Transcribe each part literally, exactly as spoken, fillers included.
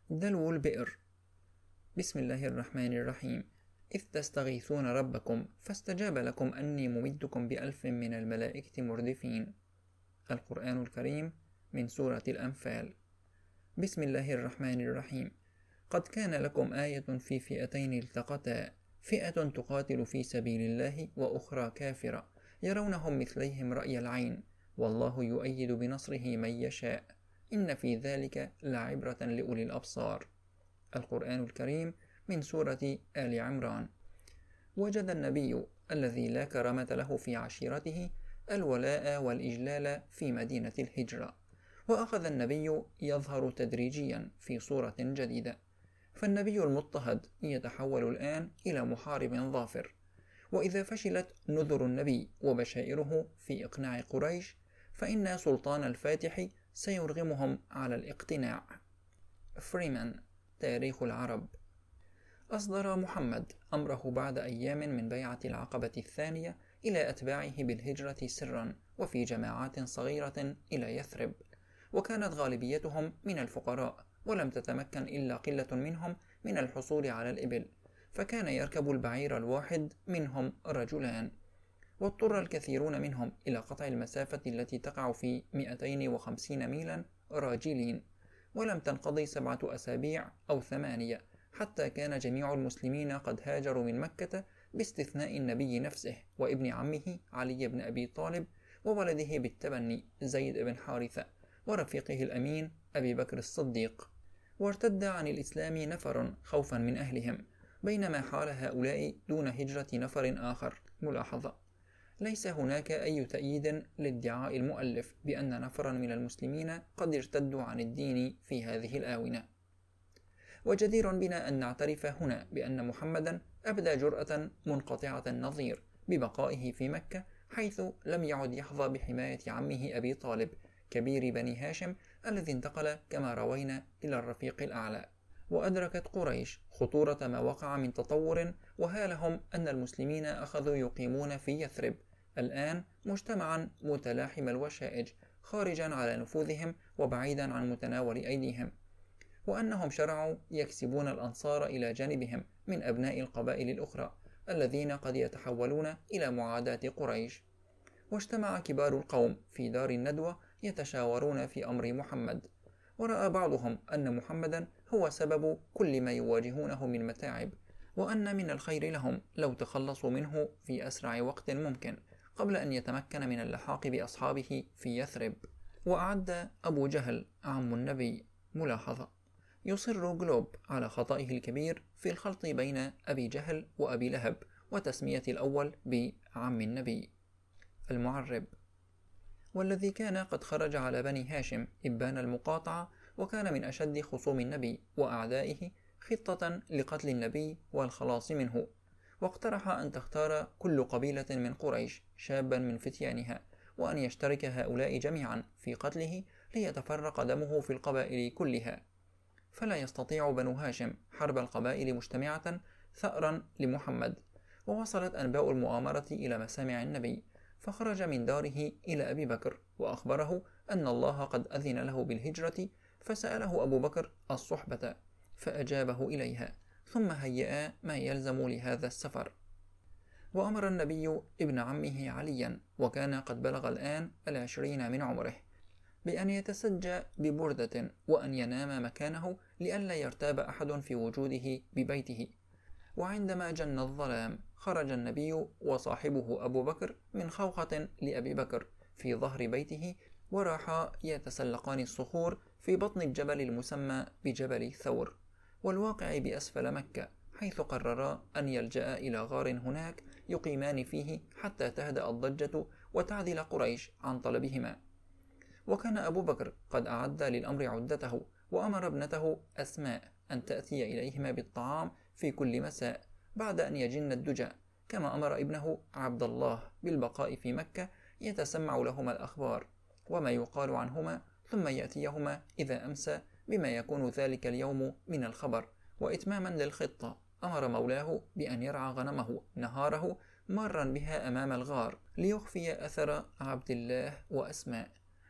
دلو البئر. بسم الله الرحمن الرحيم. إذ تستغيثون ربكم فاستجاب لكم أني ممدكم بألف من الملائكة مردفين. القرآن الكريم من سورة الأنفال. بسم الله الرحمن الرحيم. قد كان لكم آية في فئتين التقتا، فئة تقاتل في سبيل الله وأخرى كافرة يرونهم مثليهم رأي العين، والله يؤيد بنصره من يشاء، إن في ذلك لعبرة لأولي الأبصار. القرآن الكريم من سورة آل عمران. وجد النبي الذي لا كرامة له في عشيرته الولاء والإجلال في مدينة الهجرة، وأخذ النبي يظهر تدريجيا في صورة جديدة، فالنبي المضطهد يتحول الآن إلى محارب ظافر. وإذا فشلت نذر النبي وبشائره في إقناع قريش، فإن سلطان الفاتح سيرغمهم على الاقتناع. فريمان، تاريخ العرب. أصدر محمد أمره بعد أيام من بيعة العقبة الثانية إلى أتباعه بالهجرة سرا وفي جماعات صغيرة إلى يثرب، وكانت غالبيتهم من الفقراء، ولم تتمكن إلا قلة منهم من الحصول على الإبل، فكان يركب البعير الواحد منهم رجلان، واضطر الكثيرون منهم إلى قطع المسافة التي تقع في مئتين وخمسين ميلا راجلين، ولم تنقضي سبعة أسابيع أو ثمانية حتى كان جميع المسلمين قد هاجروا من مكة باستثناء النبي نفسه وابن عمه علي بن أبي طالب وولده بالتبني زيد بن حارثة ورفيقه الأمين أبي بكر الصديق. وارتد عن الإسلام نفر خوفا من أهلهم، بينما حال هؤلاء دون هجرة نفر آخر. ملاحظة: ليس هناك أي تأييد لادعاء المؤلف بأن نفرا من المسلمين قد ارتدوا عن الدين في هذه الآونة. وجدير بنا أن نعترف هنا بأن محمدا أبدى جرأة منقطعة النظير ببقائه في مكة، حيث لم يعد يحظى بحماية عمه أبي طالب كبير بني هاشم الذي انتقل كما روينا إلى الرفيق الأعلى. وأدركت قريش خطورة ما وقع من تطور، وهالهم أن المسلمين أخذوا يقيمون في يثرب الآن مجتمعا متلاحم الوشائج خارجا على نفوذهم وبعيدا عن متناول أيديهم، وأنهم شرعوا يكسبون الأنصار إلى جانبهم من أبناء القبائل الأخرى الذين قد يتحولون إلى معاداة قريش. واجتمع كبار القوم في دار الندوة يتشاورون في أمر محمد، ورأى بعضهم أن محمدا هو سبب كل ما يواجهونه من متاعب، وأن من الخير لهم لو تخلصوا منه في أسرع وقت ممكن قبل أن يتمكن من اللحاق بأصحابه في يثرب. وأعد أبو جهل عم النبي. ملاحظة: يصر جلوب على خطئه الكبير في الخلط بين أبي جهل وأبي لهب وتسمية الأول بعم النبي. المعرب: والذي كان قد خرج على بني هاشم إبان المقاطعة، وكان من أشد خصوم النبي وأعدائه خطة لقتل النبي والخلاص منه، واقترح أن تختار كل قبيلة من قريش شابا من فتيانها، وأن يشترك هؤلاء جميعا في قتله ليتفرق دمه في القبائل كلها، فلا يستطيع بنو هاشم حرب القبائل مجتمعة ثأرا لمحمد. ووصلت أنباء المؤامرة إلى مسامع النبي، فخرج من داره إلى أبي بكر وأخبره أن الله قد أذن له بالهجرة، فسأله أبو بكر الصحبة فأجابه إليها، ثم هيأ ما يلزم لهذا السفر. وأمر النبي ابن عمه عليا، وكان قد بلغ الآن العشرين من عمره، بأن يتسجى ببردة وأن ينام مكانه لئلا يرتاب أحد في وجوده ببيته. وعندما جن الظلام خرج النبي وصاحبه أبو بكر من خوخة لأبي بكر في ظهر بيته، وراحا يتسلقان الصخور في بطن الجبل المسمى بجبل ثور، والواقع بأسفل مكة، حيث قررا أن يلجأ إلى غار هناك يقيمان فيه حتى تهدأ الضجة وتعدل قريش عن طلبهما. وكان أبو بكر قد أعد للأمر عدته، وأمر ابنته أسماء أن تأتي إليهما بالطعام في كل مساء بعد أن يجن الدجى، كما أمر ابنه عبد الله بالبقاء في مكة يتسمع لهما الأخبار وما يقال عنهما، ثم يأتيهما إذا أمسى بما يكون ذلك اليوم من الخبر. وإتماما للخطة أمر مولاه بأن يرعى غنمه نهاره مارا بها أمام الغار ليخفي أثر عبد الله وأسماء،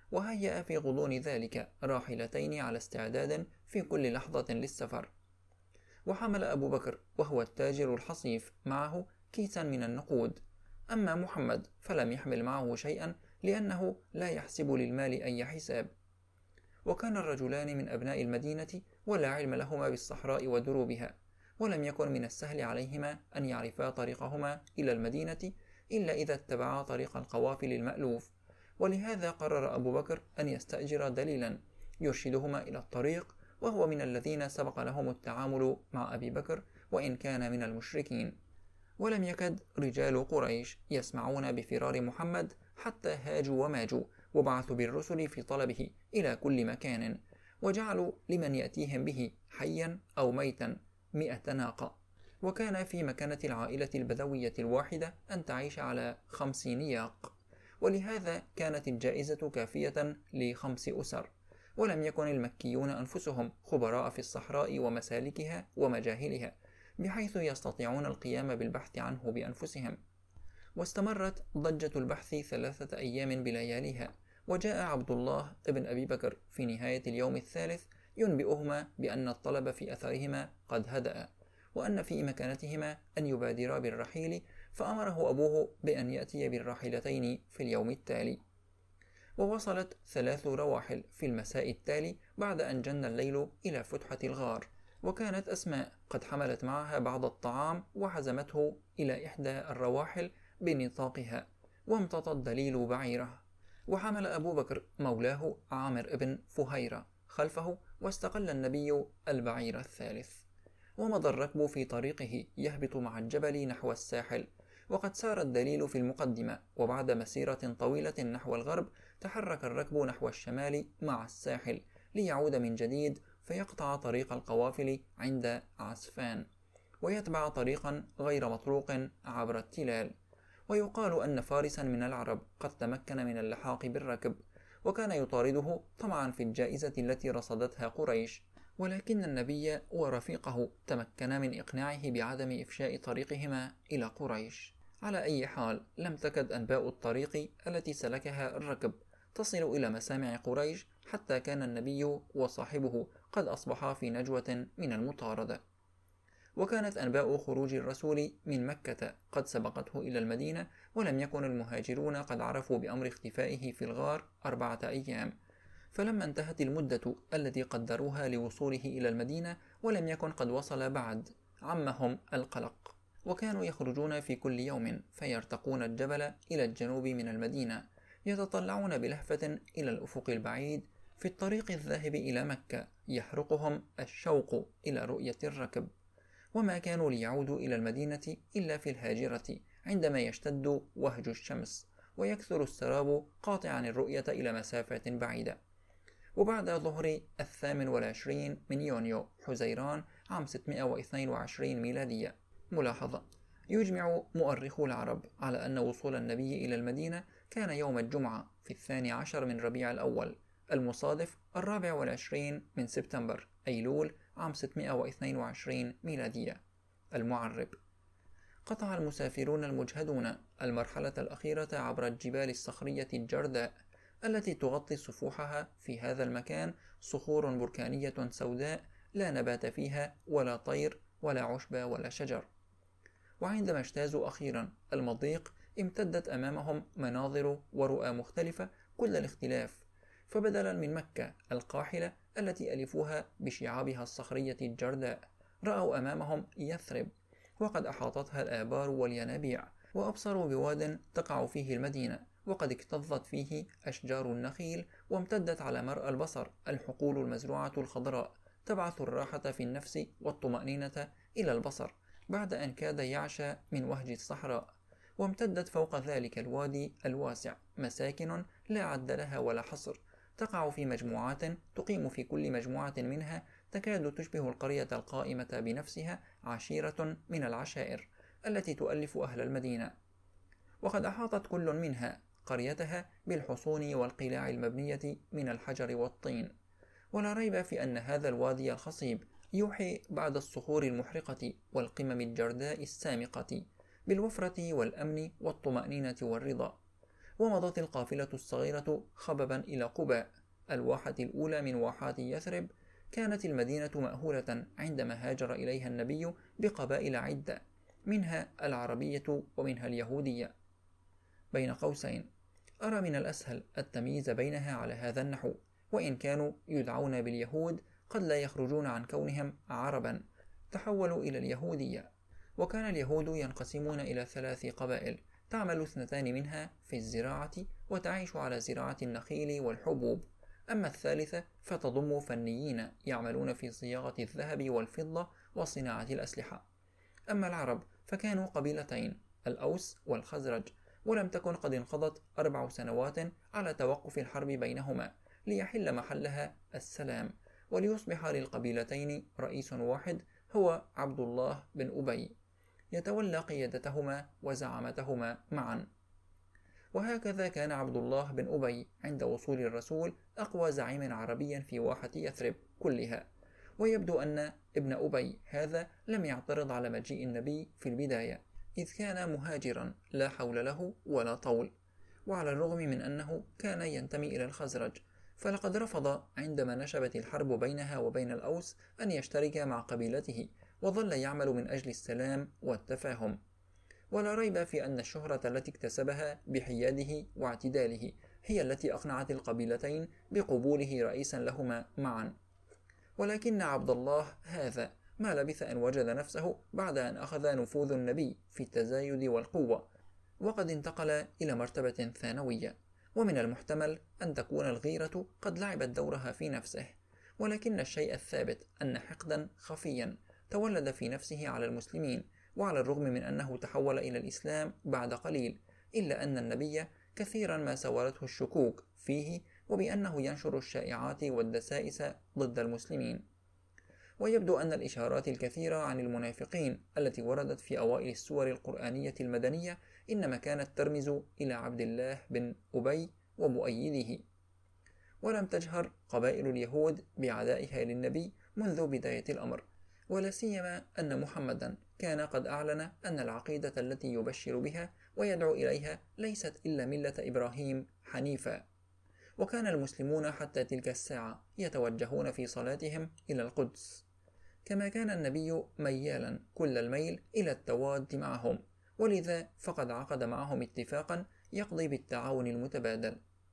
وهيأ في غضون ذلك راحلتين على استعداد في كل لحظة للسفر. وحمل أبو بكر وهو التاجر الحصيف معه كيسا من النقود، أما محمد فلم يحمل معه شيئا لأنه لا يحسب للمال أي حساب. وكان الرجلان من أبناء المدينة ولا علم لهما بالصحراء ودروبها، ولم يكن من السهل عليهما أن يعرفا طريقهما إلى المدينة إلا إذا اتبعا طريق القوافل المألوف، ولهذا قرر أبو بكر أن يستأجر دليلا يرشدهما إلى الطريق، وهو من الذين سبق لهم التعامل مع أبي بكر وإن كان من المشركين. ولم يكد رجال قريش يسمعون بفرار محمد حتى هاجوا وماجوا وبعثوا بالرسل في طلبه إلى كل مكان، وجعلوا لمن يأتيهم به حيا أو ميتا مئة ناقة. وكان في مكانة العائلة البدوية الواحدة أن تعيش على خمس نياق، ولهذا كانت الجائزة كافية لخمس أسر. ولم يكن المكيون أنفسهم خبراء في الصحراء ومسالكها ومجاهلها بحيث يستطيعون القيام بالبحث عنه بأنفسهم. واستمرت ضجة البحث ثلاثة أيام بلياليها، وجاء عبد الله ابن أبي بكر في نهاية اليوم الثالث ينبئهما بأن الطلب في أثرهما قد هدأ، وأن في مكانتهما أن يبادرا بالرحيل، فأمره أبوه بأن يأتي بالراحلتين في اليوم التالي. ووصلت ثلاث رواحل في المساء التالي بعد أن جن الليل إلى فتحة الغار، وكانت أسماء قد حملت معها بعض الطعام وحزمته إلى إحدى الرواحل بنطاقها، وامتطى الدليل بعيره. وحمل أبو بكر مولاه عامر ابن فهيرة خلفه، واستقل النبي البعير الثالث. ومضى الركب في طريقه يهبط مع الجبل نحو الساحل، وقد سار الدليل في المقدمة، وبعد مسيرة طويلة نحو الغرب تحرك الركب نحو الشمال مع الساحل ليعود من جديد فيقطع طريق القوافل عند عسفان، ويتبع طريقا غير مطروق عبر التلال. ويقال أن فارسا من العرب قد تمكن من اللحاق بالركب، وكان يطارده طمعا في الجائزة التي رصدتها قريش، ولكن النبي ورفيقه تمكنا من إقناعه بعدم إفشاء طريقهما إلى قريش. على أي حال لم تكد أنباء الطريق التي سلكها الركب تصل إلى مسامع قريش حتى كان النبي وصاحبه قد أصبحا في نجوة من المطاردة. وكانت أنباء خروج الرسول من مكة قد سبقته إلى المدينة، ولم يكن المهاجرون قد عرفوا بأمر اختفائه في الغار أربعة أيام. فلما انتهت المدة التي قدروها لوصوله إلى المدينة ولم يكن قد وصل بعد، عمهم القلق، وكانوا يخرجون في كل يوم فيرتقون الجبل إلى الجنوب من المدينة، يتطلعون بلهفة إلى الأفق البعيد في الطريق الذاهب إلى مكة، يحرقهم الشوق إلى رؤية الركب. وما كانوا ليعودوا إلى المدينة إلا في الهاجرة عندما يشتد وهج الشمس ويكثر السراب قاطعا الرؤية إلى مسافات بعيدة. وبعد ظهر الثامن والعشرين من يونيو حزيران عام ستمائة واثنين وعشرين ميلادية. ملاحظة: يجمع مؤرخو العرب على أن وصول النبي إلى المدينة كان يوم الجمعة في الثاني عشر من ربيع الأول المصادف الرابع والعشرين من سبتمبر أيلول عام ستمائة واثنين وعشرين ميلادية. المعرب: قطع المسافرون المجهدون المرحلة الأخيرة عبر الجبال الصخرية الجرداء التي تغطي صفوحها في هذا المكان صخور بركانية سوداء لا نبات فيها ولا طير ولا عشب ولا شجر. وعندما اجتازوا أخيرا المضيق امتدت أمامهم مناظر ورؤى مختلفة كل الاختلاف، فبدلا من مكة القاحلة التي ألفوها بشعابها الصخرية الجرداء، رأوا أمامهم يثرب وقد أحاطتها الآبار والينابيع، وأبصروا بواد تقع فيه المدينة وقد اكتظت فيه أشجار النخيل، وامتدت على مرء البصر الحقول المزروعة الخضراء تبعث الراحة في النفس والطمأنينة إلى البصر بعد أن كاد يعشى من وهج الصحراء. وامتدت فوق ذلك الوادي الواسع مساكن لا عد لها ولا حصر، تقع في مجموعات تقيم في كل مجموعة منها تكاد تشبه القرية القائمة بنفسها عشيرة من العشائر التي تؤلف أهل المدينة، وقد أحاطت كل منها قريتها بالحصون والقلاع المبنية من الحجر والطين. ولا ريب في أن هذا الوادي الخصيب يوحي بعد الصخور المحرقة والقمم الجرداء السامقة بالوفرة والأمن والطمأنينة والرضا. ومضت القافلة الصغيرة خببا إلى قباء، الواحة الأولى من واحات يثرب. كانت المدينة مأهولة عندما هاجر إليها النبي بقبائل عدة، منها العربية ومنها اليهودية. بين قوسين، أرى من الأسهل التمييز بينها على هذا النحو، وإن كانوا يدعون باليهود قد لا يخرجون عن كونهم عربا تحولوا إلى اليهودية. وكان اليهود ينقسمون إلى ثلاث قبائل، تعمل اثنتان منها في الزراعة وتعيش على زراعة النخيل والحبوب، أما الثالثة فتضم فنيين يعملون في صياغة الذهب والفضة وصناعة الأسلحة. أما العرب فكانوا قبيلتين، الأوس والخزرج، ولم تكن قد انقضت أربع سنوات على توقف الحرب بينهما ليحل محلها السلام، وليصبح للقبيلتين رئيس واحد هو عبد الله بن أبي يتولى قيادتهما وزعامتهما معا. وهكذا كان عبد الله بن أبي عند وصول الرسول أقوى زعيم عربي في واحة يثرب كلها. ويبدو أن ابن أبي هذا لم يعترض على مجيء النبي في البداية، إذ كان مهاجرا لا حول له ولا طول، وعلى الرغم من أنه كان ينتمي إلى الخزرج، فلقد رفض عندما نشبت الحرب بينها وبين الأوس أن يشترك مع قبيلته، وظل يعمل من أجل السلام والتفاهم. ولا ريب في أن الشهرة التي اكتسبها بحياده واعتداله هي التي أقنعت القبيلتين بقبوله رئيسا لهما معا. ولكن عبد الله هذا ما لبث أن وجد نفسه بعد أن أخذ نفوذ النبي في التزايد والقوة، وقد انتقل إلى مرتبة ثانوية، ومن المحتمل أن تكون الغيرة قد لعبت دورها في نفسه. ولكن الشيء الثابت أن حقدا خفيا تولد في نفسه على المسلمين، وعلى الرغم من أنه تحول إلى الإسلام بعد قليل، إلا أن النبي كثيرا ما سورته الشكوك فيه وبأنه ينشر الشائعات والدسائس ضد المسلمين. ويبدو أن الإشارات الكثيرة عن المنافقين التي وردت في أوائل السور القرآنية المدنية إنما كانت ترمز إلى عبد الله بن أبي ومؤيده. ولم تجهر قبائل اليهود بعدائها للنبي منذ بداية الأمر، ولا سيما أن محمدا كان قد أعلن أن العقيدة التي يبشر بها ويدعو إليها ليست إلا ملة إبراهيم حنيفا. وكان المسلمون حتى تلك الساعة يتوجهون في صلاتهم إلى القدس، كما كان النبي ميالا كل الميل إلى التواد معهم، ولذا فقد عقد معهم اتفاقا يقضي بالتعاون المتبادل.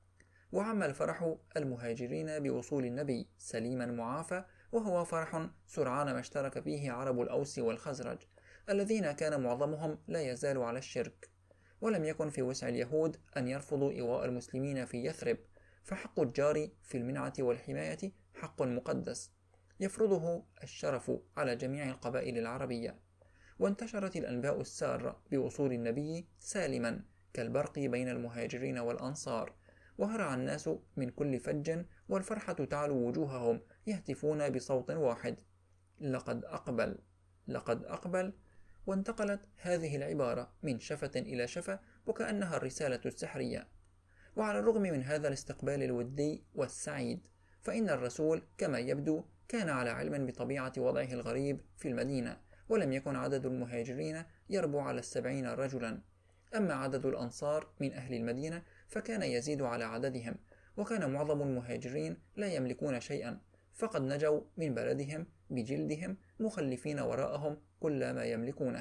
وعم الفرح المهاجرين بوصول النبي سليما معافى، وهو فرح سرعان ما اشترك فيه عرب الأوس والخزرج الذين كان معظمهم لا يزال على الشرك. ولم يكن في وسع اليهود أن يرفضوا إيواء المسلمين في يثرب، فحق الجار في المنعة والحماية حق مقدس يفرضه الشرف على جميع القبائل العربية. وانتشرت الأنباء السارة بوصول النبي سالما كالبرق بين المهاجرين والأنصار، وهرع الناس من كل فج، والفرحة تعلو وجوههم يهتفون بصوت واحد: لقد أقبل، لقد أقبل. وانتقلت هذه العبارة من شفة إلى شفة وكأنها الرسالة السحرية. وعلى الرغم من هذا الاستقبال الودي والسعيد، فإن الرسول كما يبدو كان على علم بطبيعة وضعه الغريب في المدينة، ولم يكن عدد المهاجرين يربو على السبعين رجلا. أما عدد الأنصار من أهل المدينة فكان يزيد على عددهم، وكان معظم المهاجرين لا يملكون شيئا، فقد نجوا من بلدهم بجلدهم مخلفين وراءهم كل ما يملكونه.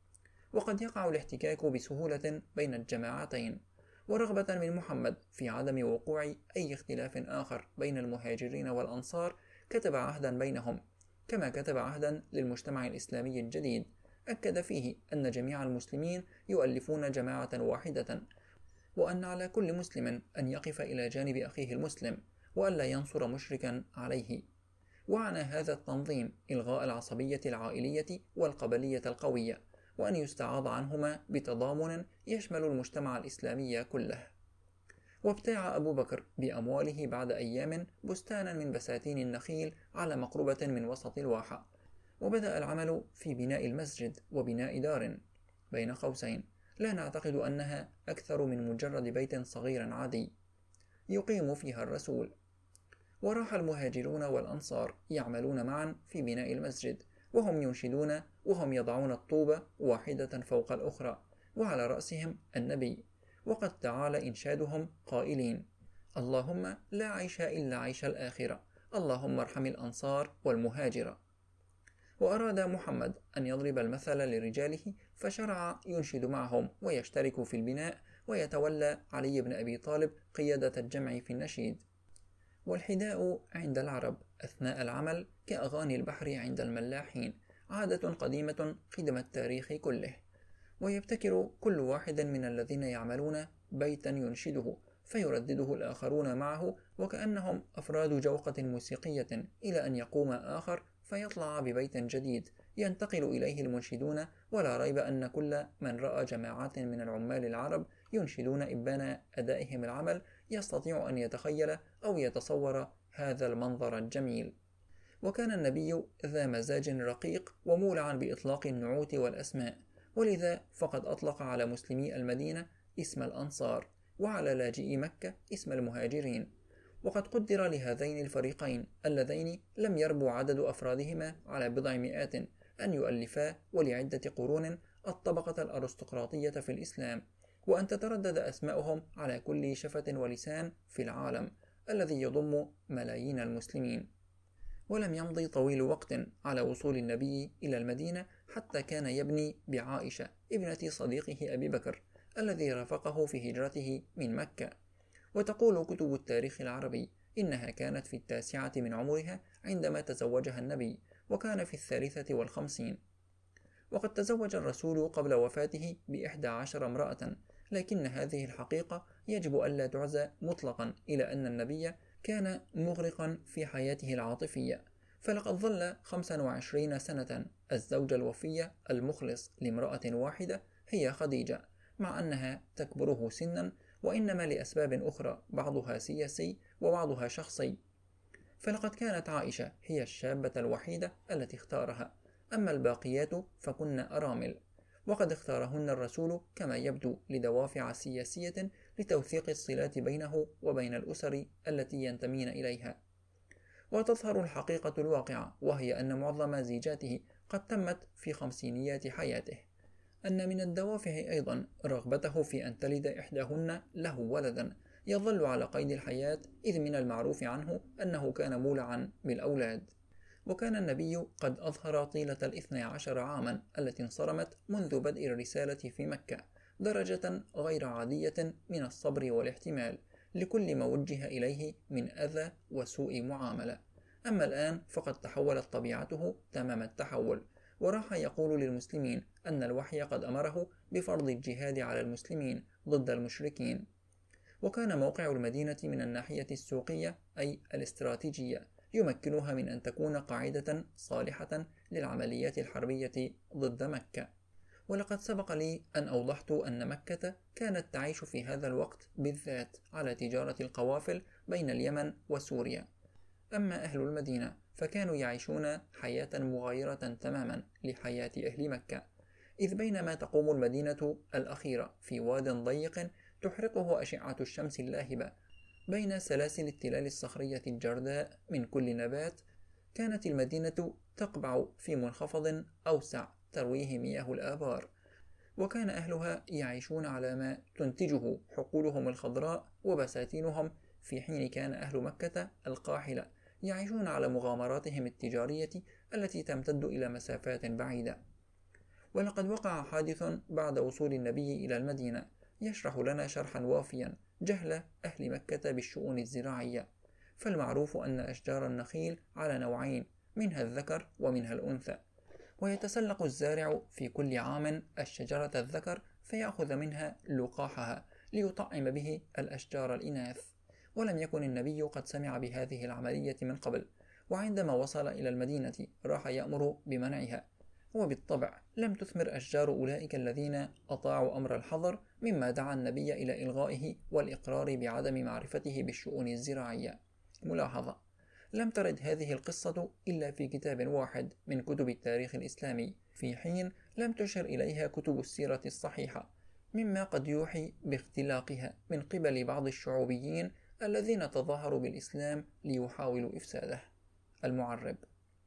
وقد يقع الاحتكاك بسهولة بين الجماعتين، ورغبة من محمد في عدم وقوع أي اختلاف آخر بين المهاجرين والأنصار كتب عهدا بينهم، كما كتب عهدا للمجتمع الإسلامي الجديد أكد فيه أن جميع المسلمين يؤلفون جماعة واحدة، وأن على كل مسلم أن يقف إلى جانب أخيه المسلم وألا ينصر مشركا عليه. وعنى هذا التنظيم إلغاء العصبية العائلية والقبلية القوية، وأن يستعاض عنهما بتضامن يشمل المجتمع الإسلامي كله. وابتاع أبو بكر بأمواله بعد أيام بستانا من بساتين النخيل على مقربة من وسط الواحة، وبدأ العمل في بناء المسجد وبناء دار بين قوسين لا نعتقد أنها أكثر من مجرد بيت صغير عادي يقيم فيها الرسول. وراح المهاجرون والأنصار يعملون معا في بناء المسجد، وهم ينشدون وهم يضعون الطوبة واحدة فوق الأخرى، وعلى رأسهم النبي، وقد تعالى إنشادهم قائلين: اللهم لا عيش إلا عيش الآخرة، اللهم ارحم الأنصار والمهاجرة. وأراد محمد أن يضرب المثل لرجاله، فشرع ينشد معهم ويشترك في البناء، ويتولى علي بن أبي طالب قيادة الجمع في النشيد. والحداء عند العرب أثناء العمل كأغاني البحر عند الملاحين، عادة قديمة قدم التاريخ كله. ويبتكر كل واحد من الذين يعملون بيتا ينشده، فيردده الآخرون معه، وكأنهم أفراد جوقة موسيقية، إلى أن يقوم آخر فيطلع ببيت جديد ينتقل إليه المنشدون. ولا ريب أن كل من رأى جماعات من العمال العرب ينشدون إبان أدائهم العمل يستطيع أن يتخيل أو يتصور هذا المنظر الجميل. وكان النبي ذا مزاج رقيق ومولعا بإطلاق النعوت والأسماء، ولذا فقد أطلق على مسلمي المدينة اسم الأنصار، وعلى لاجئي مكة اسم المهاجرين. وقد قدر لهذين الفريقين اللذين لم يربو عدد أفرادهما على بضع مئات أن يؤلفا ولعدة قرون الطبقة الأرستقراطية في الإسلام، وأن تتردد أسماؤهم على كل شفة ولسان في العالم الذي يضم ملايين المسلمين. ولم يمضي طويل وقت على وصول النبي إلى المدينة حتى كان يبني بعائشة ابنة صديقه أبي بكر الذي رافقه في هجرته من مكة. وتقول كتب التاريخ العربي إنها كانت في التاسعة من عمرها عندما تزوجها النبي، وكان في الثالثة والخمسين. وقد تزوج الرسول قبل وفاته بإحدى عشر امرأة، لكن هذه الحقيقة يجب ألا تعزى مطلقا إلى أن النبي كان مغرقا في حياته العاطفية، فلقد ظل خمسا وعشرين سنة الزوج الوفي المخلص لامرأة واحدة هي خديجة، مع أنها تكبره سنا، وإنما لأسباب أخرى بعضها سياسي وبعضها شخصي. فلقد كانت عائشة هي الشابة الوحيدة التي اختارها، أما الباقيات فكن أرامل، وقد اختارهن الرسول كما يبدو لدوافع سياسية لتوثيق الصلات بينه وبين الأسر التي ينتمين إليها. وتظهر الحقيقة الواقعة، وهي أن معظم زيجاته قد تمت في خمسينيات حياته. أن من الدوافع أيضا رغبته في أن تلد إحداهن له ولدا يظل على قيد الحياة، إذ من المعروف عنه أنه كان مولعا بالأولاد. وكان النبي قد أظهر طيلة الاثني عشر عاما التي انصرمت منذ بدء الرسالة في مكة درجة غير عادية من الصبر والاحتمال لكل ما وجه إليه من أذى وسوء معاملة. أما الآن فقد تحولت طبيعته تمام التحول، وراح يقول للمسلمين أن الوحي قد أمره بفرض الجهاد على المسلمين ضد المشركين. وكان موقع المدينة من الناحية السوقية أي الاستراتيجية يمكنها من أن تكون قاعدة صالحة للعمليات الحربية ضد مكة. ولقد سبق لي أن أوضحت أن مكة كانت تعيش في هذا الوقت بالذات على تجارة القوافل بين اليمن وسوريا. أما أهل المدينة فكانوا يعيشون حياة مغايرة تماما لحياة أهل مكة، إذ بينما تقوم المدينة الأخيرة في واد ضيق تحرقه أشعة الشمس اللاهبة بين سلاسل التلال الصخرية الجرداء من كل نبات، كانت المدينة تقبع في منخفض أوسع ترويه مياه الآبار، وكان أهلها يعيشون على ما تنتجه حقولهم الخضراء وبساتينهم، في حين كان أهل مكة القاحلة يعيشون على مغامراتهم التجارية التي تمتد إلى مسافات بعيدة. ولقد وقع حادث بعد وصول النبي إلى المدينة يشرح لنا شرحا وافيا جهل أهل مكة بالشؤون الزراعية. فالمعروف أن أشجار النخيل على نوعين، منها الذكر ومنها الأنثى، ويتسلق الزارع في كل عام الشجرة الذكر فيأخذ منها لقاحها ليطعم به الأشجار الإناث. ولم يكن النبي قد سمع بهذه العملية من قبل، وعندما وصل إلى المدينة راح يأمر بمنعها. وبالطبع لم تثمر أشجار أولئك الذين أطاعوا أمر الحظر، مما دعا النبي إلى إلغائه والإقرار بعدم معرفته بالشؤون الزراعية. ملاحظة: لم ترد هذه القصة إلا في كتاب واحد من كتب التاريخ الإسلامي، في حين لم تشر إليها كتب السيرة الصحيحة، مما قد يوحي باختلاقها من قبل بعض الشعوبيين الذين تظاهروا بالإسلام ليحاولوا إفساده. المعرب: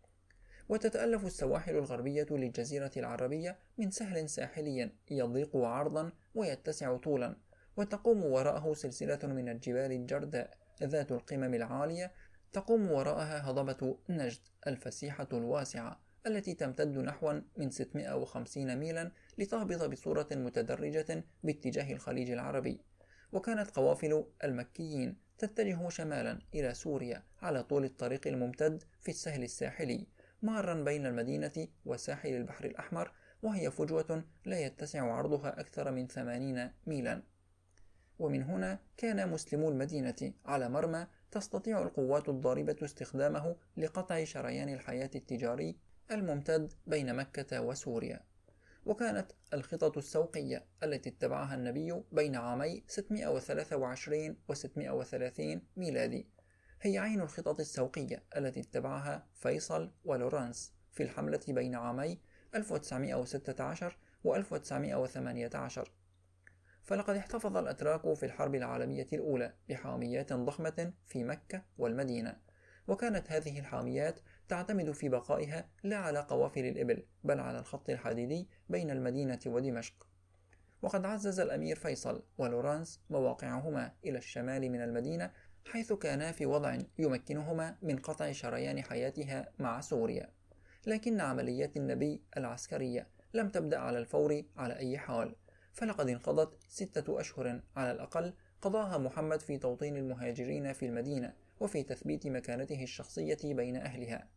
وتتألف السواحل الغربية للجزيرة العربية من سهل ساحلي يضيق عرضا ويتسع طولا، وتقوم وراءه سلسلة من الجبال الجرداء ذات القمم العالية، تقوم وراءها هضبة نجد الفسيحة الواسعة التي تمتد نحو من ستمائة وخمسين ميلا لتهبط بصورة متدرجة باتجاه الخليج العربي. وكانت قوافل المكيين تتجه شمالا إلى سوريا على طول الطريق الممتد في السهل الساحلي مارا بين المدينة وساحل البحر الأحمر، وهي فجوة لا يتسع عرضها أكثر من ثمانين ميلا. ومن هنا كان مسلمو المدينة على مرمى تستطيع القوات الضاربة استخدامه لقطع شريان الحياة التجاري الممتد بين مكة وسوريا. وكانت الخطط السوقية التي اتبعها النبي بين عامي ستمائة وثلاثة وعشرين و ستمائة وثلاثين ميلادي هي عين الخطط السوقية التي اتبعها فيصل ولورانس في الحملة بين عامي ألف وتسعمائة وستة عشر و ألف وتسعمائة وثمانية عشر. فلقد احتفظ الأتراك في الحرب العالمية الأولى بحاميات ضخمة في مكة والمدينة، وكانت هذه الحاميات تعتمد في بقائها لا على قوافل الإبل بل على الخط الحديدي بين المدينة ودمشق. وقد عزز الأمير فيصل ولورانس مواقعهما إلى الشمال من المدينة، حيث كانا في وضع يمكنهما من قطع شريان حياتها مع سوريا. لكن عمليات النبي العسكرية لم تبدأ على الفور على أي حال، فلقد انقضت ستة أشهر على الأقل قضاها محمد في توطين المهاجرين في المدينة وفي تثبيت مكانته الشخصية بين أهلها.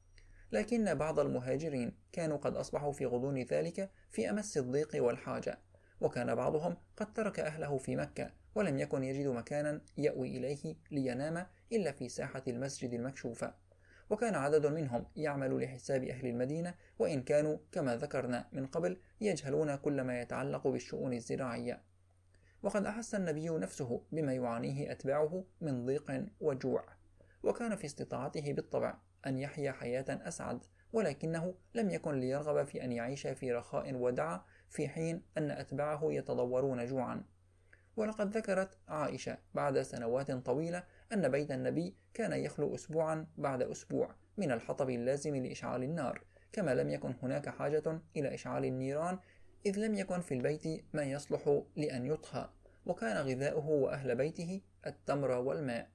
لكن بعض المهاجرين كانوا قد أصبحوا في غضون ذلك في أمس الضيق والحاجة، وكان بعضهم قد ترك أهله في مكة ولم يكن يجد مكانا يأوي إليه لينام إلا في ساحة المسجد المكشوفة، وكان عدد منهم يعمل لحساب أهل المدينة، وإن كانوا كما ذكرنا من قبل يجهلون كل ما يتعلق بالشؤون الزراعية. وقد أحس النبي نفسه بما يعانيه أتباعه من ضيق وجوع، وكان في استطاعته بالطبع أن يحيا حياة أسعد، ولكنه لم يكن ليرغب في أن يعيش في رخاء ودعة في حين أن أتباعه يتضورون جوعا. ولقد ذكرت عائشة بعد سنوات طويلة أن بيت النبي كان يخلو أسبوعا بعد أسبوع من الحطب اللازم لإشعال النار، كما لم يكن هناك حاجة إلى إشعال النيران، إذ لم يكن في البيت ما يصلح لأن يطهى، وكان غذاؤه وأهل بيته التمر والماء.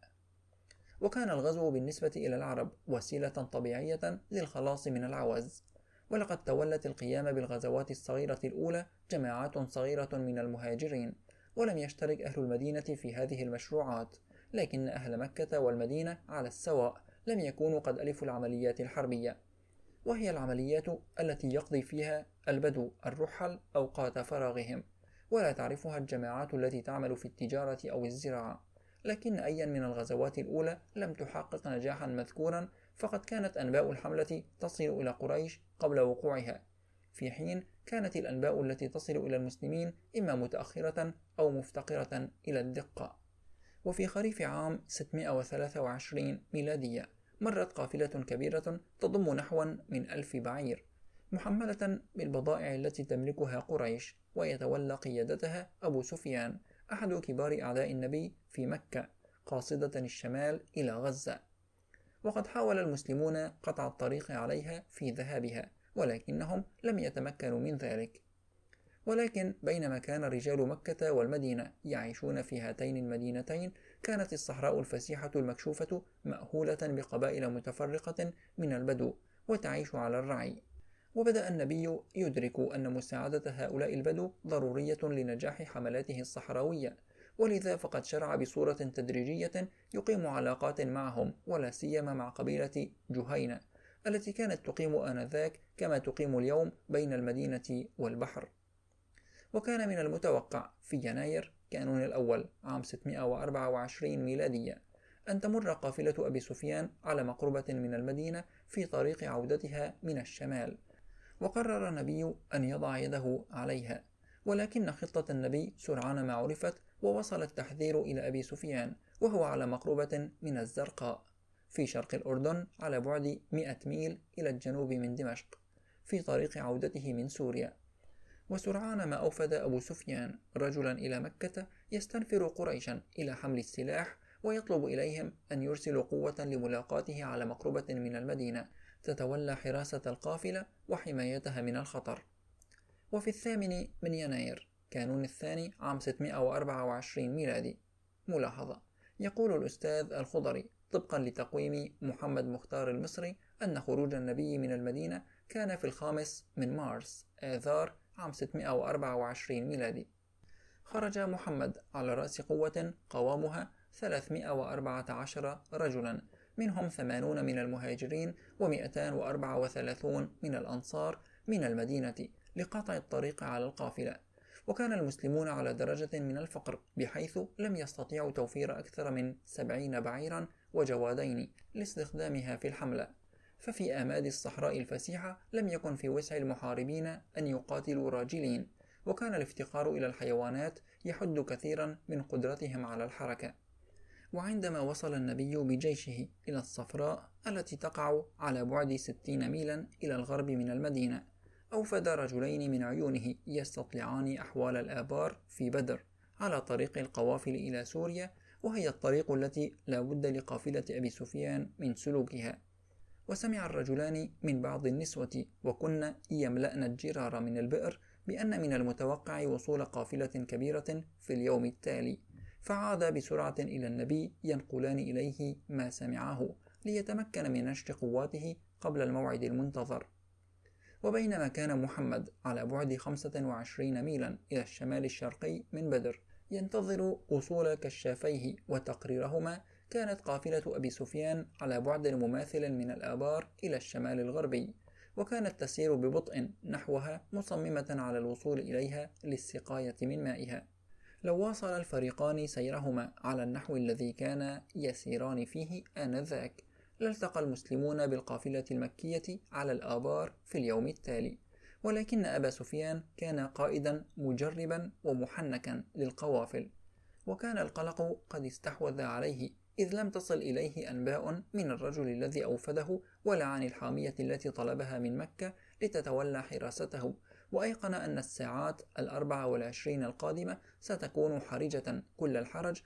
وكان الغزو بالنسبة إلى العرب وسيلة طبيعية للخلاص من العوز، ولقد تولت القيام بالغزوات الصغيرة الأولى جماعات صغيرة من المهاجرين، ولم يشترك أهل المدينة في هذه المشروعات، لكن أهل مكة والمدينة على السواء لم يكونوا قد ألفوا العمليات الحربية، وهي العمليات التي يقضي فيها البدو الرحل أوقات فراغهم، ولا تعرفها الجماعات التي تعمل في التجارة أو الزراعة. لكن أيا من الغزوات الأولى لم تحقق نجاحا مذكورا، فقد كانت أنباء الحملة تصل إلى قريش قبل وقوعها، في حين كانت الأنباء التي تصل إلى المسلمين إما متأخرة أو مفتقرة إلى الدقة. وفي خريف عام ستمائة وثلاثة وعشرين ميلادية مرت قافلة كبيرة تضم نحو من ألف بعير محملة بالبضائع التي تملكها قريش، ويتولى قيادتها أبو سفيان أحد كبار أعداء النبي في مكة، قاصدة الشمال إلى غزة. وقد حاول المسلمون قطع الطريق عليها في ذهابها، ولكنهم لم يتمكنوا من ذلك. ولكن بينما كان رجال مكة والمدينة يعيشون في هاتين المدينتين، كانت الصحراء الفسيحة المكشوفة مأهولة بقبائل متفرقة من البدو وتعيش على الرعي. وبدأ النبي يدرك أن مساعدة هؤلاء البدو ضرورية لنجاح حملاته الصحراوية، ولذا فقد شرع بصورة تدريجية يقيم علاقات معهم، ولا سيما مع قبيلة جهينة التي كانت تقيم آنذاك كما تقيم اليوم بين المدينة والبحر. وكان من المتوقع في يناير كانون الأول عام ستمائة وأربعة وعشرين ميلادية أن تمر قافلة أبي سفيان على مقربة من المدينة في طريق عودتها من الشمال، وقرر النبي أن يضع يده عليها، ولكن خطة النبي سرعان ما عرفت، ووصل التحذير إلى أبي سفيان وهو على مقربة من الزرقاء في شرق الأردن على بعد مئة ميل إلى الجنوب من دمشق في طريق عودته من سوريا. وسرعان ما أوفد أبو سفيان رجلا إلى مكة يستنفر قريشا إلى حمل السلاح، ويطلب إليهم أن يرسلوا قوة لملاقاته على مقربة من المدينة تتولى حراسة القافلة وحمايتها من الخطر. وفي الثامن من يناير كانون الثاني عام ستمائة وأربعة وعشرين ميلادي. ملاحظة: يقول الأستاذ الخضري طبقا لتقويم محمد مختار المصري أن خروج النبي من المدينة كان في الخامس من مارس آذار عام ستمائة وأربعة وعشرين ميلادي. خرج محمد على رأس قوة قوامها ثلاثمائة وأربعة عشر رجلا، منهم ثمانون من المهاجرين ومئتان وأربعة وثلاثون من الأنصار من المدينة لقطع الطريق على القافلة. وكان المسلمون على درجة من الفقر بحيث لم يستطيعوا توفير أكثر من سبعين بعيرا وجوادين لاستخدامها في الحملة، ففي آماد الصحراء الفسيحة لم يكن في وسع المحاربين أن يقاتلوا راجلين، وكان الافتقار إلى الحيوانات يحد كثيرا من قدرتهم على الحركة. وعندما وصل النبي بجيشه إلى الصفراء التي تقع على بعد ستين ميلا إلى الغرب من المدينة، أوفد رجلين من عيونه يستطلعان أحوال الآبار في بدر على طريق القوافل إلى سوريا، وهي الطريق التي لا بد لقافلة أبي سفيان من سلوكها. وسمع الرجلان من بعض النسوة وكن يملأن الجرار من البئر بأن من المتوقع وصول قافلة كبيرة في اليوم التالي، فعاد بسرعة إلى النبي ينقلان إليه ما سمعه ليتمكن من نشر قواته قبل الموعد المنتظر. وبينما كان محمد على بعد خمسة وعشرين ميلا إلى الشمال الشرقي من بدر ينتظر وصول كشافيه وتقريرهما، كانت قافلة أبي سفيان على بعد مماثل من الآبار إلى الشمال الغربي، وكانت تسير ببطء نحوها مصممة على الوصول إليها للسقاية من مائها. لو واصل الفريقان سيرهما على النحو الذي كان يسيران فيه آنذاك لالتقى المسلمون بالقافلة المكية على الآبار في اليوم التالي، ولكن أبا سفيان كان قائدا مجربا ومحنكا للقوافل، وكان القلق قد استحوذ عليه، إذ لم تصل إليه أنباء من الرجل الذي أوفده ولا عن الحامية التي طلبها من مكة لتتولى حراسته، وأيقن أن الساعات الأربع والعشرين القادمة ستكون حرجة كل الحرج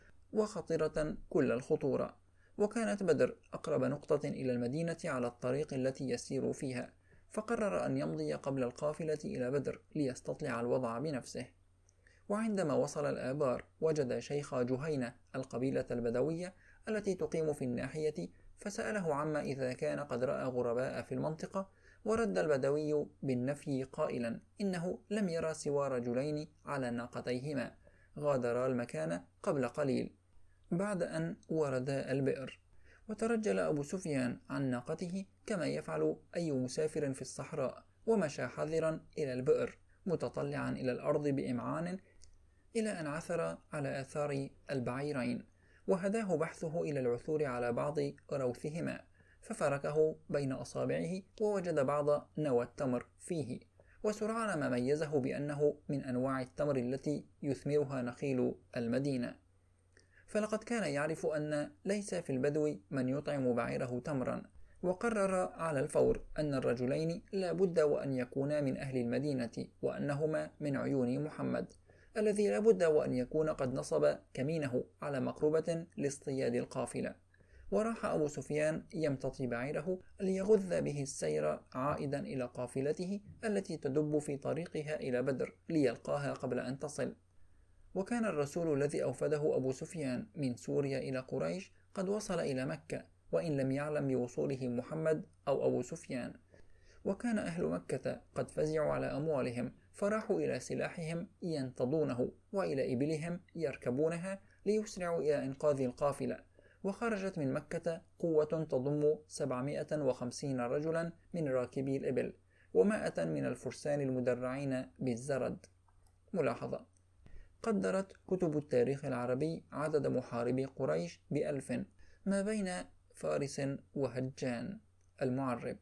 وخطرة كل الخطورة. وكانت بدر أقرب نقطة إلى المدينة على الطريق التي يسير فيها، فقرر أن يمضي قبل القافلة إلى بدر ليستطلع الوضع بنفسه. وعندما وصل الآبار وجد شيخ جهينة القبيلة البدوية التي تقيم في الناحية، فسأله عما إذا كان قد رأى غرباء في المنطقة، ورد البدوي بالنفي قائلا إنه لم يرى سوى رجلين على ناقتيهما غادرا المكان قبل قليل بعد أن وردا البئر. وترجل أبو سفيان عن ناقته كما يفعل أي مسافر في الصحراء، ومشى حذرا إلى البئر متطلعا إلى الأرض بإمعان إلى أن عثر على آثار البعيرين، وهداه بحثه إلى العثور على بعض روثهما، ففركه بين أصابعه ووجد بعض نوى التمر فيه، وسرعان ما ميزه بأنه من أنواع التمر التي يثمرها نخيل المدينة. فلقد كان يعرف أن ليس في البدو من يطعم بعيره تمرا، وقرر على الفور أن الرجلين لا بد وأن يكونا من أهل المدينة، وأنهما من عيون محمد الذي لا بد وأن يكون قد نصب كمينه على مقربة لاصطياد القافلة. وراح أبو سفيان يمتطي بعيره ليغذ به السير عائدا إلى قافلته التي تدب في طريقها إلى بدر ليلقاها قبل أن تصل. وكان الرسول الذي أوفده أبو سفيان من سوريا إلى قريش قد وصل إلى مكة، وإن لم يعلم بوصوله محمد أو أبو سفيان. وكان أهل مكة قد فزعوا على أموالهم، فراحوا إلى سلاحهم ينتضونه وإلى إبلهم يركبونها ليسرعوا إلى إنقاذ القافلة. وخرجت من مكة قوة تضم سبعمائة وخمسين رجلا من راكبي الإبل ومائة من الفرسان المدرعين بالزرد. ملاحظة: قدرت كتب التاريخ العربي عدد محاربي قريش بألف ما بين فارس وهجان المعرب.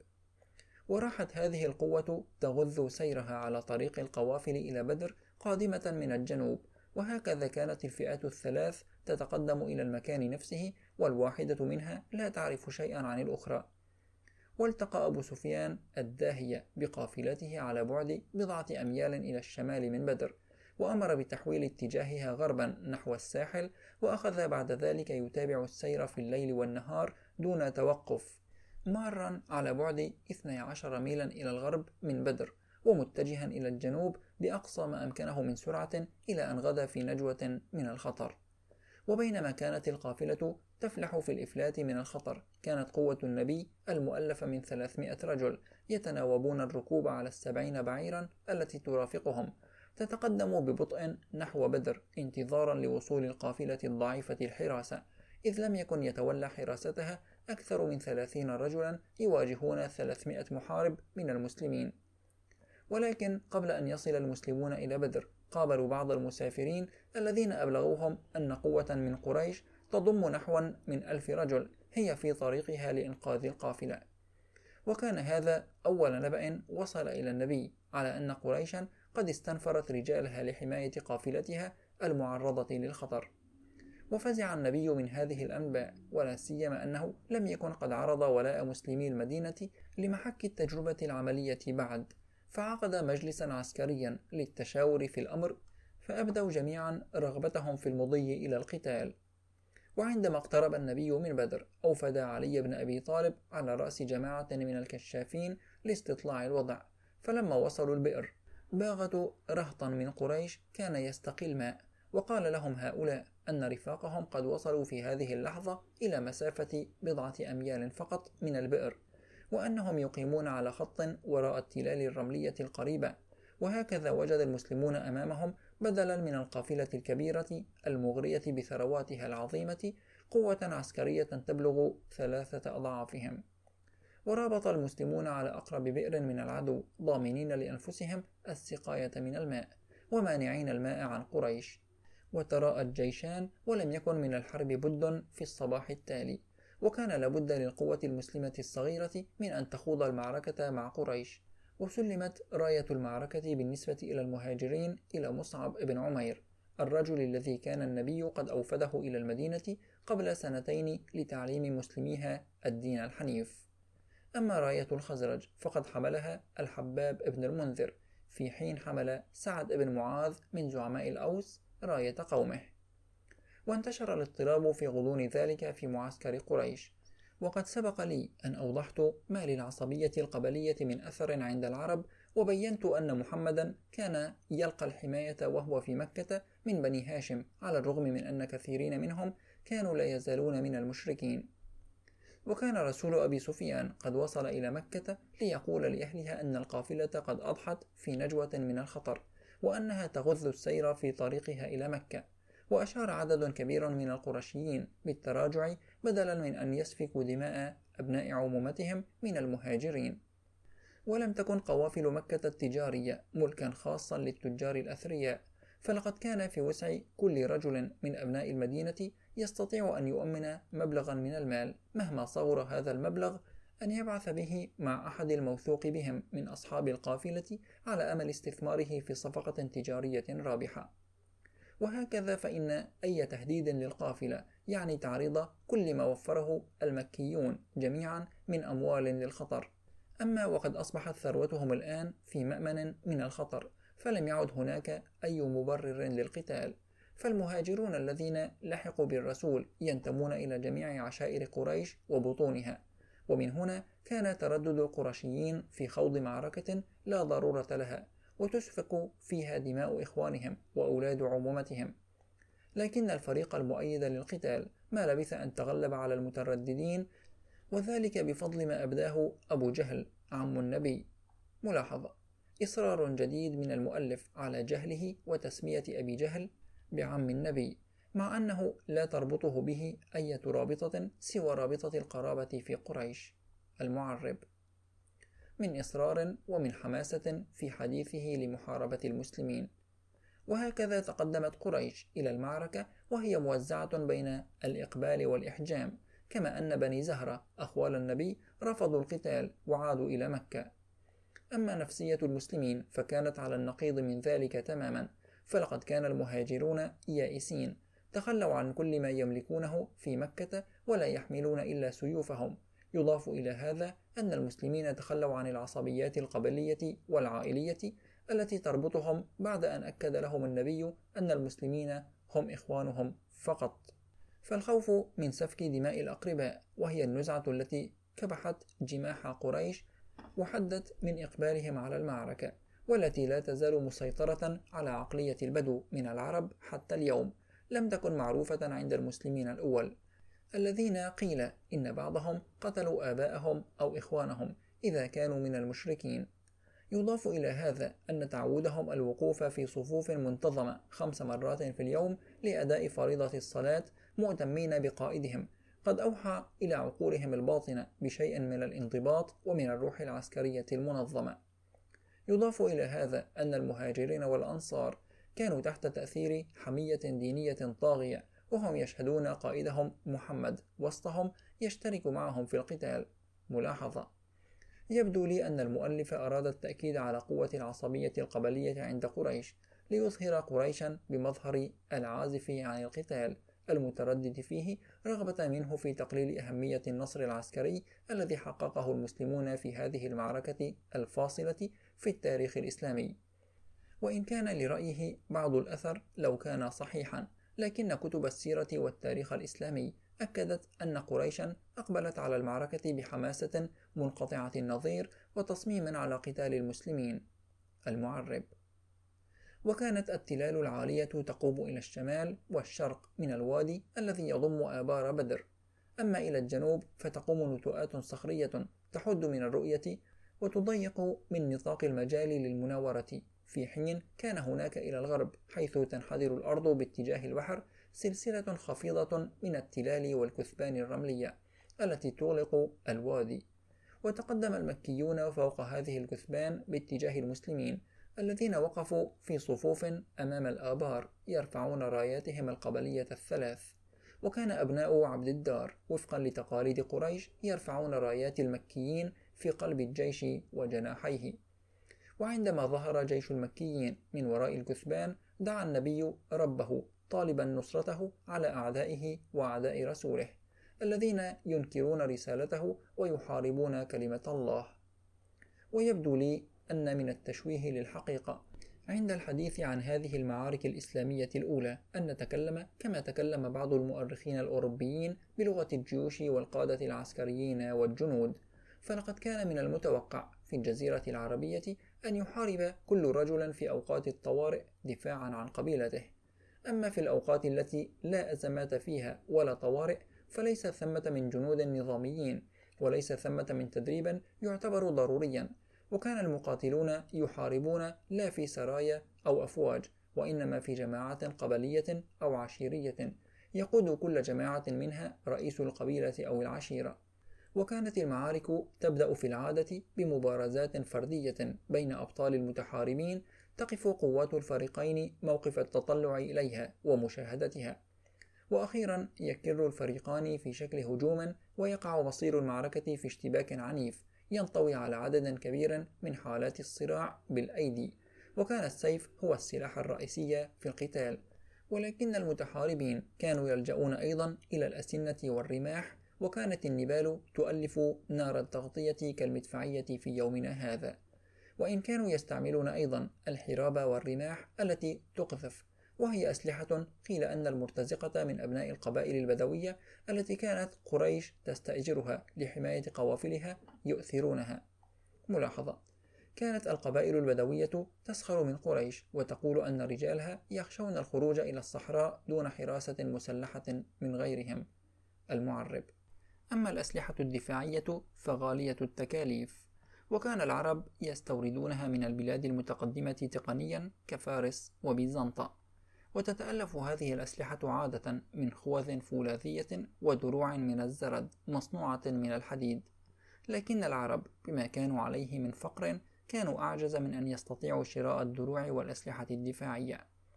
وراحت هذه القوة تغذ سيرها على طريق القوافل إلى بدر قادمة من الجنوب، وهكذا كانت الفئات الثلاث تتقدم إلى المكان نفسه، والواحدة منها لا تعرف شيئا عن الأخرى. والتقى أبو سفيان الداهية بقافلته على بعد بضعة أميال إلى الشمال من بدر، وأمر بتحويل اتجاهها غربا نحو الساحل، وأخذ بعد ذلك يتابع السير في الليل والنهار دون توقف، مارا على بعد اثني عشر ميلا إلى الغرب من بدر، ومتجها إلى الجنوب بأقصى ما أمكنه من سرعة إلى أن غدا في نجوة من الخطر. وبينما كانت القافلة تفلح في الإفلات من الخطر، كانت قوة النبي المؤلفة من ثلاثمائة رجل يتناوبون الركوب على السبعين بعيرا التي ترافقهم تتقدم ببطء نحو بدر انتظارا لوصول القافلة الضعيفة الحراسة، إذ لم يكن يتولى حراستها أكثر من ثلاثين رجلا يواجهون ثلاثمائة محارب من المسلمين. ولكن قبل أن يصل المسلمون إلى بدر قابلوا بعض المسافرين الذين أبلغوهم أن قوة من قريش تضم نحوا من ألف رجل هي في طريقها لإنقاذ القافلة. وكان هذا أول نبأ وصل إلى النبي على أن قريشا قد استنفرت رجالها لحماية قافلتها المعرضة للخطر. وفزع النبي من هذه الأنباء، ولا سيما أنه لم يكن قد عرض ولاء مسلمي المدينة لمحك التجربة العملية بعد، فعقد مجلسا عسكريا للتشاور في الأمر، فأبدوا جميعا رغبتهم في المضي إلى القتال. وعندما اقترب النبي من بدر أوفد علي بن أبي طالب على رأس جماعة من الكشافين لاستطلاع الوضع، فلما وصلوا البئر باغتوا رهطا من قريش كان يستقي الماء، وقال لهم هؤلاء أن رفاقهم قد وصلوا في هذه اللحظة إلى مسافة بضعة أميال فقط من البئر، وأنهم يقيمون على خط وراء التلال الرملية القريبة. وهكذا وجد المسلمون أمامهم بدلا من القافلة الكبيرة المغرية بثرواتها العظيمة قوة عسكرية تبلغ ثلاثة أضعافهم. ورابط المسلمون على أقرب بئر من العدو ضامنين لأنفسهم السقاية من الماء ومانعين الماء عن قريش. وتراءى الجيشان ولم يكن من الحرب بد في الصباح التالي، وكان لابد للقوة المسلمة الصغيرة من أن تخوض المعركة مع قريش. وسلمت راية المعركة بالنسبة إلى المهاجرين إلى مصعب بن عمير، الرجل الذي كان النبي قد أوفده إلى المدينة قبل سنتين لتعليم مسلميها الدين الحنيف. أما راية الخزرج فقد حملها الحباب بن المنذر، في حين حمل سعد بن معاذ من زعماء الأوس راية قومه. وانتشر الاضطراب في غضون ذلك في معسكر قريش. وقد سبق لي أن أوضحت ما للعصبية القبلية من أثر عند العرب، وبينت أن محمدا كان يلقى الحماية وهو في مكة من بني هاشم، على الرغم من أن كثيرين منهم كانوا لا يزالون من المشركين. وكان رسول أبي سفيان قد وصل إلى مكة ليقول لأهلها أن القافلة قد أضحت في نجوة من الخطر، وأنها تغذ السير في طريقها إلى مكة. وأشار عدد كبير من القرشيين بالتراجع بدلا من أن يسفكوا دماء أبناء عمومتهم من المهاجرين. ولم تكن قوافل مكة التجارية ملكا خاصا للتجار الأثرياء، فلقد كان في وسع كل رجل من أبناء المدينة يستطيع أن يؤمن مبلغا من المال مهما صغر هذا المبلغ، أن يبعث به مع أحد الموثوق بهم من أصحاب القافلة على أمل استثماره في صفقة تجارية رابحة. وهكذا فإن أي تهديد للقافلة يعني تعريض كل ما وفره المكيون جميعا من أموال للخطر. أما وقد أصبحت ثروتهم الآن في مأمن من الخطر، فلم يعد هناك أي مبرر للقتال، فالمهاجرون الذين لحقوا بالرسول ينتمون إلى جميع عشائر قريش وبطونها. ومن هنا كان تردد القرشيين في خوض معركة لا ضرورة لها وتسفك فيها دماء إخوانهم وأولاد عمومتهم. لكن الفريق المؤيد للقتال ما لبث أن تغلب على المترددين، وذلك بفضل ما أبداه أبو جهل عم النبي. ملاحظة: إصرار جديد من المؤلف على جهله وتسمية أبي جهل بعم النبي، مع أنه لا تربطه به أي رابطة سوى رابطة القرابة في قريش. المعرب: من إصرار ومن حماسة في حديثه لمحاربة المسلمين. وهكذا تقدمت قريش إلى المعركة وهي موزعة بين الإقبال والإحجام، كما أن بني زهرة أخوال النبي رفضوا القتال وعادوا إلى مكة. أما نفسية المسلمين فكانت على النقيض من ذلك تماما، فلقد كان المهاجرون يائسين، تخلوا عن كل ما يملكونه في مكة ولا يحملون إلا سيوفهم. يضاف إلى هذا أن المسلمين تخلوا عن العصبيات القبلية والعائلية التي تربطهم، بعد أن أكد لهم النبي أن المسلمين هم إخوانهم فقط. فالخوف من سفك دماء الأقرباء، وهي النزعة التي كبحت جماح قريش وحدت من إقبالهم على المعركة، والتي لا تزال مسيطرة على عقلية البدو من العرب حتى اليوم، لم تكن معروفة عند المسلمين الأول، الذين قيل إن بعضهم قتلوا آباءهم أو إخوانهم إذا كانوا من المشركين. يضاف إلى هذا أن تعودهم الوقوف في صفوف منتظمة خمس مرات في اليوم لأداء فريضة الصلاة مؤتمين بقائدهم قد أوحى إلى عقولهم الباطنة بشيء من الانضباط ومن الروح العسكرية المنظمة. يضاف إلى هذا أن المهاجرين والأنصار كانوا تحت تأثير حمية دينية طاغية، وهم يشهدون قائدهم محمد وسطهم يشترك معهم في القتال. ملاحظة: يبدو لي أن المؤلف أراد التأكيد على قوة العصبية القبلية عند قريش ليظهر قريشا بمظهر العازف عن القتال المتردد فيه، رغبة منه في تقليل أهمية النصر العسكري الذي حققه المسلمون في هذه المعركة الفاصلة في التاريخ الإسلامي. وإن كان لرأيه بعض الأثر لو كان صحيحا، لكن كتب السيرة والتاريخ الإسلامي أكدت أن قريشا أقبلت على المعركة بحماسة منقطعة النظير وتصميم على قتال المسلمين. المعرب: وكانت التلال العالية تقوم إلى الشمال والشرق من الوادي الذي يضم آبار بدر، أما إلى الجنوب فتقوم نتوءات صخرية تحد من الرؤية وتضيق من نطاق المجال للمناورة، في حين كان هناك إلى الغرب حيث تنحدر الأرض باتجاه البحر سلسلة خفيضة من التلال والكثبان الرملية التي تغلق الوادي. وتقدم المكيون فوق هذه الكثبان باتجاه المسلمين الذين وقفوا في صفوف أمام الآبار يرفعون راياتهم القبلية الثلاث، وكان أبناء عبد الدار وفقا لتقاليد قريش يرفعون رايات المكيين في قلب الجيش وجناحيه. وعندما ظهر جيش المكيين من وراء الكثبان دعا النبي ربه طالبا نصرته على أعدائه وأعداء رسوله الذين ينكرون رسالته ويحاربون كلمة الله. ويبدو لي أن من التشويه للحقيقة عند الحديث عن هذه المعارك الإسلامية الأولى أن نتكلم كما تكلم بعض المؤرخين الأوروبيين بلغة الجيوش والقادة العسكريين والجنود، فلقد كان من المتوقع في الجزيرة العربية أن يحارب كل رجل في أوقات الطوارئ دفاعا عن قبيلته، أما في الأوقات التي لا أزمات فيها ولا طوارئ فليس ثمة من جنود نظاميين، وليس ثمة من تدريب يعتبر ضروريا، وكان المقاتلون يحاربون لا في سرايا أو أفواج، وإنما في جماعات قبلية أو عشيرية يقود كل جماعة منها رئيس القبيلة أو العشيرة. وكانت المعارك تبدأ في العادة بمبارزات فردية بين أبطال المتحاربين تقف قوات الفريقين موقف التطلع إليها ومشاهدتها، وأخيرا يكر الفريقان في شكل هجوم ويقع مصير المعركة في اشتباك عنيف ينطوي على عدد كبير من حالات الصراع بالأيدي، وكان السيف هو السلاح الرئيسي في القتال. ولكن المتحاربين كانوا يلجؤون أيضا إلى الأسنة والرماح، وكانت النبال تؤلف نار التغطية كالمدفعية في يومنا هذا، وإن كانوا يستعملون أيضا الحراب والرماح التي تقذف، وهي أسلحة قيل أن المرتزقة من أبناء القبائل البدوية التي كانت قريش تستأجرها لحماية قوافلها يؤثرونها. ملاحظة: كانت القبائل البدوية تسخر من قريش وتقول أن رجالها يخشون الخروج إلى الصحراء دون حراسة مسلحة من غيرهم. المعرب: أما الأسلحة الدفاعية فغالية التكاليف، وكان العرب يستوردونها من البلاد المتقدمة تقنيا كفارس وبيزنطة، وتتألف هذه الأسلحة عادة من خوذ فولاذية ودروع من الزرد مصنوعة من الحديد، لكن العرب بما كانوا عليه من فقر كانوا أعجز من أن يستطيعوا شراء الدروع والأسلحة الدفاعية.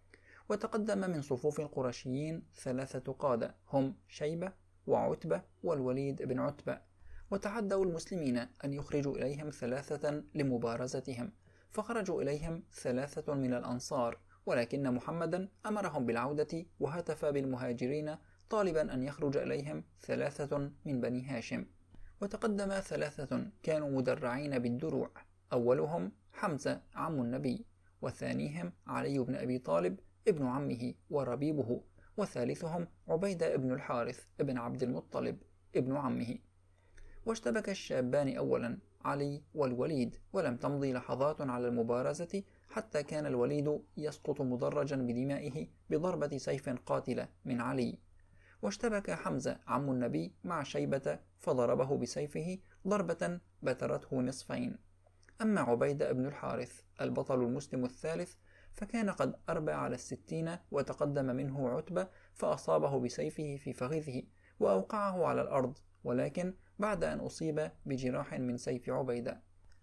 وتقدم من صفوف القرشيين ثلاثة قادة هم شيبة وعتبة والوليد بن عتبة، وتعدوا المسلمين أن يخرجوا إليهم ثلاثة لمبارزتهم، فخرجوا إليهم ثلاثة من الأنصار، ولكن محمدا أمرهم بالعودة وهتف بالمهاجرين طالبا أن يخرج إليهم ثلاثة من بني هاشم. وتقدم ثلاثة كانوا مدرعين بالدروع، أولهم حمزة عم النبي، وثانيهم علي بن أبي طالب ابن عمه وربيبه، وثالثهم عبيدة بن الحارث ابن عبد المطلب ابن عمه. واشتبك الشابان أولا علي والوليد، ولم تمضي لحظات على المبارزة حتى كان الوليد يسقط مدرجا بدمائه بضربة سيف قاتلة من علي، واشتبك حمزة عم النبي مع شيبة فضربه بسيفه ضربة بترته نصفين. أما عبيدة بن الحارث البطل المسلم الثالث فكان قد أربى على الستين، وتقدم منه عتبة فأصابه بسيفه في فخذه وأوقعه على الأرض، ولكن بعد أن أصيب بجراح من سيف عبيدة.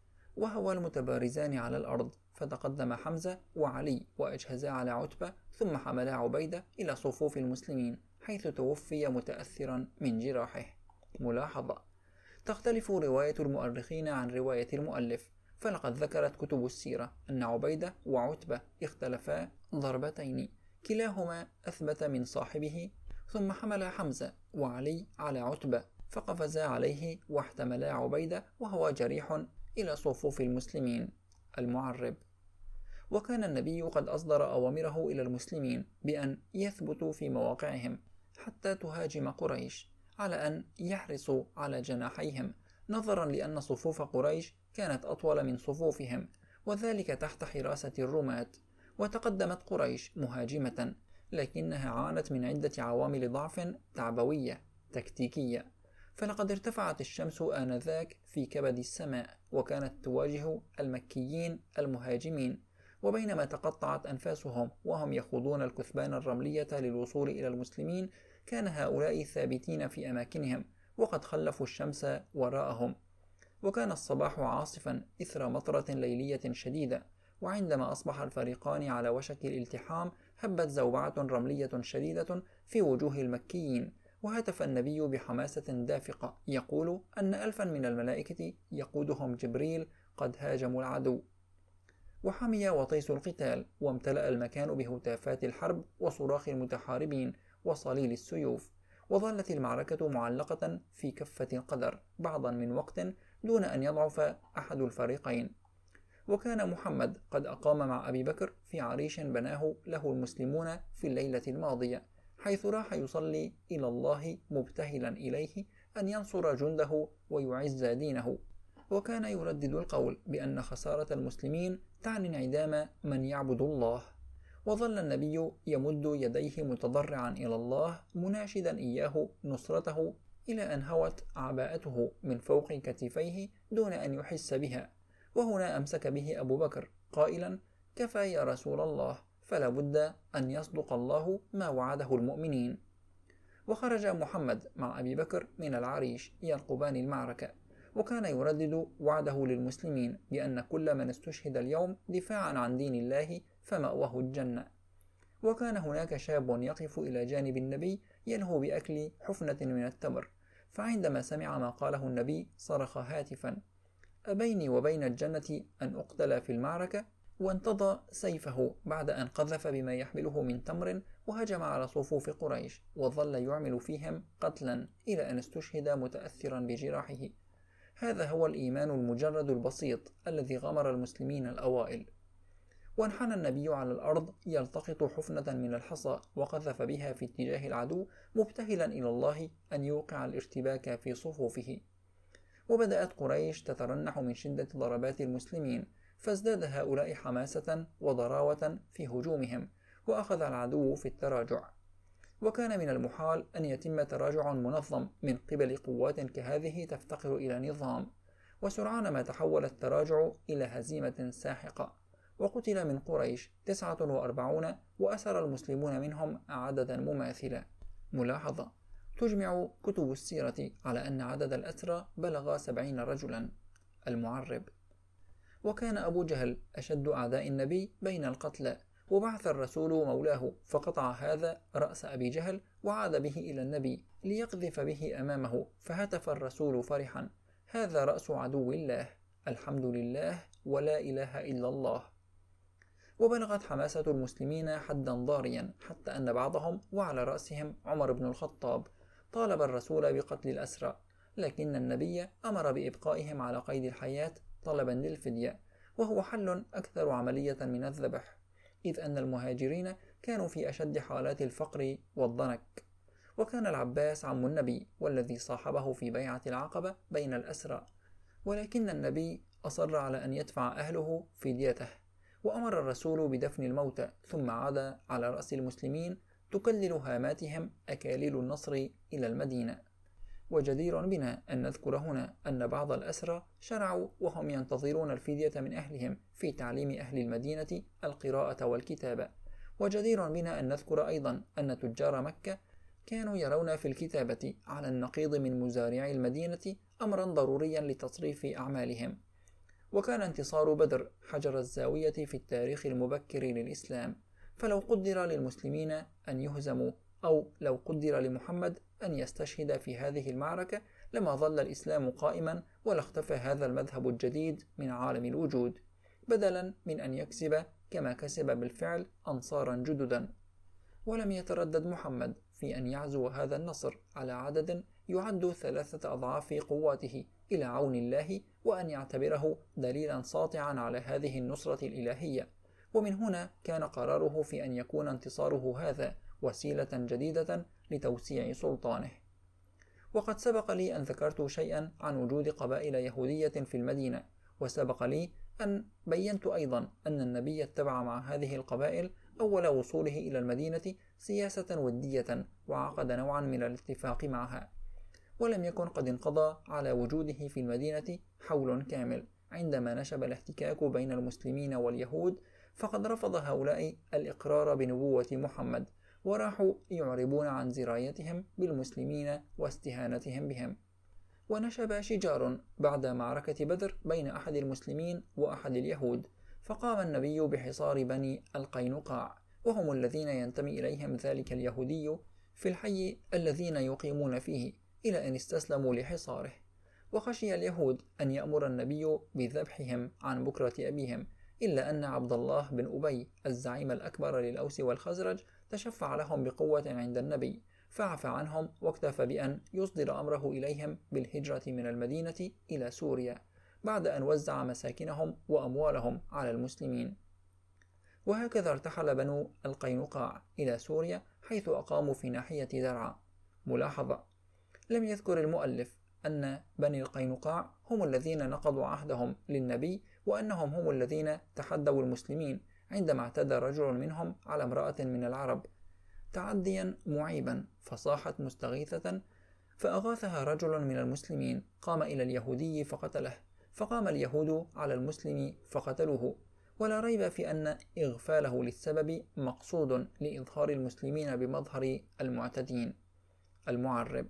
وهو المتبارزان على الأرض، فتقدم حمزة وعلي وأجهزا على عتبة، ثم حملا عبيدة إلى صفوف المسلمين حيث توفي متأثرا من جراحه. ملاحظة: تختلف رواية المؤرخين عن رواية المؤلف، فلقد ذكرت كتب السيرة أن عبيدة وعتبة اختلفا ضربتين كلاهما أثبت من صاحبه، ثم حمل حمزة وعلي على عتبة فقفزا عليه واحتملا عبيدة وهو جريح إلى صفوف المسلمين. المعرب: وكان النبي قد أصدر أوامره إلى المسلمين بأن يثبتوا في مواقعهم حتى تهاجم قريش، على أن يحرصوا على جناحيهم، نظرا لأن صفوف قريش كانت أطول من صفوفهم، وذلك تحت حراسة الرماة. وتقدمت قريش مهاجمة، لكنها عانت من عدة عوامل ضعف تعبوية تكتيكية، فلقد ارتفعت الشمس آنذاك في كبد السماء وكانت تواجه المكيين المهاجمين، وبينما تقطعت أنفاسهم وهم يخوضون الكثبان الرملية للوصول إلى المسلمين، كان هؤلاء ثابتين في أماكنهم وقد خلفوا الشمس وراءهم. وكان الصباح عاصفا إثر مطرة ليلية شديدة، وعندما أصبح الفريقان على وشك الالتحام هبت زوبعة رملية شديدة في وجوه المكيين، وهتف النبي بحماسة دافقة يقول أن ألفا من الملائكة يقودهم جبريل قد هاجموا العدو. وحمي وطيس القتال، وامتلأ المكان بهتافات الحرب وصراخ المتحاربين وصليل السيوف، وظلت المعركة معلقة في كفة القدر بعضا من وقت دون أن يضعف أحد الفريقين. وكان محمد قد أقام مع أبي بكر في عريش بناه له المسلمون في الليلة الماضية، حيث راح يصلي إلى الله مبتهلا إليه أن ينصر جنده ويعز دينه، وكان يردد القول بأن خسارة المسلمين تعني انعدام من يعبد الله. وظل النبي يمد يديه متضرعا إلى الله مناشدا إياه نصرته، إلى أن هوت عباءته من فوق كتفيه دون أن يحس بها. وهنا أمسك به أبو بكر قائلا: كفى يا رسول الله، فلا بد أن يصدق الله ما وعده المؤمنين. وخرج محمد مع أبي بكر من العريش يرقبان المعركة، وكان يردد وعده للمسلمين بأن كل من استشهد اليوم دفاعا عن دين الله فمأواه الجنة. وكان هناك شاب يقف إلى جانب النبي يلهو بأكل حفنة من التمر، فعندما سمع ما قاله النبي صرخ هاتفا: أبيني وبين الجنة أن أقتل في المعركة؟ وانتضى سيفه بعد أن قذف بما يحمله من تمر وهجم على صفوف قريش، وظل يعمل فيهم قتلا إلى أن استشهد متأثرا بجراحه. هذا هو الإيمان المجرد البسيط الذي غمر المسلمين الأوائل. وانحنى النبي على الأرض يلتقط حفنة من الحصى وقذف بها في اتجاه العدو، مبتهلا إلى الله أن يوقع الارتباك في صفوفه. وبدأت قريش تترنح من شدة ضربات المسلمين، فازداد هؤلاء حماسة وضراوة في هجومهم، وأخذ العدو في التراجع. وكان من المحال أن يتم تراجع منظم من قبل قوات كهذه تفتقر إلى نظام، وسرعان ما تحول التراجع إلى هزيمة ساحقة، وقتل من قريش تسعة وأربعون، وأسر المسلمون منهم عددا مماثلا. ملاحظة: تجمع كتب السيرة على أن عدد الأسرى بلغ سبعين رجلا. المعرب: وكان أبو جهل أشد أعداء النبي بين القتلى، وبعث الرسول مولاه فقطع هذا رأس أبي جهل وعاد به إلى النبي ليقذف به أمامه، فهتف الرسول فرحا: هذا رأس عدو الله، الحمد لله ولا إله إلا الله. وبلغت حماسة المسلمين حدا ضاريا، حتى أن بعضهم وعلى رأسهم عمر بن الخطاب طالب الرسول بقتل الأسرى، لكن النبي أمر بإبقائهم على قيد الحياة طلبا للفدية، وهو حل أكثر عملية من الذبح، إذ أن المهاجرين كانوا في أشد حالات الفقر والضنك. وكان العباس عم النبي والذي صاحبه في بيعة العقبة بين الأسرى، ولكن النبي أصر على أن يدفع أهله فديته، وأمر الرسول بدفن الموتى، ثم عاد على رأس المسلمين تكلل هاماتهم أكاليل النصر إلى المدينة. وجدير بنا أن نذكر هنا أن بعض الأسرى شرعوا وهم ينتظرون الفدية من أهلهم في تعليم أهل المدينة القراءة والكتابة. وجدير بنا أن نذكر أيضا أن تجار مكة كانوا يرون في الكتابة على النقيض من مزارعي المدينة أمرا ضروريا لتصريف أعمالهم. وكان انتصار بدر حجر الزاوية في التاريخ المبكر للإسلام، فلو قدر للمسلمين أن يهزموا أو لو قدر لمحمد أن يستشهد في هذه المعركة لما ظل الإسلام قائما ولا اختفى هذا المذهب الجديد من عالم الوجود، بدلا من أن يكسب كما كسب بالفعل أنصارا جددا. ولم يتردد محمد في أن يعزو هذا النصر على عدد يعد ثلاثة أضعاف قواته إلى عون الله، وأن يعتبره دليلا ساطعا على هذه النصرة الإلهية. ومن هنا كان قراره في أن يكون انتصاره هذا وسيلة جديدة لتوسيع سلطانه. وقد سبق لي أن ذكرت شيئا عن وجود قبائل يهودية في المدينة، وسبق لي أن بينت أيضا أن النبي اتبع مع هذه القبائل أول وصوله إلى المدينة سياسة ودية، وعقد نوعا من الاتفاق معها، ولم يكن قد انقضى على وجوده في المدينة حول كامل عندما نشب الاحتكاك بين المسلمين واليهود، فقد رفض هؤلاء الإقرار بنبوة محمد، وراحوا يعربون عن زرايتهم بالمسلمين واستهانتهم بهم. ونشب شجار بعد معركة بدر بين أحد المسلمين وأحد اليهود، فقام النبي بحصار بني القينقاع، وهم الذين ينتمي إليهم ذلك اليهودي في الحي الذين يقيمون فيه، إلى أن استسلموا لحصاره. وخشي اليهود أن يأمر النبي بذبحهم عن بكرة أبيهم، إلا أن عبد الله بن أبي الزعيم الأكبر للأوس والخزرج تشفع لهم بقوة عند النبي، فعفى عنهم واكتفى بأن يصدر أمره إليهم بالهجرة من المدينة إلى سوريا، بعد أن وزع مساكنهم وأموالهم على المسلمين. وهكذا ارتحل بنو القينقاع إلى سوريا، حيث أقاموا في ناحية درعا. ملاحظة: لم يذكر المؤلف أن بني القينقاع هم الذين نقضوا عهدهم للنبي، وأنهم هم الذين تحدوا المسلمين عندما اعتدى رجل منهم على امرأة من العرب تعديا معيبا، فصاحت مستغيثة فأغاثها رجل من المسلمين، قام إلى اليهودي فقتله، فقام اليهود على المسلم فقتلوه. ولا ريب في أن إغفاله للسبب مقصود لإظهار المسلمين بمظهر المعتدين. المعرب: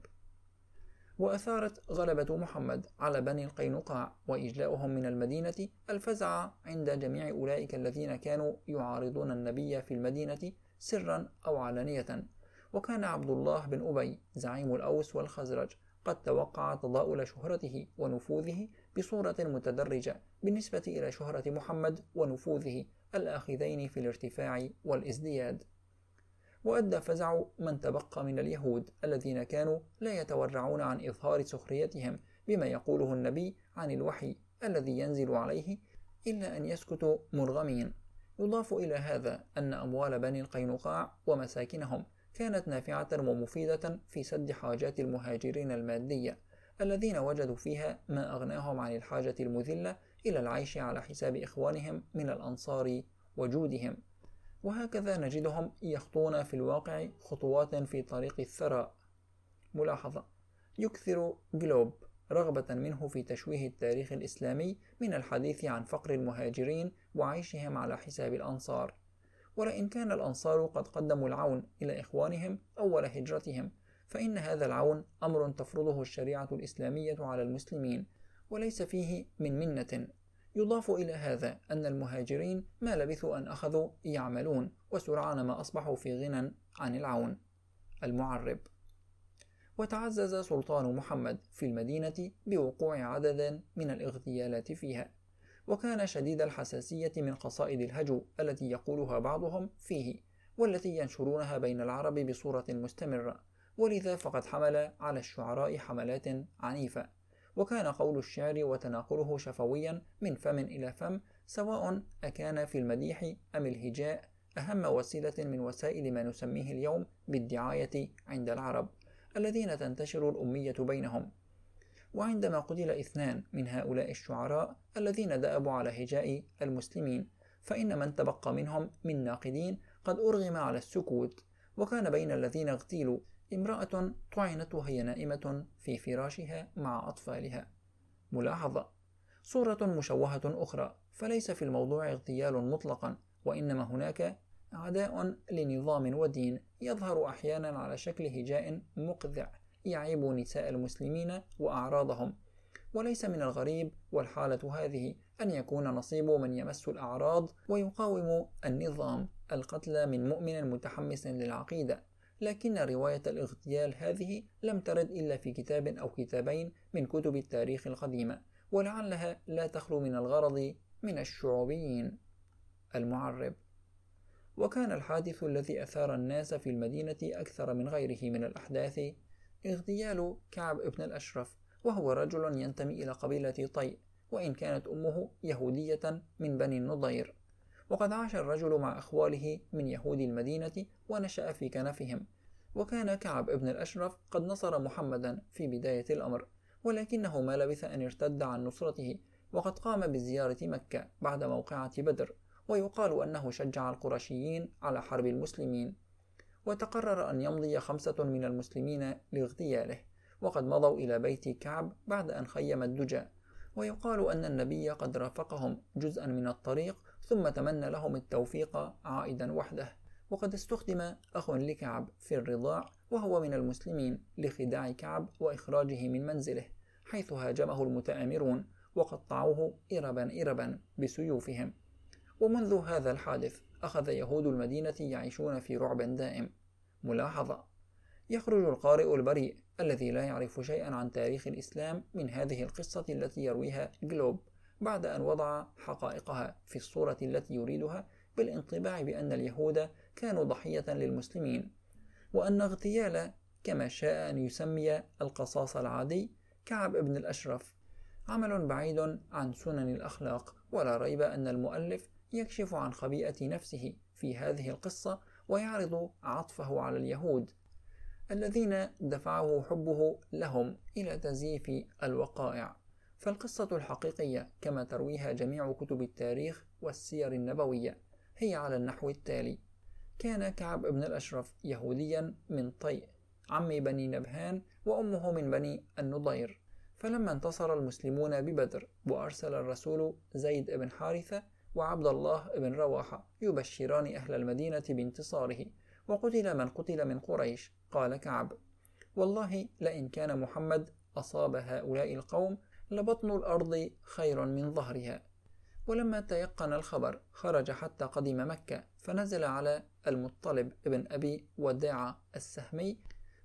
وأثارت غلبة محمد على بني القينقاع وإجلاؤهم من المدينة الفزع عند جميع أولئك الذين كانوا يعارضون النبي في المدينة سرا أو علانية. وكان عبد الله بن أبي زعيم الأوس والخزرج قد توقع تضاؤل شهرته ونفوذه بصورة متدرجة بالنسبة إلى شهرة محمد ونفوذه الآخذين في الارتفاع والازدياد. وأدى فزع من تبقى من اليهود الذين كانوا لا يتورعون عن إظهار سخريتهم بما يقوله النبي عن الوحي الذي ينزل عليه إلا أن يسكتوا مرغمين. يضاف إلى هذا أن أموال بني القينقاع ومساكنهم كانت نافعة ومفيدة في سد حاجات المهاجرين المادية الذين وجدوا فيها ما أغناهم عن الحاجة المذلة إلى العيش على حساب إخوانهم من الأنصار وجودهم. وهكذا نجدهم يخطون في الواقع خطوات في طريق الثراء. ملاحظة: يكثر جلوب رغبة منه في تشويه التاريخ الإسلامي من الحديث عن فقر المهاجرين وعيشهم على حساب الأنصار. ولئن كان الأنصار قد قدموا العون إلى إخوانهم أول هجرتهم، فإن هذا العون أمر تفرضه الشريعة الإسلامية على المسلمين، وليس فيه من منة. يضاف إلى هذا أن المهاجرين ما لبثوا أن أخذوا يعملون، وسرعان ما أصبحوا في غنى عن العون. المعرب: وتعزز سلطان محمد في المدينة بوقوع عدد من الاغتيالات فيها، وكان شديد الحساسية من قصائد الهجو التي يقولها بعضهم فيه، والتي ينشرونها بين العرب بصورة مستمرة، ولذا فقد حمل على الشعراء حملات عنيفة، وكان قول الشعر وتناقله شفويا من فم إلى فم، سواء أكان في المديح أم الهجاء أهم وسيلة من وسائل ما نسميه اليوم بالدعاية عند العرب الذين تنتشر الأمية بينهم. وعندما قتل اثنان من هؤلاء الشعراء الذين دأبوا على هجاء المسلمين، فإن من تبقى منهم من ناقدين قد أرغم على السكوت. وكان بين الذين اغتيلوا امرأة طعنت وهي نائمة في فراشها مع أطفالها. ملاحظة: صورة مشوهة أخرى، فليس في الموضوع اغتيال مطلقا، وإنما هناك عداء لنظام ودين يظهر أحيانا على شكل هجاء مقذع يعيب نساء المسلمين وأعراضهم. وليس من الغريب والحالة هذه أن يكون نصيب من يمس الأعراض ويقاوم النظام القتل من مؤمن متحمس للعقيدة، لكن رواية الاغتيال هذه لم ترد إلا في كتاب أو كتابين من كتب التاريخ القديمة، ولعلها لا تخلو من الغرض من الشعوبيين. المعرب: وكان الحادث الذي أثار الناس في المدينة أكثر من غيره من الأحداث اغتيال كعب بن الأشرف، وهو رجل ينتمي إلى قبيلة طي، وإن كانت أمه يهودية من بني النضير. وقد عاش الرجل مع أخواله من يهود المدينة ونشأ في كنفهم. وكان كعب بن الأشرف قد نصر محمدا في بداية الأمر، ولكنه ما لبث أن ارتد عن نصرته، وقد قام بزيارة مكة بعد موقعة بدر، ويقال أنه شجع القرشيين على حرب المسلمين. وتقرر أن يمضي خمسة من المسلمين لاغتياله، وقد مضوا إلى بيت كعب بعد أن خيم الدجى، ويقال أن النبي قد رافقهم جزءا من الطريق ثم تمنى لهم التوفيق عائدا وحده. وقد استخدم أخ لكعب في الرضاع وهو من المسلمين لخداع كعب وإخراجه من منزله، حيث هاجمه المتآمرون وقطعوه إربا إربا بسيوفهم. ومنذ هذا الحادث أخذ يهود المدينة يعيشون في رعب دائم. ملاحظة: يخرج القارئ البريء الذي لا يعرف شيئا عن تاريخ الإسلام من هذه القصة التي يرويها جلوب بعد أن وضع حقائقها في الصورة التي يريدها بالانطباع بأن اليهود كانوا ضحية للمسلمين، وأن اغتيال كما شاء أن يسمي القصاص العادي كعب بن الأشرف عمل بعيد عن سنن الأخلاق. ولا ريب أن المؤلف يكشف عن خبيئة نفسه في هذه القصة ويعرض عطفه على اليهود الذين دفعه حبه لهم إلى تزييف الوقائع. فالقصة الحقيقية كما ترويها جميع كتب التاريخ والسير النبوية هي على النحو التالي: كان كعب بن الأشرف يهوديا من طي عم بني نبهان، وأمه من بني النضير. فلما انتصر المسلمون ببدر وأرسل الرسول زيد بن حارثة وعبد الله بن رواحة يبشران أهل المدينة بانتصاره، وقتل من قتل من قريش، قال كعب: والله لئن كان محمد أصاب هؤلاء القوم لبطن الأرض خير من ظهرها. ولما تيقن الخبر خرج حتى قدم مكة، فنزل على المطلب بن أبي وداع السهمي،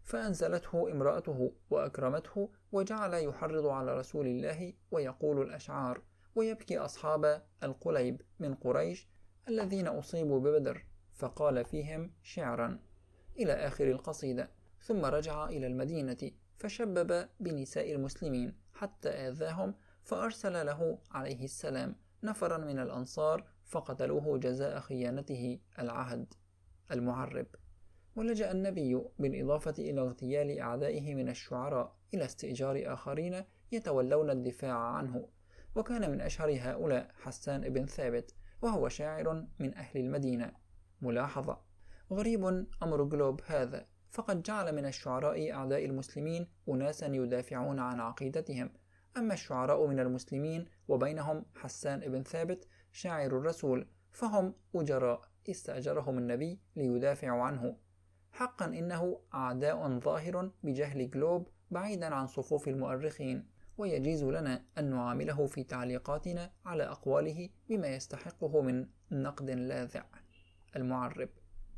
فأنزلته امرأته وأكرمته، وجعل يحرض على رسول الله ويقول الأشعار، ويبكي أصحاب القليب من قريش الذين أصيبوا ببدر، فقال فيهم شعرا إلى آخر القصيدة. ثم رجع إلى المدينة فشبب بنساء المسلمين حتى آذاهم، فأرسل له عليه السلام نفرا من الأنصار فقتلوه جزاء خيانته العهد. المعرب: ولجأ النبي بالإضافة إلى اغتيال أعدائه من الشعراء إلى استئجار آخرين يتولون الدفاع عنه، وكان من أشهر هؤلاء حسان بن ثابت، وهو شاعر من أهل المدينة. ملاحظة: غريب أمر جلوب هذا، فقد جعل من الشعراء أعداء المسلمين أناسا يدافعون عن عقيدتهم، أما الشعراء من المسلمين وبينهم حسان بن ثابت شاعر الرسول فهم أجراء استأجرهم النبي ليدافعوا عنه. حقا إنه أعداء ظاهر بجهل جلوب بعيدا عن صفوف المؤرخين، ويجيز لنا أن نعامله في تعليقاتنا على أقواله بما يستحقه من نقد لاذع. المعرب: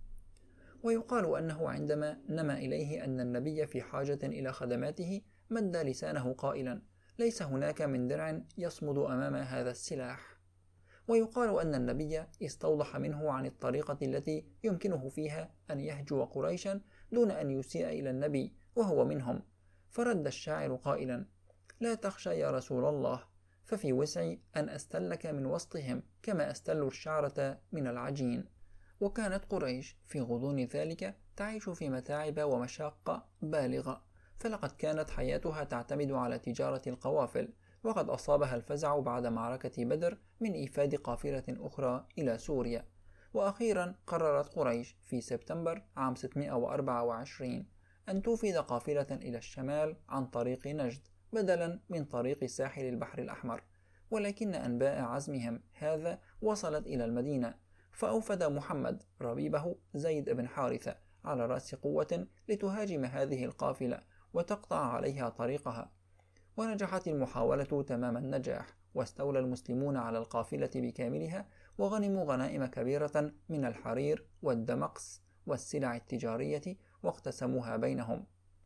ويقال أنه عندما نما إليه أن النبي في حاجة إلى خدماته مد لسانه قائلا: ليس هناك من درع يصمد أمام هذا السلاح. ويقال أن النبي استوضح منه عن الطريقة التي يمكنه فيها أن يهجو قريشا دون أن يسيء إلى النبي وهو منهم، فرد الشاعر قائلا: لا تخشى يا رسول الله، ففي وسعي أن أستلك من وسطهم كما أستل الشعرة من العجين. وكانت قريش في غضون ذلك تعيش في متاعب ومشاق بالغة، فلقد كانت حياتها تعتمد على تجارة القوافل، وقد أصابها الفزع بعد معركة بدر من إيفاد قافلة أخرى إلى سوريا. وأخيرا قررت قريش في سبتمبر عام ستمائة وأربعة وعشرين أن توفد قافلة إلى الشمال عن طريق نجد بدلا من طريق ساحل البحر الأحمر، ولكن أنباء عزمهم هذا وصلت إلى المدينة، فأوفد محمد ربيبه زيد بن حارثة على رأس قوة لتهاجم هذه القافلة وتقطع عليها طريقها. ونجحت المحاولة تمام النجاح، واستولى المسلمون على القافلة بكاملها، وغنموا غنائم كبيرة من الحرير والدمقس والسلع التجارية واقتسموها بينهم.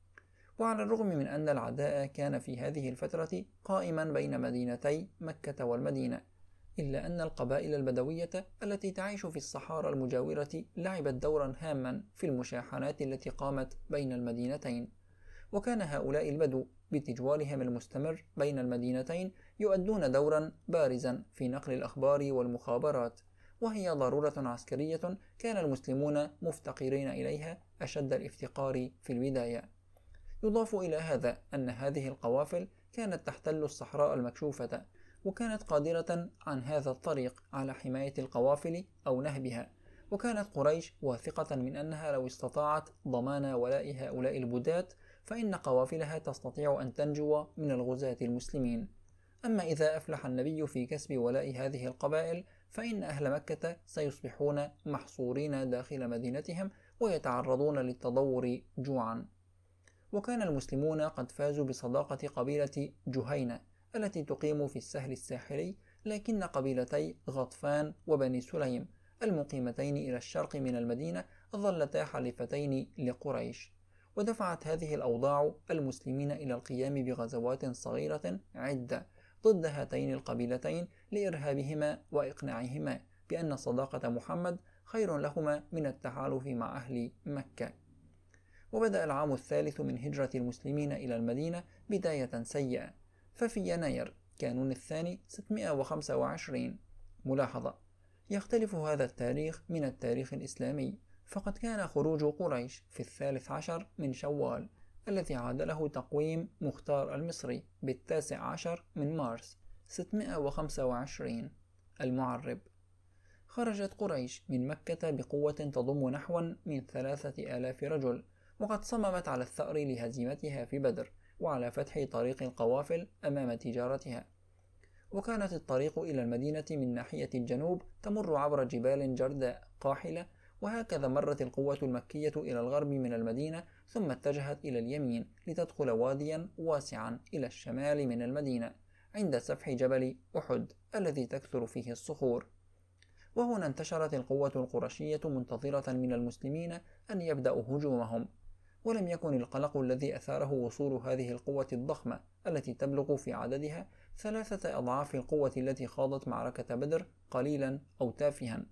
وعلى الرغم من أن العداء كان في هذه الفترة قائما بين مدينتي مكة والمدينة، إلا أن القبائل البدوية التي تعيش في الصحارى المجاورة لعبت دورا هاما في المشاحنات التي قامت بين المدينتين. وكان هؤلاء البدو بتجوالهم المستمر بين المدينتين يؤدون دورا بارزا في نقل الأخبار والمخابرات، وهي ضرورة عسكرية كان المسلمون مفتقرين إليها أشد الافتقار في البداية. يضاف إلى هذا أن هذه القوافل كانت تحتل الصحراء المكشوفة، وكانت قادرة عن هذا الطريق على حماية القوافل أو نهبها، وكانت قريش واثقة من أنها لو استطاعت ضمان ولاء هؤلاء البداة فإن قوافلها تستطيع أن تنجو من الغزاة المسلمين. أما إذا أفلح النبي في كسب ولاء هذه القبائل فإن أهل مكة سيصبحون محصورين داخل مدينتهم ويتعرضون للتضور جوعا. وكان المسلمون قد فازوا بصداقة قبيلة جهينة التي تقيم في السهل الساحلي، لكن قبيلتي غطفان وبني سليم المقيمتين إلى الشرق من المدينة ظلتا حليفتين لقريش، ودفعت هذه الأوضاع المسلمين إلى القيام بغزوات صغيرة عدة ضد هاتين القبيلتين لإرهابهما وإقناعهما بأن صداقة محمد خير لهما من التحالف مع أهل مكة. وبدأ العام الثالث من هجرة المسلمين إلى المدينة بداية سيئة، ففي يناير كانون الثاني ستمائة وخمسة وعشرين. ملاحظة: يختلف هذا التاريخ من التاريخ الإسلامي، فقد كان خروج قريش في الثالث عشر من شوال الذي عادله تقويم مختار المصري بالتاسع عشر من مارس ستمائة وخمسة وعشرين المعرب. خرجت قريش من مكة بقوة تضم نحو من ثلاثة آلاف رجل، وقد صممت على الثأر لهزيمتها في بدر وعلى فتح طريق القوافل أمام تجارتها. وكانت الطريق إلى المدينة من ناحية الجنوب تمر عبر جبال جرداء قاحلة، وهكذا مرت القوة المكية إلى الغرب من المدينة، ثم اتجهت إلى اليمين لتدخل واديا واسعا إلى الشمال من المدينة عند سفح جبل أحد الذي تكثر فيه الصخور. وهنا انتشرت القوة القرشية منتظرة من المسلمين أن يبدأوا هجومهم، ولم يكن القلق الذي أثاره وصول هذه القوة الضخمة التي تبلغ في عددها ثلاثة أضعاف القوة التي خاضت معركة بدر قليلا أو تافها.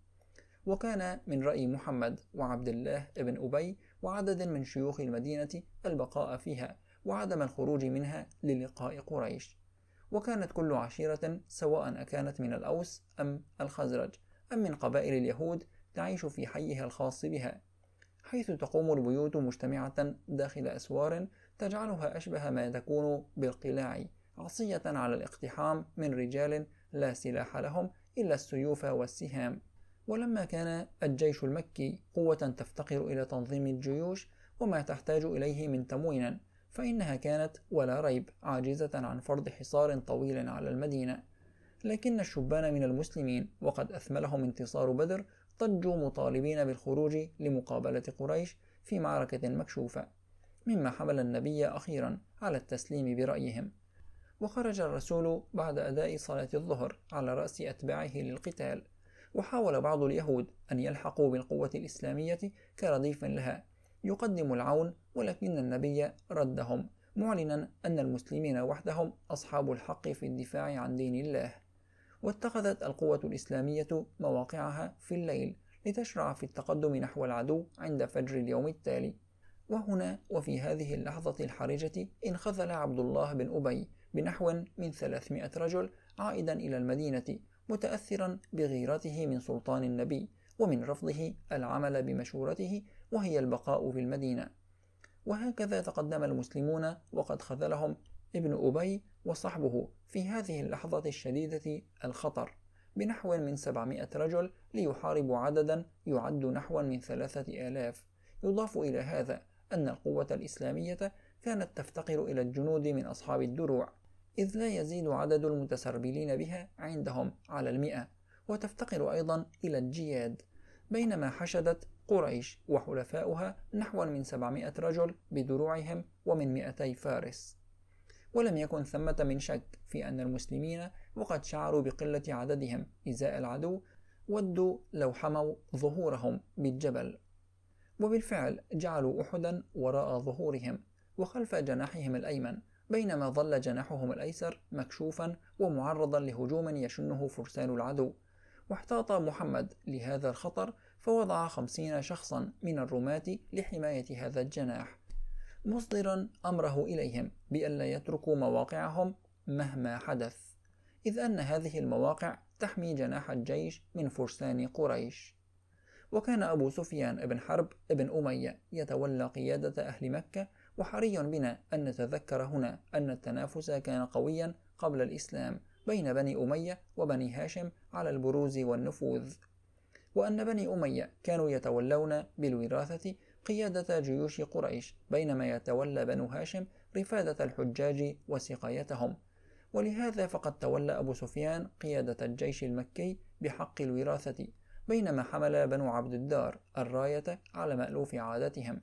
وكان من رأي محمد وعبد الله بن أبي وعدد من شيوخ المدينة البقاء فيها وعدم الخروج منها للقاء قريش. وكانت كل عشيرة سواء أكانت من الأوس أم الخزرج أم من قبائل اليهود تعيش في حيها الخاص بها، حيث تقوم البيوت مجتمعة داخل أسوار تجعلها أشبه ما تكون بالقلاع، عصية على الاقتحام من رجال لا سلاح لهم إلا السيوف والسهام. ولما كان الجيش المكي قوة تفتقر إلى تنظيم الجيوش وما تحتاج إليه من تموين، فإنها كانت ولا ريب عاجزة عن فرض حصار طويل على المدينة. لكن الشبان من المسلمين وقد أثملهم انتصار بدر ضجوا مطالبين بالخروج لمقابلة قريش في معركة مكشوفة، مما حمل النبي أخيرا على التسليم برأيهم. وخرج الرسول بعد أداء صلاة الظهر على رأس أتباعه للقتال، وحاول بعض اليهود أن يلحقوا بالقوة الإسلامية كرديف لها يقدم العون، ولكن النبي ردهم معلنا أن المسلمين وحدهم أصحاب الحق في الدفاع عن دين الله. واتخذت القوة الإسلامية مواقعها في الليل لتشرع في التقدم نحو العدو عند فجر اليوم التالي. وهنا وفي هذه اللحظة الحرجة انخذل عبد الله بن أبي بنحو من ثلاثمائة رجل عائدا إلى المدينة، متأثرا بغيرته من سلطان النبي ومن رفضه العمل بمشورته وهي البقاء في المدينة. وهكذا تقدم المسلمون وقد خذلهم ابن أبي وصحبه في هذه اللحظة الشديدة الخطر بنحو من سبعمائة رجل ليحاربوا عددا يعد نحو من ثلاثة آلاف. يضاف إلى هذا أن القوة الإسلامية كانت تفتقر إلى الجنود من أصحاب الدروع، إذ لا يزيد عدد المتسربلين بها عندهم على المئة، وتفتقر أيضا إلى الجياد، بينما حشدت قريش وحلفاؤها نحو من سبعمائة رجل بدروعهم ومن مئتي فارس. ولم يكن ثمة من شك في أن المسلمين وقد شعروا بقلة عددهم إزاء العدو ودوا لو حموا ظهورهم بالجبل، وبالفعل جعلوا أحدا وراء ظهورهم وخلف جناحهم الأيمن، بينما ظل جناحهم الأيسر مكشوفا ومعرضا لهجوم يشنه فرسان العدو. واحتاط محمد لهذا الخطر فوضع خمسين شخصا من الرماة لحماية هذا الجناح، مصدرا أمره إليهم بألا يتركوا مواقعهم مهما حدث، إذ أن هذه المواقع تحمي جناح الجيش من فرسان قريش. وكان أبو سفيان بن حرب بن أمية يتولى قيادة أهل مكة، وحري بنا أن نتذكر هنا أن التنافس كان قويا قبل الإسلام بين بني أمية وبني هاشم على البروز والنفوذ، وأن بني أمية كانوا يتولون بالوراثة قيادة جيوش قريش، بينما يتولى بنو هاشم رفادة الحجاج وسقايتهم. ولهذا فقد تولى أبو سفيان قيادة الجيش المكي بحق الوراثة، بينما حمل بنو عبد الدار الراية على مألوف عادتهم.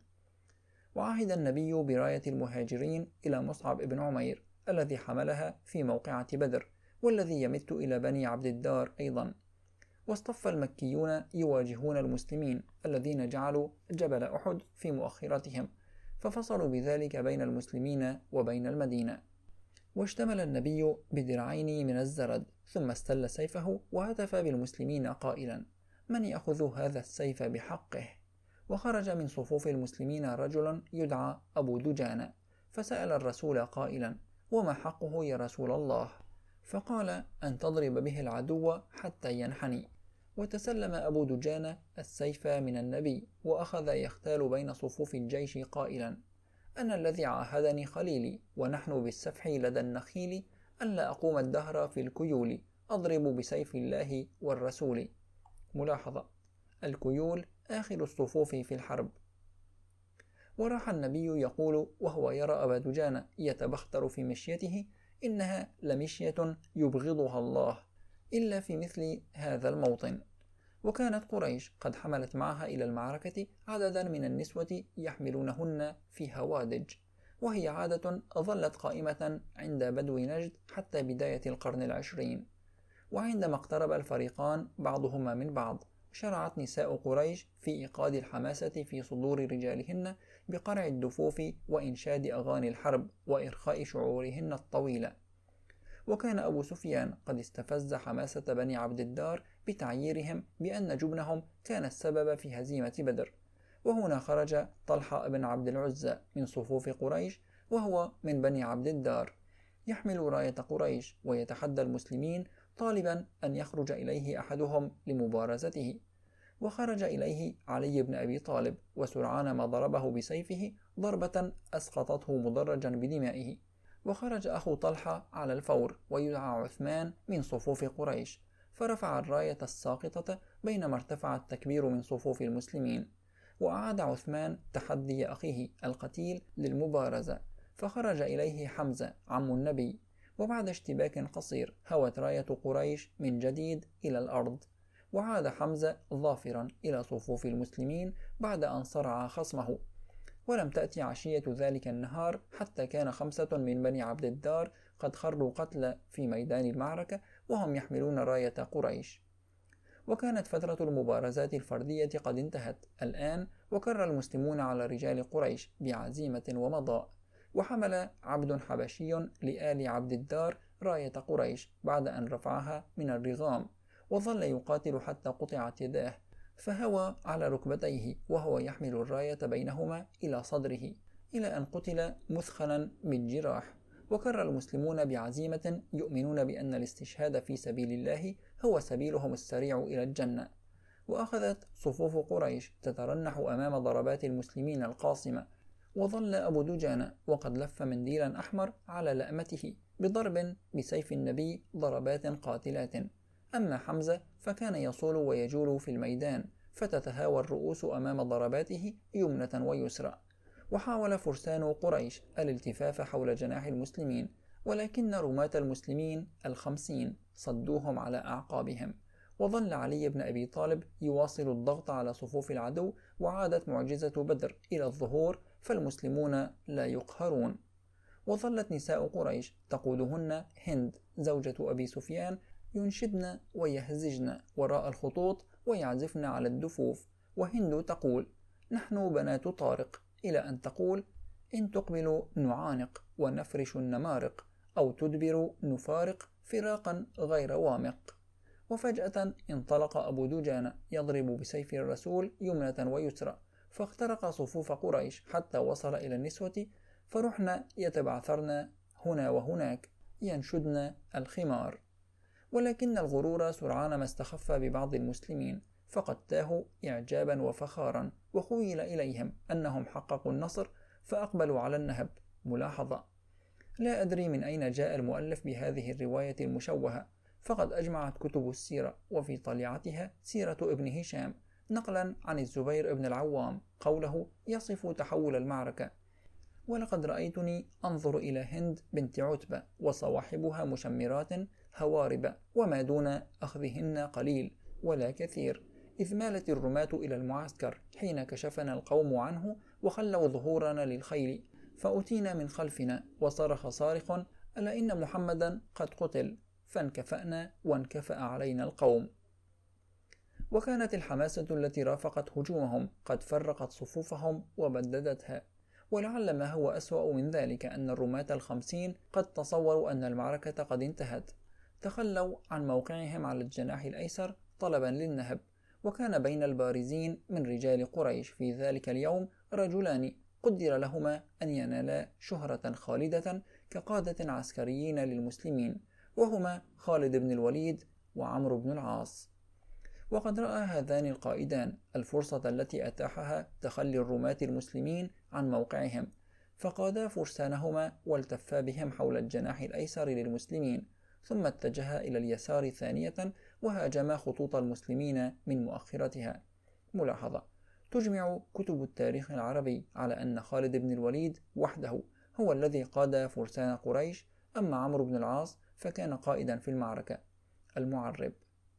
وعهد النبي براية المهاجرين إلى مصعب بن عمير الذي حملها في موقعة بدر، والذي يمت إلى بني عبد الدار أيضا. واصطف المكيون يواجهون المسلمين الذين جعلوا جبل أحد في مؤخرتهم، ففصلوا بذلك بين المسلمين وبين المدينة. واشتمل النبي بدرعين من الزرد، ثم استل سيفه وهتف بالمسلمين قائلا: من يأخذ هذا السيف بحقه؟ وخرج من صفوف المسلمين رجل يدعى أبو دجانة، فسأل الرسول قائلا: وما حقه يا رسول الله؟ فقال: أن تضرب به العدو حتى ينحني. وتسلم أبو دجانة السيف من النبي، وأخذ يختال بين صفوف الجيش قائلا: أنا الذي عاهدني خليلي ونحن بالسفح لدى النخيل، ألا أقوم الدهر في الكيول أضرب بسيف الله والرسول. ملاحظة: الكيول آخر الصفوف في الحرب. وراح النبي يقول وهو يرى أبا دجانة يتبختر في مشيته: إنها لمشية يبغضها الله إلا في مثل هذا الموطن. وكانت قريش قد حملت معها إلى المعركة عددا من النسوة يحملونهن في هوادج، وهي عادة ظلت قائمة عند بدو نجد حتى بداية القرن العشرين. وعندما اقترب الفريقان بعضهما من بعض، شرعت نساء قريش في إيقاد الحماسة في صدور رجالهن بقرع الدفوف وإنشاد أغاني الحرب وإرخاء شعورهن الطويلة. وكان أبو سفيان قد استفز حماسة بني عبد الدار بتعييرهم بأن جبنهم كان السبب في هزيمة بدر. وهنا خرج طلحة بن عبد العزى من صفوف قريش، وهو من بني عبد الدار، يحمل راية قريش ويتحدى المسلمين طالبا أن يخرج إليه أحدهم لمبارزته. وخرج إليه علي بن أبي طالب، وسرعان ما ضربه بسيفه ضربة أسقطته مدرجا بدمائه. وخرج أخو طلحة على الفور ويدعى عثمان من صفوف قريش، فرفع الراية الساقطة بينما ارتفع التكبير من صفوف المسلمين. وأعاد عثمان تحدي أخيه القتيل للمبارزة، فخرج إليه حمزة عم النبي، وبعد اشتباك قصير هوت راية قريش من جديد إلى الأرض، وعاد حمزة ظافرا إلى صفوف المسلمين بعد أن صرع خصمه. ولم تأتي عشية ذلك النهار حتى كان خمسة من بني عبد الدار قد خروا قتلى في ميدان المعركة وهم يحملون راية قريش. وكانت فترة المبارزات الفردية قد انتهت الآن، وكر المسلمون على رجال قريش بعزيمة ومضاء. وحمل عبد حبشي لآل عبد الدار راية قريش بعد أن رفعها من الرغام، وظل يقاتل حتى قطعت يداه، فهوى على ركبتيه وهو يحمل الراية بينهما إلى صدره، إلى أن قتل مثخنا بالجراح. وكر المسلمون بعزيمة يؤمنون بأن الاستشهاد في سبيل الله هو سبيلهم السريع إلى الجنة. وأخذت صفوف قريش تترنح أمام ضربات المسلمين القاصمة، وظل أبو دجانة وقد لف منديلا أحمر على لأمته بضرب بسيف النبي ضربات قاتلات. أما حمزة فكان يصول ويجول في الميدان، فتتهاوى الرؤوس أمام ضرباته يمنة ويسرى. وحاول فرسان قريش الالتفاف حول جناح المسلمين، ولكن رماة المسلمين الخمسين صدوهم على أعقابهم. وظل علي بن أبي طالب يواصل الضغط على صفوف العدو، وعادت معجزة بدر إلى الظهور، فالمسلمون لا يقهرون. وظلت نساء قريش تقودهن هند زوجة أبي سفيان ينشدن ويهزجن وراء الخطوط ويعزفن على الدفوف، وهند تقول: نحن بنات طارق، إلى أن تقول: إن تقبلوا نعانق ونفرش النمارق، أو تدبر نفارق فراقا غير وامق. وفجأة انطلق أبو دجانة يضرب بسيف الرسول يمنة ويسرى، فاخترق صفوف قريش حتى وصل إلى النسوة، فرحن يتبعثرن هنا وهناك ينشدن الخمار. ولكن الغرور سرعان ما استخف ببعض المسلمين، فقد تاهوا إعجابا وفخارا، وخيل إليهم أنهم حققوا النصر، فأقبلوا على النهب. ملاحظة: لا أدري من أين جاء المؤلف بهذه الرواية المشوهة، فقد أجمعت كتب السيرة وفي طليعتها سيرة ابن هشام نقلا عن الزبير بن العوام قوله يصف تحول المعركة: ولقد رأيتني أنظر إلى هند بنت عتبة وصواحبها مشمرات هوارب، وما دون أخذهن قليل ولا كثير، إذ مالت الرماة إلى المعسكر حين كشفنا القوم عنه وخلوا ظهورنا للخيل، فأتينا من خلفنا وصرخ صارخ: ألا إن محمدا قد قتل، فانكفأنا وانكفأ علينا القوم. وكانت الحماسة التي رافقت هجومهم قد فرقت صفوفهم وبددتها. ولعل ما هو أسوأ من ذلك أن الرماة الخمسين قد تصوروا أن المعركة قد انتهت، تخلوا عن موقعهم على الجناح الأيسر طلبا للنهب. وكان بين البارزين من رجال قريش في ذلك اليوم رجلان قدر لهما أن ينالا شهرة خالدة كقادة عسكريين للمسلمين، وهما خالد بن الوليد وعمرو بن العاص. وقد رأى هذان القائدان الفرصة التي أتاحها تخلي الرماة المسلمين عن موقعهم، فقادا فرسانهما والتفا بهم حول الجناح الأيسر للمسلمين، ثم اتجها إلى اليسار ثانية وهاجما خطوط المسلمين من مؤخرتها. ملاحظة: تجمع كتب التاريخ العربي على أن خالد بن الوليد وحده هو الذي قاد فرسان قريش، أما عمرو بن العاص فكان قائدا في المعركة. المعرب: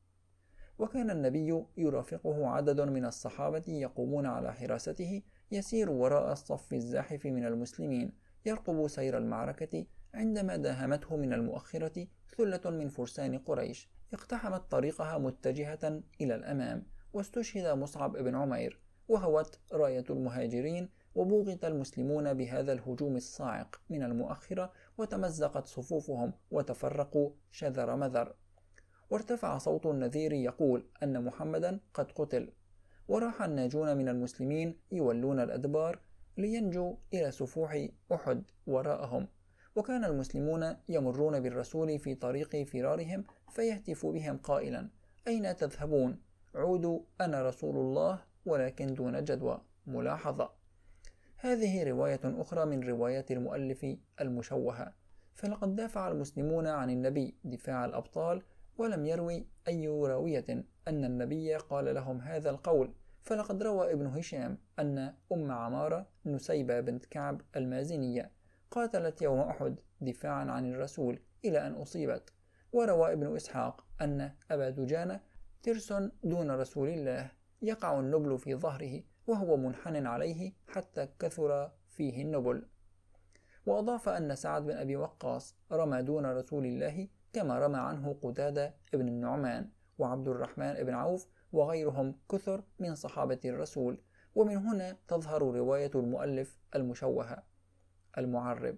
وكان النبي يرافقه عدد من الصحابة يقومون على حراسته، يسير وراء الصف الزاحف من المسلمين يرقب سير المعركة، عندما داهمته من المؤخرة ثلة من فرسان قريش اقتحمت طريقها متجهة إلى الأمام، واستشهد مصعب بن عمير، وهوت راية المهاجرين، وبوغت المسلمون بهذا الهجوم الصاعق من المؤخرة، وتمزقت صفوفهم وتفرقوا شذر مذر. وارتفع صوت النذير يقول أن محمدا قد قتل، وراح الناجون من المسلمين يولون الأدبار لينجوا إلى سفوح أحد وراءهم. وكان المسلمون يمرون بالرسول في طريق فرارهم، فيهتف بهم قائلا: أين تذهبون؟ عودوا، أنا رسول الله، ولكن دون جدوى. ملاحظة: هذه رواية أخرى من روايات المؤلف المشوهة، فلقد دافع المسلمون عن النبي دفاع الأبطال، ولم يروي أي راوية أن النبي قال لهم هذا القول. فلقد روى ابن هشام أن أم عمارة نسيبة بنت كعب المازنية قاتلت يوم أحد دفاعا عن الرسول إلى أن أصيبت. وروى ابن إسحاق أن أبا دجانة ترس دون رسول الله، يقع النبل في ظهره وهو منحن عليه حتى كثر فيه النبل. وأضاف أن سعد بن أبي وقاص رمى دون رسول الله كما رمى عنه قتادة ابن النعمان وعبد الرحمن بن عوف وغيرهم كثر من صحابة الرسول. ومن هنا تظهر رواية المؤلف المشوهة. المعرب: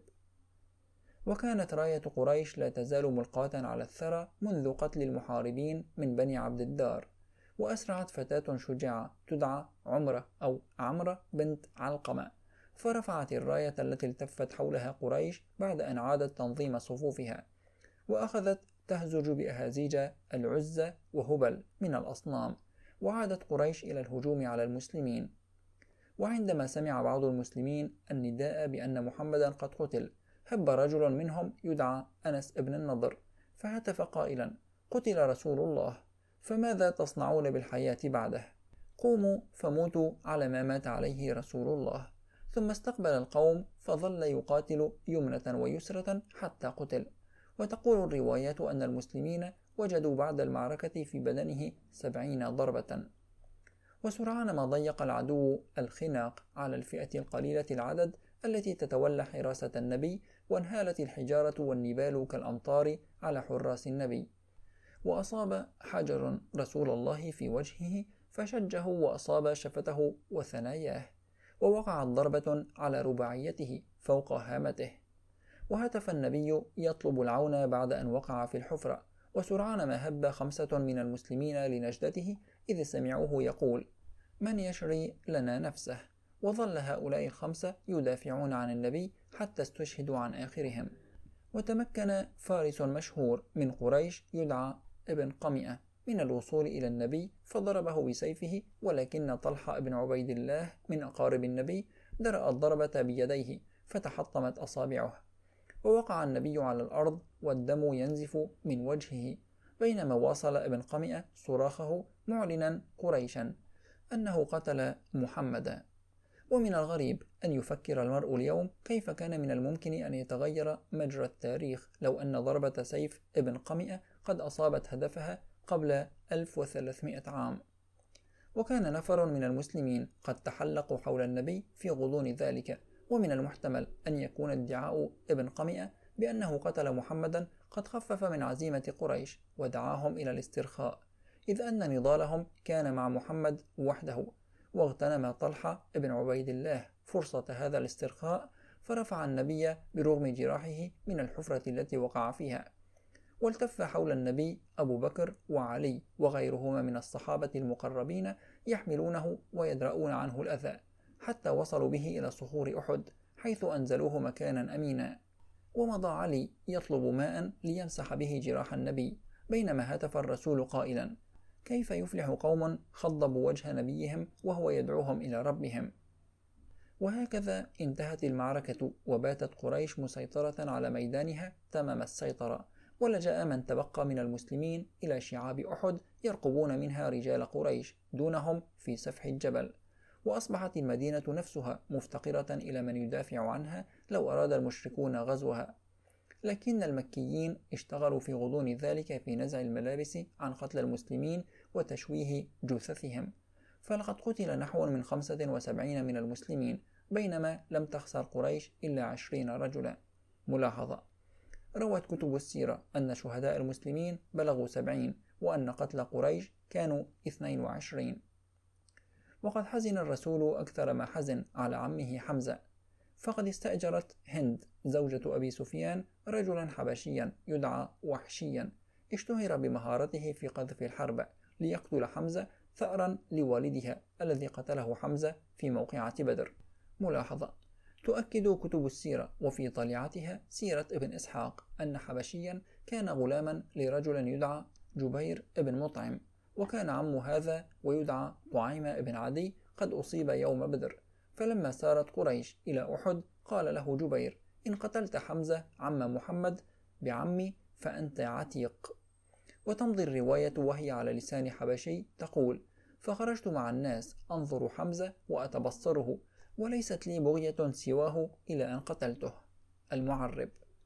وكانت راية قريش لا تزال ملقاة على الثرى منذ قتل المحاربين من بني عبد الدار. وأسرعت فتاة شجاعة تدعى عمرة أو عمرة بنت علقمة، فرفعت الراية التي التفت حولها قريش بعد أن عادت تنظيم صفوفها، وأخذت تهزج بأهازيج العزة وهبل من الأصنام، وعادت قريش إلى الهجوم على المسلمين. وعندما سمع بعض المسلمين النداء بأن محمدا قد قتل، هب رجل منهم يدعى أنس بن النضر، فهتف قائلا: قتل رسول الله، فماذا تصنعون بالحياة بعده؟ قوموا فموتوا على ما مات عليه رسول الله. ثم استقبل القوم فظل يقاتل يمنة ويسرة حتى قتل. وتقول الروايات أن المسلمين وجدوا بعد المعركة في بدنه سبعين ضربة. وسرعان ما ضيق العدو الخناق على الفئة القليلة العدد التي تتولى حراسة النبي، وانهالت الحجارة والنبال كالأمطار على حراس النبي. وأصاب حجر رسول الله في وجهه فشجه وأصاب شفته وثناياه، ووقعت ضربة على رباعيته فوق هامته. وهتف النبي يطلب العون بعد أن وقع في الحفرة، وسرعان ما هب خمسة من المسلمين لنجدته إذ سمعوه يقول: من يشري لنا نفسه؟ وظل هؤلاء الخمسة يدافعون عن النبي حتى استشهدوا عن آخرهم. وتمكن فارس مشهور من قريش يدعى ابن قمئة من الوصول إلى النبي فضربه بسيفه، ولكن طلحة بن عبيد الله من أقارب النبي درأ الضربة بيديه فتحطمت أصابعه، ووقع النبي على الأرض والدم ينزف من وجهه، بينما واصل ابن قمئة صراخه معلنا قريشا أنه قتل محمدا. ومن الغريب أن يفكر المرء اليوم كيف كان من الممكن أن يتغير مجرى التاريخ لو أن ضربة سيف ابن قمئة قد أصابت هدفها قبل ألف وثلاثمائة عام. وكان نفر من المسلمين قد تحلقوا حول النبي في غضون ذلك، ومن المحتمل أن يكون ادعاء ابن قمئة بأنه قتل محمدا قد خفف من عزيمة قريش ودعاهم إلى الاسترخاء، إذ أن نضالهم كان مع محمد وحده. واغتنم طلحة ابن عبيد الله فرصة هذا الاسترخاء فرفع النبي برغم جراحه من الحفرة التي وقع فيها. والتف حول النبي أبو بكر وعلي وغيرهما من الصحابة المقربين يحملونه ويدرؤون عنه الأذى، حتى وصلوا به إلى صخور أحد حيث أنزلوه مكانا أمينا. ومضى علي يطلب ماء ليمسح به جراح النبي، بينما هتف الرسول قائلا: كيف يفلح قوم خضبوا وجه نبيهم وهو يدعوهم إلى ربهم؟ وهكذا انتهت المعركة، وباتت قريش مسيطرة على ميدانها تمام السيطرة، ولجأ من تبقى من المسلمين إلى شعاب أحد يرقبون منها رجال قريش دونهم في سفح الجبل. وأصبحت المدينة نفسها مفتقرة إلى من يدافع عنها لو أراد المشركون غزوها. لكن المكيين اشتغلوا في غضون ذلك في نزع الملابس عن قتل المسلمين وتشويه جثثهم، فلقد قتل نحو من خمسة وسبعين من المسلمين، بينما لم تخسر قريش إلا عشرين رجلا. ملاحظة: روت كتب السيرة أن شهداء المسلمين بلغوا سبعين، وأن قتل قريش كانوا اثنين وعشرين. وقد حزن الرسول أكثر ما حزن على عمه حمزة، فقد استأجرت هند زوجة أبي سفيان رجلا حبشيا يدعى وحشيا اشتهر بمهارته في قذف الحرب ليقتل حمزة ثأرا لوالدها الذي قتله حمزة في موقعة بدر. ملاحظة: تؤكد كتب السيرة وفي طليعتها سيرة ابن إسحاق أن حبشيا كان غلاما لرجل يدعى جبير ابن مطعم، وكان عم هذا ويدعى طعيمة ابن عدي قد أصيب يوم بدر، فلما سارت قريش إلى أحد قال له جبير: إن قتلت حمزة عم محمد بعمي فأنت عتيق. وتمضي الرواية وهي على لسان حبشي تقول: فخرجت مع الناس أنظر حمزة وأتبصره، وليست لي بغية سواه إلى أن قتلته. المعرب.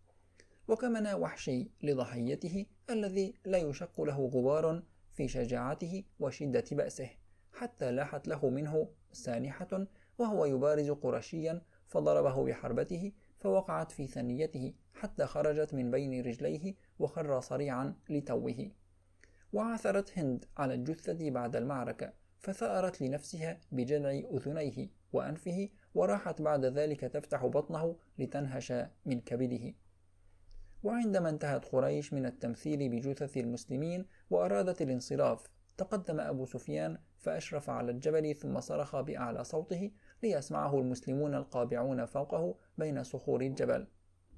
وكمن وحشي لضحيته الذي لا يشق له غبار في شجاعته وشدة بأسه، حتى لاحت له منه سانحة وهو يبارز قرشيا فضربه بحربته فوقعت في ثنيته حتى خرجت من بين رجليه وخر صريعا لتوه. وعثرت هند على الجثة بعد المعركة فثأرت لنفسها بجذع أذنيه وأنفه، وراحت بعد ذلك تفتح بطنه لتنهش من كبده. وعندما انتهت قريش من التمثيل بجثث المسلمين وأرادت الانصراف، تقدم أبو سفيان فأشرف على الجبل ثم صرخ بأعلى صوته ليسمعه المسلمون القابعون فوقه بين صخور الجبل: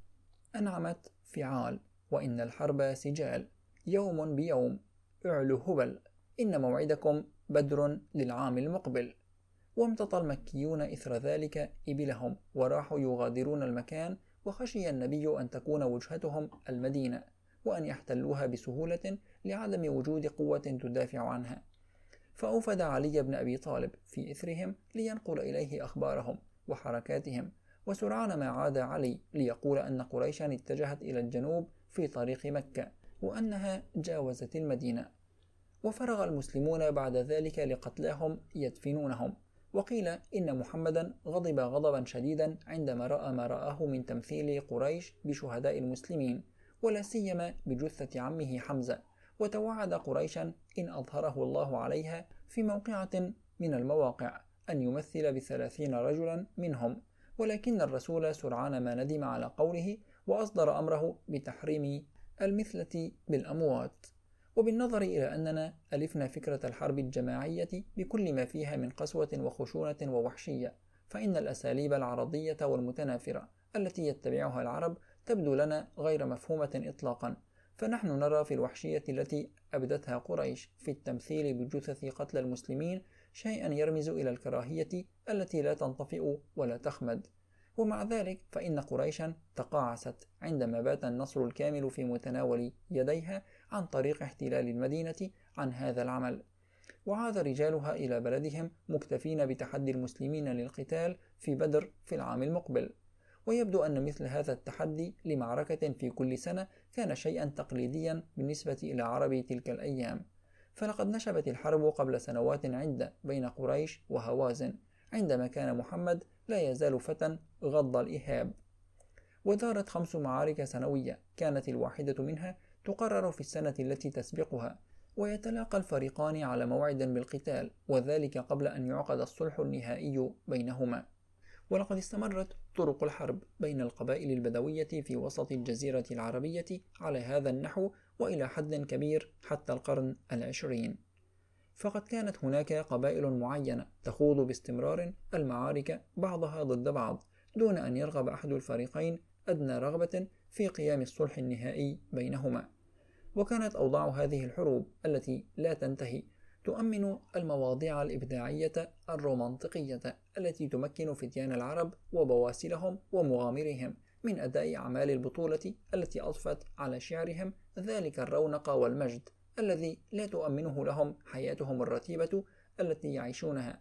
أنعمت فعال، وإن الحرب سجال، يوم بيوم اعلوا هبل، إن موعدكم بدر للعام المقبل. وامتطى المكيون إثر ذلك إبلهم وراحوا يغادرون المكان، وخشي النبي أن تكون وجهتهم المدينة وأن يحتلوها بسهولة لعدم وجود قوة تدافع عنها، فأوفد علي بن أبي طالب في إثرهم لينقل إليه أخبارهم وحركاتهم، وسرعان ما عاد علي ليقول أن قريشا اتجهت إلى الجنوب في طريق مكة وأنها جاوزت المدينة. وفرغ المسلمون بعد ذلك لقتلاهم يدفنونهم. وقيل إن محمدا غضب غضبا شديدا عندما رأى ما رآه من تمثيل قريش بشهداء المسلمين، ولا سيما بجثة عمه حمزة، وتوعد قريشا إن أظهره الله عليها في موقعة من المواقع أن يمثل بثلاثين رجلا منهم، ولكن الرسول سرعان ما ندم على قوله وأصدر أمره بتحريم المثلة بالأموات. وبالنظر إلى أننا ألفنا فكرة الحرب الجماعية بكل ما فيها من قسوة وخشونة ووحشية، فإن الأساليب العرضية والمتنافرة التي يتبعها العرب تبدو لنا غير مفهومة إطلاقا، فنحن نرى في الوحشية التي أبدتها قريش في التمثيل بجثث قتل المسلمين شيئا يرمز إلى الكراهية التي لا تنطفئ ولا تخمد. ومع ذلك فإن قريشا تقاعست عندما بات النصر الكامل في متناول يديها عن طريق احتلال المدينة عن هذا العمل، وعاد رجالها إلى بلدهم مكتفين بتحدي المسلمين للقتال في بدر في العام المقبل. ويبدو أن مثل هذا التحدي لمعركة في كل سنة كان شيئا تقليديا بالنسبة إلى عرب تلك الأيام، فلقد نشبت الحرب قبل سنوات عدة بين قريش وهوازن عندما كان محمد لا يزال فتى غض الإهاب، ودارت خمس معارك سنوية كانت الواحدة منها تقرر في السنة التي تسبقها، ويتلاقى الفريقان على موعد بالقتال، وذلك قبل أن يعقد الصلح النهائي بينهما. ولقد استمرت طرق الحرب بين القبائل البدوية في وسط الجزيرة العربية على هذا النحو وإلى حد كبير حتى القرن العشرين، فقد كانت هناك قبائل معينة تخوض باستمرار المعارك بعضها ضد بعض دون أن يرغب أحد الفريقين أدنى رغبة في قيام الصلح النهائي بينهما. وكانت أوضاع هذه الحروب التي لا تنتهي تؤمن المواضيع الإبداعية الرومانطقية التي تمكن فتيان العرب وبواسلهم ومغامرهم من أداء أعمال البطولة التي أضفت على شعرهم ذلك الرونق والمجد الذي لا تؤمنه لهم حياتهم الرتيبة التي يعيشونها.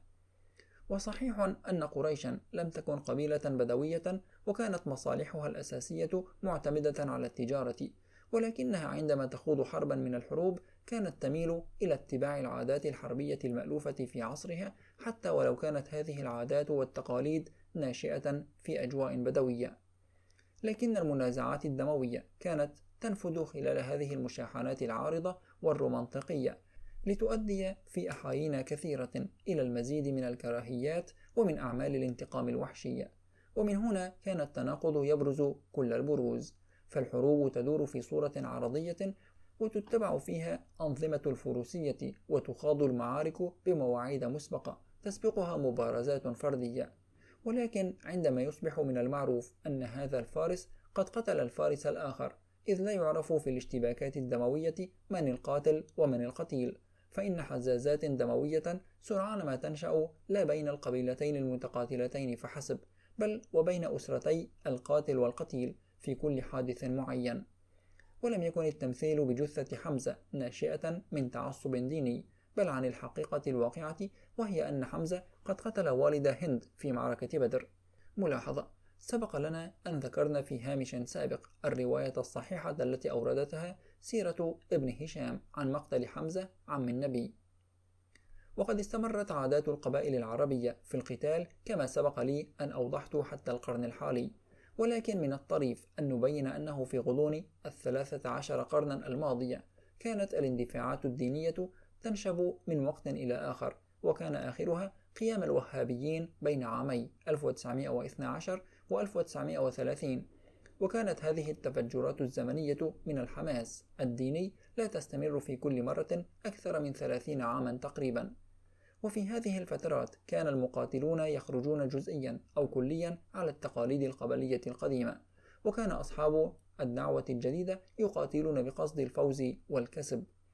وصحيح أن قريشا لم تكن قبيلة بدوية وكانت مصالحها الأساسية معتمدة على التجارة، ولكنها عندما تخوض حربا من الحروب كانت تميل إلى اتباع العادات الحربية المألوفة في عصرها، حتى ولو كانت هذه العادات والتقاليد ناشئة في أجواء بدوية. لكن المنازعات الدموية كانت تنفذ خلال هذه المشاحنات العارضة والرومانطقية لتؤدي في أحايين كثيرة إلى المزيد من الكراهيات ومن أعمال الانتقام الوحشية، ومن هنا كان التناقض يبرز كل البروز، فالحروب تدور في صورة عرضية وتتبع فيها أنظمة الفروسية، وتخاض المعارك بمواعيد مسبقة تسبقها مبارزات فردية. ولكن عندما يصبح من المعروف أن هذا الفارس قد قتل الفارس الآخر، إذ لا يعرف في الاشتباكات الدموية من القاتل ومن القتيل، فإن حزازات دموية سرعان ما تنشأ لا بين القبيلتين المتقاتلتين فحسب، بل وبين أسرتي القاتل والقتيل في كل حادث معين. ولم يكن التمثيل بجثة حمزة ناشئة من تعصب ديني، بل عن الحقيقة الواقعة، وهي أن حمزة قد قتل والد هند في معركة بدر. ملاحظة: سبق لنا أن ذكرنا في هامش سابق الرواية الصحيحة التي أوردتها سيرة ابن هشام عن مقتل حمزة عم النبي. وقد استمرت عادات القبائل العربية في القتال كما سبق لي أن أوضحت حتى القرن الحالي، ولكن من الطريف أن نبين أنه في غضون الثلاثة عشر قرنا الماضية كانت الاندفاعات الدينية تنشب من وقت إلى آخر، وكان آخرها قيام الوهابيين بين عامي ألف وتسعمائة واثني عشر و ألف وتسعمائة وثلاثين، وكانت هذه التفجرات الزمنية من الحماس الديني لا تستمر في كل مرة أكثر من ثلاثين عاما تقريبا. وفي هذه الفترات كان المقاتلون يخرجون جزئيا أو كليا على التقاليد القبلية القديمة، وكان أصحاب الدعوة الجديدة يقاتلون بقصد الفوز والكسب.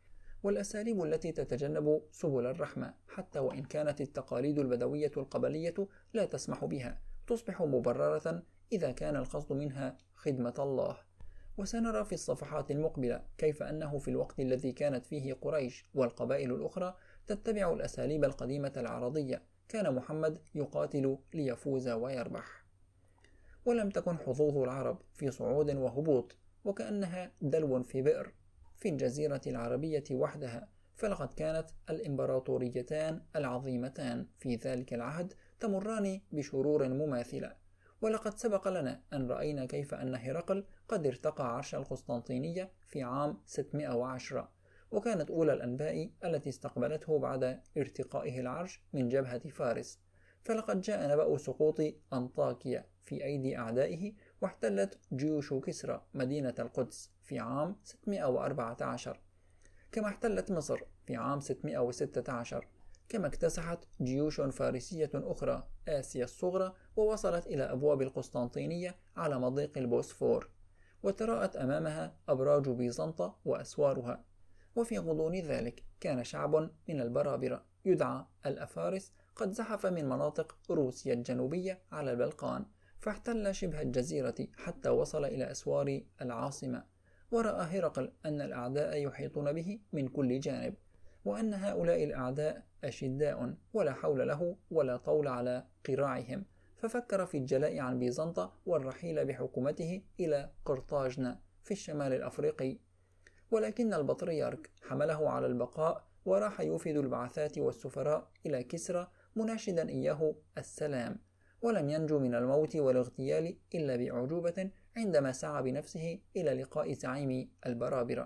والأساليب التي تتجنب سبل الرحمة حتى وإن كانت التقاليد البدوية القبلية لا تسمح بها تصبح مبررة إذا كان القصد منها خدمة الله. وسنرى في الصفحات المقبلة كيف أنه في الوقت الذي كانت فيه قريش والقبائل الأخرى تتبع الأساليب القديمة العرضية كان محمد يقاتل ليفوز ويربح. ولم تكن حظوظ العرب في صعود وهبوط وكأنها دلو في بئر في الجزيرة العربية وحدها، فلقد كانت الإمبراطوريتان العظيمتان في ذلك العهد تمران بشرور مماثلة. ولقد سبق لنا أن رأينا كيف أن هرقل قد ارتقى عرش القسطنطينية في عام ستمائة وعشرة، وكانت أولى الأنباء التي استقبلته بعد ارتقائه العرش من جبهة فارس. فلقد جاء نبأ سقوط أنطاكيا في أيدي أعدائه، واحتلت جيوش كسرى مدينة القدس في عام ستمائة وأربعة عشر، كما احتلت مصر في عام ستمائة وستة عشر، كما اكتسحت جيوش فارسية أخرى آسيا الصغرى ووصلت إلى أبواب القسطنطينية على مضيق البوسفور، وتراءت أمامها أبراج بيزنطة وأسوارها. وفي غضون ذلك كان شعب من البرابرة يدعى الأفارس قد زحف من مناطق روسيا الجنوبية على البلقان، فاحتل شبه الجزيرة حتى وصل إلى أسوار العاصمة. ورأى هرقل أن الأعداء يحيطون به من كل جانب، وأن هؤلاء الأعداء أشداء ولا حول له ولا طول على قراعهم، ففكر في الجلاء عن بيزنطة والرحيل بحكومته إلى قرطاجنة في الشمال الأفريقي. ولكن البطريرك حمله على البقاء وراح يوفد البعثات والسفراء إلى كسرى مناشدا إياه السلام، ولم ينجو من الموت والاغتيال إلا بأعجوبة عندما سعى بنفسه إلى لقاء زعيم البرابرة.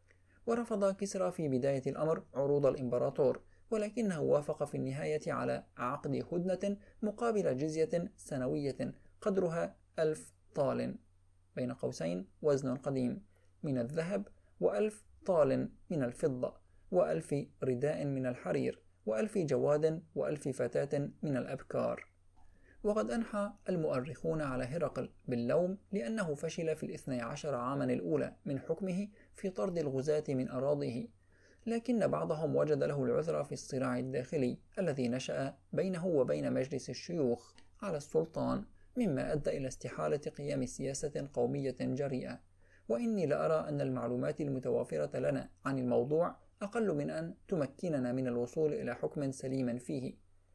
ورفض كسرى في بداية الأمر عروض الإمبراطور، ولكنه وافق في النهاية على عقد هدنة مقابل جزية سنوية قدرها ألف طال بين قوسين وزن قديم من الذهب، وألف طال من الفضة، وألف رداء من الحرير، وألف جواد، وألف فتاة من الأبكار. وقد أنحى المؤرخون على هرقل باللوم لأنه فشل في الاثني عشر عاما الأولى من حكمه في طرد الغزاة من أراضيه، لكن بعضهم وجد له العذر في الصراع الداخلي الذي نشأ بينه وبين مجلس الشيوخ على السلطان، مما أدى إلى استحالة قيام سياسة قومية جريئة. وإني لأرى أن المعلومات المتوافرة لنا عن الموضوع أقل من أن تمكننا من الوصول إلى حكم سليم فيه.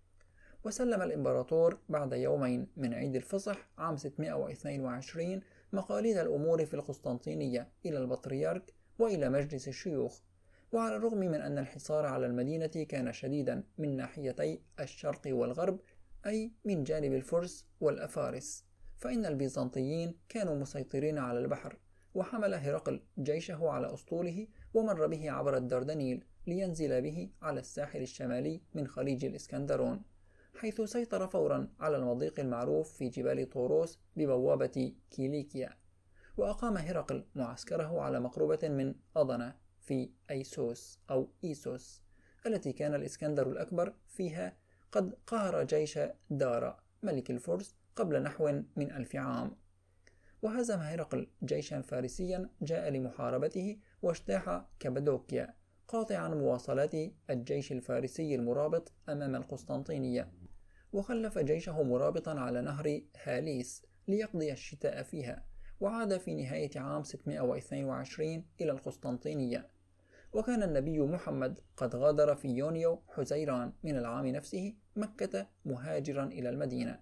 وسلم الإمبراطور بعد يومين من عيد الفصح عام ستمائة واثنين وعشرين مقاليد الأمور في القسطنطينية إلى البطريرك وإلى مجلس الشيوخ. وعلى الرغم من أن الحصار على المدينة كان شديدا من ناحيتي الشرق والغرب، أي من جانب الفرس والأفارس، فإن البيزنطيين كانوا مسيطرين على البحر. وحمل هرقل جيشه على أسطوله ومر به عبر الدردنيل لينزل به على الساحل الشمالي من خليج الإسكندرون، حيث سيطر فورا على المضيق المعروف في جبال طوروس ببوابة كيليكيا. وأقام هرقل معسكره على مقربة من أضنة في أيسوس أو إيسوس التي كان الإسكندر الأكبر فيها قد قهر جيش دارا ملك الفرس قبل نحو من ألف عام. وهزم هرقل جيشا فارسيا جاء لمحاربته واجتاح كابادوكيا، قاطعا مواصلات الجيش الفارسي المرابط أمام القسطنطينية، وخلف جيشه مرابطا على نهر هاليس ليقضي الشتاء فيها، وعاد في نهاية عام ستمائة واثنين وعشرين إلى القسطنطينية. وكان النبي محمد قد غادر في يونيو حزيران من العام نفسه مكة مهاجرا إلى المدينة.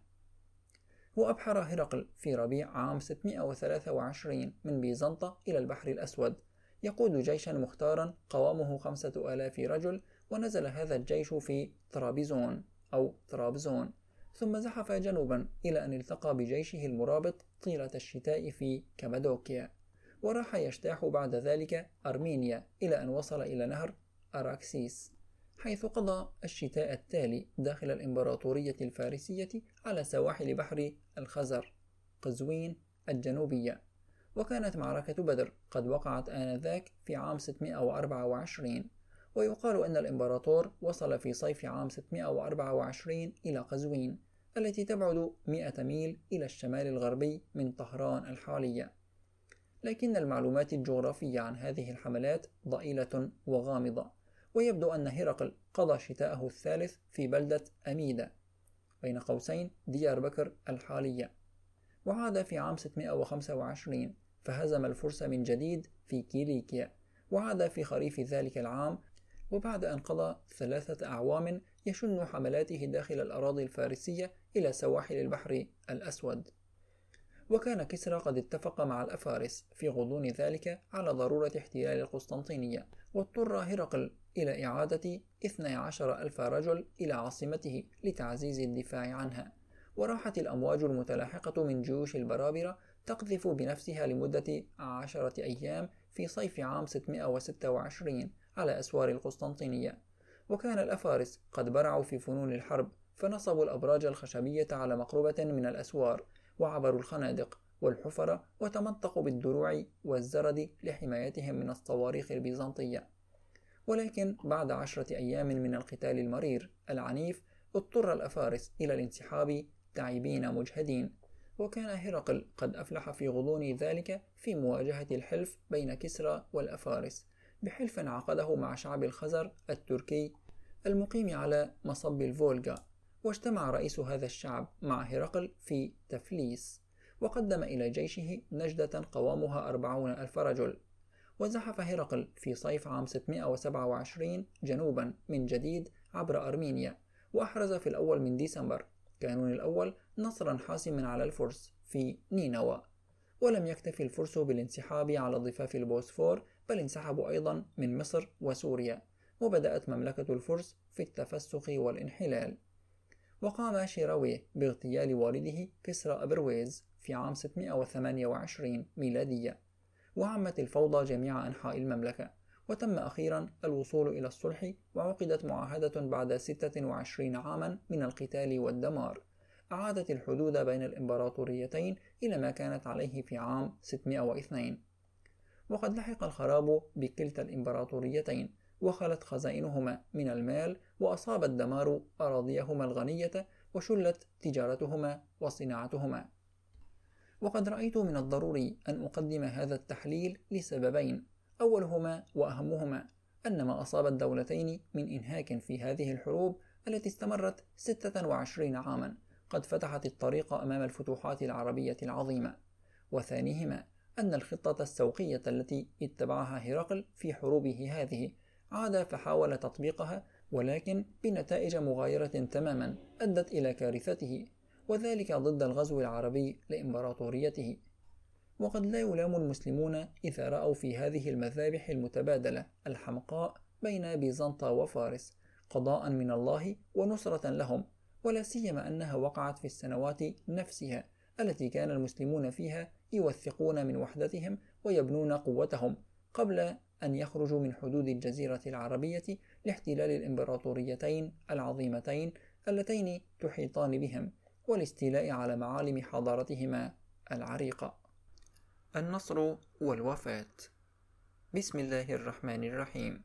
وأبحر هرقل في ربيع عام ستمائة وثلاثة وعشرين من بيزنطة إلى البحر الأسود يقود جيشا مختارا قوامه خمسة آلاف رجل، ونزل هذا الجيش في طرابزون أو طرابزون، ثم زحف جنوبا إلى أن التقى بجيشه المرابط طيلة الشتاء في كابادوكيا، وراح يجتاح بعد ذلك أرمينيا إلى أن وصل إلى نهر أراكسيس، حيث قضى الشتاء التالي داخل الإمبراطورية الفارسية على سواحل بحر الخزر قزوين الجنوبية. وكانت معركة بدر قد وقعت آنذاك في عام ستمائة وأربعة وعشرين، ويقال أن الإمبراطور وصل في صيف عام ستمائة وأربعة وعشرين إلى قزوين التي تبعد مئة ميل إلى الشمال الغربي من طهران الحالية. لكن المعلومات الجغرافية عن هذه الحملات ضئيلة وغامضة، ويبدو أن هرقل قضى شتاءه الثالث في بلدة أميدة بين قوسين ديار بكر الحالية، وعاد في عام ستمائة وخمسة وعشرين فهزم الفرس من جديد في كيليكيا، وعاد في خريف ذلك العام، وبعد أن قضى ثلاثة أعوام يشن حملاته داخل الأراضي الفارسية إلى سواحل البحر الأسود. وكان كسرى قد اتفق مع الأفارس في غضون ذلك على ضرورة احتلال القسطنطينية، واضطر هرقل إلى إعادة اثني عشر ألف رجل إلى عاصمته لتعزيز الدفاع عنها، وراحت الأمواج المتلاحقة من جيوش البرابرة تقذف بنفسها لمدة عشرة أيام في صيف عام ستمائة وستة وعشرين على أسوار القسطنطينية. وكان الأفارس قد برعوا في فنون الحرب، فنصبوا الأبراج الخشبية على مقربة من الأسوار، وعبروا الخنادق والحفر، وتمنطقوا بالدروع والزرد لحمايتهم من الصواريخ البيزنطية. ولكن بعد عشرة أيام من القتال المرير العنيف اضطر الأفارس إلى الانسحاب تعبين مجهدين، وكان هرقل قد أفلح في غضون ذلك في مواجهة الحلف بين كسرى والأفارس بحلف عقده مع شعب الخزر التركي المقيم على مصب الفولغا. واجتمع رئيس هذا الشعب مع هرقل في تفليس، وقدم إلى جيشه نجدة قوامها أربعون ألف رجل. وزحف هرقل في صيف عام ستمائة وسبعة وعشرين جنوبا من جديد عبر أرمينيا، وأحرز في الأول من ديسمبر كانون الأول نصرا حاسما على الفرس في نينوى. ولم يكتفي الفرس بالانسحاب على ضفاف البوسفور، بل انسحبوا أيضا من مصر وسوريا، وبدأت مملكة الفرس في التفسخ والانحلال. وقام شيرويه باغتيال والده كسرى أبرويز في عام ستمائة وثمانية وعشرين ميلادية، وعمت الفوضى جميع أنحاء المملكة، وتم أخيرا الوصول إلى الصلح، وعقدت معاهدة بعد ستة وعشرين عاما من القتال والدمار أعادت الحدود بين الإمبراطوريتين إلى ما كانت عليه في عام ستمائة واثنين. وقد لحق الخراب بكلتا الإمبراطوريتين، وخلت خزائنهما من المال، وأصاب الدمار أراضيهما الغنية، وشلت تجارتهما وصناعتهما. وقد رأيت من الضروري أن أقدم هذا التحليل لسببين، أولهما وأهمهما أن ما أصاب الدولتين من إنهاك في هذه الحروب التي استمرت ستة وعشرين عاما قد فتحت الطريق أمام الفتوحات العربية العظيمة، وثانيهما أن الخطة السوقية التي اتبعها هرقل في حروبه هذه عاد فحاول تطبيقها، ولكن بنتائج مغايرة تماما أدت إلى كارثته، وذلك ضد الغزو العربي لإمبراطوريته. وقد لا يلام المسلمون إذا رأوا في هذه المذابح المتبادلة الحمقاء بين بيزنطة وفارس قضاء من الله ونصرة لهم، ولا سيما أنها وقعت في السنوات نفسها التي كان المسلمون فيها يوثقون من وحدتهم ويبنون قوتهم قبل أن يخرجوا من حدود الجزيرة العربية لاحتلال الإمبراطوريتين العظيمتين اللتين تحيطان بهم والاستيلاء على معالم حضارتهما العريقة. النصر والوفاة. بسم الله الرحمن الرحيم.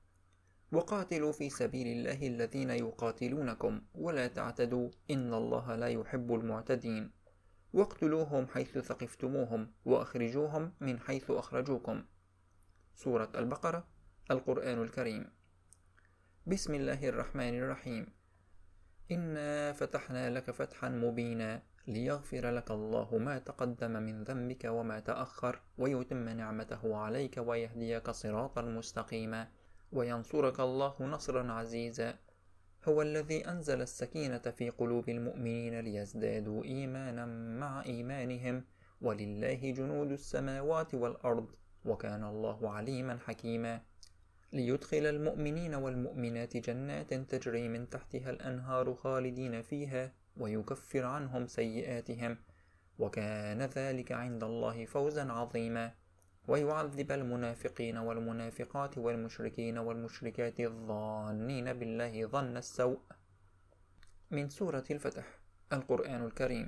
وقاتلوا في سبيل الله الذين يقاتلونكم ولا تعتدوا إن الله لا يحب المعتدين، واقتلوهم حيث ثقفتموهم وأخرجوهم من حيث أخرجوكم. سورة البقرة، القرآن الكريم. بسم الله الرحمن الرحيم. إنا فتحنا لك فتحا مبينا ليغفر لك الله ما تقدم من ذنبك وما تأخر ويتم نعمته عليك ويهديك صراطا مستقيما وينصرك الله نصرا عزيزا. هو الذي أنزل السكينة في قلوب المؤمنين ليزدادوا إيمانا مع إيمانهم ولله جنود السماوات والأرض وكان الله عليما حكيما. ليدخل المؤمنين والمؤمنات جنات تجري من تحتها الأنهار خالدين فيها ويكفر عنهم سيئاتهم وكان ذلك عند الله فوزا عظيما. ويعذب المنافقين والمنافقات والمشركين والمشركات الظانين بالله ظن السوء. من سورة الفتح، القرآن الكريم.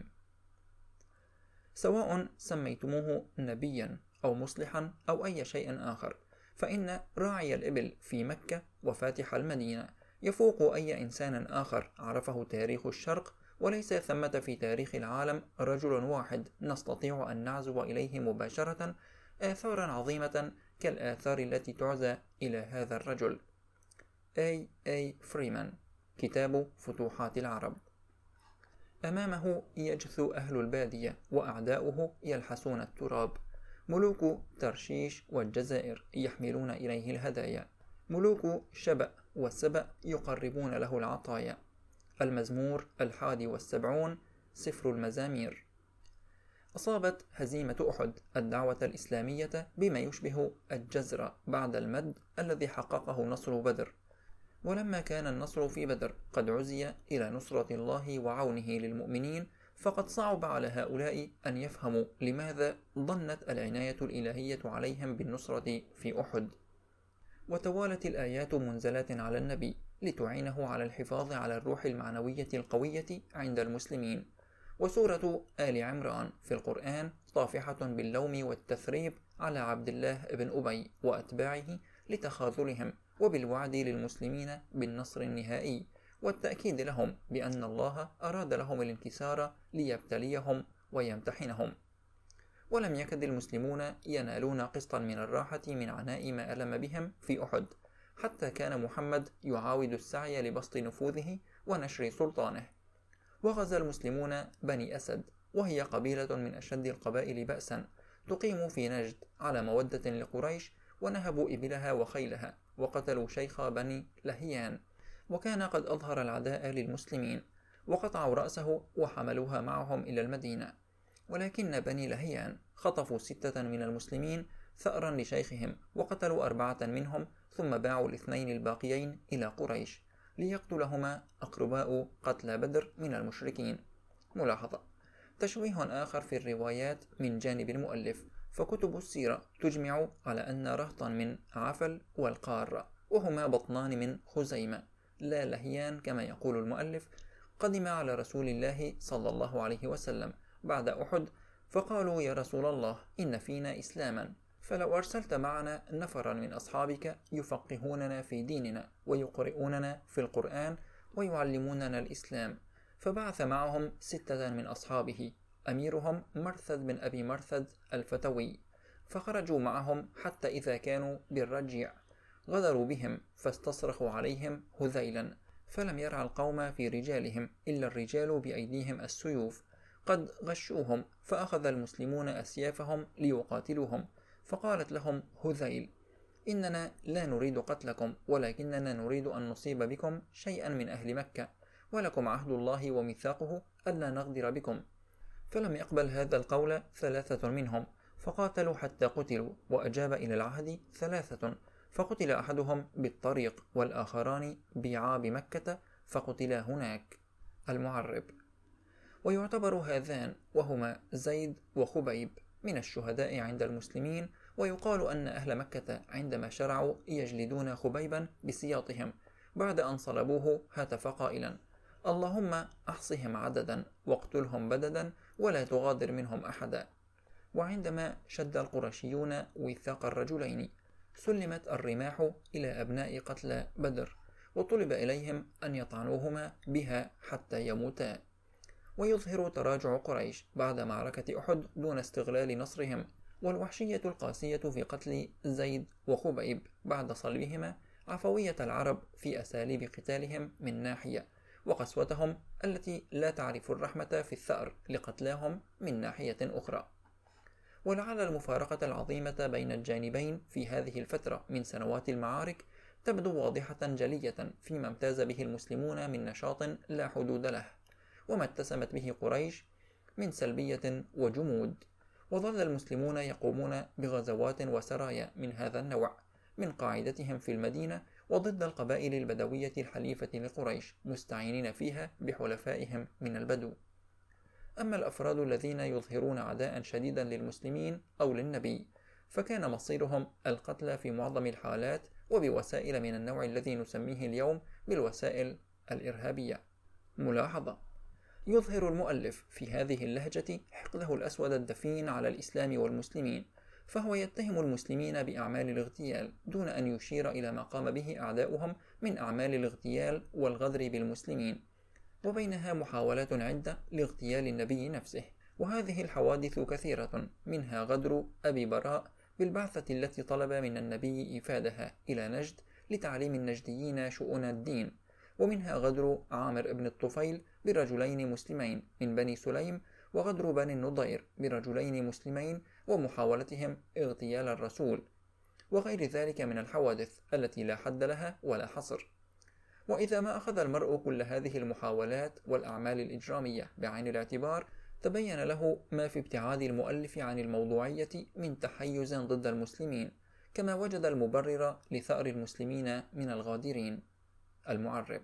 سواء سميتموه نبيا أو مصلحا أو أي شيء آخر، فإن راعي الإبل في مكة وفاتح المدينة يفوق أي إنسان آخر عرفه تاريخ الشرق، وليس ثمة في تاريخ العالم رجل واحد نستطيع أن نعزو إليه مباشرة آثارا عظيمة كالآثار التي تعزى إلى هذا الرجل. إي إي فريمان، كتاب فتوحات العرب. أمامه يجثو أهل البادية وأعداؤه يلحسون التراب. ملوك ترشيش والجزائر يحملون إليه الهدايا. ملوك شبأ والسبأ يقربون له العطايا. المزمور الحادي والسبعون، سفر المزامير. أصابت هزيمة أحد الدعوة الإسلامية بما يشبه الجزر بعد المد الذي حققه نصر بدر. ولما كان النصر في بدر قد عزي إلى نصرة الله وعونه للمؤمنين، فقد صعب على هؤلاء أن يفهموا لماذا ضنت العناية الإلهية عليهم بالنصرة في أحد. وتوالت الآيات منزلات على النبي لتعينه على الحفاظ على الروح المعنوية القوية عند المسلمين. وسورة آل عمران في القرآن طافحة باللوم والتثريب على عبد الله بن أبي وأتباعه لتخاذلهم، وبالوعد للمسلمين بالنصر النهائي، والتأكيد لهم بأن الله أراد لهم الانكسار ليبتليهم ويمتحنهم. ولم يكد المسلمون ينالون قسطا من الراحة من عناء ما ألم بهم في أحد، حتى كان محمد يعاود السعي لبسط نفوذه ونشر سلطانه. وغزا المسلمون بني أسد، وهي قبيلة من أشد القبائل بأسا، تقيم في نجد على مودة لقريش، ونهبوا إبلها وخيلها، وقتلوا شيخ بني لهيان، وكان قد أظهر العداء للمسلمين، وقطعوا رأسه وحملوها معهم إلى المدينة. ولكن بني لهيان خطفوا ستة من المسلمين ثأرا لشيخهم، وقتلوا أربعة منهم، ثم باعوا الاثنين الباقيين إلى قريش ليقتلهما أقرباء قتلى بدر من المشركين. ملاحظة: تشويه آخر في الروايات من جانب المؤلف، فكتب السيرة تجمع على أن رهطا من عفل والقارة، وهما بطنان من خزيمة لا لهيان كما يقول المؤلف، قدم على رسول الله صلى الله عليه وسلم بعد أحد، فقالوا: يا رسول الله، إن فينا إسلاما، فلو أرسلت معنا نفرا من أصحابك يفقهوننا في ديننا ويقرؤوننا في القرآن ويعلموننا الإسلام. فبعث معهم ستة من أصحابه، أميرهم مرثد بن أبي مرثد الفتوي، فخرجوا معهم حتى إذا كانوا بالرجيع غدروا بهم، فاستصرخوا عليهم هذيلا، فلم يرع القوم في رجالهم إلا الرجال بأيديهم السيوف، قد غشوهم، فأخذ المسلمون أسيافهم ليقاتلوهم. فقالت لهم هذيل: إننا لا نريد قتلكم، ولكننا نريد أن نصيب بكم شيئا من أهل مكة، ولكم عهد الله وميثاقه ألا نغدر بكم. فلم يقبل هذا القول ثلاثة منهم، فقاتلوا حتى قتلوا، وأجاب إلى العهد ثلاثة، فقتل أحدهم بالطريق، والآخران بيعا بمكة فقتلا هناك. المعرب. ويعتبر هذان وهما زيد وخبيب من الشهداء عند المسلمين، ويقال أن أهل مكة عندما شرعوا يجلدون خبيبا بسياطهم بعد أن صلبوه هتف قائلا: اللهم أحصهم عددا واقتلهم بددا ولا تغادر منهم أحدا. وعندما شد القرشيون وثاق الرجلين سلمت الرماح إلى أبناء قتلى بدر، وطلب إليهم أن يطعنوهما بها حتى يموتا. ويظهر تراجع قريش بعد معركة أحد دون استغلال نصرهم، والوحشية القاسية في قتل زيد وخبيب بعد صلبهما، عفوية العرب في أساليب قتالهم من ناحية، وقسوتهم التي لا تعرف الرحمة في الثأر لقتلاهم من ناحية أخرى. ولعل المفارقة العظيمة بين الجانبين في هذه الفترة من سنوات المعارك تبدو واضحة جلية فيما امتاز به المسلمون من نشاط لا حدود له، وما اتسمت به قريش من سلبية وجمود. وظل المسلمون يقومون بغزوات وسرايا من هذا النوع من قاعدتهم في المدينة وضد القبائل البدوية الحليفة لقريش، مستعينين فيها بحلفائهم من البدو. أما الأفراد الذين يظهرون عداء شديدا للمسلمين أو للنبي، فكان مصيرهم القتل في معظم الحالات، وبوسائل من النوع الذي نسميه اليوم بالوسائل الإرهابية. ملاحظة: يظهر المؤلف في هذه اللهجة حقده الأسود الدفين على الإسلام والمسلمين، فهو يتهم المسلمين بأعمال الاغتيال دون أن يشير إلى ما قام به أعداؤهم من أعمال الاغتيال والغدر بالمسلمين، وبينها محاولات عدة لاغتيال النبي نفسه. وهذه الحوادث كثيرة، منها غدر أبي براء بالبعثة التي طلب من النبي إيفادها إلى نجد لتعليم النجديين شؤون الدين، ومنها غدر عامر بن الطفيل برجلين مسلمين من بني سليم، وغدر بني النضير برجلين مسلمين ومحاولتهم اغتيال الرسول، وغير ذلك من الحوادث التي لا حد لها ولا حصر. وإذا ما أخذ المرء كل هذه المحاولات والأعمال الإجرامية بعين الاعتبار، تبين له ما في ابتعاد المؤلف عن الموضوعية من تحيز ضد المسلمين، كما وجد المبرر لثأر المسلمين من الغادرين. المعرب: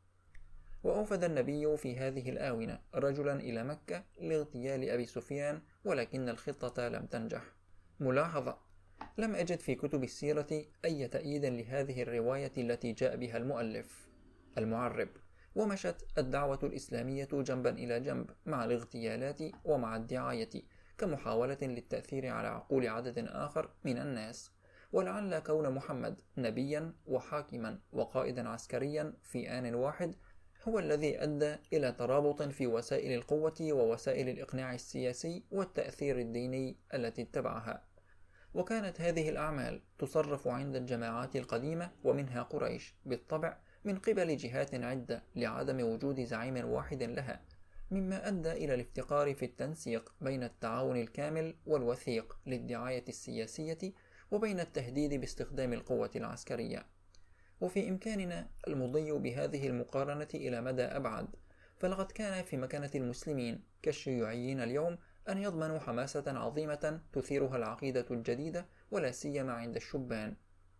وأوفد النبي في هذه الآونة رجلا إلى مكة لاغتيال أبي سفيان، ولكن الخطة لم تنجح. ملاحظة: لم أجد في كتب السيرة أي تأييد لهذه الرواية التي جاء بها المؤلف. المعرب: ومشت الدعوة الإسلامية جنبا إلى جنب مع الاغتيالات ومع الدعاية كمحاولة للتأثير على عقول عدد آخر من الناس، ولعل كون محمد نبيا وحاكما وقائدا عسكريا في آن واحد هو الذي أدى إلى ترابط في وسائل القوة ووسائل الإقناع السياسي والتأثير الديني التي اتبعها. وكانت هذه الأعمال تصرف عند الجماعات القديمة ومنها قريش بالطبع من قبل جهات عدة لعدم وجود زعيم واحد لها، مما أدى إلى الافتقار في التنسيق بين التعاون الكامل والوثيق للدعاية السياسية وبين التهديد باستخدام القوة العسكرية. وفي إمكاننا المضي بهذه المقارنة إلى مدى أبعد، فلقد كان في مكانة المسلمين كالشيوعيين اليوم أن يضمنوا حماسة عظيمة تثيرها العقيدة الجديدة ولا سيما عند الشبان.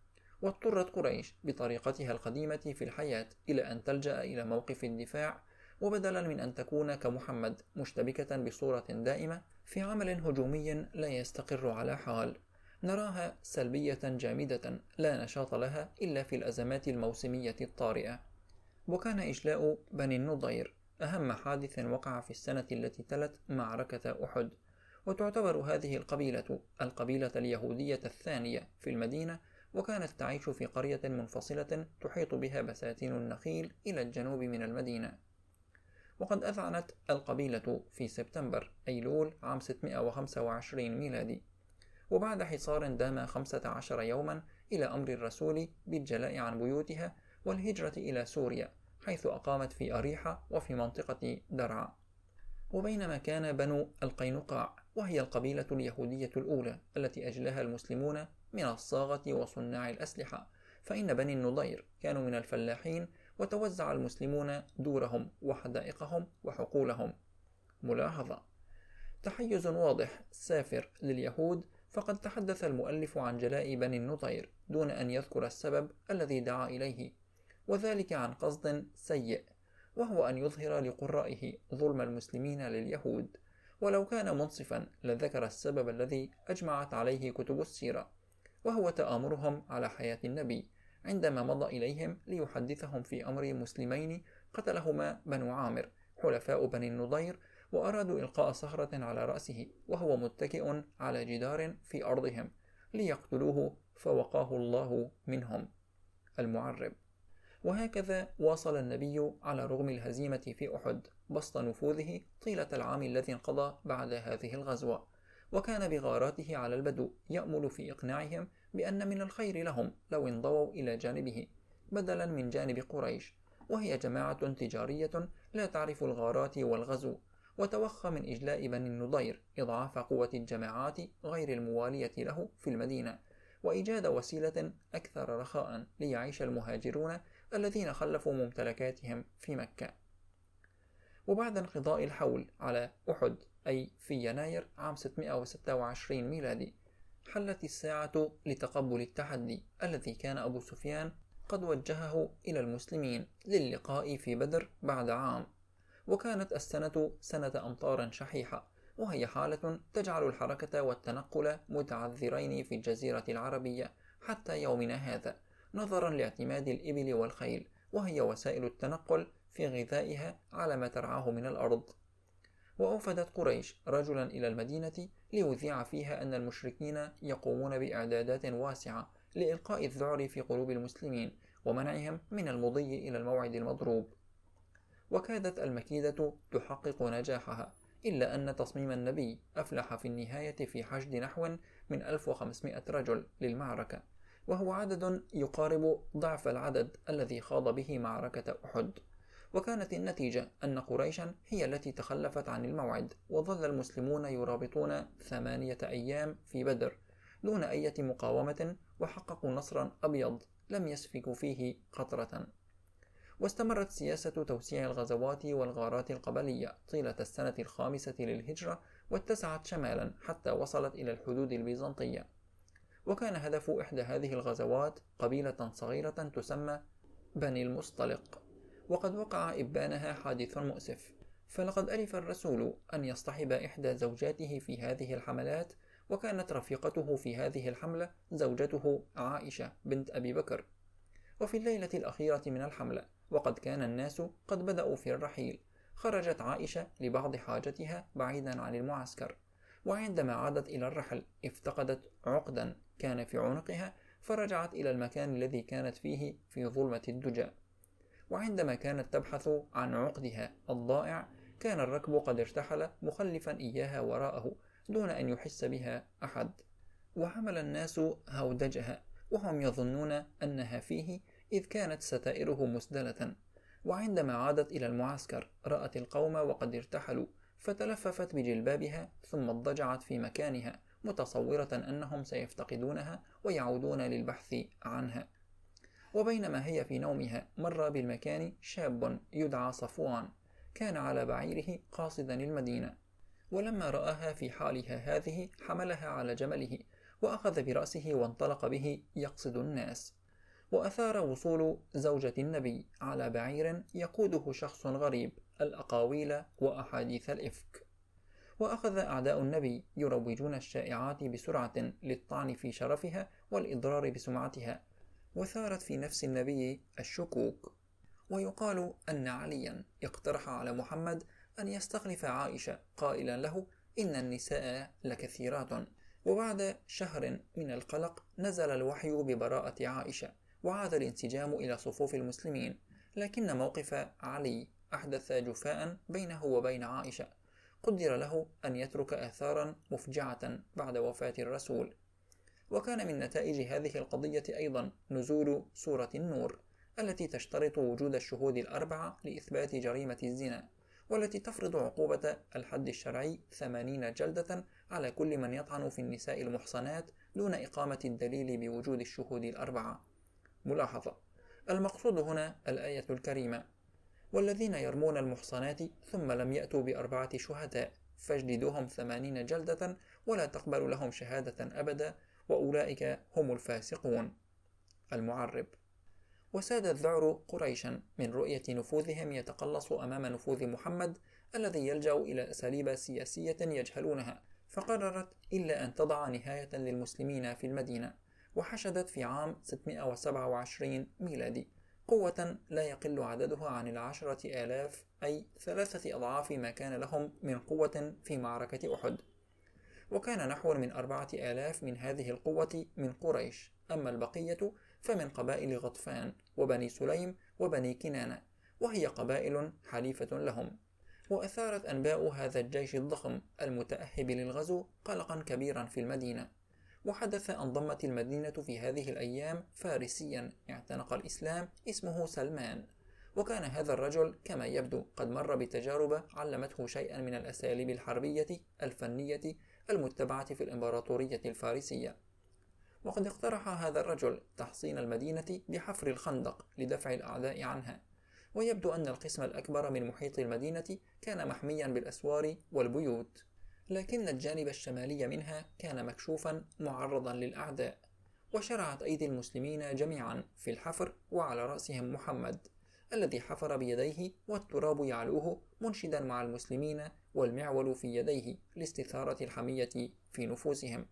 واضطرت قريش بطريقتها القديمة في الحياة إلى أن تلجأ إلى موقف الدفاع، وبدلا من أن تكون كمحمد مشتبكة بصورة دائمة في عمل هجومي لا يستقر على حال، نراها سلبية جامدة لا نشاط لها إلا في الأزمات الموسمية الطارئة. وكان إجلاء بني النضير أهم حادث وقع في السنة التي تلت معركة أحد، وتعتبر هذه القبيلة القبيلة اليهودية الثانية في المدينة، وكانت تعيش في قرية منفصلة تحيط بها بساتين النخيل إلى الجنوب من المدينة. وقد أذعنت القبيلة في سبتمبر أيلول عام ستمائة وخمسة وعشرين ميلادي، وبعد حصار دام خمسة عشر يوما إلى أمر الرسول بالجلاء عن بيوتها والهجرة إلى سوريا، حيث أقامت في أريحة وفي منطقة درعا. وبينما كان بنو القينقاع، وهي القبيلة اليهودية الأولى التي أجلاها المسلمون، من الصاغة وصناع الأسلحة، فإن بني النضير كانوا من الفلاحين، وتوزع المسلمون دورهم وحدائقهم وحقولهم. ملاحظة: تحيز واضح سافر لليهود، فقد تحدث المؤلف عن جلاء بني النضير دون أن يذكر السبب الذي دعا إليه، وذلك عن قصد سيء، وهو أن يظهر لقرائه ظلم المسلمين لليهود، ولو كان منصفا لذكر السبب الذي أجمعت عليه كتب السيرة، وهو تآمرهم على حياة النبي عندما مضى إليهم ليحدثهم في أمر مسلمين قتلهما بنو عامر حلفاء بني النضير، وأرادوا إلقاء صخرة على رأسه وهو متكئ على جدار في أرضهم ليقتلوه، فوقاه الله منهم. المعرب: وهكذا واصل النبي على رغم الهزيمة في أحد بسط نفوذه طيلة العام الذي انقضى بعد هذه الغزوة، وكان بغاراته على البدو يأمل في إقناعهم بأن من الخير لهم لو انضووا إلى جانبه بدلا من جانب قريش، وهي جماعة تجارية لا تعرف الغارات والغزو، وتوخى من إجلاء بني النضير إضعاف قوة الجماعات غير الموالية له في المدينة، وإيجاد وسيلة أكثر رخاء ليعيش المهاجرون الذين خلفوا ممتلكاتهم في مكة. وبعد انقضاء الحول على أحد أي في يناير عام ستمائة وستة وعشرين ميلادي، حلت الساعة لتقبل التحدي الذي كان أبو سفيان قد وجهه إلى المسلمين للقاء في بدر بعد عام. وكانت السنة سنة أمطار شحيحة، وهي حالة تجعل الحركة والتنقل متعذرين في الجزيرة العربية حتى يومنا هذا، نظرا لاعتماد الإبل والخيل، وهي وسائل التنقل في غذائها على ما ترعاه من الأرض. وأوفدت قريش رجلا إلى المدينة ليذيع فيها أن المشركين يقومون بإعدادات واسعة لإلقاء الذعر في قلوب المسلمين ومنعهم من المضي إلى الموعد المضروب. وكادت المكيدة تحقق نجاحها، إلا أن تصميم النبي أفلح في النهاية في حشد نحو من ألف وخمسمائة رجل للمعركة، وهو عدد يقارب ضعف العدد الذي خاض به معركة أحد. وكانت النتيجة أن قريشا هي التي تخلفت عن الموعد، وظل المسلمون يرابطون ثمانية أيام في بدر دون أي مقاومة، وحققوا نصرا أبيض لم يسفكوا فيه قطرة. واستمرت سياسة توسيع الغزوات والغارات القبلية طيلة السنة الخامسة للهجرة، واتسعت شمالا حتى وصلت إلى الحدود البيزنطية. وكان هدف إحدى هذه الغزوات قبيلة صغيرة تسمى بني المصطلق، وقد وقع إبانها حادث مؤسف، فلقد ألف الرسول أن يصطحب إحدى زوجاته في هذه الحملات، وكانت رفيقته في هذه الحملة زوجته عائشة بنت أبي بكر. وفي الليلة الأخيرة من الحملة، وقد كان الناس قد بدأوا في الرحيل، خرجت عائشة لبعض حاجتها بعيدا عن المعسكر، وعندما عادت إلى الرحل افتقدت عقدا كان في عنقها، فرجعت إلى المكان الذي كانت فيه في ظلمة الدجى. وعندما كانت تبحث عن عقدها الضائع، كان الركب قد ارتحل مخلفا إياها وراءه دون أن يحس بها أحد، وحمل الناس هودجها وهم يظنون أنها فيه، إذ كانت ستائره مسدلة. وعندما عادت إلى المعسكر رأت القوم وقد ارتحلوا، فتلففت بجلبابها ثم اضطجعت في مكانها متصورة أنهم سيفتقدونها ويعودون للبحث عنها. وبينما هي في نومها مر بالمكان شاب يدعى صفوان، كان على بعيره قاصدا المدينة، ولما رآها في حالها هذه حملها على جمله وأخذ برأسه وانطلق به يقصد الناس. وأثار وصول زوجة النبي على بعير يقوده شخص غريب الأقاويل وأحاديث الإفك. وأخذ أعداء النبي يروجون الشائعات بسرعة للطعن في شرفها والإضرار بسمعتها، وثارت في نفس النبي الشكوك. ويقال أن عليا اقترح على محمد أن يستخلف عائشة قائلا له إن النساء لكثيرات. وبعد شهر من القلق نزل الوحي ببراءة عائشة، وعاد الانسجام إلى صفوف المسلمين، لكن موقف علي أحدث جفاء بينه وبين عائشة. قدر له أن يترك آثارا مفجعة بعد وفاة الرسول. وكان من نتائج هذه القضية أيضا نزول سورة النور، التي تشترط وجود الشهود الأربعة لإثبات جريمة الزنا، والتي تفرض عقوبة الحد الشرعي ثمانين جلدة على كل من يطعن في النساء المحصنات دون إقامة الدليل بوجود الشهود الأربعة. ملاحظة: المقصود هنا الآية الكريمة: والذين يرمون المحصنات ثم لم يأتوا بأربعة شهداء فاجلدوهم ثمانين جلدة ولا تقبلوا لهم شهادة أبدا وأولئك هم الفاسقون. المعرب: وساد الذعر قريشا من رؤية نفوذهم يتقلص أمام نفوذ محمد الذي يلجأ إلى أساليب سياسية يجهلونها، فقررت إلا أن تضع نهاية للمسلمين في المدينة، وحشدت في عام ستمائة وسبعة وعشرين ميلادي قوة لا يقل عددها عن العشرة آلاف، أي ثلاثة أضعاف ما كان لهم من قوة في معركة أحد. وكان نحو من أربعة آلاف من هذه القوة من قريش، أما البقية فمن قبائل غطفان وبني سليم وبني كنانة، وهي قبائل حليفة لهم. وأثارت أنباء هذا الجيش الضخم المتأهب للغزو قلقا كبيرا في المدينة. وحدث أن ضمت المدينة في هذه الأيام فارسيا اعتنق الإسلام اسمه سلمان، وكان هذا الرجل كما يبدو قد مر بتجارب علمته شيئا من الأساليب الحربية الفنية المتبعة في الإمبراطورية الفارسية. وقد اقترح هذا الرجل تحصين المدينة بحفر الخندق لدفع الأعداء عنها، ويبدو أن القسم الأكبر من محيط المدينة كان محميا بالأسوار والبيوت، لكن الجانب الشمالي منها كان مكشوفا معرضا للأعداء. وشرعت أيدي المسلمين جميعا في الحفر، وعلى رأسهم محمد الذي حفر بيديه والتراب يعلوه منشدا مع المسلمين والمعول في يديه لاستثارة الحمية في نفوسهم.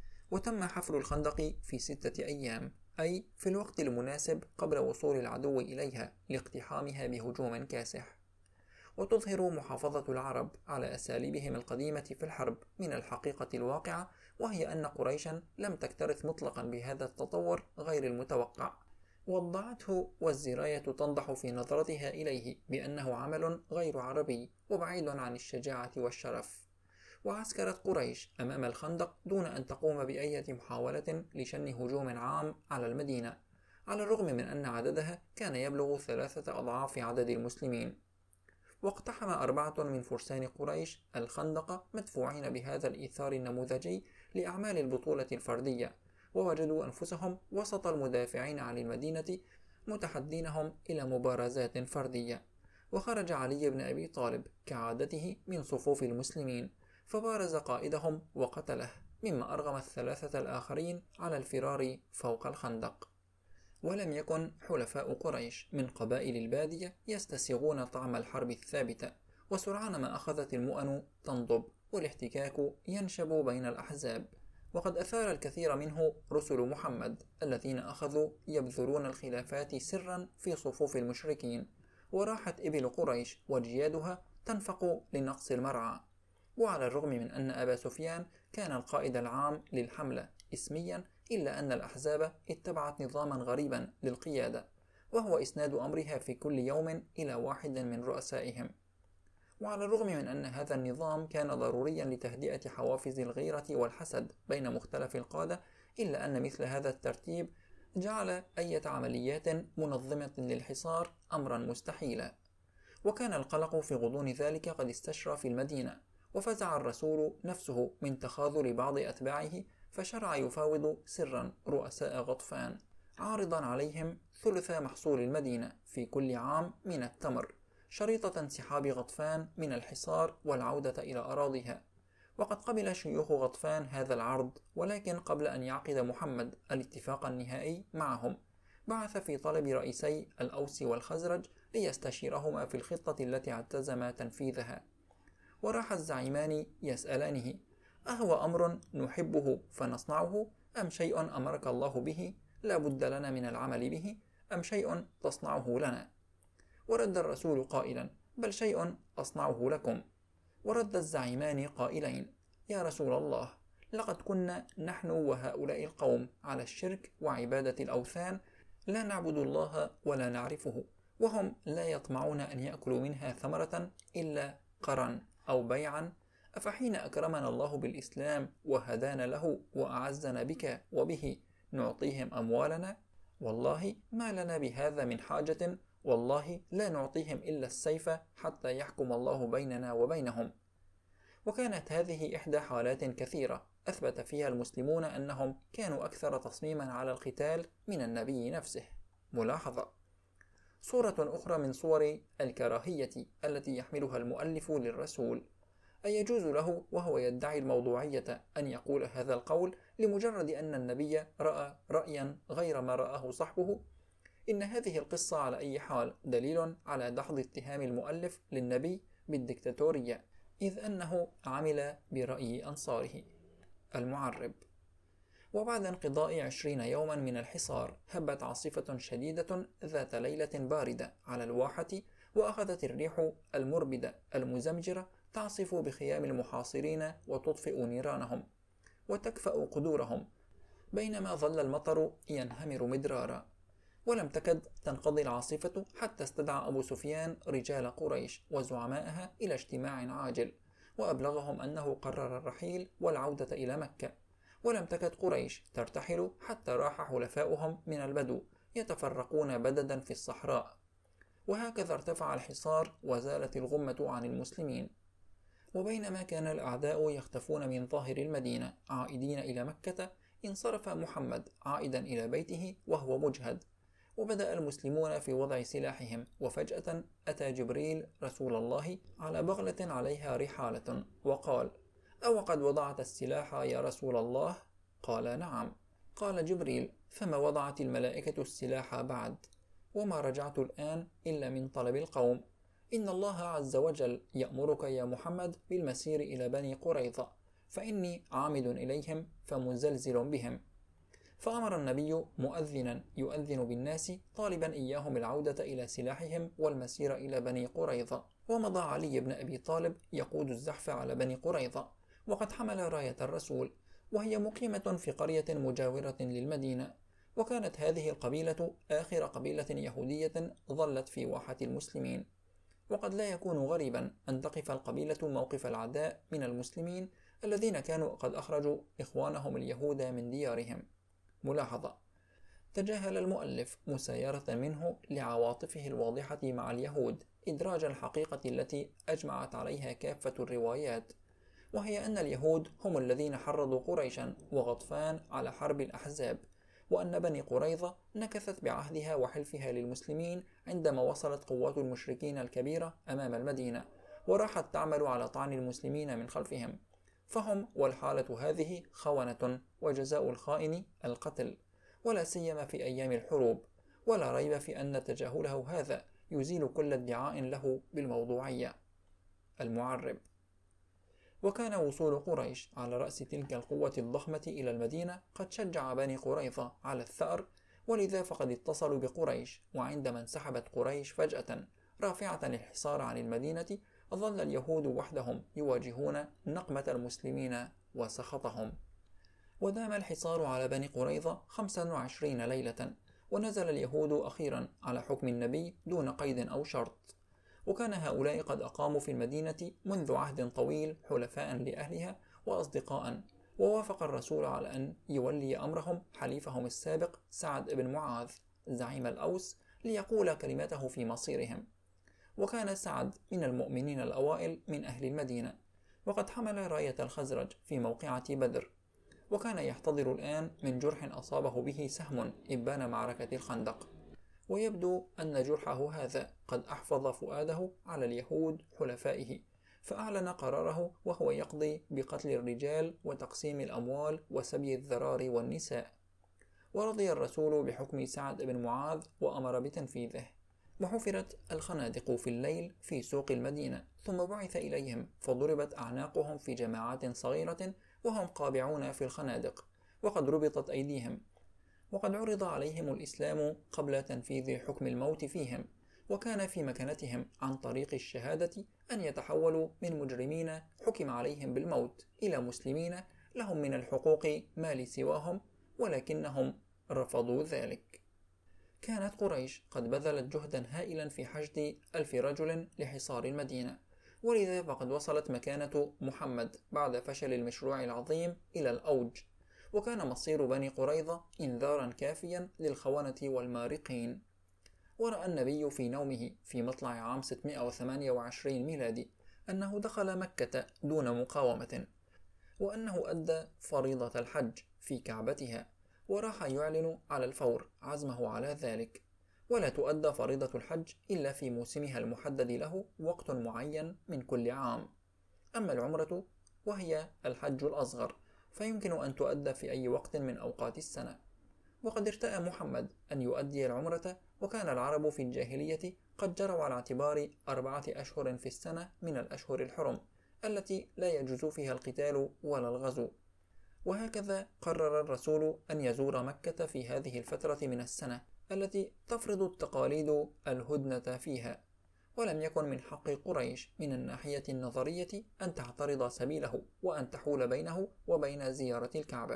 وتم حفر الخندق في ستة أيام، أي في الوقت المناسب قبل وصول العدو إليها لاقتحامها بهجوم كاسح. وتظهر محافظة العرب على أساليبهم القديمة في الحرب من الحقيقة الواقعة، وهي أن قريشا لم تكترث مطلقا بهذا التطور غير المتوقع، وضعته والزراية تنضح في نظرتها إليه بأنه عمل غير عربي وبعيد عن الشجاعة والشرف. وعسكرت قريش أمام الخندق دون أن تقوم بأية محاولة لشن هجوم عام على المدينة، على الرغم من أن عددها كان يبلغ ثلاثة أضعاف عدد المسلمين. واقتحم أربعة من فرسان قريش الخندق مدفوعين بهذا الإيثار النموذجي لأعمال البطولة الفردية، ووجدوا أنفسهم وسط المدافعين عن المدينة متحدينهم إلى مبارزات فردية. وخرج علي بن أبي طالب كعادته من صفوف المسلمين، فبارز قائدهم وقتله، مما أرغم الثلاثة الآخرين على الفرار فوق الخندق. ولم يكن حلفاء قريش من قبائل البادية يستسيغون طعم الحرب الثابتة، وسرعان ما أخذت المؤن تنضب والاحتكاك ينشب بين الأحزاب. وقد أثار الكثير منه رسل محمد الذين أخذوا يبذلون الخلافات سرا في صفوف المشركين، وراحت إبل قريش وجيادها تنفق لنقص المرعى. وعلى الرغم من أن أبا سفيان كان القائد العام للحملة اسميا، إلا أن الأحزاب اتبعت نظاما غريبا للقيادة، وهو إسناد أمرها في كل يوم إلى واحد من رؤسائهم. وعلى الرغم من أن هذا النظام كان ضروريا لتهدئة حوافز الغيرة والحسد بين مختلف القادة، إلا أن مثل هذا الترتيب جعل أي عمليات منظمة للحصار أمرا مستحيلا. وكان القلق في غضون ذلك قد استشرى في المدينة، وفزع الرسول نفسه من تخاذل بعض أتباعه، فشرع يفاوض سرا رؤساء غطفان، عارضا عليهم ثلث محصول المدينة في كل عام من التمر، شريطة انسحاب غطفان من الحصار والعودة إلى أراضيها. وقد قبل شيوخ غطفان هذا العرض، ولكن قبل أن يعقد محمد الاتفاق النهائي معهم، بعث في طلب رئيسي الأوس والخزرج ليستشيرهما في الخطة التي اعتزم تنفيذها. وراح الزعيمان يسألانه: أهو أمر نحبه فنصنعه، أم شيء أمرك الله به لا بد لنا من العمل به، أم شيء تصنعه لنا؟ ورد الرسول قائلا: بل شيء أصنعه لكم. ورد الزعيمان قائلين: يا رسول الله، لقد كنا نحن وهؤلاء القوم على الشرك وعبادة الأوثان، لا نعبد الله ولا نعرفه، وهم لا يطمعون أن يأكلوا منها ثمرة إلا قرا أو بيعا، أفحين أكرمنا الله بالإسلام وهدانا له وأعزنا بك وبه نعطيهم أموالنا؟ والله ما لنا بهذا من حاجة، والله لا نعطيهم إلا السيف حتى يحكم الله بيننا وبينهم. وكانت هذه إحدى حالات كثيرة أثبت فيها المسلمون أنهم كانوا أكثر تصميما على القتال من النبي نفسه. ملاحظة: صورة أخرى من صور الكراهية التي يحملها المؤلف للرسول، أيجوز له وهو يدعي الموضوعية أن يقول هذا القول لمجرد أن النبي رأى رأيا غير ما رآه صحبه؟ إن هذه القصة على أي حال دليل على دحض اتهام المؤلف للنبي بالدكتاتورية، إذ أنه عمل برأي أنصاره. المعرب: وبعد انقضاء عشرين يوما من الحصار، هبت عاصفة شديدة ذات ليلة باردة على الواحة، وأخذت الريح المربدة المزمجرة تعصف بخيام المحاصرين وتطفئ نيرانهم وتكفأ قدورهم، بينما ظل المطر ينهمر مدرارا. ولم تكد تنقضي العاصفة حتى استدعى أبو سفيان رجال قريش وزعماءها إلى اجتماع عاجل، وأبلغهم أنه قرر الرحيل والعودة إلى مكة. ولم تكد قريش ترتحل حتى راح حلفاؤهم من البدو يتفرقون بددا في الصحراء. وهكذا ارتفع الحصار وزالت الغمة عن المسلمين. وبينما كان الأعداء يختفون من ظاهر المدينة عائدين إلى مكة، انصرف محمد عائدا إلى بيته وهو مجهد، وبدأ المسلمون في وضع سلاحهم. وفجأة أتى جبريل رسول الله على بغلة عليها رحالة، وقال: أو قد وضعت السلاح يا رسول الله؟ قال: نعم. قال جبريل: فما وضعت الملائكة السلاح بعد؟ وما رجعت الآن إلا من طلب القوم. إن الله عز وجل يأمرك يا محمد بالمسير إلى بني قريظة، فإني عامد إليهم فمزلزل بهم. فأمر النبي مؤذنا يؤذن بالناس طالبا إياهم العودة إلى سلاحهم والمسير إلى بني قريظة. ومضى علي بن أبي طالب يقود الزحف على بني قريظة، وقد حمل راية الرسول، وهي مقيمة في قرية مجاورة للمدينة. وكانت هذه القبيلة آخر قبيلة يهودية ظلت في واحة المسلمين. وقد لا يكون غريبا أن تقف القبيلة موقف العداء من المسلمين الذين كانوا قد أخرجوا إخوانهم اليهود من ديارهم. ملاحظة: تجاهل المؤلف مسايرة منه لعواطفه الواضحة مع اليهود إدراج الحقيقة التي أجمعت عليها كافة الروايات، وهي أن اليهود هم الذين حرضوا قريشا وغطفان على حرب الأحزاب، وأن بني قريظة نكثت بعهدها وحلفها للمسلمين عندما وصلت قوات المشركين الكبيرة أمام المدينة، وراحت تعمل على طعن المسلمين من خلفهم، فهم والحالة هذه خونة، وجزاء الخائن القتل، ولا سيما في أيام الحروب، ولا ريب في أن تجاهله هذا يزيل كل ادعاء له بالموضوعية. المعرب: وكان وصول قريش على رأس تلك القوة الضخمة إلى المدينة قد شجع بني قريظة على الثأر، ولذا فقد اتصلوا بقريش، وعندما انسحبت قريش فجأة رافعة الحصار عن المدينة، ظل اليهود وحدهم يواجهون نقمة المسلمين وسخطهم. ودام الحصار على بني قريظة خمسا وعشرين ليلة، ونزل اليهود أخيرا على حكم النبي دون قيد أو شرط. وكان هؤلاء قد أقاموا في المدينة منذ عهد طويل حلفاء لأهلها وأصدقاء، ووافق الرسول على أن يولي أمرهم حليفهم السابق سعد بن معاذ زعيم الأوس ليقول كلمته في مصيرهم. وكان سعد من المؤمنين الأوائل من أهل المدينة، وقد حمل راية الخزرج في موقعة بدر، وكان يحتضر الآن من جرح أصابه به سهم إبان معركة الخندق، ويبدو أن جرحه هذا قد أحفظ فؤاده على اليهود حلفائه، فأعلن قراره وهو يقضي بقتل الرجال وتقسيم الأموال وسبي الذرار والنساء. ورضي الرسول بحكم سعد بن معاذ وأمر بتنفيذه، وحفرت الخنادق في الليل في سوق المدينة، ثم بعث إليهم فضربت أعناقهم في جماعات صغيرة وهم قابعون في الخنادق، وقد ربطت أيديهم. وقد عرض عليهم الإسلام قبل تنفيذ حكم الموت فيهم، وكان في مكانتهم عن طريق الشهادة أن يتحولوا من مجرمين حكم عليهم بالموت إلى مسلمين لهم من الحقوق ما لسواهم، ولكنهم رفضوا ذلك. كانت قريش قد بذلت جهدا هائلا في حشد ألف رجل لحصار المدينة، ولذا فقد وصلت مكانة محمد بعد فشل المشروع العظيم إلى الأوج، وكان مصير بني قريظة إنذارا كافيا للخونة والمارقين. ورأى النبي في نومه في مطلع عام ستمائة وثمانية وعشرين ميلادي أنه دخل مكة دون مقاومة، وأنه أدى فريضة الحج في كعبتها، وراح يعلن على الفور عزمه على ذلك. ولا تؤدى فريضة الحج إلا في موسمها المحدد له وقت معين من كل عام. أما العمرة وهي الحج الأصغر فيمكن أن تؤدى في أي وقت من أوقات السنة. وقد ارتأى محمد أن يؤدي العمرة، وكان العرب في الجاهلية قد جروا على اعتبار أربعة أشهر في السنة من الأشهر الحرم التي لا يجوز فيها القتال ولا الغزو، وهكذا قرر الرسول أن يزور مكة في هذه الفترة من السنة التي تفرض التقاليد الهدنة فيها، ولم يكن من حق قريش من الناحية النظرية أن تعترض سبيله وأن تحول بينه وبين زيارة الكعبة.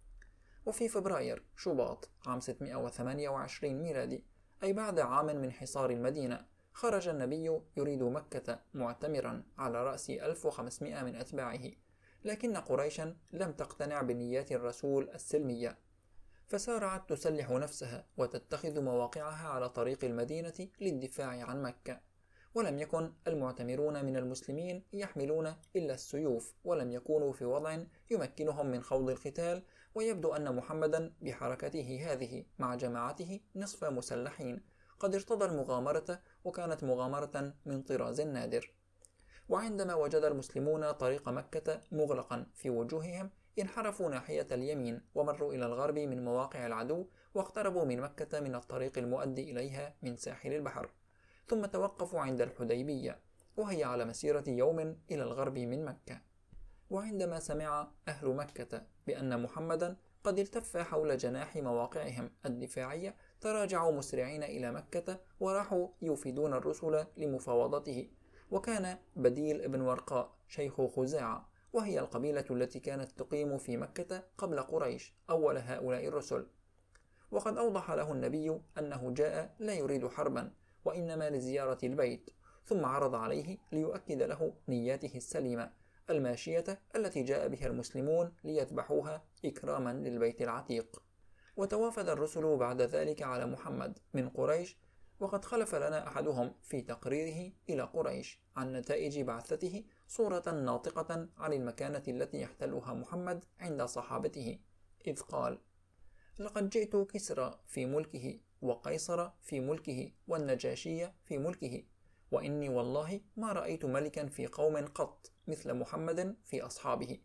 وفي فبراير شباط عام ستمائة وثمانية وعشرين ميلادي، أي بعد عام من حصار المدينة، خرج النبي يريد مكة معتمرا على رأس ألف وخمسمائة من أتباعه، لكن قريشا لم تقتنع بنيات الرسول السلمية، فسارعت تسلح نفسها وتتخذ مواقعها على طريق المدينة للدفاع عن مكة. ولم يكن المعتمرون من المسلمين يحملون إلا السيوف، ولم يكونوا في وضع يمكنهم من خوض القتال، ويبدو أن محمدا بحركته هذه مع جماعته نصف مسلحين قد ارتضى المغامرة، وكانت مغامرة من طراز نادر. وعندما وجد المسلمون طريق مكة مغلقا في وجوههم، انحرفوا ناحية اليمين ومروا إلى الغرب من مواقع العدو، واقتربوا من مكة من الطريق المؤدي إليها من ساحل البحر، ثم توقفوا عند الحديبية، وهي على مسيرة يوم إلى الغرب من مكة. وعندما سمع أهل مكة بأن محمدا قد التف حول جناح مواقعهم الدفاعية، تراجعوا مسرعين إلى مكة وراحوا يوفدون الرسل لمفاوضته. وكان بديل بن ورقاء شيخ خزاعة، وهي القبيلة التي كانت تقيم في مكة قبل قريش، أول هؤلاء الرسل. وقد أوضح له النبي أنه جاء لا يريد حربا، وإنما لزيارة البيت، ثم عرض عليه ليؤكد له نياته السليمة الماشية التي جاء بها المسلمون ليذبحوها إكراما للبيت العتيق. وتوافد الرسل بعد ذلك على محمد من قريش، وقد خلف لنا أحدهم في تقريره إلى قريش عن نتائج بعثته صورة ناطقة عن المكانة التي يحتلها محمد عند صحابته، إذ قال: لقد جئت كسرى في ملكه، وقيصر في ملكه، والنجاشي في ملكه، وإني والله ما رأيت ملكا في قوم قط مثل محمد في أصحابه.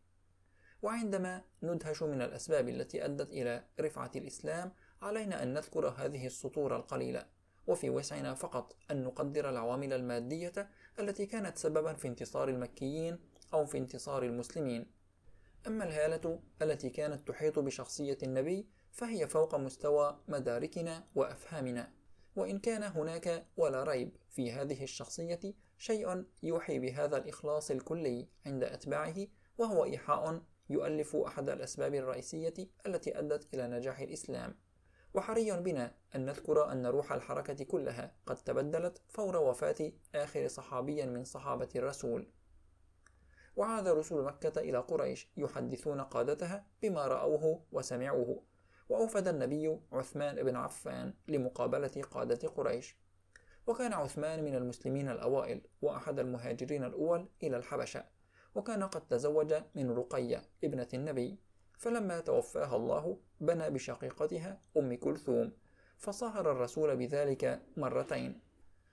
وعندما ندهش من الأسباب التي أدت إلى رفعة الإسلام، علينا أن نذكر هذه السطور القليلة، وفي وسعنا فقط أن نقدر العوامل المادية التي كانت سببا في انتصار المكيين أو في انتصار المسلمين. أما الهالة التي كانت تحيط بشخصية النبي فهي فوق مستوى مداركنا وأفهامنا، وإن كان هناك ولا ريب في هذه الشخصية شيء يوحي بهذا الإخلاص الكلي عند أتباعه، وهو إيحاء يؤلف أحد الأسباب الرئيسية التي أدت إلى نجاح الإسلام. وحري بنا أن نذكر أن روح الحركة كلها قد تبدلت فور وفاة آخر صحابي من صحابة الرسول. وعاد رسل مكة إلى قريش يحدثون قادتها بما رأوه وسمعوه، وأوفد النبي عثمان بن عفان لمقابلة قادة قريش. وكان عثمان من المسلمين الأوائل وأحد المهاجرين الأول إلى الحبشة، وكان قد تزوج من رقية ابنة النبي، فلما توفاها الله بنى بشقيقتها أم كلثوم، فصاهر الرسول بذلك مرتين،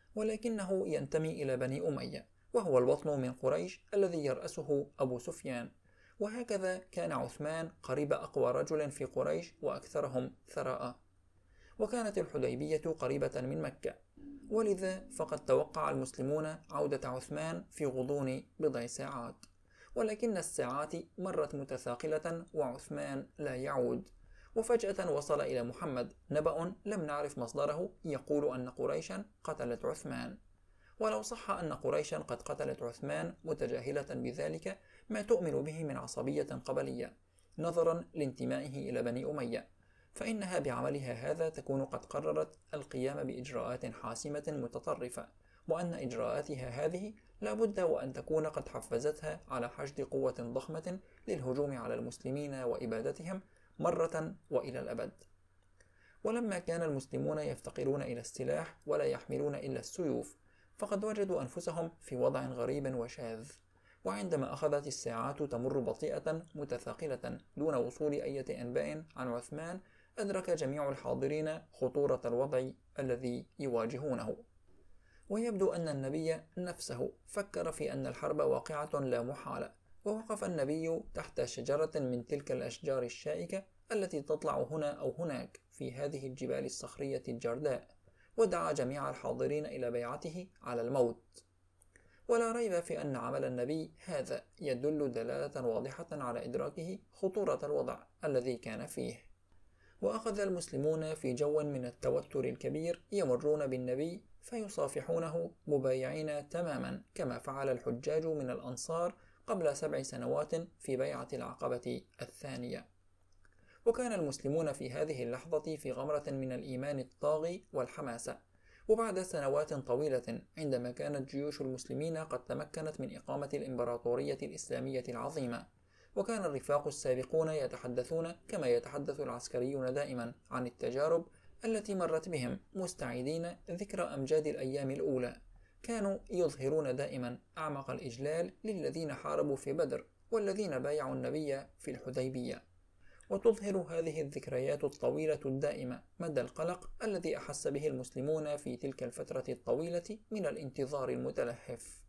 ولكنه ينتمي إلى بني أمية، وهو البطن من قريش الذي يرأسه أبو سفيان. وهكذا كان عثمان قريب أقوى رجل في قريش وأكثرهم ثراء. وكانت الحديبية قريبة من مكة، ولذا فقد توقع المسلمون عودة عثمان في غضون بضع ساعات، ولكن الساعات مرت متثاقلة وعثمان لا يعود. وفجأة وصل إلى محمد نبأ لم نعرف مصدره يقول أن قريشا قتلت عثمان. ولو صح أن قريشا قد قتلت عثمان متجاهلة بذلك، ما تؤمن به من عصبية قبلية نظرا لانتمائه إلى بني أمية، فإنها بعملها هذا تكون قد قررت القيام بإجراءات حاسمة متطرفة، وأن إجراءاتها هذه لا بد وأن تكون قد حفزتها على حشد قوة ضخمة للهجوم على المسلمين وإبادتهم مرة وإلى الأبد. ولما كان المسلمون يفتقرون إلى السلاح ولا يحملون إلا السيوف، فقد وجدوا أنفسهم في وضع غريب وشاذ. وعندما أخذت الساعات تمر بطيئة متثاقلة دون وصول أي أنباء عن عثمان، أدرك جميع الحاضرين خطورة الوضع الذي يواجهونه. ويبدو أن النبي نفسه فكر في أن الحرب واقعة لا محالة، ووقف النبي تحت شجرة من تلك الأشجار الشائكة التي تطلع هنا أو هناك في هذه الجبال الصخرية الجرداء، ودعا جميع الحاضرين إلى بيعته على الموت. ولا ريب في أن عمل النبي هذا يدل دلالة واضحة على إدراكه خطورة الوضع الذي كان فيه. وأخذ المسلمون في جو من التوتر الكبير يمرون بالنبي فيصافحونه مبايعين تماما، كما فعل الحجاج من الأنصار قبل سبع سنوات في بيعة العقبة الثانية. وكان المسلمون في هذه اللحظة في غمرة من الإيمان الطاغي والحماسة. وبعد سنوات طويلة، عندما كانت جيوش المسلمين قد تمكنت من إقامة الإمبراطورية الإسلامية العظيمة، وكان الرفاق السابقون يتحدثون كما يتحدث العسكريون دائما عن التجارب التي مرت بهم، مستعيدين ذكرى أمجاد الأيام الأولى، كانوا يظهرون دائما أعمق الإجلال للذين حاربوا في بدر والذين بايعوا النبي في الحديبية. وتظهر هذه الذكريات الطويلة الدائمة مدى القلق الذي أحس به المسلمون في تلك الفترة الطويلة من الانتظار المتلهف.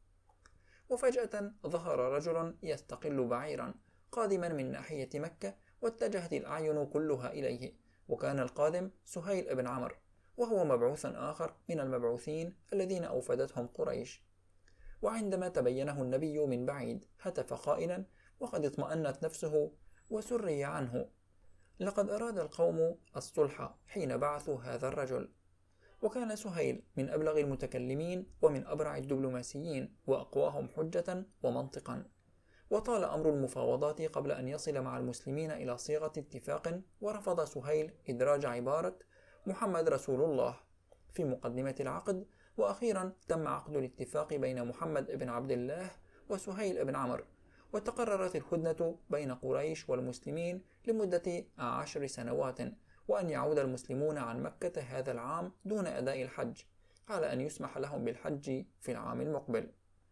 وفجأة ظهر رجل يستقل بعيرا قادما من ناحية مكة، واتجهت الأعين كلها إليه، وكان القادم سهيل بن عمرو، وهو مبعوث آخر من المبعوثين الذين أوفدتهم قريش. وعندما تبينه النبي من بعيد هتف قائلا وقد اطمأنت نفسه وسري عنه: لقد أراد القوم الصلح حين بعثوا هذا الرجل. وكان سهيل من أبلغ المتكلمين ومن أبرع الدبلوماسيين وأقواهم حجة ومنطقا، وطال أمر المفاوضات قبل أن يصل مع المسلمين إلى صيغة اتفاق، ورفض سهيل إدراج عبارة محمد رسول الله في مقدمة العقد. وأخيرا تم عقد الاتفاق بين محمد بن عبد الله وسهيل بن عمرو، وتقررت الهدنة بين قريش والمسلمين لمدة عشر سنوات، وأن يعود المسلمون عن مكة هذا العام دون أداء الحج، على أن يسمح لهم بالحج في العام المقبل.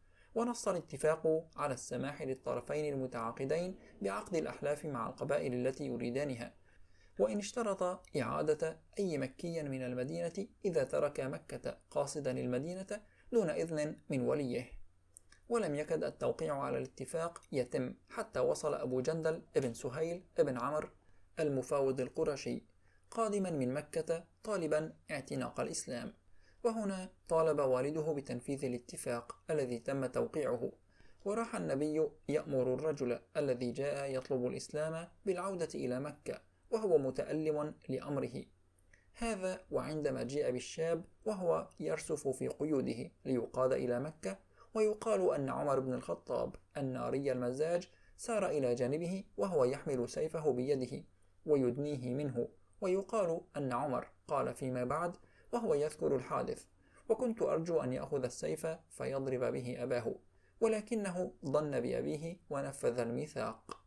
ونص الاتفاق على السماح للطرفين المتعاقدين بعقد الأحلاف مع القبائل التي يريدانها، وإن اشترط إعادة أي مكي من المدينة إذا ترك مكة قاصدا المدينة دون إذن من وليه. ولم يكد التوقيع على الاتفاق يتم حتى وصل أبو جندل ابن سهيل ابن عمرو المفاوض القرشي قادما من مكة طالبا اعتناق الإسلام، وهنا طالب والده بتنفيذ الاتفاق الذي تم توقيعه. وراح النبي يأمر الرجل الذي جاء يطلب الإسلام بالعودة إلى مكة وهو متألم لأمره هذا، وعندما جاء بالشاب وهو يرسف في قيوده ليقاد إلى مكة، ويقال أن عمر بن الخطاب الناري المزاج سار إلى جانبه وهو يحمل سيفه بيده ويدنيه منه، ويقال أن عمر قال فيما بعد وهو يذكر الحادث: وكنت أرجو أن يأخذ السيف فيضرب به أباه، ولكنه ظن بأبيه ونفذ الميثاق.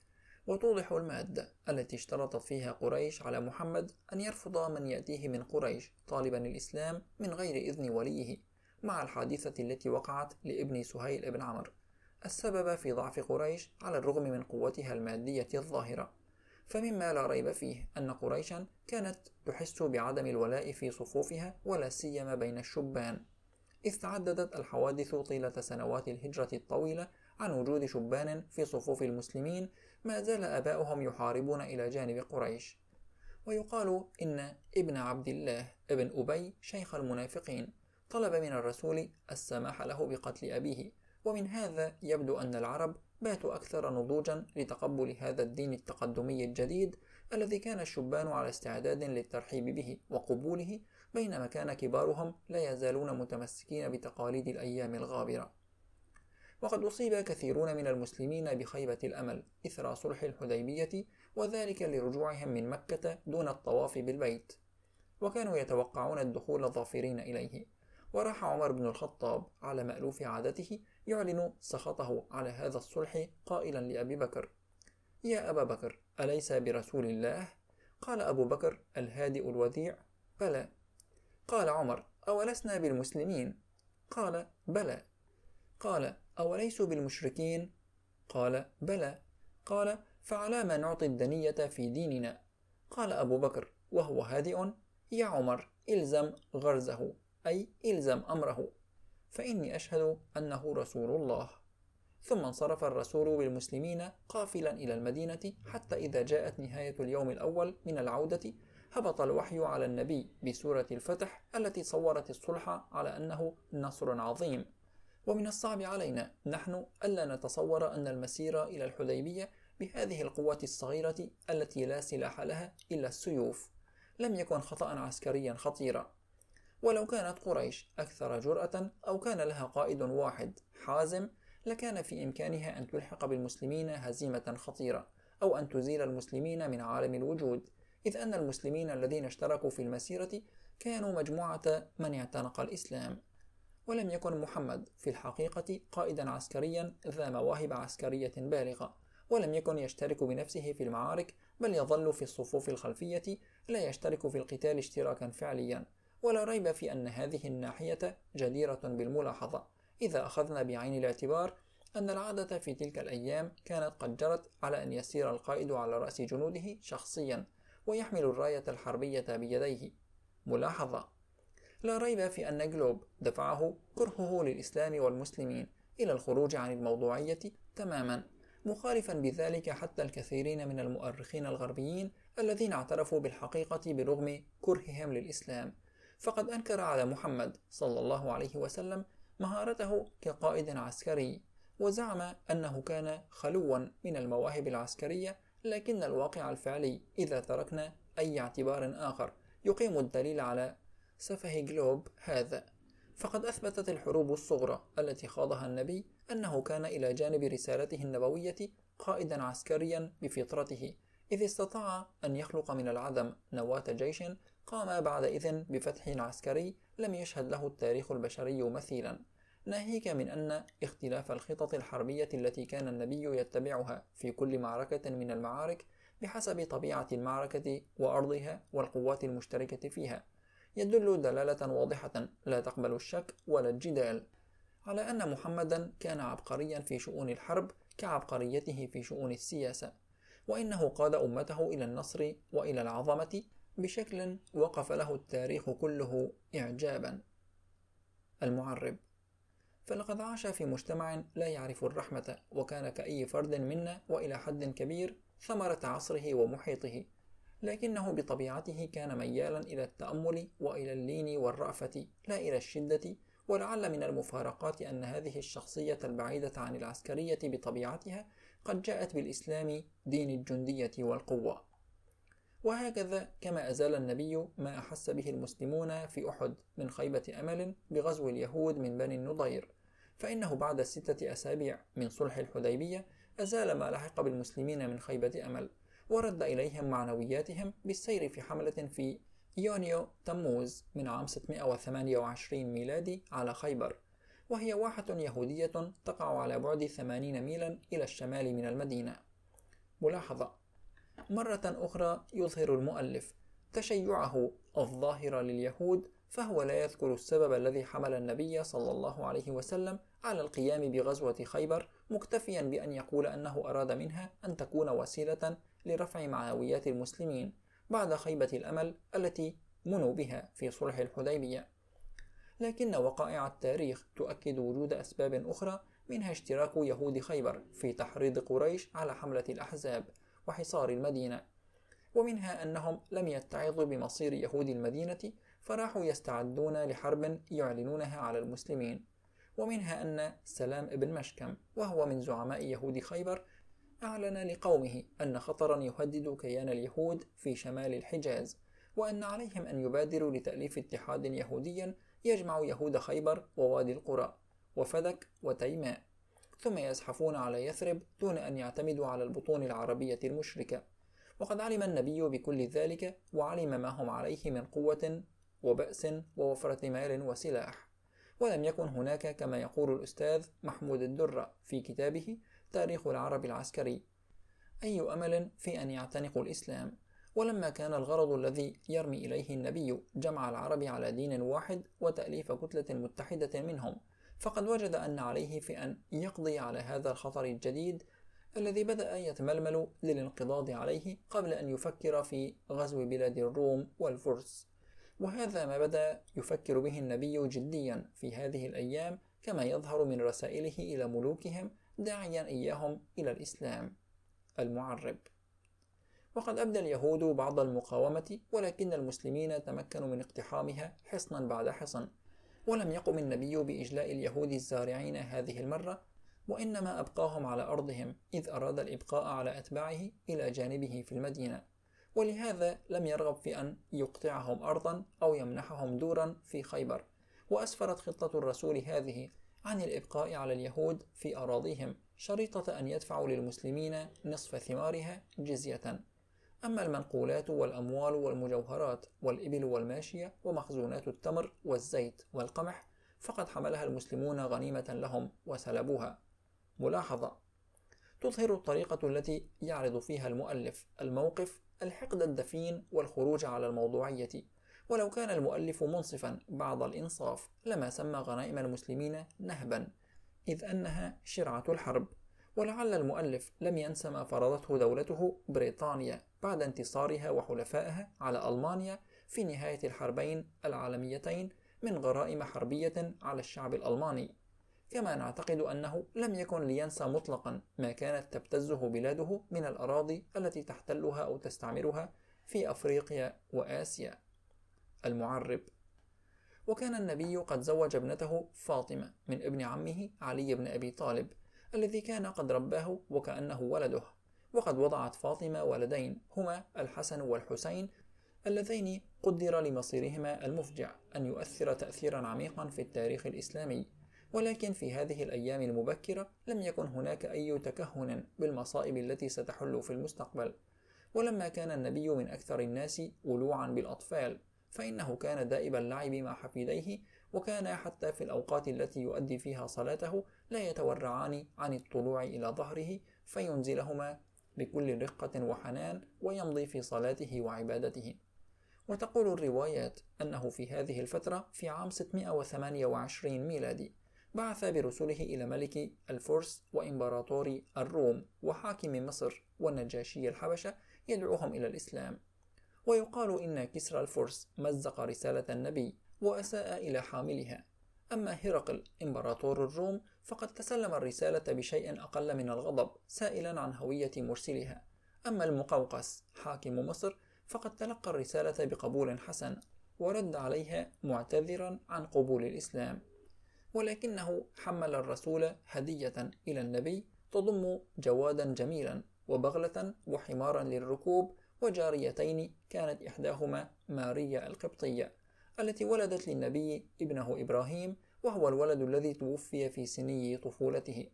وتوضح المادة التي اشترطت فيها قريش على محمد أن يرفض من يأتيه من قريش طالبا الإسلام من غير إذن وليه، مع الحادثة التي وقعت لابن سهيل بن عمرو السبب في ضعف قريش على الرغم من قوتها المادية الظاهرة. فمما لا ريب فيه أن قريشا كانت تحس بعدم الولاء في صفوفها، ولا سيما بين الشبان، إذ تعددت الحوادث طيلة سنوات الهجرة الطويلة عن وجود شبان في صفوف المسلمين ما زال آباؤهم يحاربون إلى جانب قريش. ويقال إن ابن عبد الله ابن أبي شيخ المنافقين طلب من الرسول السماح له بقتل أبيه، ومن هذا يبدو أن العرب باتوا أكثر نضوجا لتقبل هذا الدين التقدمي الجديد الذي كان الشبان على استعداد للترحيب به وقبوله، بينما كان كبارهم لا يزالون متمسكين بتقاليد الأيام الغابرة. وقد أصيب كثيرون من المسلمين بخيبة الأمل إثر صلح الحديبية، وذلك لرجوعهم من مكة دون الطواف بالبيت، وكانوا يتوقعون الدخول ظافرين إليه. وراح عمر بن الخطاب على مألوف عادته يعلن سخطه على هذا الصلح قائلا لأبي بكر: يا أبا بكر، أليس برسول الله؟ قال أبو بكر الهادئ الوديع: بلى. قال عمر: أولسنا بالمسلمين؟ قال: بلى. قال: أوليسوا بالمشركين؟ قال: بلى. قال: فعلى ما نعطي الدنية في ديننا؟ قال أبو بكر وهو هادئ: يا عمر، إلزم غرزه، أي إلزم أمره، فإني أشهد أنه رسول الله. ثم انصرف الرسول بالمسلمين قافلا إلى المدينة، حتى إذا جاءت نهاية اليوم الأول من العودة هبط الوحي على النبي بسورة الفتح التي صورت الصلح على أنه نصر عظيم. ومن الصعب علينا نحن ألا نتصور أن المسير إلى الحديبية بهذه القوة الصغيرة التي لا سلاح لها إلا السيوف لم يكن خطأ عسكريا خطيرا. ولو كانت قريش أكثر جرأة أو كان لها قائد واحد حازم لكان في إمكانها أن تلحق بالمسلمين هزيمة خطيرة، أو أن تزيل المسلمين من عالم الوجود، إذ أن المسلمين الذين اشتركوا في المسيرة كانوا مجموعة من اعتنق الإسلام. ولم يكن محمد في الحقيقة قائدا عسكريا ذا مواهب عسكرية بالغة، ولم يكن يشترك بنفسه في المعارك، بل يظل في الصفوف الخلفية لا يشترك في القتال اشتراكا فعليا. ولا ريب في أن هذه الناحية جديرة بالملاحظة إذا أخذنا بعين الاعتبار أن العادة في تلك الأيام كانت قد جرت على أن يسير القائد على رأس جنوده شخصيا ويحمل الراية الحربية بيديه. ملاحظة: لا ريب في أن جلوب دفعه كرهه للإسلام والمسلمين إلى الخروج عن الموضوعية تماما، مخالفا بذلك حتى الكثيرين من المؤرخين الغربيين الذين اعترفوا بالحقيقة برغم كرههم للإسلام. فقد أنكر على محمد صلى الله عليه وسلم مهارته كقائد عسكري، وزعم أنه كان خلوا من المواهب العسكرية، لكن الواقع الفعلي إذا تركنا أي اعتبار آخر يقيم الدليل على سفه جلوب هذا، فقد أثبتت الحروب الصغرى التي خاضها النبي أنه كان إلى جانب رسالته النبوية قائدا عسكريا بفطرته، إذ استطاع أن يخلق من العدم نواة جيش قام بعدئذ بفتح عسكري لم يشهد له التاريخ البشري مثيلا، ناهيك من أن اختلاف الخطط الحربية التي كان النبي يتبعها في كل معركة من المعارك بحسب طبيعة المعركة وأرضها والقوات المشتركة فيها يدل دلالة واضحة لا تقبل الشك ولا الجدال على أن محمدا كان عبقريا في شؤون الحرب كعبقريته في شؤون السياسة، وإنه قاد أمته إلى النصر وإلى العظمة بشكل وقف له التاريخ كله إعجابا. المعرب: فلقد عاش في مجتمع لا يعرف الرحمة، وكان كأي فرد منا وإلى حد كبير ثمرة عصره ومحيطه، لكنه بطبيعته كان ميالا إلى التأمل وإلى اللين والرأفة لا إلى الشدة، ولعل من المفارقات أن هذه الشخصية البعيدة عن العسكرية بطبيعتها قد جاءت بالإسلام دين الجندية والقوة. وهكذا كما أزال النبي ما أحس به المسلمون في أحد من خيبة أمل بغزو اليهود من بني النضير، فإنه بعد ستة أسابيع من صلح الحديبية أزال ما لحق بالمسلمين من خيبة أمل، ورد إليهم معنوياتهم بالسير في حملة في يونيو تموز من عام ستمائة وثمانية وعشرين ميلادي على خيبر، وهي واحة يهودية تقع على بعد ثمانين ميلا إلى الشمال من المدينة. ملاحظة: مرة أخرى يظهر المؤلف تشيعه الظاهر لليهود، فهو لا يذكر السبب الذي حمل النبي صلى الله عليه وسلم على القيام بغزوة خيبر، مكتفيا بأن يقول أنه أراد منها أن تكون وسيلة لرفع معنويات المسلمين بعد خيبة الأمل التي منوا بها في صلح الحديبية. لكن وقائع التاريخ تؤكد وجود أسباب أخرى، منها اشتراك يهود خيبر في تحريض قريش على حملة الأحزاب وحصار المدينة، ومنها أنهم لم يتعظوا بمصير يهود المدينة فراحوا يستعدون لحرب يعلنونها على المسلمين، ومنها أن سلام ابن مشكم وهو من زعماء يهود خيبر أعلن لقومه أن خطرا يهدد كيان اليهود في شمال الحجاز، وأن عليهم أن يبادروا لتأليف اتحاد يهودي يجمع يهود خيبر ووادي القرى وفدك وتيماء، ثم يزحفون على يثرب دون أن يعتمدوا على البطون العربية المشركة. وقد علم النبي بكل ذلك، وعلم ما هم عليه من قوة وبأس ووفرة مال وسلاح، ولم يكن هناك كما يقول الأستاذ محمود الدرة في كتابه تاريخ العرب العسكري أي أمل في أن يعتنقوا الإسلام. ولما كان الغرض الذي يرمي إليه النبي جمع العرب على دين واحد وتأليف كتلة متحدة منهم، فقد وجد أن عليه في أن يقضي على هذا الخطر الجديد الذي بدأ يتململ للانقضاض عليه قبل أن يفكر في غزو بلاد الروم والفرس. وهذا ما بدأ يفكر به النبي جديا في هذه الأيام، كما يظهر من رسائله إلى ملوكهم داعيا إياهم إلى الإسلام. المعرب: وقد أبدى اليهود بعض المقاومة، ولكن المسلمين تمكنوا من اقتحامها حصنا بعد حصن، ولم يقم النبي بإجلاء اليهود الزارعين هذه المرة، وإنما أبقاهم على أرضهم، إذ أراد الإبقاء على أتباعه إلى جانبه في المدينة، ولهذا لم يرغب في أن يقطعهم أرضا أو يمنحهم دورا في خيبر. وأسفرت خطة الرسول هذه عن الإبقاء على اليهود في أراضيهم شريطة أن يدفعوا للمسلمين نصف ثمارها جزية. أما المنقولات والأموال والمجوهرات والإبل والماشية ومخزونات التمر والزيت والقمح فقد حملها المسلمون غنيمة لهم وسلبوها. ملاحظة: تظهر الطريقة التي يعرض فيها المؤلف الموقف الحقد الدفين والخروج على الموضوعية، ولو كان المؤلف منصفا بعض الإنصاف لما سمى غنائم المسلمين نهبا، إذ أنها شرعة الحرب. ولعل المؤلف لم ينس ما فرضته دولته بريطانيا بعد انتصارها وحلفائها على ألمانيا في نهاية الحربين العالميتين من غرائم حربية على الشعب الألماني، كما نعتقد أنه لم يكن لينسى مطلقا ما كانت تبتزه بلاده من الأراضي التي تحتلها أو تستعمرها في أفريقيا وآسيا. المعرب: وكان النبي قد زوج ابنته فاطمة من ابن عمه علي بن أبي طالب الذي كان قد رباه وكأنه ولده، وقد وضعت فاطمة ولدين هما الحسن والحسين اللذين قدر لمصيرهما المفجع أن يؤثر تأثيرا عميقا في التاريخ الإسلامي، ولكن في هذه الأيام المبكرة لم يكن هناك أي تكهن بالمصائب التي ستحل في المستقبل. ولما كان النبي من أكثر الناس ولوعا بالأطفال، فإنه كان دائب اللعب مع حفيديه، وكان حتى في الأوقات التي يؤدي فيها صلاته لا يتورعان عن الطلوع إلى ظهره فينزلهما بكل رقة وحنان ويمضي في صلاته وعبادته. وتقول الروايات أنه في هذه الفترة في عام ستمائة وثمانية وعشرين ميلادي بعث برسله إلى ملك الفرس وإمبراطور الروم وحاكم مصر والنجاشي الحبشة يدعوهم إلى الإسلام. ويقال إن كسرى الفرس مزق رسالة النبي وأساء إلى حاملها. أما هرقل إمبراطور الروم فقد تسلم الرسالة بشيء أقل من الغضب سائلا عن هوية مرسلها. أما المقوقس حاكم مصر فقد تلقى الرسالة بقبول حسن ورد عليها معتذرا عن قبول الإسلام، ولكنه حمل الرسول هدية إلى النبي تضم جوادا جميلا وبغلة وحمارا للركوب وجاريتين كانت إحداهما ماريا القبطية التي ولدت للنبي ابنه إبراهيم، وهو الولد الذي توفي في سني طفولته.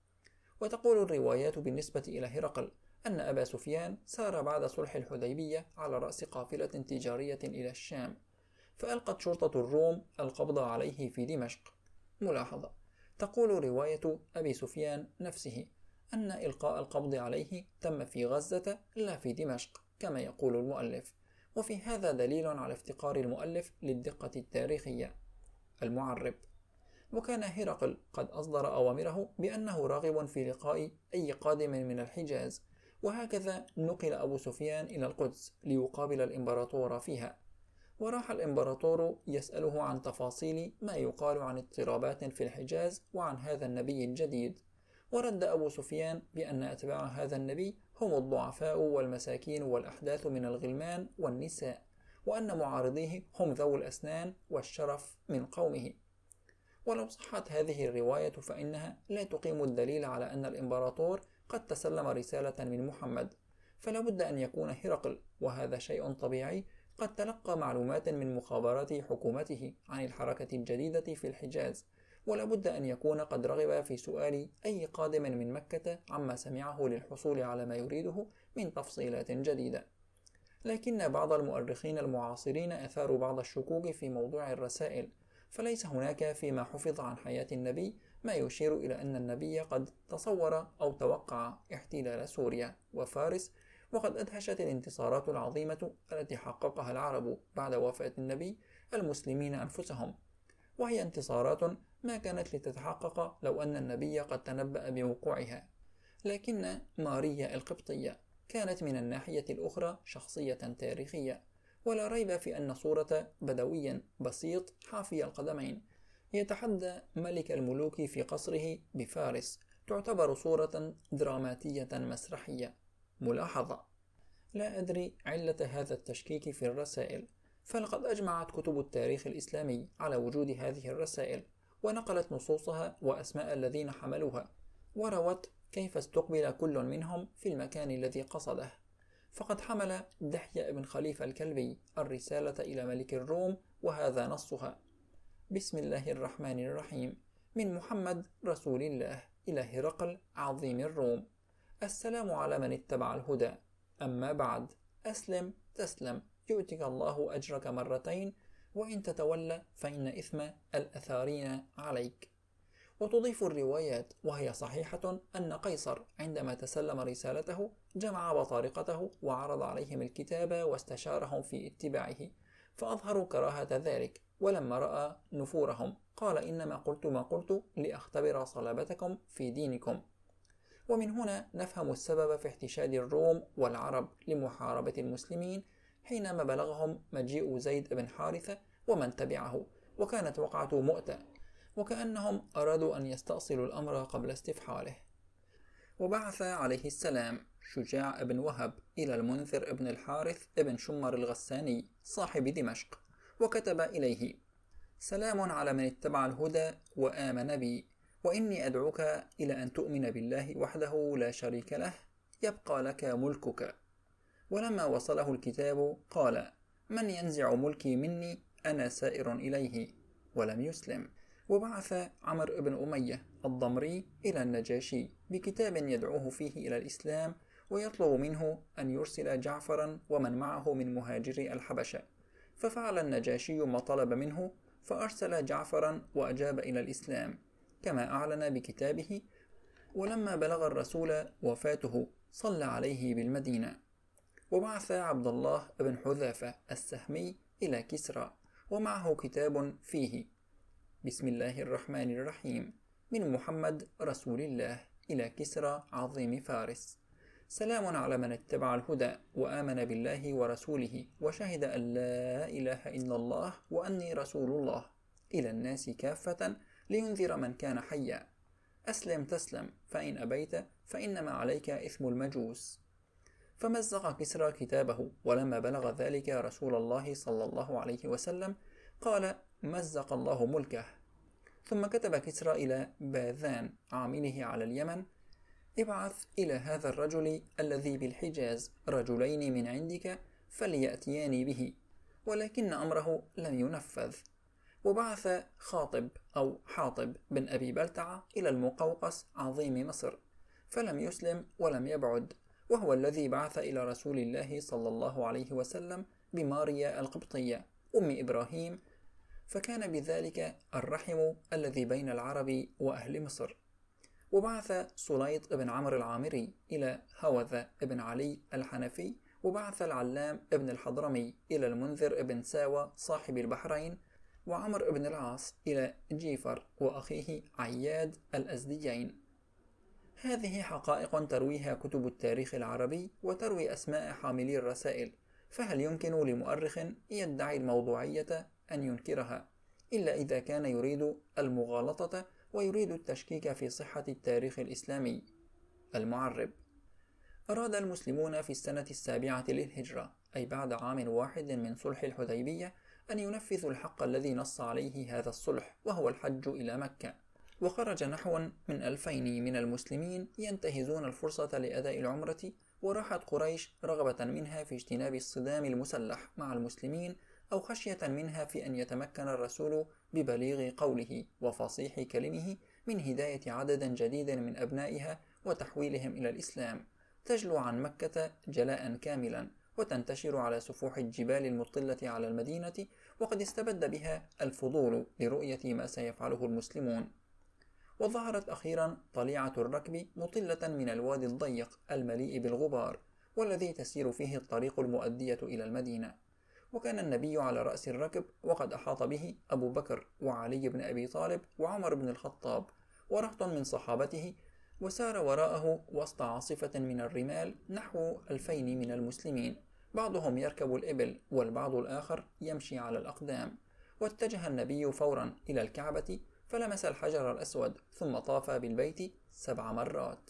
وتقول الروايات بالنسبة إلى هرقل أن أبا سفيان سار بعد صلح الحديبية على رأس قافلة تجارية إلى الشام، فألقت شرطة الروم القبض عليه في دمشق. ملاحظة: تقول رواية أبي سفيان نفسه أن إلقاء القبض عليه تم في غزة لا في دمشق كما يقول المؤلف، وفي هذا دليل على افتقار المؤلف للدقة التاريخية. المعرب: وكان هرقل قد أصدر أوامره بأنه راغب في لقاء أي قادم من الحجاز، وهكذا نقل أبو سفيان إلى القدس ليقابل الإمبراطور فيها. وراح الإمبراطور يسأله عن تفاصيل ما يقال عن اضطرابات في الحجاز وعن هذا النبي الجديد، ورد أبو سفيان بأن أتباع هذا النبي هم الضعفاء والمساكين والأحداث من الغلمان والنساء، وأن معارضيه هم ذوو الأسنان والشرف من قومه. ولو صحت هذه الرواية فإنها لا تقيم الدليل على أن الإمبراطور قد تسلم رسالة من محمد، فلا بد أن يكون هرقل، وهذا شيء طبيعي، قد تلقى معلومات من مخابرات حكومته عن الحركة الجديدة في الحجاز، ولا بد أن يكون قد رغب في سؤال أي قادم من مكة عما سمعه للحصول على ما يريده من تفصيلات جديدة. لكن بعض المؤرخين المعاصرين أثاروا بعض الشكوك في موضوع الرسائل، فليس هناك فيما حفظ عن حياة النبي ما يشير إلى أن النبي قد تصور أو توقع احتلال سوريا وفارس. وقد أدهشت الانتصارات العظيمة التي حققها العرب بعد وفاة النبي المسلمين أنفسهم، وهي انتصارات ما كانت لتتحقق لو أن النبي قد تنبأ بوقوعها. لكن ماريا القبطية كانت من الناحية الأخرى شخصية تاريخية، ولا ريب في أن صورة بدوي بسيط حافي القدمين يتحدى ملك الملوك في قصره بفارس تعتبر صورة دراماتية مسرحية. ملاحظة: لا أدري علة هذا التشكيك في الرسائل، فلقد أجمعت كتب التاريخ الإسلامي على وجود هذه الرسائل، ونقلت نصوصها وأسماء الذين حملوها، وروت كيف استقبل كل منهم في المكان الذي قصده. فقد حمل دحية بن خليفة الكلبي الرسالة إلى ملك الروم، وهذا نصها: بسم الله الرحمن الرحيم، من محمد رسول الله إلى هرقل عظيم الروم، السلام على من اتبع الهدى، أما بعد، أسلم تسلم يؤتك الله أجرك مرتين، وإن تتولى فإن إثم الأثارين عليك. وتضيف الروايات وهي صحيحة أن قيصر عندما تسلم رسالته جمع بطارقته وعرض عليهم الكتاب واستشارهم في اتباعه، فأظهروا كراهة ذلك، ولما رأى نفورهم قال: إنما قلت ما قلت لأختبر صلابتكم في دينكم. ومن هنا نفهم السبب في احتشاد الروم والعرب لمحاربة المسلمين حينما بلغهم مجيء زيد بن حارثة ومن تبعه، وكانت وقعة مؤتة، وكأنهم أرادوا أن يستأصلوا الأمر قبل استفحاله. وبعث عليه السلام شجاع بن وهب إلى المنذر بن الحارث بن شمر الغساني صاحب دمشق، وكتب إليه: سلام على من اتبع الهدى وآمن بي، وإني أدعوك إلى أن تؤمن بالله وحده لا شريك له، يبقى لك ملكك. ولما وصله الكتاب قال: من ينزع ملكي مني أنا سائر إليه، ولم يسلم. وبعث عمرو بن أمية الضمري إلى النجاشي بكتاب يدعوه فيه إلى الإسلام ويطلب منه أن يرسل جعفرا ومن معه من مهاجري الحبشة، ففعل النجاشي ما طلب منه، فأرسل جعفرا وأجاب إلى الإسلام كما أعلن بكتابه. ولما بلغ الرسول وفاته صلى عليه بالمدينة. وبعث عبد الله بن حذافة السهمي إلى كسرى ومعه كتاب فيه: بسم الله الرحمن الرحيم، من محمد رسول الله إلى كسرى عظيم فارس، سلام على من اتبع الهدى وآمن بالله ورسوله وشهد أن لا إله إلا الله وأني رسول الله إلى الناس كافة لينذر من كان حيا، أسلم تسلم، فإن أبيت فإنما عليك إثم المجوس. فمزق كسرى كتابه، ولما بلغ ذلك رسول الله صلى الله عليه وسلم قال: مزق الله ملكه. ثم كتب كسرى إلى باذان عامله على اليمن: ابعث إلى هذا الرجل الذي بالحجاز رجلين من عندك فليأتياني به، ولكن أمره لم ينفذ. وبعث خاطب أو حاطب بن أبي بلتعة إلى المقوقس عظيم مصر، فلم يسلم ولم يبعد، وهو الذي بعث إلى رسول الله صلى الله عليه وسلم بماريا القبطية أم إبراهيم، فكان بذلك الرحم الذي بين العرب وأهل مصر. وبعث سليط بن عمرو العامري إلى هوذا بن علي الحنفي، وبعث العلام بن الحضرمي إلى المنذر بن ساوى صاحب البحرين، وعمر بن العاص إلى جيفر وأخيه عياد الأزديين. هذه حقائق ترويها كتب التاريخ العربي وتروي أسماء حاملي الرسائل، فهل يمكن لمؤرخ يدعي الموضوعية أن ينكرها، إلا إذا كان يريد المغالطة ويريد التشكيك في صحة التاريخ الإسلامي؟ المعرب: أراد المسلمون في السنة السابعة للهجرة، أي بعد عام واحد من صلح الحديبية، أن ينفذوا الحق الذي نص عليه هذا الصلح، وهو الحج إلى مكة. وخرج نحو من ألفين من المسلمين ينتهزون الفرصة لأداء العمرة، وراحت قريش رغبة منها في اجتناب الصدام المسلح مع المسلمين، أو خشية منها في أن يتمكن الرسول ببليغ قوله وفصيح كلمه من هداية عدد جديد من أبنائها وتحويلهم إلى الإسلام، تجلو عن مكة جلاء كاملا وتنتشر على سفوح الجبال المطلة على المدينة، وقد استبد بها الفضول لرؤية ما سيفعله المسلمون. وظهرت أخيرا طليعة الركب مطلة من الوادي الضيق المليء بالغبار، والذي تسير فيه الطريق المؤدية إلى المدينة. وكان النبي على رأس الركب، وقد أحاط به أبو بكر وعلي بن أبي طالب وعمر بن الخطاب ورهط من صحابته، وسار وراءه وسط عاصفة من الرمال نحو ألفين من المسلمين، بعضهم يركب الإبل والبعض الآخر يمشي على الأقدام. واتجه النبي فورا إلى الكعبة فلمس الحجر الأسود، ثم طاف بالبيت سبع مرات.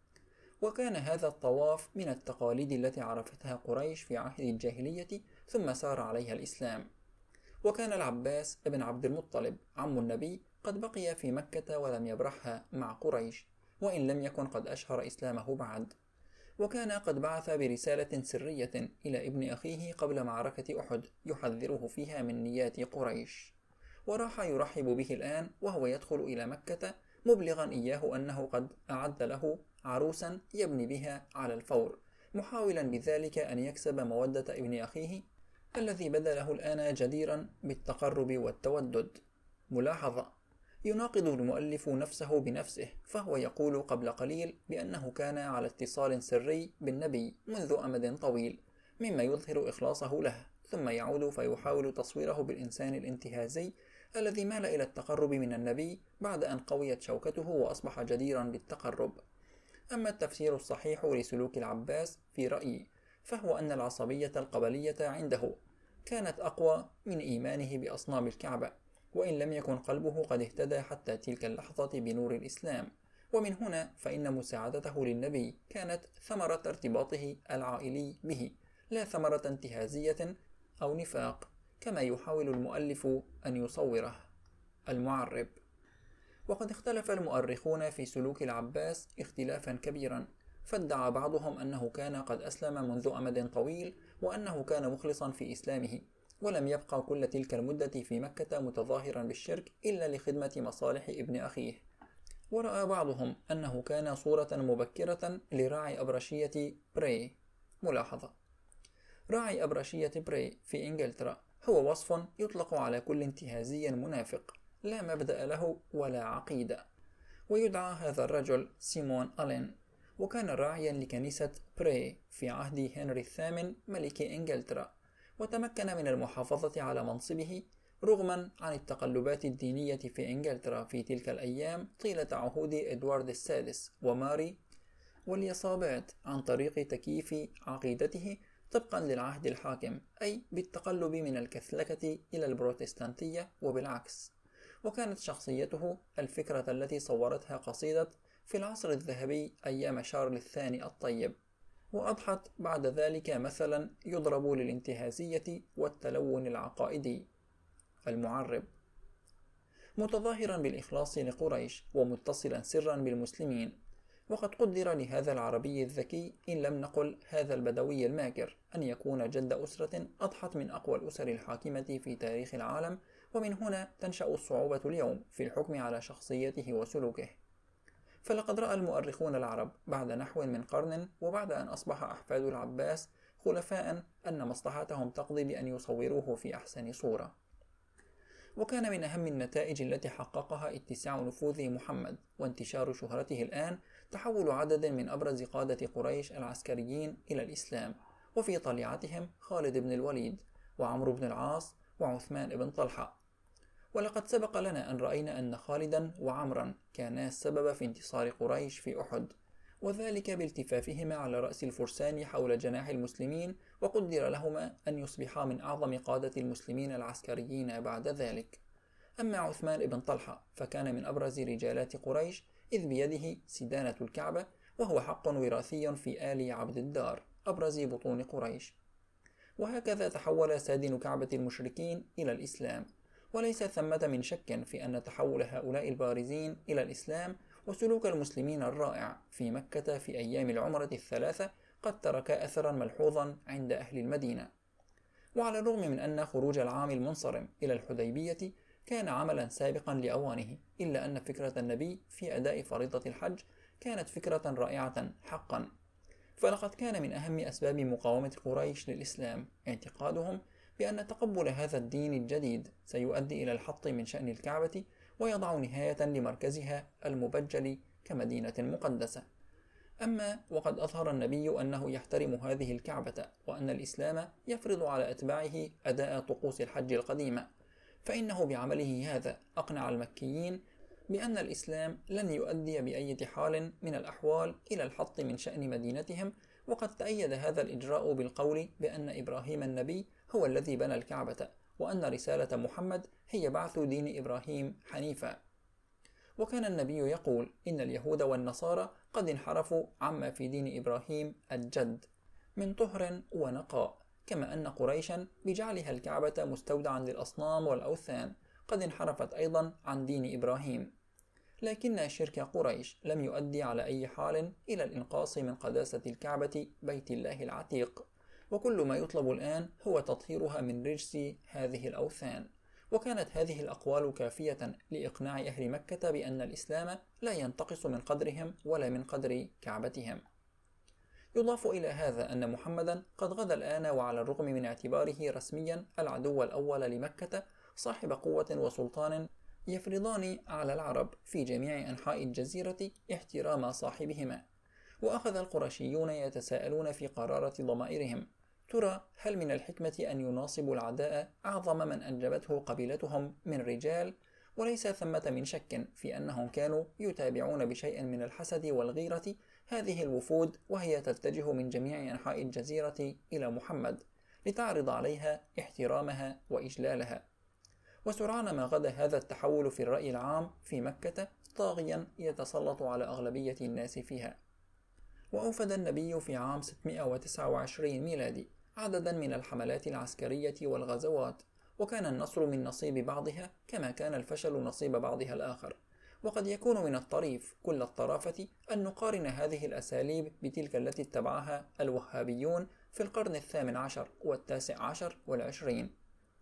وكان هذا الطواف من التقاليد التي عرفتها قريش في عهد الجاهلية، ثم سار عليها الإسلام. وكان العباس بن عبد المطلب عم النبي قد بقي في مكة ولم يبرحها مع قريش، وإن لم يكن قد أشهر إسلامه بعد. وكان قد بعث برسالة سرية إلى ابن أخيه قبل معركة أحد يحذره فيها من نيات قريش، وراح يرحب به الآن وهو يدخل إلى مكة، مبلغا إياه أنه قد أعد له عروسا يبني بها على الفور، محاولا بذلك أن يكسب مودة ابن أخيه الذي بدا له الآن جديرا بالتقرب والتودد. ملاحظة: يناقض المؤلف نفسه بنفسه، فهو يقول قبل قليل بأنه كان على اتصال سري بالنبي منذ أمد طويل، مما يظهر إخلاصه له، ثم يعود فيحاول تصويره بالإنسان الانتهازي الذي مال إلى التقرب من النبي بعد أن قويت شوكته وأصبح جديرا بالتقرب. أما التفسير الصحيح لسلوك العباس في رأيي فهو أن العصبية القبلية عنده كانت أقوى من إيمانه بأصنام الكعبة، وإن لم يكن قلبه قد اهتدى حتى تلك اللحظة بنور الإسلام. ومن هنا فإن مساعدته للنبي كانت ثمرة ارتباطه العائلي به، لا ثمرة انتهازية أو نفاق كما يحاول المؤلف أن يصوره. المعرب: وقد اختلف المؤرخون في سلوك العباس اختلافا كبيرا، فادعى بعضهم أنه كان قد أسلم منذ أمد طويل، وأنه كان مخلصا في إسلامه، ولم يبقى كل تلك المدة في مكة متظاهرا بالشرك إلا لخدمة مصالح ابن أخيه. ورأى بعضهم أنه كان صورة مبكرة لراعي أبرشية براي. ملاحظة: راعي أبرشية براي في إنجلترا هو وصف يطلق على كل انتهازي منافق لا مبدأ له ولا عقيدة. ويدعى هذا الرجل سيمون ألين، وكان راعيا لكنيسة براي في عهد هنري الثامن ملك إنجلترا، وتمكن من المحافظة على منصبه رغما عن التقلبات الدينية في إنجلترا في تلك الأيام طيلة عهود إدوارد السادس وماري، والإصابات عن طريق تكييف عقيدته طبقا للعهد الحاكم، أي بالتقلب من الكاثوليكية إلى البروتستانتية وبالعكس. وكانت شخصيته الفكرة التي صورتها قصيدة في العصر الذهبي أيام شارل الثاني الطيب، وأضحت بعد ذلك مثلا يضرب للانتهازية والتلون العقائدي. المعرب: متظاهرا بالإخلاص لقريش ومتصلا سرا بالمسلمين. وقد قدر لهذا العربي الذكي، إن لم نقل هذا البدوي الماكر، أن يكون جد أسرة أضحت من أقوى الأسر الحاكمة في تاريخ العالم، ومن هنا تنشأ الصعوبة اليوم في الحكم على شخصيته وسلوكه. فلقد رأى المؤرخون العرب بعد نحو من قرن، وبعد أن أصبح أحفاد العباس خلفاء، أن مصلحتهم تقضي بأن يصوروه في أحسن صورة. وكان من أهم النتائج التي حققها اتساع نفوذ محمد وانتشار شهرته الآن تحول عدد من أبرز قادة قريش العسكريين إلى الإسلام، وفي طليعتهم خالد بن الوليد وعمرو بن العاص وعثمان بن طلحة. ولقد سبق لنا أن رأينا أن خالدا وعمرا كانا السبب في انتصار قريش في أحد، وذلك بالتفافهما على رأس الفرسان حول جناح المسلمين، وقدر لهما أن يصبحا من أعظم قادة المسلمين العسكريين بعد ذلك. أما عثمان بن طلحة فكان من أبرز رجالات قريش، إذ بيده سدانة الكعبة، وهو حق وراثي في آل عبد الدار أبرز بطون قريش. وهكذا تحول سادن كعبة المشركين إلى الإسلام، وليس ثمة من شك في أن تحول هؤلاء البارزين إلى الإسلام وسلوك المسلمين الرائع في مكة في أيام العمرة الثلاثة قد ترك أثرا ملحوظا عند أهل المدينة. وعلى الرغم من أن خروج العام المنصرم إلى الحديبية كان عملا سابقا لأوانه، إلا أن فكرة النبي في أداء فريضة الحج كانت فكرة رائعة حقا. فلقد كان من أهم أسباب مقاومة قريش للإسلام اعتقادهم بأن تقبل هذا الدين الجديد سيؤدي إلى الحط من شأن الكعبة، ويضع نهاية لمركزها المبجل كمدينة مقدسة. أما وقد أظهر النبي أنه يحترم هذه الكعبة، وأن الإسلام يفرض على أتباعه أداء طقوس الحج القديمة، فإنه بعمله هذا أقنع المكيين بأن الإسلام لن يؤدي بأي حال من الأحوال إلى الحط من شأن مدينتهم. وقد تأيد هذا الإجراء بالقول بأن إبراهيم النبي هو الذي بنى الكعبة، وأن رسالة محمد هي بعث دين إبراهيم حنيفا. وكان النبي يقول إن اليهود والنصارى قد انحرفوا عما في دين إبراهيم الجد من طهر ونقاء، كما أن قريشا بجعلها الكعبة مستودعا للأصنام والأوثان قد انحرفت أيضا عن دين إبراهيم. لكن شرك قريش لم يؤدي على أي حال إلى الإنقاص من قداسة الكعبة بيت الله العتيق، وكل ما يطلب الآن هو تطهيرها من رجس هذه الأوثان. وكانت هذه الأقوال كافية لإقناع أهل مكة بأن الإسلام لا ينتقص من قدرهم ولا من قدر كعبتهم. يضاف إلى هذا أن محمدا قد غدا الآن، وعلى الرغم من اعتباره رسميا العدو الأول لمكة، صاحب قوة وسلطان يفرضان على العرب في جميع أنحاء الجزيرة احترام صاحبهما. وأخذ القرشيون يتساءلون في قرارة ضمائرهم: ترى هل من الحكمة أن يناصبوا العداء أعظم من أنجبته قبيلتهم من رجال؟ وليس ثمة من شك في أنهم كانوا يتابعون بشيء من الحسد والغيرة هذه الوفود، وهي تتجه من جميع أنحاء الجزيرة إلى محمد لتعرض عليها احترامها وإجلالها. وسرعان ما غدا هذا التحول في الرأي العام في مكة طاغيا يتسلط على أغلبية الناس فيها. وأوفد النبي في عام ستمائة وتسعة وعشرين ميلادي عددا من الحملات العسكرية والغزوات، وكان النصر من نصيب بعضها كما كان الفشل نصيب بعضها الآخر. وقد يكون من الطريف كل الطرافة أن نقارن هذه الأساليب بتلك التي اتبعها الوهابيون في القرن الثامن عشر والتاسع عشر والعشرين.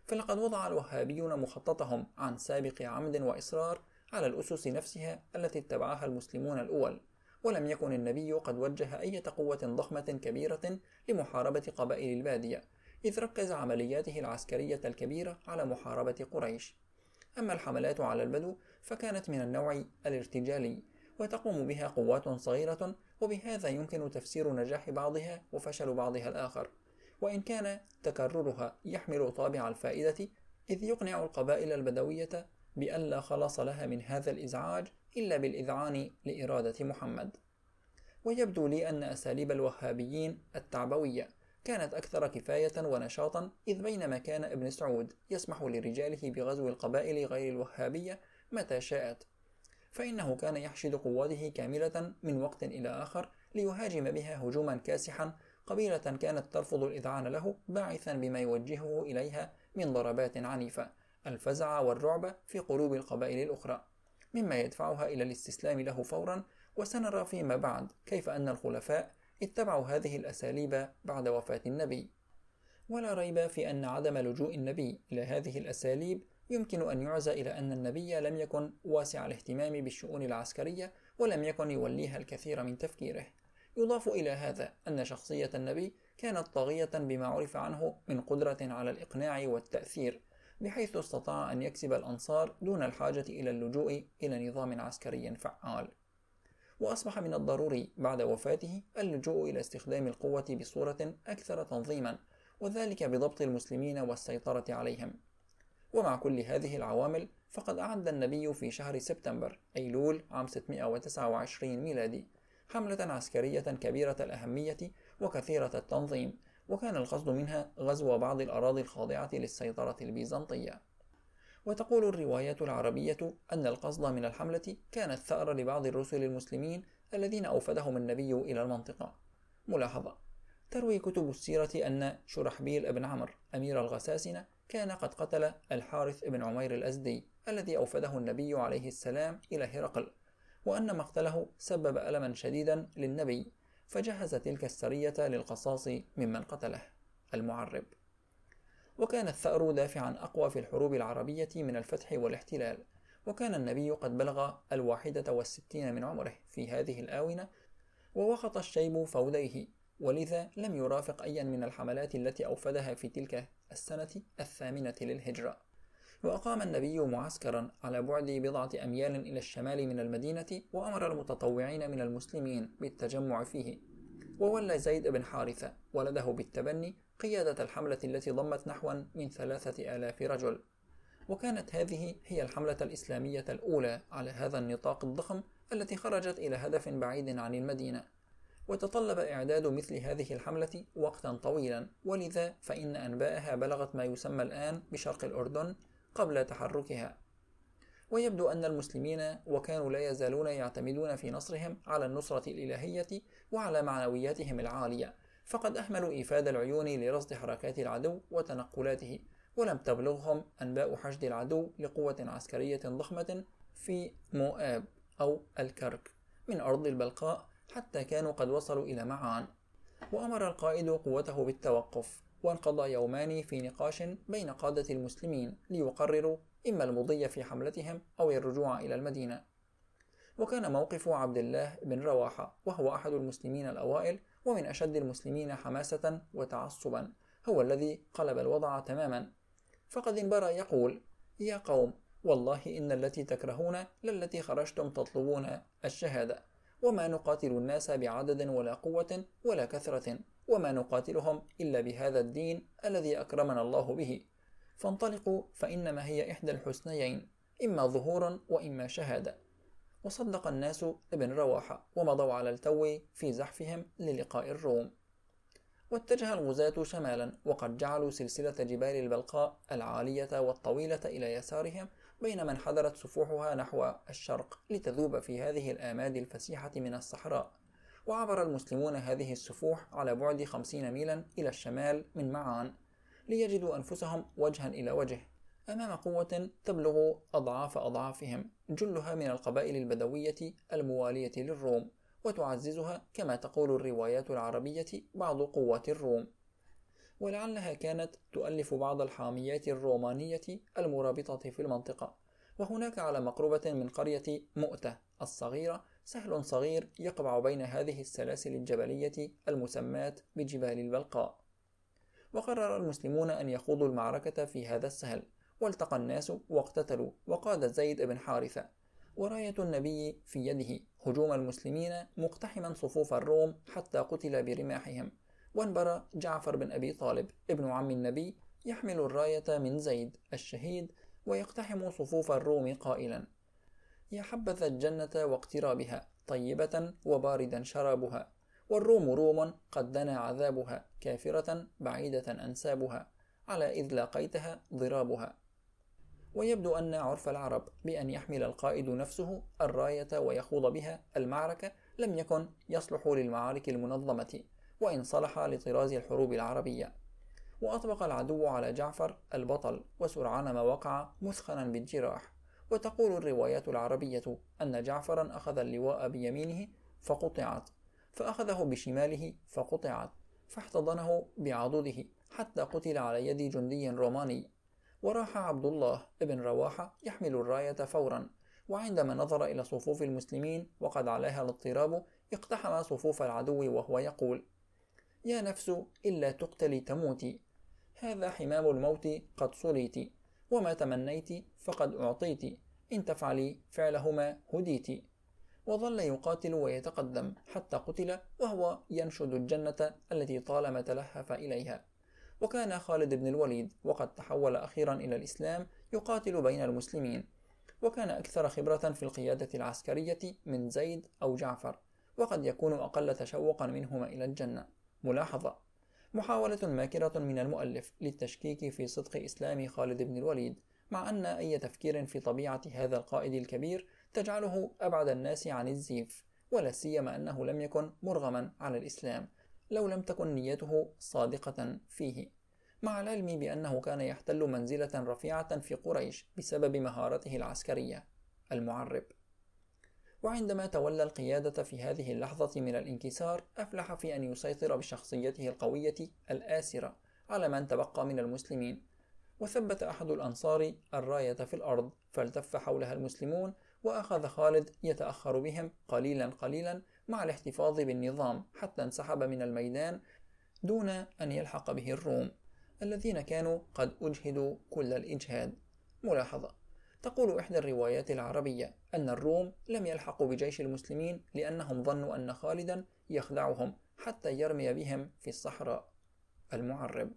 فلقد وضع الوهابيون مخططهم عن سابق عمد وإصرار على الأسس نفسها التي اتبعها المسلمون الأول، ولم يكن النبي قد وجه أي قوة ضخمة كبيرة لمحاربة قبائل البادية، إذ ركز عملياته العسكرية الكبيرة على محاربة قريش. أما الحملات على البدو فكانت من النوع الارتجالي، وتقوم بها قوات صغيرة، وبهذا يمكن تفسير نجاح بعضها وفشل بعضها الآخر، وإن كان تكررها يحمل طابع الفائدة، إذ يقنع القبائل البدوية بأن لا خلاص لها من هذا الإزعاج إلا بالإذعان لإرادة محمد. ويبدو لي أن أساليب الوهابيين التعبوية كانت أكثر كفاية ونشاطا، إذ بينما كان ابن سعود يسمح لرجاله بغزو القبائل غير الوهابية متى شاءت، فإنه كان يحشد قواته كاملة من وقت إلى آخر ليهاجم بها هجوما كاسحا قبيلة كانت ترفض الإذعان له، باعثا بما يوجهه إليها من ضربات عنيفة الفزع والرعب في قلوب القبائل الأخرى، مما يدفعها إلى الاستسلام له فورا. وسنرى فيما بعد كيف أن الخلفاء اتبعوا هذه الأساليب بعد وفاة النبي. ولا ريب في أن عدم لجوء النبي إلى هذه الأساليب يمكن أن يعزى إلى أن النبي لم يكن واسع الاهتمام بالشؤون العسكرية، ولم يكن يوليها الكثير من تفكيره. يضاف إلى هذا أن شخصية النبي كانت طاغية بما عرف عنه من قدرة على الإقناع والتأثير، بحيث استطاع أن يكسب الأنصار دون الحاجة إلى اللجوء إلى نظام عسكري فعال. وأصبح من الضروري بعد وفاته اللجوء إلى استخدام القوة بصورة أكثر تنظيما، وذلك بضبط المسلمين والسيطرة عليهم. ومع كل هذه العوامل فقد أعد النبي في شهر سبتمبر أيلول عام ستمائة وتسعة وعشرين ميلادي حملة عسكرية كبيرة الأهمية وكثيرة التنظيم، وكان القصد منها غزو بعض الأراضي الخاضعة للسيطرة البيزنطية. وتقول الروايات العربية أن القصد من الحملة كان الثأر لبعض الرسل المسلمين الذين أوفدهم النبي إلى المنطقة. ملاحظة: تروي كتب السيرة أن شرحبيل بن عمرو أمير الغساسنة كان قد قتل الحارث بن عمير الأزدي الذي أوفده النبي عليه السلام إلى هرقل، وأن مقتله سبب ألما شديدا للنبي، فجهز تلك السرية للقصاص ممن قتله. المعرب: وكان الثأر دافعا أقوى في الحروب العربية من الفتح والاحتلال، وكان النبي قد بلغ الواحدة والستين من عمره في هذه الآونة، ووخط الشيب فوديه، ولذا لم يرافق أيا من الحملات التي أوفدها في تلك السنة الثامنة للهجرة. وأقام النبي معسكرا على بعد بضعة أميال إلى الشمال من المدينة، وأمر المتطوعين من المسلمين بالتجمع فيه، وولى زيد بن حارثة ولده بالتبني قيادة الحملة التي ضمت نحو من ثلاثة آلاف رجل. وكانت هذه هي الحملة الإسلامية الأولى على هذا النطاق الضخم التي خرجت إلى هدف بعيد عن المدينة، وتطلب إعداد مثل هذه الحملة وقتا طويلا، ولذا فإن أنباءها بلغت ما يسمى الآن بشرق الأردن قبل تحركها. ويبدو أن المسلمين وكانوا لا يزالون يعتمدون في نصرهم على النصرة الإلهية وعلى معنوياتهم العالية، فقد أهملوا إيفاد العيون لرصد حركات العدو وتنقلاته، ولم تبلغهم أنباء حشد العدو لقوة عسكرية ضخمة في مؤاب أو الكرك من أرض البلقاء، حتى كانوا قد وصلوا إلى معان. وأمر القائد قوته بالتوقف، وانقضى يومان في نقاش بين قادة المسلمين ليقرروا إما المضي في حملتهم أو الرجوع إلى المدينة. وكان موقف عبد الله بن رواحة، وهو أحد المسلمين الأوائل ومن أشد المسلمين حماسة وتعصبا، هو الذي قلب الوضع تماما، فقد انبرى يقول: يا قوم، والله إن التي تكرهون للتي خرجتم تطلبون الشهادة، وما نقاتل الناس بعدد ولا قوة ولا كثرة، وما نقاتلهم إلا بهذا الدين الذي أكرمنا الله به، فانطلقوا فإنما هي إحدى الحسنيين، إما ظهورا وإما شهادة. وصدق الناس ابن رواحة، ومضوا على التو في زحفهم للقاء الروم. واتجه الغزاة شمالا، وقد جعلوا سلسلة جبال البلقاء العالية والطويلة إلى يسارهم، بينما انحدرت سفوحها نحو الشرق لتذوب في هذه الآماد الفسيحة من الصحراء. وعبر المسلمون هذه السفوح على بعد خمسين ميلا إلى الشمال من معان، ليجدوا أنفسهم وجها إلى وجه أمام قوة تبلغ أضعاف أضعافهم، جلها من القبائل البدوية الموالية للروم، وتعززها كما تقول الروايات العربية بعض قوات الروم. ولعلها كانت تؤلف بعض الحاميات الرومانية المرابطة في المنطقة. وهناك على مقربة من قرية مؤتة الصغيرة سهل صغير يقبع بين هذه السلاسل الجبلية المسماة بجبال البلقاء. وقرر المسلمون أن يخوضوا المعركة في هذا السهل، والتقى الناس واقتتلوا، وقاد زيد بن حارثة وراية النبي في يده هجوم المسلمين مقتحما صفوف الروم حتى قتل برماحهم. وانبر جعفر بن أبي طالب ابن عم النبي يحمل الراية من زيد الشهيد ويقتحم صفوف الروم قائلا: يا حبذا الجنة واقترابها، طيبة وباردا شرابها، والروم روم قد دنا عذابها، كافرة بعيدة أنسابها، على إذ لاقيتها ضرابها. ويبدو أن عرف العرب بأن يحمل القائد نفسه الراية ويخوض بها المعركة لم يكن يصلح للمعارك المنظمة، وإن صلح لطراز الحروب العربية. وأطبق العدو على جعفر البطل وسرعان ما وقع مثخنا بالجراح. وتقول الروايات العربية أن جعفرا أخذ اللواء بيمينه فقطعت، فأخذه بشماله فقطعت، فاحتضنه بعضده حتى قتل على يد جندي روماني. وراح عبد الله بن رواحة يحمل الراية فورا، وعندما نظر إلى صفوف المسلمين وقد عليها الاضطراب اقتحم صفوف العدو وهو يقول: يا نفس إلا تقتلي تموتي، هذا حمام الموت قد صليت، وما تمنيت فقد أعطيت، إن تفعلي فعلهما هديت. وظل يقاتل ويتقدم حتى قتل وهو ينشد الجنة التي طالما تلهف إليها. وكان خالد بن الوليد وقد تحول أخيرا إلى الإسلام يقاتل بين المسلمين، وكان أكثر خبرة في القيادة العسكرية من زيد أو جعفر، وقد يكون أقل تشوقا منهما إلى الجنة. ملاحظة: محاولة ماكرة من المؤلف للتشكيك في صدق إسلام خالد بن الوليد، مع أن أي تفكير في طبيعة هذا القائد الكبير تجعله أبعد الناس عن الزيف، ولا سيما أنه لم يكن مرغما على الإسلام لو لم تكن نيته صادقة فيه، مع العلم بأنه كان يحتل منزلة رفيعة في قريش بسبب مهارته العسكرية. المعرب: وعندما تولى القيادة في هذه اللحظة من الانكسار أفلح في أن يسيطر بشخصيته القوية الآسرة على من تبقى من المسلمين. وثبت أحد الأنصار الراية في الأرض فالتف حولها المسلمون، وأخذ خالد يتأخر بهم قليلا قليلا مع الاحتفاظ بالنظام حتى انسحب من الميدان دون أن يلحق به الروم الذين كانوا قد أجهدوا كل الإجهاد. ملاحظة: تقول إحدى الروايات العربية أن الروم لم يلحقوا بجيش المسلمين لأنهم ظنوا أن خالدا يخدعهم حتى يرمي بهم في الصحراء. المعرب: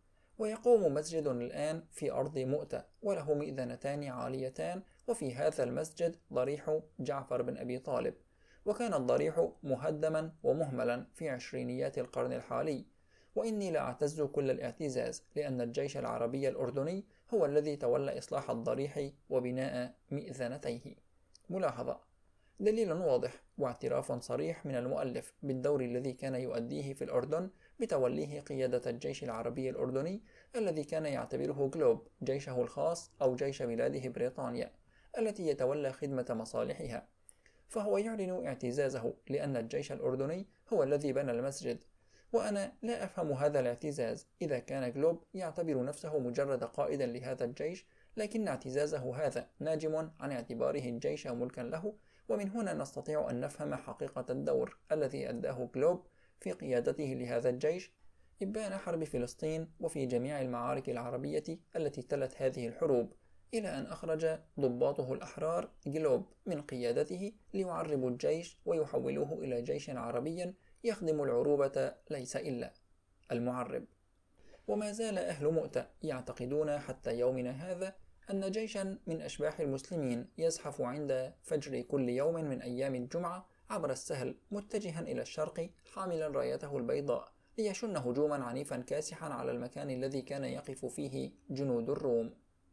ويقوم مسجد الآن في أرض مؤتة وله مئذنتان عاليتان، وفي هذا المسجد ضريح جعفر بن أبي طالب، وكان الضريح مهدما ومهملا في عشرينيات القرن الحالي. وإني لأعتز كل الاعتزاز لأن الجيش العربي الأردني هو الذي تولى إصلاح الضريح وبناء مئذنتيه. ملاحظة: دليل واضح واعتراف صريح من المؤلف بالدور الذي كان يؤديه في الأردن بتوليه قيادة الجيش العربي الأردني الذي كان يعتبره جلوب جيشه الخاص أو جيش بلاده بريطانيا التي يتولى خدمة مصالحها. فهو يعلن اعتزازه لأن الجيش الأردني هو الذي بنى المسجد. وأنا لا أفهم هذا الاعتزاز إذا كان جلوب يعتبر نفسه مجرد قائدا لهذا الجيش، لكن اعتزازه هذا ناجم عن اعتباره الجيش ملكا له. ومن هنا نستطيع أن نفهم حقيقة الدور الذي أداه جلوب في قيادته لهذا الجيش إبان حرب فلسطين وفي جميع المعارك العربية التي تلت هذه الحروب، إلى أن أخرج ضباطه الأحرار جلوب من قيادته ليعربوا الجيش ويحولوه إلى جيش عربي يخدم العروبة ليس إلا. المعرب: وما زال أهل مؤتة يعتقدون حتى يومنا هذا أن جيشا من أشباح المسلمين يزحف عند فجر كل يوم من أيام الجمعة عبر السهل متجها إلى الشرق حاملا رايته البيضاء ليشن هجوما عنيفا كاسحا على المكان الذي كان يقف فيه جنود الروم.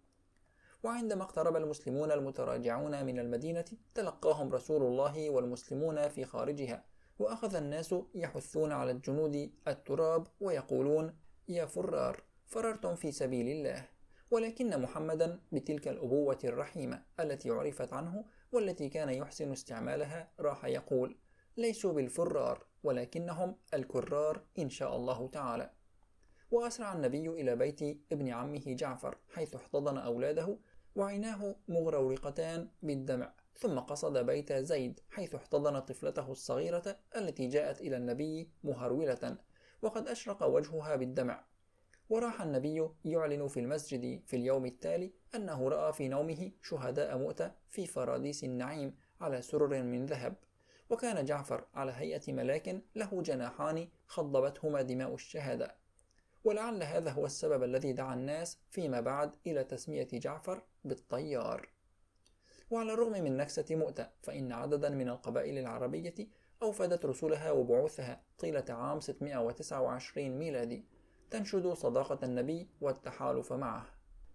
وعندما اقترب المسلمون المتراجعون من المدينة تلقاهم رسول الله والمسلمون في خارجها، وأخذ الناس يحثون على الجنود التراب ويقولون: يا فرار، فررتم في سبيل الله. ولكن محمدا بتلك الأبوة الرحيمة التي عرفت عنه والتي كان يحسن استعمالها راح يقول: ليسوا بالفرار ولكنهم الكرار إن شاء الله تعالى. وأسرع النبي إلى بيت ابن عمه جعفر حيث احتضن أولاده وعيناه مغرورقتان بالدمع، ثم قصد بيت زيد حيث احتضن طفلته الصغيرة التي جاءت إلى النبي مهرولة وقد أشرق وجهها بالدمع. وراح النبي يعلن في المسجد في اليوم التالي أنه رأى في نومه شهداء مؤتة في فراديس النعيم على سرر من ذهب، وكان جعفر على هيئة ملاك له جناحان خضبتهما دماء الشهداء. ولعل هذا هو السبب الذي دعا الناس فيما بعد إلى تسمية جعفر بالطيار. وعلى الرغم من نكسة مؤتة فإن عددا من القبائل العربية أوفدت رسلها وبعوثها طيلة عام ستمائة وتسعة وعشرين ميلادي تنشد صداقة النبي والتحالف معه.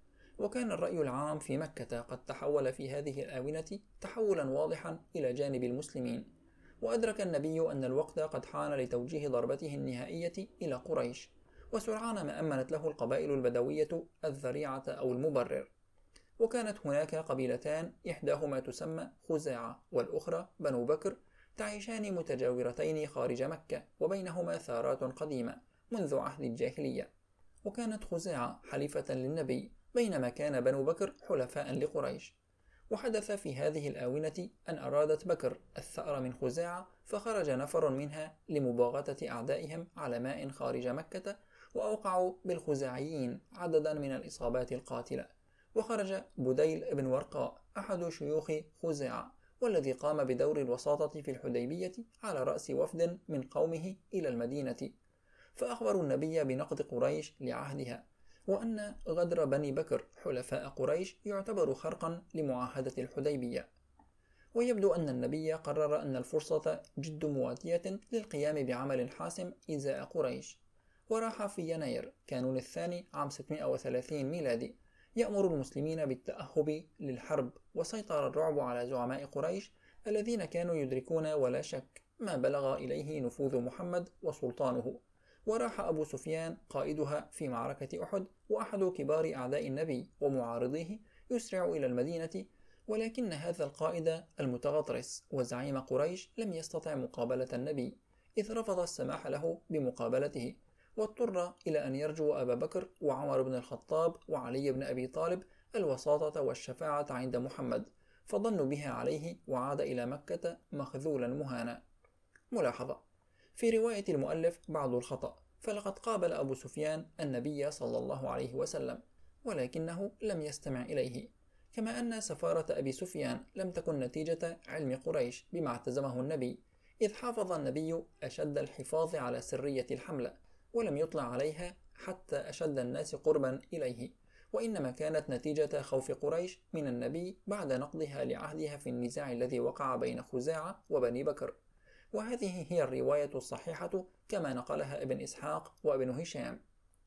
وكان الرأي العام في مكة قد تحول في هذه الآونة تحولا واضحا إلى جانب المسلمين، وأدرك النبي أن الوقت قد حان لتوجيه ضربته النهائية إلى قريش، وسرعان ما أمنت له القبائل البدوية الذريعة أو المبرر. وكانت هناك قبيلتان إحداهما تسمى خزاعة والأخرى بنو بكر تعيشان متجاورتين خارج مكة، وبينهما ثارات قديمة منذ عهد الجاهلية. وكانت خزاعة حليفة للنبي بينما كان بنو بكر حلفاء لقريش. وحدث في هذه الآونة أن أرادت بكر الثأر من خزاعة، فخرج نفر منها لمباغتة أعدائهم على ماء خارج مكة، وأوقعوا بالخزاعيين عددا من الإصابات القاتلة. وخرج بديل بن ورقاء أحد شيوخ خزاعة والذي قام بدور الوساطة في الحديبية على رأس وفد من قومه إلى المدينة، فأخبروا النبي بنقض قريش لعهدها، وأن غدر بني بكر حلفاء قريش يعتبر خرقا لمعاهدة الحديبية. ويبدو أن النبي قرر أن الفرصة جد مواتية للقيام بعمل حاسم إزاء قريش، وراح في يناير كانون الثاني عام ستمائة وثلاثين ميلادي يأمر المسلمين بالتأهب للحرب، وسيطر الرعب على زعماء قريش الذين كانوا يدركون ولا شك ما بلغ إليه نفوذ محمد وسلطانه. وراح أبو سفيان قائدها في معركة أحد وأحد كبار أعداء النبي ومعارضيه يسرع إلى المدينة، ولكن هذا القائد المتغطرس وزعيم قريش لم يستطع مقابلة النبي، إذ رفض السماح له بمقابلته، واضطر إلى أن يرجو أبا بكر وعمر بن الخطاب وعلي بن أبي طالب الوساطة والشفاعة عند محمد، فظنوا بها عليه وعاد إلى مكة مخذولا مهانا. ملاحظة: في رواية المؤلف بعض الخطأ، فلقد قابل أبو سفيان النبي صلى الله عليه وسلم ولكنه لم يستمع إليه، كما أن سفارة أبي سفيان لم تكن نتيجة علم قريش بما اعتزمه النبي، إذ حافظ النبي أشد الحفاظ على سرية الحملة ولم يطلع عليها حتى أشد الناس قربا إليه، وإنما كانت نتيجة خوف قريش من النبي بعد نقضها لعهدها في النزاع الذي وقع بين خزاعة وبني بكر. وهذه هي الرواية الصحيحة كما نقلها ابن إسحاق وابن هشام.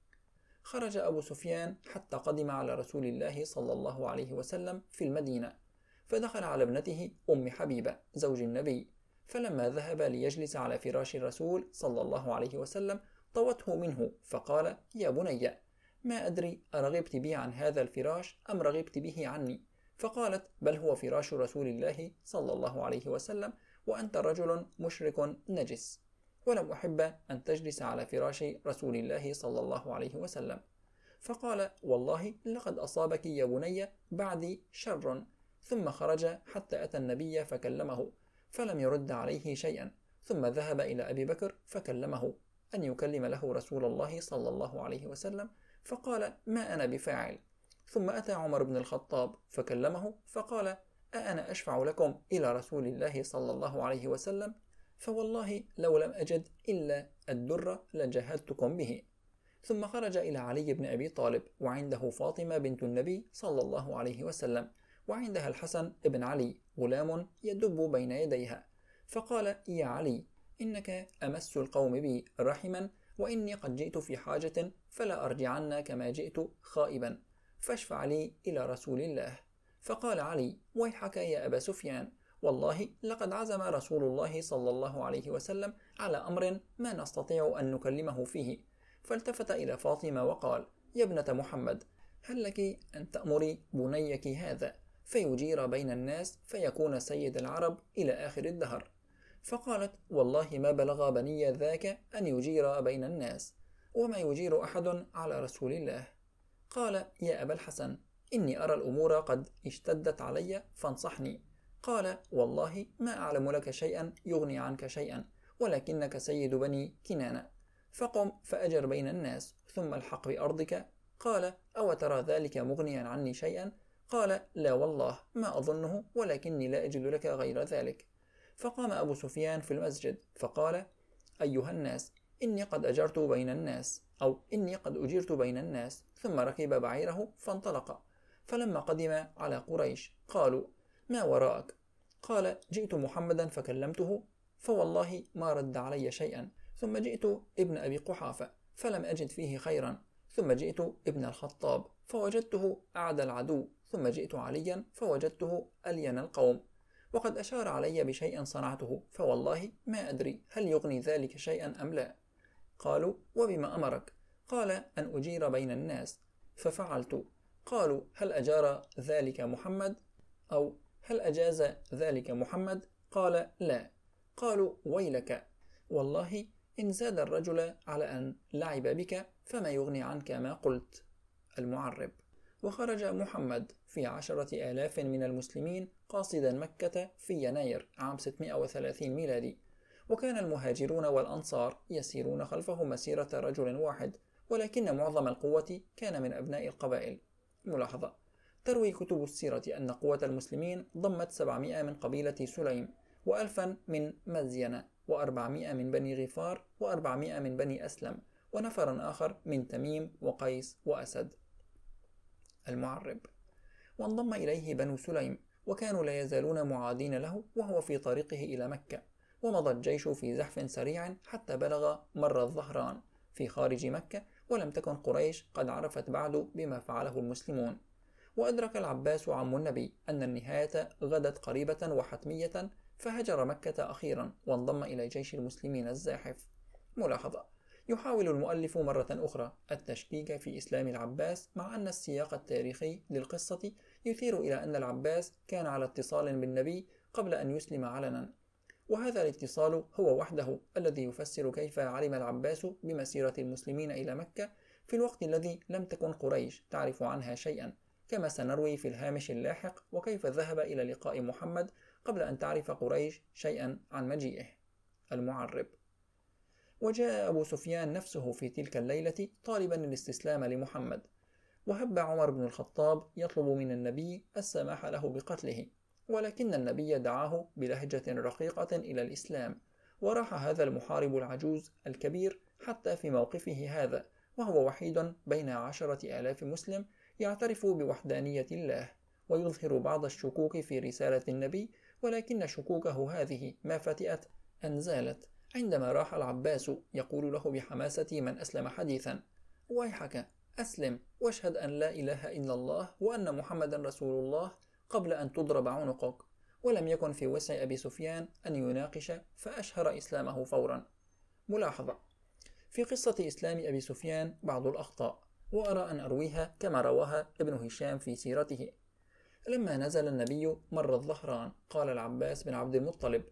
خرج أبو سفيان حتى قدم على رسول الله صلى الله عليه وسلم في المدينة، فدخل على ابنته أم حبيبة زوج النبي، فلما ذهب ليجلس على فراش الرسول صلى الله عليه وسلم طوته منه فقال: يا بني، ما أدري أرغبت بي عن هذا الفراش أم رغبت به عني؟ فقالت: بل هو فراش رسول الله صلى الله عليه وسلم، وأنت رجل مشرك نجس، ولم أحب أن تجلس على فراش رسول الله صلى الله عليه وسلم. فقال: والله لقد أصابك يا بني بعدي شر. ثم خرج حتى أتى النبي فكلمه فلم يرد عليه شيئا، ثم ذهب إلى أبي بكر فكلمه أن يكلم له رسول الله صلى الله عليه وسلم، فقال: ما أنا بفاعل. ثم أتى عمر بن الخطاب فكلمه فقال: أأنا أشفع لكم إلى رسول الله صلى الله عليه وسلم؟ فوالله لو لم أجد إلا الدر لجهدتكم به. ثم خرج إلى علي بن أبي طالب، وعنده فاطمة بنت النبي صلى الله عليه وسلم، وعندها الحسن بن علي غلام يدب بين يديها، فقال: يا علي، إنك أمس القوم بي رحما، وإني قد جئت في حاجة فلا أرجعن كما جئت خائبا، فاشفع لي إلى رسول الله. فقال علي: ويحك يا أبا سفيان، والله لقد عزم رسول الله صلى الله عليه وسلم على أمر ما نستطيع أن نكلمه فيه. فالتفت إلى فاطمة وقال: يا ابنة محمد، هل لك أن تأمري بنيك هذا فيجير بين الناس فيكون سيد العرب إلى آخر الدهر؟ فقالت: والله ما بلغ بني ذاك أن يجير بين الناس. وما يجير أحد على رسول الله. قال: يا أبا الحسن، إني أرى الأمور قد اشتدت علي فانصحني. قال: والله ما أعلم لك شيئا يغني عنك شيئا، ولكنك سيد بني كنانة، فقم فأجر بين الناس ثم الحق بأرضك. قال: أو ترى ذلك مغنيا عني شيئا؟ قال: لا والله ما أظنه، ولكني لا أجد لك غير ذلك. فقام أبو سفيان في المسجد فقال: أيها الناس، إني قد أجرت بين الناس، أو إني قد أجرت بين الناس. ثم ركب بعيره فانطلق. فلما قدم على قريش قالوا: ما وراءك؟ قال: جئت محمدا فكلمته فوالله ما رد علي شيئا، ثم جئت ابن أبي قحافة فلم أجد فيه خيرا، ثم جئت ابن الخطاب فوجدته أعدى العدو، ثم جئت عليا فوجدته ألين القوم، وقد أشار علي بشيء صنعته، فوالله ما أدري هل يغني ذلك شيئا أم لا. قالوا: وبما أمرك؟ قال: أن أجير بين الناس، ففعلت. قالوا: هل أجار ذلك محمد؟ أو هل أجاز ذلك محمد؟ قال: لا. قالوا: ويلك، والله إن زاد الرجل على أن لعب بك فما يغني عنك ما قلت. المعرب. وخرج محمد في عشرة آلاف من المسلمين قاصدا مكة في يناير عام ستمائة وثلاثين ميلادي، وكان المهاجرون والأنصار يسيرون خلفه مسيرة رجل واحد، ولكن معظم القوة كان من أبناء القبائل. ملاحظة: تروي كتب السيرة أن قوة المسلمين ضمت سبعمائة من قبيلة سليم، وألفا من مزينة، وأربعمائة من بني غفار، وأربعمائة من بني أسلم، ونفر آخر من تميم وقيس وأسد. المعرب. وانضم إليه بنو سليم، وكانوا لا يزالون معادين له وهو في طريقه إلى مكة، ومضى الجيش في زحف سريع حتى بلغ مر الظهران في خارج مكة، ولم تكن قريش قد عرفت بعد بما فعله المسلمون. وأدرك العباس عم النبي أن النهاية غدت قريبة وحتمية، فهجر مكة أخيرا وانضم إلى جيش المسلمين الزاحف. ملاحظة: يحاول المؤلف مرة أخرى التشكيك في إسلام العباس، مع أن السياق التاريخي للقصة يثير إلى أن العباس كان على اتصال بالنبي قبل أن يسلم علنا، وهذا الاتصال هو وحده الذي يفسر كيف علم العباس بمسيرة المسلمين إلى مكة في الوقت الذي لم تكن قريش تعرف عنها شيئا، كما سنروي في الهامش اللاحق، وكيف ذهب إلى لقاء محمد قبل أن تعرف قريش شيئا عن مجيئه. المعرب. وجاء أبو سفيان نفسه في تلك الليلة طالبا الاستسلام لمحمد، وهب عمر بن الخطاب يطلب من النبي السماح له بقتله، ولكن النبي دعاه بلهجة رقيقة إلى الإسلام، وراح هذا المحارب العجوز الكبير حتى في موقفه هذا وهو وحيد بين عشرة آلاف مسلم يعترف بوحدانية الله، ويظهر بعض الشكوك في رسالة النبي، ولكن شكوكه هذه ما فتئت أن زالت عندما راح العباس يقول له بحماسة من أسلم حديثا: ويحك أسلم واشهد أن لا إله إلا الله وأن محمدا رسول الله قبل أن تضرب عنقك. ولم يكن في وسع أبي سفيان أن يناقش، فأشهر إسلامه فورا. ملاحظة: في قصة إسلام أبي سفيان بعض الأخطاء، وأرى أن أرويها كما رواها ابن هشام في سيرته. لما نزل النبي مر الظهران قال العباس بن عبد المطلب: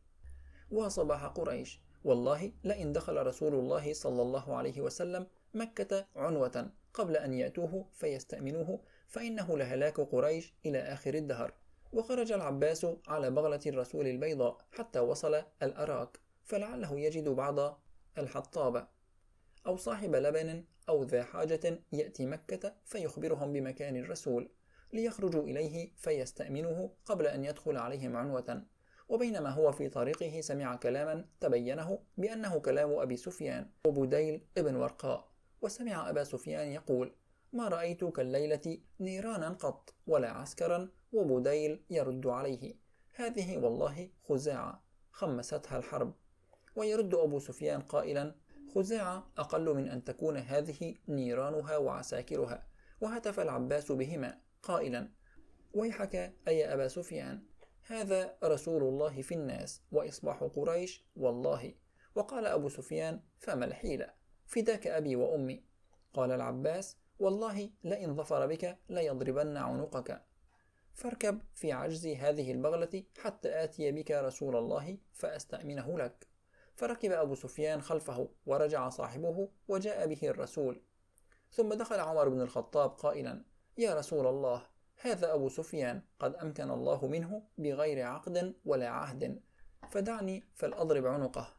وصباح قريش، والله لئن دخل رسول الله صلى الله عليه وسلم مكة عنوة قبل أن يأتوه فيستأمنوه فإنه لهلاك قريش إلى آخر الدهر. وخرج العباس على بغلة الرسول البيضاء حتى وصل الأراك، فلعله يجد بعض الحطاب أو صاحب لبن أو ذا حاجة يأتي مكة فيخبرهم بمكان الرسول ليخرجوا إليه فيستأمنوه قبل أن يدخل عليهم عنوة. وبينما هو في طريقه سمع كلاما تبينه بأنه كلام أبي سفيان وبديل ابن ورقاء، وسمع أبا سفيان يقول: ما رأيت كالليلة نيرانا قط ولا عسكرا. وبديل يرد عليه: هذه والله خزاعة خمستها الحرب. ويرد أبو سفيان قائلا: خزاعة أقل من أن تكون هذه نيرانها وعساكرها. وهتف العباس بهما قائلا: ويحك أي أبا سفيان، هذا رسول الله في الناس وإصباح قريش والله. وقال أبو سفيان: فما الحيلة، فداك أبي وأمي. قال العباس: والله لئن ظفر بك ليضربن عنقك، فاركب في عجز هذه البغلة حتى آتي بك رسول الله فأستأمنه لك. فركب أبو سفيان خلفه ورجع صاحبه وجاء به الرسول. ثم دخل عمر بن الخطاب قائلا: يا رسول الله، هذا أبو سفيان قد أمكن الله منه بغير عقد ولا عهد، فدعني فلأضرب عنقه.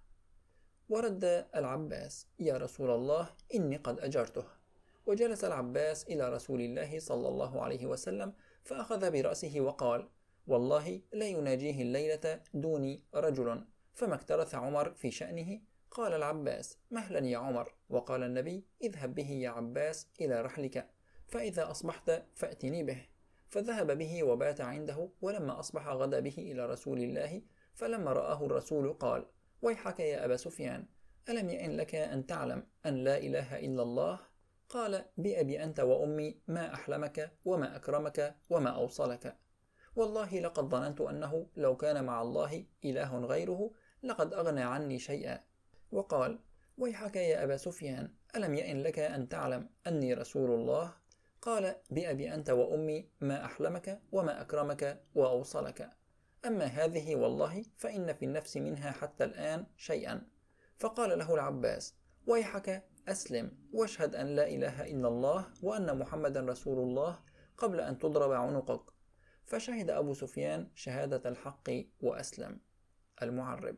ورد العباس: يا رسول الله، إني قد أجرته. وجلس العباس إلى رسول الله صلى الله عليه وسلم فأخذ برأسه وقال: والله لا يناجيه الليلة دوني رجل. فما اكترث عمر في شأنه. قال العباس: مهلا يا عمر. وقال النبي: اذهب به يا عباس إلى رحلك، فإذا أصبحت فأتني به. فذهب به وبات عنده، ولما أصبح غدا به إلى رسول الله، فلما رآه الرسول قال: ويحك يا أبا سفيان، ألم يئن لك أن تعلم أن لا إله إلا الله؟ قال: بأبي أنت وأمي ما أحلمك وما أكرمك وما أوصلك، والله لقد ظننت أنه لو كان مع الله إله غيره لقد أغنى عني شيئا. وقال: ويحك يا أبا سفيان، ألم يئن لك أن تعلم أني رسول الله؟ قال: بأبي أنت وأمي ما أحلمك وما أكرمك وأوصلك، أما هذه والله فإن في النفس منها حتى الآن شيئا. فقال له العباس: ويحك أسلم واشهد أن لا إله إلا الله وأن محمدا رسول الله قبل أن تضرب عنقك. فشهد أبو سفيان شهادة الحق وأسلم. المعرب.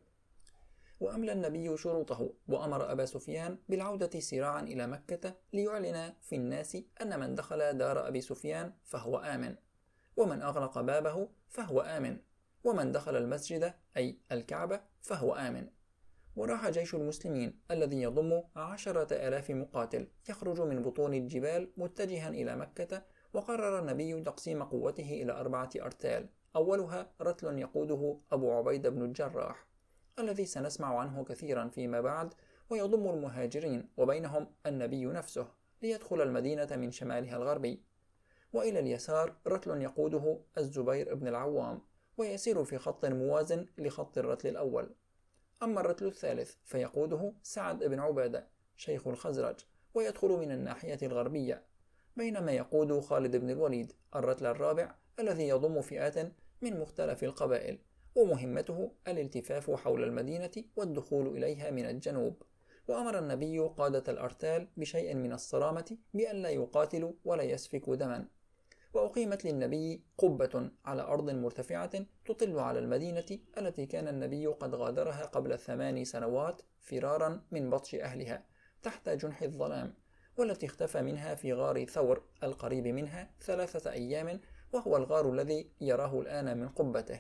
وأملى النبي شروطه، وأمر أبا سفيان بالعودة سراعا إلى مكة ليعلن في الناس أن من دخل دار أبي سفيان فهو آمن، ومن أغلق بابه فهو آمن، ومن دخل المسجد أي الكعبة فهو آمن. وراح جيش المسلمين الذي يضم عشرة آلاف مقاتل يخرج من بطون الجبال متجها إلى مكة. وقرر النبي تقسيم قوته إلى أربعة أرتال، أولها رتل يقوده أبو عبيدة بن الجراح الذي سنسمع عنه كثيرا فيما بعد، ويضم المهاجرين وبينهم النبي نفسه ليدخل المدينة من شمالها الغربي. وإلى اليسار رتل يقوده الزبير بن العوام ويسير في خط موازن لخط الرتل الأول. أما الرتل الثالث فيقوده سعد بن عبادة شيخ الخزرج ويدخل من الناحية الغربية، بينما يقود خالد بن الوليد الرتل الرابع الذي يضم فئات من مختلف القبائل، ومهمته الالتفاف حول المدينة والدخول إليها من الجنوب. وأمر النبي قادة الأرتال بشيء من الصرامة بأن لا يقاتلوا ولا يسفكوا دما. وأقيمت للنبي قبة على أرض مرتفعة تطل على المدينة التي كان النبي قد غادرها قبل ثمان سنوات فرارا من بطش أهلها تحت جنح الظلام، والتي اختفى منها في غار ثور القريب منها ثلاثة أيام، وهو الغار الذي يراه الآن من قبته.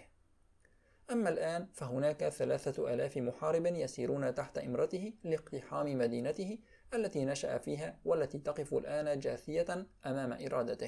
أما الآن فهناك ثلاثة آلاف محارب يسيرون تحت إمرته لاقتحام مدينته التي نشأ فيها والتي تقف الآن جاثية أمام إرادته.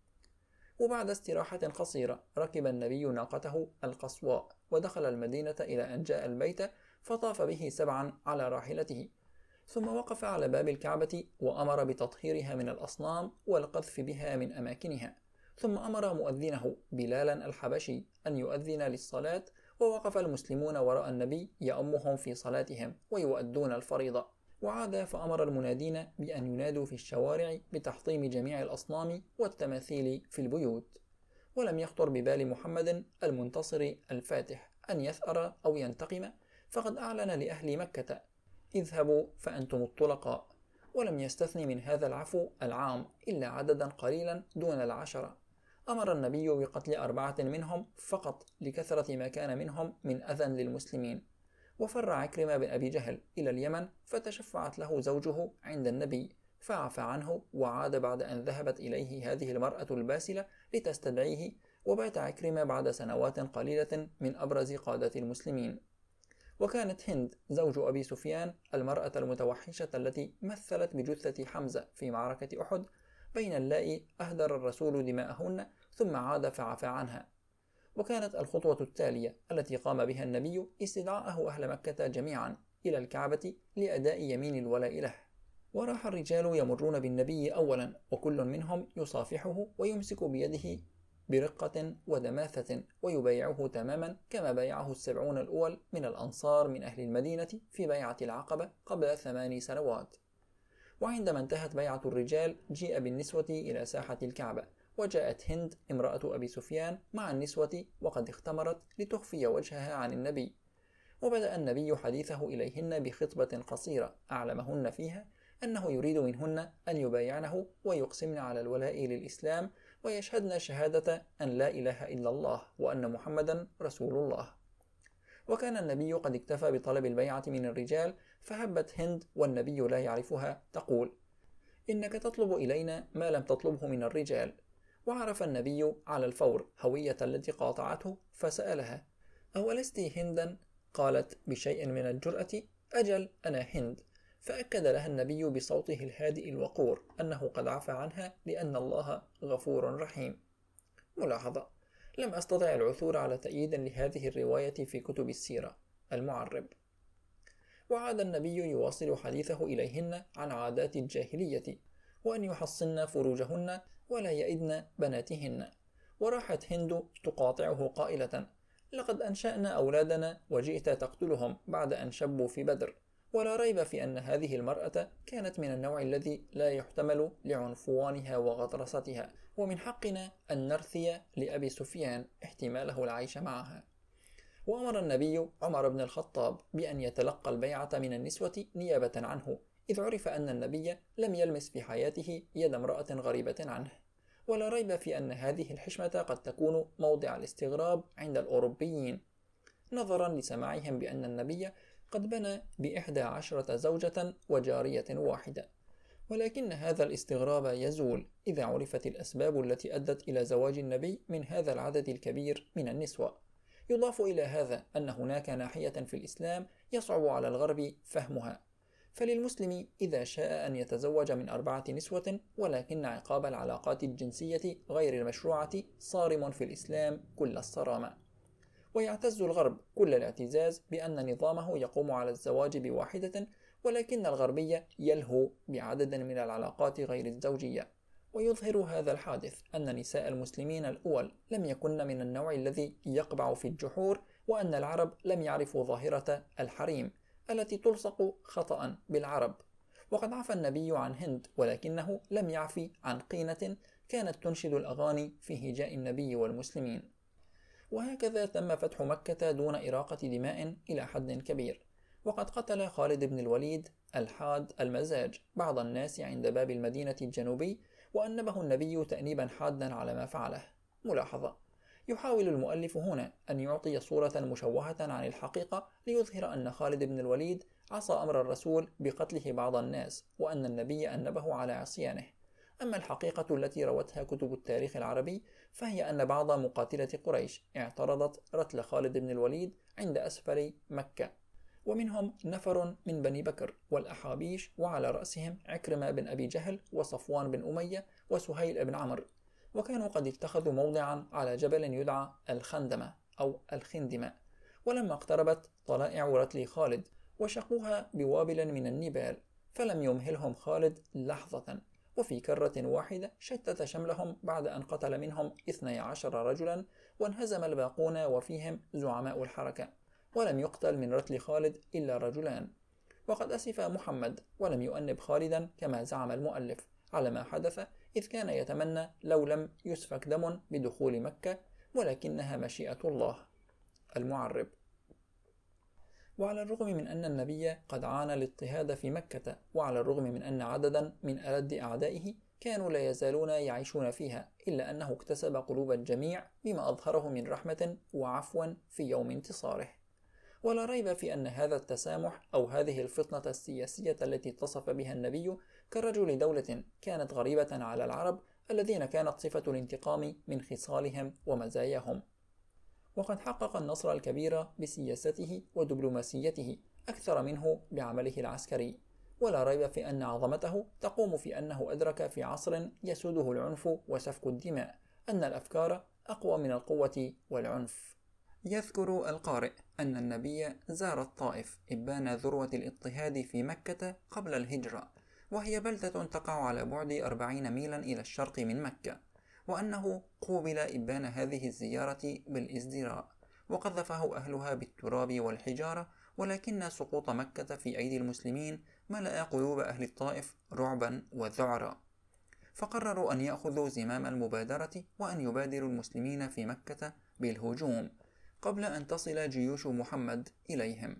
وبعد استراحة قصيرة ركب النبي ناقته القصواء ودخل المدينة إلى أن جاء البيت، فطاف به سبعا على راحلته، ثم وقف على باب الكعبة وأمر بتطهيرها من الأصنام والقذف بها من أماكنها، ثم أمر مؤذنه بلالا الحبشي أن يؤذن للصلاة، ووقف المسلمون وراء النبي يأمهم في صلاتهم ويؤدون الفريضة. وعاد فأمر المنادين بأن ينادوا في الشوارع بتحطيم جميع الأصنام والتماثيل في البيوت. ولم يخطر ببال محمد المنتصر الفاتح أن يثأر أو ينتقم، فقد أعلن لأهل مكة: اذهبوا فأنتم الطلقاء. ولم يستثني من هذا العفو العام إلا عددا قليلا دون العشرة. أمر النبي بقتل أربعة منهم فقط لكثرة ما كان منهم من أذى للمسلمين. وفر عكرمة بن أبي جهل إلى اليمن، فتشفعت له زوجه عند النبي فعفى عنه، وعاد بعد أن ذهبت إليه هذه المرأة الباسلة لتستدعيه. وبات عكرمة بعد سنوات قليلة من أبرز قادة المسلمين. وكانت هند زوج أبي سفيان المرأة المتوحشة التي مثلت بجثة حمزة في معركة أحد، بين اللائي أهدر الرسول دماءهن ثم عاد فعفى عنها. وكانت الخطوة التالية التي قام بها النبي استدعاءه أهل مكة جميعا إلى الكعبة لأداء يمين الولاء له. وراح الرجال يمرون بالنبي أولا، وكل منهم يصافحه ويمسك بيده برقة ودماثة ويبايعه تماما كما بايعه السبعون الأول من الأنصار من أهل المدينة في بيعة العقبة قبل ثمان سنوات. وعندما انتهت بيعة الرجال جيء بالنسوة إلى ساحة الكعبة، وجاءت هند امرأة أبي سفيان مع النسوة وقد اختمرت لتخفي وجهها عن النبي. وبدأ النبي حديثه إليهن بخطبة قصيرة أعلمهن فيها أنه يريد منهن أن يبايعنه ويقسمن على الولاء للإسلام ويشهدن شهادة أن لا إله إلا الله وأن محمدا رسول الله. وكان النبي قد اكتفى بطلب البيعة من الرجال، فهبت هند والنبي لا يعرفها تقول: إنك تطلب إلينا ما لم تطلبه من الرجال. وعرف النبي على الفور هوية التي قاطعته، فسألها: أولست هندا؟ قالت بشيء من الجرأة: أجل، أنا هند. فأكد لها النبي بصوته الهادئ الوقور أنه قد عفى عنها لأن الله غفور رحيم. ملاحظة: لم أستطع العثور على تأييد لهذه الرواية في كتب السيرة. المعرب. وعاد النبي يواصل حديثه إليهن عن عادات الجاهلية، وأن يحصن فروجهن ولا يئدن بناتهن. وراحت هند تقاطعه قائلة: لقد أنشأنا أولادنا وجئت تقتلهم بعد أن شبوا في بدر. ولا ريب في أن هذه المرأة كانت من النوع الذي لا يحتمل لعنفوانها وغطرستها، ومن حقنا أن نرثي لأبي سفيان احتماله العيش معها. وأمر النبي عمر بن الخطاب بأن يتلقى البيعة من النسوة نيابة عنه، إذ عرف أن النبي لم يلمس في حياته يد امرأة غريبة عنه. ولا ريب في أن هذه الحشمة قد تكون موضع الاستغراب عند الأوروبيين، نظرا لسماعهم بأن النبي قد بنى بإحدى عشرة زوجة وجارية واحدة. ولكن هذا الاستغراب يزول إذا عرفت الأسباب التي أدت إلى زواج النبي من هذا العدد الكبير من النسوة. يضاف إلى هذا أن هناك ناحية في الإسلام يصعب على الغرب فهمها، فللمسلم إذا شاء أن يتزوج من أربعة نسوة، ولكن عقاب العلاقات الجنسية غير المشروعة صارم في الإسلام كل الصرامة. ويعتز الغرب كل الاعتزاز بأن نظامه يقوم على الزواج بواحدة، ولكن الغربي يلهو بعدد من العلاقات غير الزوجية. ويظهر هذا الحادث أن نساء المسلمين الأول لم يكن من النوع الذي يقبع في الجحور، وأن العرب لم يعرفوا ظاهرة الحريم التي تلصق خطأ بالعرب. وقد عفى النبي عن هند، ولكنه لم يعفي عن قينة كانت تنشد الأغاني في هجاء النبي والمسلمين. وهكذا تم فتح مكة دون إراقة دماء إلى حد كبير. وقد قتل خالد بن الوليد الحاد المزاج بعض الناس عند باب المدينة الجنوبي، وأنبه النبي تأنيبا حادا على ما فعله. ملاحظة: يحاول المؤلف هنا أن يعطي صورة مشوهة عن الحقيقة ليظهر أن خالد بن الوليد عصى أمر الرسول بقتله بعض الناس، وأن النبي أنبه على عصيانه. أما الحقيقة التي روتها كتب التاريخ العربي فهي أن بعض مقاتلة قريش اعترضت رتل خالد بن الوليد عند أسفل مكة، ومنهم نفر من بني بكر والأحابيش، وعلى رأسهم عكرمة بن أبي جهل وصفوان بن أمية وسهيل بن عمرو. وكانوا قد اتخذوا موضعا على جبل يدعى الخندمة أو الخندمة. ولما اقتربت طلائع رتل خالد وشقوها بوابل من النبال، فلم يمهلهم خالد لحظة، وفي كرة واحدة شتت شملهم بعد أن قتل منهم اثني عشر رجلا، وانهزم الباقون وفيهم زعماء الحركة، ولم يقتل من رتل خالد إلا رجلان. وقد أسف محمد ولم يؤنب خالدا كما زعم المؤلف على ما حدث، إذ كان يتمنى لو لم يسفك دم بدخول مكة، ولكنها مشيئة الله. المعرب. وعلى الرغم من أن النبي قد عانى الاضطهاد في مكة، وعلى الرغم من أن عددا من ألد أعدائه كانوا لا يزالون يعيشون فيها، إلا أنه اكتسب قلوب الجميع بما أظهره من رحمة وعفو في يوم انتصاره. ولا ريب في أن هذا التسامح أو هذه الفطنة السياسية التي اتصف بها النبي كرجل دولة كانت غريبة على العرب الذين كانت صفة الانتقام من خصالهم ومزاياهم. وقد حقق النصر الكبير بسياسته ودبلوماسيته أكثر منه بعمله العسكري. ولا ريب في أن عظمته تقوم في أنه أدرك في عصر يسوده العنف وسفك الدماء أن الأفكار أقوى من القوة والعنف. يذكر القارئ أن النبي زار الطائف إبان ذروة الاضطهاد في مكة قبل الهجرة، وهي بلدة تقع على بعد أربعين ميلا إلى الشرق من مكة، وأنه قوبل إبان هذه الزيارة بالازدراء، وقذفه أهلها بالتراب والحجارة، ولكن سقوط مكة في أيدي المسلمين ملأ قلوب أهل الطائف رعبا وذعرا، فقرروا أن يأخذوا زمام المبادرة وأن يبادروا المسلمين في مكة بالهجوم. قبل أن تصل جيوش محمد إليهم.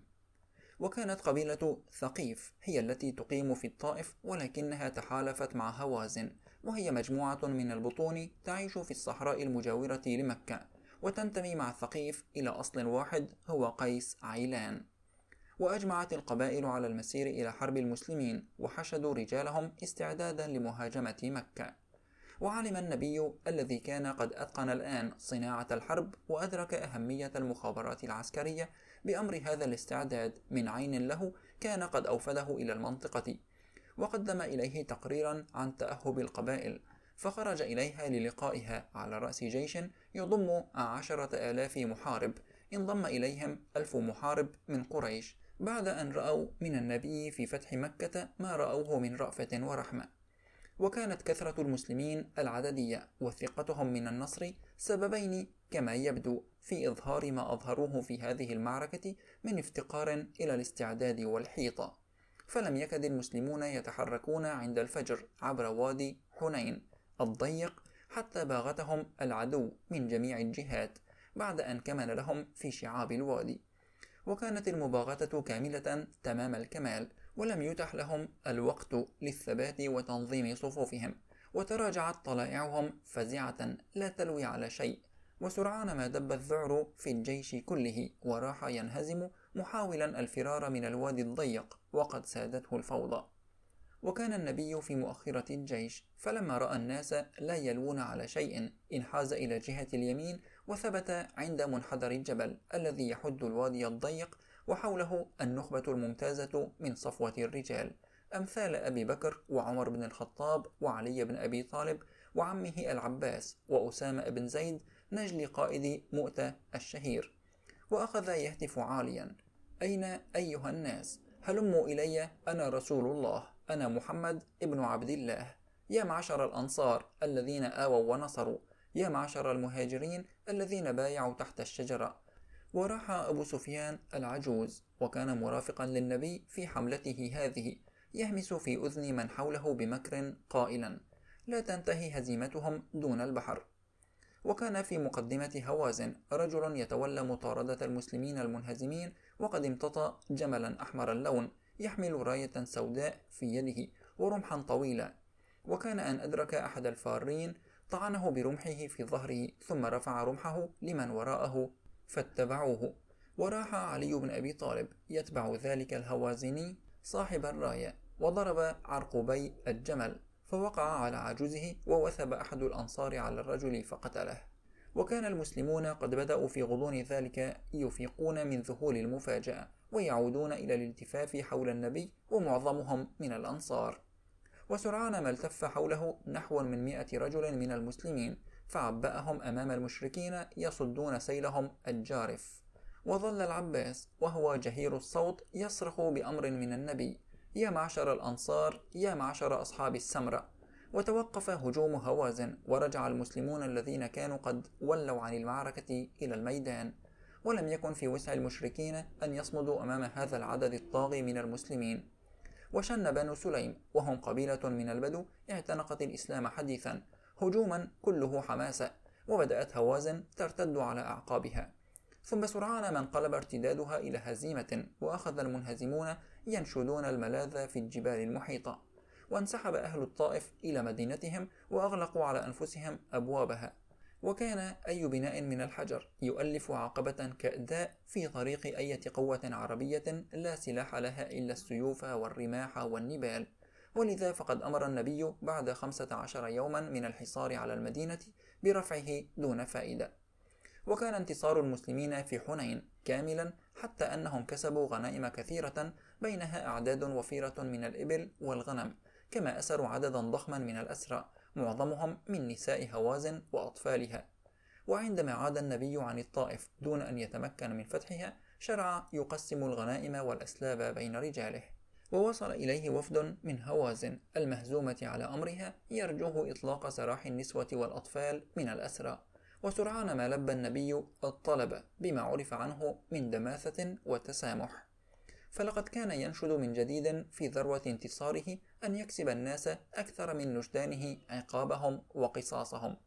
وكانت قبيلة ثقيف هي التي تقيم في الطائف، ولكنها تحالفت مع هوازن، وهي مجموعة من البطون تعيش في الصحراء المجاورة لمكة، وتنتمي مع ثقيف إلى أصل واحد هو قيس عيلان. وأجمعت القبائل على المسير إلى حرب المسلمين، وحشدوا رجالهم استعدادا لمهاجمة مكة. وعلم النبي الذي كان قد أتقن الآن صناعة الحرب وأدرك أهمية المخابرات العسكرية بأمر هذا الاستعداد من عين له كان قد أوفده إلى المنطقة، وقدم إليه تقريرا عن تأهب القبائل، فخرج إليها للقائها على رأس جيش يضم عشرة آلاف محارب، انضم إليهم ألف محارب من قريش بعد أن رأوا من النبي في فتح مكة ما رأوه من رأفة ورحمة. وكانت كثرة المسلمين العددية وثقتهم من النصر سببين كما يبدو في إظهار ما أظهروه في هذه المعركة من افتقار إلى الاستعداد والحيطة. فلم يكد المسلمون يتحركون عند الفجر عبر وادي حنين الضيق حتى باغتهم العدو من جميع الجهات بعد أن كمن لهم في شعاب الوادي. وكانت المباغتة كاملة تمام الكمال، ولم يتح لهم الوقت للثبات وتنظيم صفوفهم، وتراجعت طلائعهم فزعة لا تلوي على شيء. وسرعان ما دب الذعر في الجيش كله وراح ينهزم محاولا الفرار من الوادي الضيق وقد سادته الفوضى. وكان النبي في مؤخرة الجيش، فلما رأى الناس لا يلوون على شيء انحاز إلى جهة اليمين وثبت عند منحدر الجبل الذي يحد الوادي الضيق، وحوله النخبة الممتازة من صفوة الرجال أمثال أبي بكر وعمر بن الخطاب وعلي بن أبي طالب وعمه العباس وأسامة بن زيد نجل قائد مؤتة الشهير. وأخذ يهتف عاليا: أين أيها الناس؟ هلموا إلي، أنا رسول الله، أنا محمد ابن عبد الله. يا معشر الأنصار الذين آووا ونصروا، يا معشر المهاجرين الذين بايعوا تحت الشجرة. وراح أبو سفيان العجوز، وكان مرافقا للنبي في حملته هذه، يهمس في أذن من حوله بمكر قائلا: لا تنتهي هزيمتهم دون البحر. وكان في مقدمة هوازن رجل يتولى مطاردة المسلمين المنهزمين، وقد امتطى جملا أحمر اللون يحمل راية سوداء في يده ورمحا طويلا. وكان أن أدرك أحد الفارين طعنه برمحه في ظهره، ثم رفع رمحه لمن وراءه فاتبعوه. وراح علي بن أبي طالب يتبع ذلك الهوازني صاحب الراية، وضرب عرقوبي الجمل فوقع على عجوزه، ووثب أحد الأنصار على الرجل فقتله. وكان المسلمون قد بدأوا في غضون ذلك يفيقون من ذهول المفاجأة، ويعودون إلى الالتفاف حول النبي، ومعظمهم من الأنصار. وسرعان ما التف حوله نحو من مئة رجل من المسلمين، فعبأهم أمام المشركين يصدون سيلهم الجارف. وظل العباس وهو جهير الصوت يصرخ بأمر من النبي: يا معشر الأنصار، يا معشر أصحاب السمرة. وتوقف هجوم هوازن، ورجع المسلمون الذين كانوا قد ولوا عن المعركة إلى الميدان. ولم يكن في وسع المشركين أن يصمدوا أمام هذا العدد الطاغي من المسلمين. وشن بنو سليم، وهم قبيلة من البدو اعتنقت الإسلام حديثا، هجوما كله حماسة، وبدأت هوازن ترتد على أعقابها. ثم سرعان ما انقلب ارتدادها إلى هزيمة، وأخذ المنهزمون ينشدون الملاذ في الجبال المحيطة. وانسحب أهل الطائف إلى مدينتهم، وأغلقوا على أنفسهم أبوابها. وكان أي بناء من الحجر يؤلف عقبة كأداء في طريق أي قوة عربية لا سلاح لها إلا السيوف والرماح والنبال. ولذا فقد أمر النبي بعد خمسة عشر يوما من الحصار على المدينة برفعه دون فائدة. وكان انتصار المسلمين في حنين كاملا، حتى أنهم كسبوا غنائم كثيرة، بينها أعداد وفيرة من الإبل والغنم، كما أسروا عددا ضخما من الأسرى، معظمهم من نساء هوازن وأطفالها. وعندما عاد النبي عن الطائف دون أن يتمكن من فتحها، شرع يقسم الغنائم والأسلاب بين رجاله. ووصل إليه وفد من هوازن المهزومة على أمرها يرجوه إطلاق سراح النسوة والأطفال من الأسرى. وسرعان ما لبى النبي الطلب بما عرف عنه من دماثة وتسامح. فلقد كان ينشد من جديد في ذروة انتصاره أن يكسب الناس أكثر من نجدانه عقابهم وقصاصهم.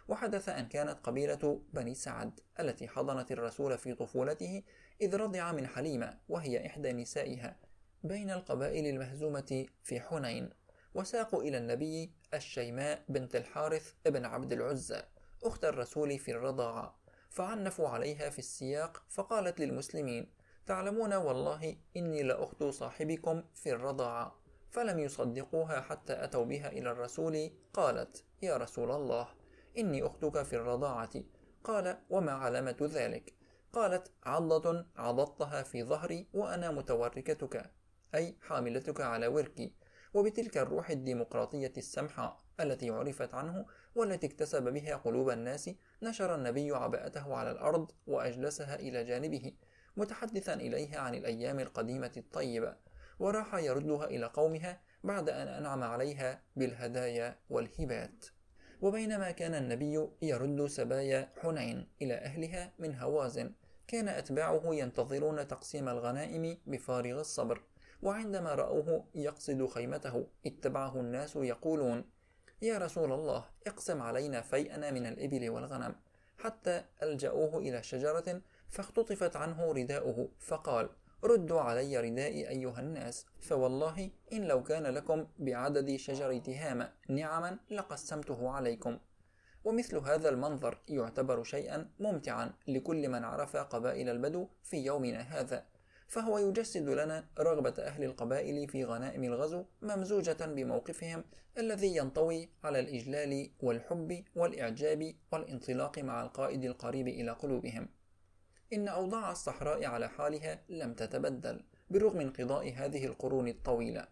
وحدث أن كانت قبيلة بني سعد التي حضنت الرسول في طفولته إذ رضع من حليمة وهي إحدى نسائها بين القبائل المهزومة في حنين، وساقوا إلى النبي الشيماء بنت الحارث ابن عبد العزى أخت الرسول في الرضاعة، فعنفوا عليها في السياق، فقالت للمسلمين: تعلمون والله إني لأخت صاحبكم في الرضاعة. فلم يصدقوها حتى أتوا بها إلى الرسول. قالت: يا رسول الله، إني أختك في الرضاعة. قال: وما علامة ذلك؟ قالت: عضة عضضتها في ظهري وأنا متوركتك، أي حاملتك على وركي. وبتلك الروح الديمقراطية السمحاء التي عرفت عنه والتي اكتسب بها قلوب الناس، نشر النبي عباءته على الأرض وأجلسها إلى جانبه، متحدثا إليها عن الأيام القديمة الطيبة، وراح يردها إلى قومها بعد أن أنعم عليها بالهدايا والهبات. وبينما كان النبي يرد سبايا حنين إلى أهلها من هوازن، كان أتباعه ينتظرون تقسيم الغنائم بفارغ الصبر، وعندما رأوه يقصد خيمته اتبعه الناس يقولون: يا رسول الله، اقسم علينا فيئنا من الإبل والغنم، حتى ألجأوه إلى شجرة فاختطفت عنه رداؤه، فقال: ردوا علي ردائي أيها الناس، فوالله إن لو كان لكم بعدد شجر تهامة نعما لقسمته عليكم. ومثل هذا المنظر يعتبر شيئا ممتعا لكل من عرف قبائل البدو في يومنا هذا، فهو يجسد لنا رغبة أهل القبائل في غنائم الغزو ممزوجة بموقفهم الذي ينطوي على الإجلال والحب والإعجاب والانطلاق مع القائد القريب إلى قلوبهم. إن أوضاع الصحراء على حالها لم تتبدل برغم انقضاء هذه القرون الطويلة،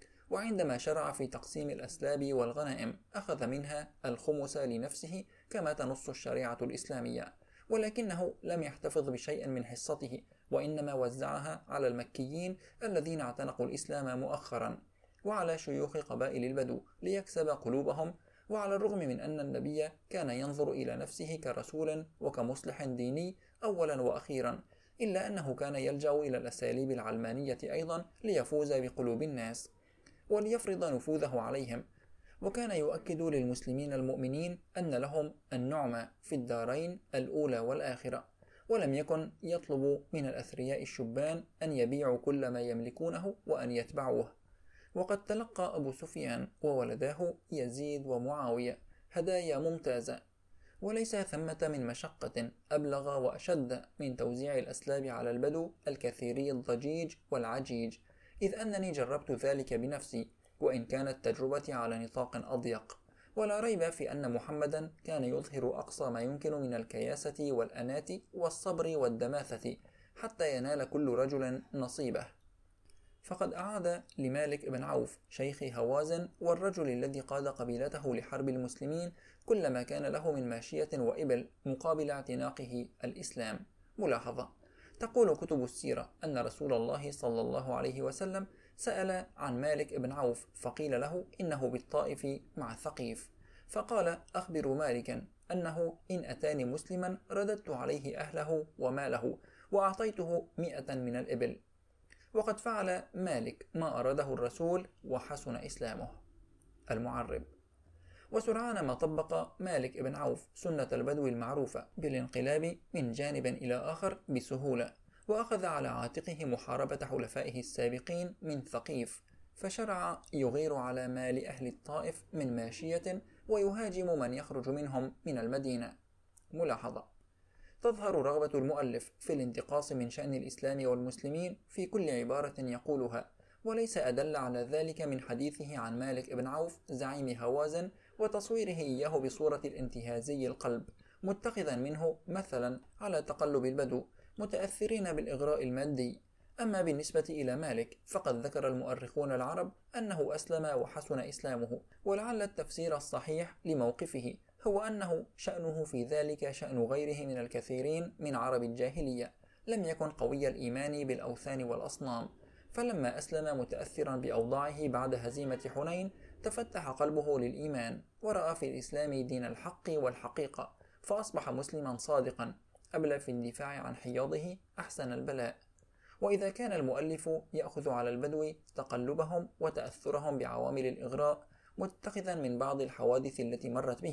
وعندما شرع في تقسيم الأسلاب والغنائم أخذ منها الخمس لنفسه كما تنص الشريعة الإسلامية، ولكنه لم يحتفظ بشيء من حصته، وإنما وزعها على المكيين الذين اعتنقوا الإسلام مؤخرا وعلى شيوخ قبائل البدو ليكسب قلوبهم. وعلى الرغم من أن النبي كان ينظر إلى نفسه كرسول وكمصلح ديني أولا وأخيرا، إلا أنه كان يلجأ إلى الأساليب العلمانية أيضا ليفوز بقلوب الناس وليفرض نفوذه عليهم، وكان يؤكد للمسلمين المؤمنين أن لهم النعمة في الدارين الأولى والآخرة، ولم يكن يطلب من الأثرياء الشبان أن يبيعوا كل ما يملكونه وأن يتبعوه. وقد تلقى أبو سفيان وولداه يزيد ومعاوية هدايا ممتازة، وليس ثمة من مشقة أبلغ وأشد من توزيع الأسلاب على البدو الكثيري الضجيج والعجيج، إذ أنني جربت ذلك بنفسي، وإن كانت تجربتي على نطاق أضيق. ولا ريب في أن محمدا كان يظهر أقصى ما يمكن من الكياسة والأنات والصبر والدماثة حتى ينال كل رجل نصيبه. فقد أعاد لمالك بن عوف شيخ هوازن والرجل الذي قاد قبيلته لحرب المسلمين كل ما كان له من ماشية وإبل مقابل اعتناقه الإسلام. ملاحظة: تقول كتب السيرة أن رسول الله صلى الله عليه وسلم سأل عن مالك بن عوف فقيل له إنه بالطائف مع ثقيف، فقال: أخبروا مالكا أنه إن أتاني مسلما رددت عليه أهله وماله وأعطيته مئة من الإبل. وقد فعل مالك ما أراده الرسول وحسن إسلامه. المعرب: وسرعان ما طبق مالك بن عوف سنة البدو المعروفة بالانقلاب من جانب إلى آخر بسهولة، وأخذ على عاتقه محاربة حلفائه السابقين من ثقيف، فشرع يغير على مال أهل الطائف من ماشية ويهاجم من يخرج منهم من المدينة. ملاحظة: تظهر رغبة المؤلف في الانتقاص من شأن الإسلام والمسلمين في كل عبارة يقولها، وليس أدل على ذلك من حديثه عن مالك بن عوف زعيم هوازن وتصويره إياه بصورة الانتهازي القلب، متخذا منه مثلا على تقلب البدو متأثرين بالإغراء المادي. أما بالنسبة إلى مالك فقد ذكر المؤرخون العرب أنه أسلم وحسن إسلامه، ولعل التفسير الصحيح لموقفه هو أنه شأنه في ذلك شأن غيره من الكثيرين من عرب الجاهلية، لم يكن قوي الإيمان بالأوثان والأصنام، فلما أسلم متأثرا بأوضاعه بعد هزيمة حنين تفتح قلبه للإيمان ورأى في الإسلام دين الحق والحقيقة، فأصبح مسلما صادقا أبلى في الدفاع عن حياضه أحسن البلاء. وإذا كان المؤلف يأخذ على البدو تقلبهم وتأثرهم بعوامل الإغراء متخذا من بعض الحوادث التي مرت به،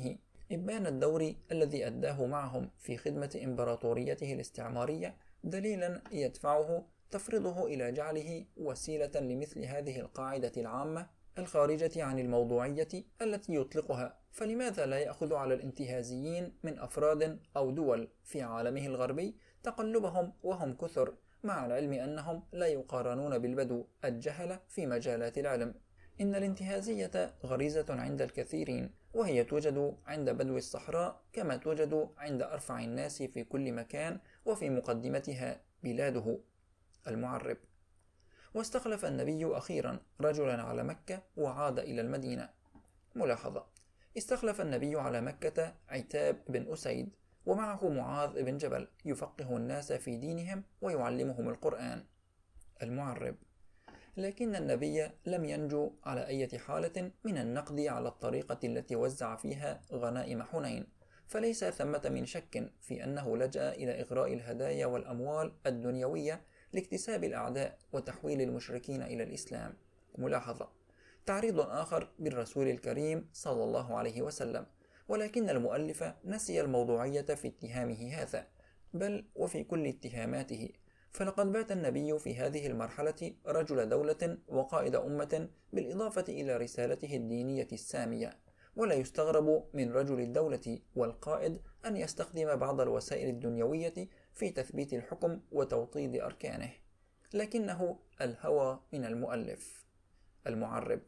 إبان الدور الذي أداه معهم في خدمة إمبراطوريته الاستعمارية دليلا يدفعه تفرضه إلى جعله وسيلة لمثل هذه القاعدة العامة الخارجة عن الموضوعية التي يطلقها. فلماذا لا يأخذ على الانتهازيين من أفراد أو دول في عالمه الغربي تقلبهم وهم كثر، مع العلم أنهم لا يقارنون بالبدو الجهل في مجالات العلم؟ إن الانتهازية غريزة عند الكثيرين، وهي توجد عند بدو الصحراء كما توجد عند أرفع الناس في كل مكان، وفي مقدمتها بلاده. المعرب. واستخلف النبي أخيرا رجلا على مكة وعاد إلى المدينة. ملاحظة: استخلف النبي على مكة عتاب بن أسيد، ومعه معاذ بن جبل يفقه الناس في دينهم ويعلمهم القرآن. المعرب. لكن النبي لم ينجو على أي حالة من النقد على الطريقة التي وزع فيها غنائم حنين، فليس ثمة من شك في أنه لجأ إلى إغراء الهدايا والأموال الدنيوية لاكتساب الأعداء وتحويل المشركين إلى الإسلام. ملاحظة: تعريض آخر بالرسول الكريم صلى الله عليه وسلم، ولكن المؤلف نسي الموضوعية في اتهامه هذا، بل وفي كل اتهاماته، فلقد بات النبي في هذه المرحلة رجل دولة وقائد أمة، بالإضافة إلى رسالته الدينية السامية، ولا يستغرب من رجل الدولة والقائد أن يستخدم بعض الوسائل الدنيوية في تثبيت الحكم وتوطيد أركانه، لكنه الهوى من المؤلف. المعرب.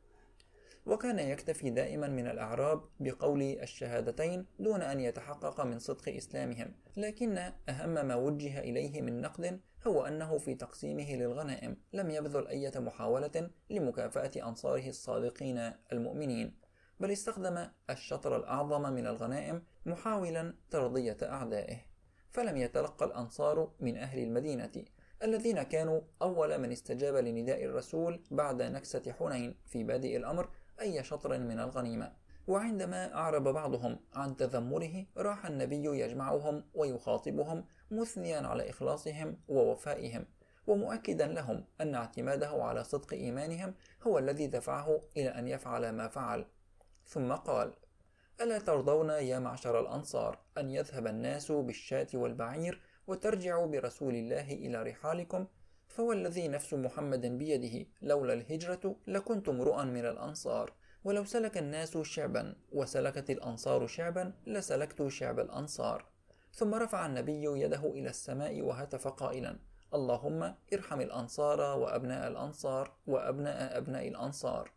وكان يكتفي دائما من الأعراب بقول الشهادتين دون أن يتحقق من صدق إسلامهم، لكن أهم ما وجه إليه من نقد هو أنه في تقسيمه للغنائم لم يبذل أي محاولة لمكافأة أنصاره الصادقين المؤمنين، بل استخدم الشطر الأعظم من الغنائم محاولا ترضية أعدائه، فلم يتلقى الأنصار من أهل المدينة الذين كانوا أول من استجاب لنداء الرسول بعد نكسة حنين في بادئ الأمر أي شطر من الغنيمة. وعندما أعرب بعضهم عن تذمره راح النبي يجمعهم ويخاطبهم مثنيا على إخلاصهم ووفائهم، ومؤكدا لهم أن اعتماده على صدق إيمانهم هو الذي دفعه إلى أن يفعل ما فعل. ثم قال: ألا ترضون يا معشر الأنصار أن يذهب الناس بالشاة والبعير وترجعوا برسول الله إلى رحالكم؟ فوالذي نفس محمد بيده لولا الهجرة لكنت امرؤا من الأنصار، ولو سلك الناس شعبا وسلكت الأنصار شعبا لسلكت شعب الأنصار. ثم رفع النبي يده إلى السماء وهتف قائلا: اللهم ارحم الأنصار وأبناء الأنصار وأبناء أبناء الأنصار.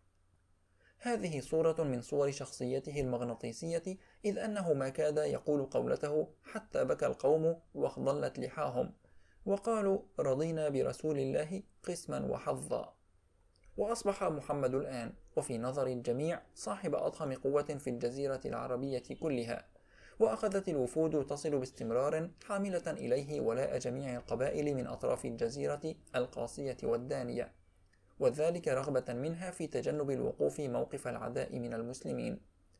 هذه صورة من صور شخصيته المغناطيسية، إذ أنه ما كاد يقول قولته حتى بكى القوم واخضلت لحاهم وقالوا رضينا برسول الله قسما وحظا. وأصبح محمد الآن وفي نظر الجميع صاحب أضخم قوة في الجزيرة العربية كلها، وأخذت الوفود تصل باستمرار حاملة إليه ولاء جميع القبائل من أطراف الجزيرة القاصية والدانية، وذلك رغبة منها في تجنب الوقوف موقف العداء من المسلمين.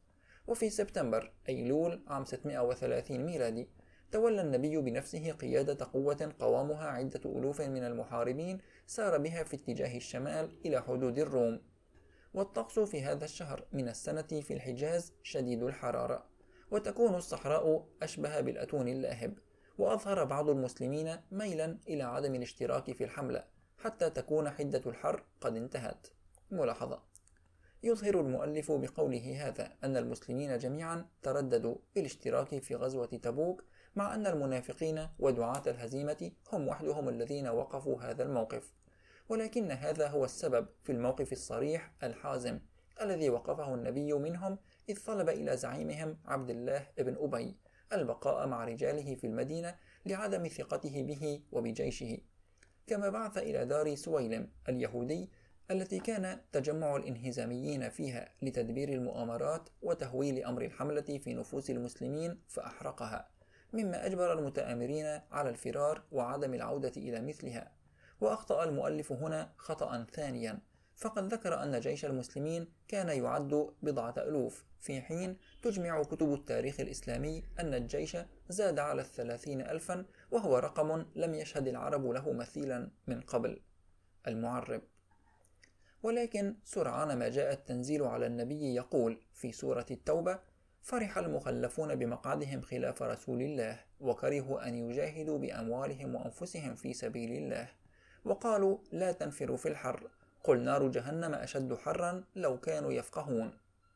وفي سبتمبر أيلول عام ستمائة وثلاثين ميلادي تولى النبي بنفسه قيادة قوة قوامها عدة ألوف من المحاربين سار بها في اتجاه الشمال إلى حدود الروم. والطقس في هذا الشهر من السنة في الحجاز شديد الحرارة، وتكون الصحراء أشبه بالأتون اللاهب، وأظهر بعض المسلمين ميلا إلى عدم الاشتراك في الحملة حتى تكون حدة الحر قد انتهت. ملاحظة: يظهر المؤلف بقوله هذا أن المسلمين جميعا ترددوا بالاشتراك في غزوة تبوك، مع أن المنافقين ودعاة الهزيمة هم وحدهم الذين وقفوا هذا الموقف، ولكن هذا هو السبب في الموقف الصريح الحازم الذي وقفه النبي منهم، إذ طلب إلى زعيمهم عبد الله بن أبي البقاء مع رجاله في المدينة لعدم ثقته به وبجيشه، كما بعث إلى دار سويلم اليهودي التي كان تجمع الانهزاميين فيها لتدبير المؤامرات وتهويل أمر الحملة في نفوس المسلمين فأحرقها، مما أجبر المتآمرين على الفرار وعدم العودة إلى مثلها. وأخطأ المؤلف هنا خطأ ثانيا، فقد ذكر أن جيش المسلمين كان يعد بضعة ألوف، في حين تجمع كتب التاريخ الإسلامي أن الجيش زاد على الثلاثين ألفا، وهو رقم لم يشهد العرب له مثيلا من قبل. المعرب. ولكن سرعان ما جاء التنزيل على النبي يقول في سورة التوبة: فرح المخلفون بمقعدهم خلاف رسول الله، وكرهوا أن يجاهدوا بأموالهم وأنفسهم في سبيل الله، وقالوا لا تنفروا في الحر، قل نار جهنم أشد حرا لو كانوا يفقهون.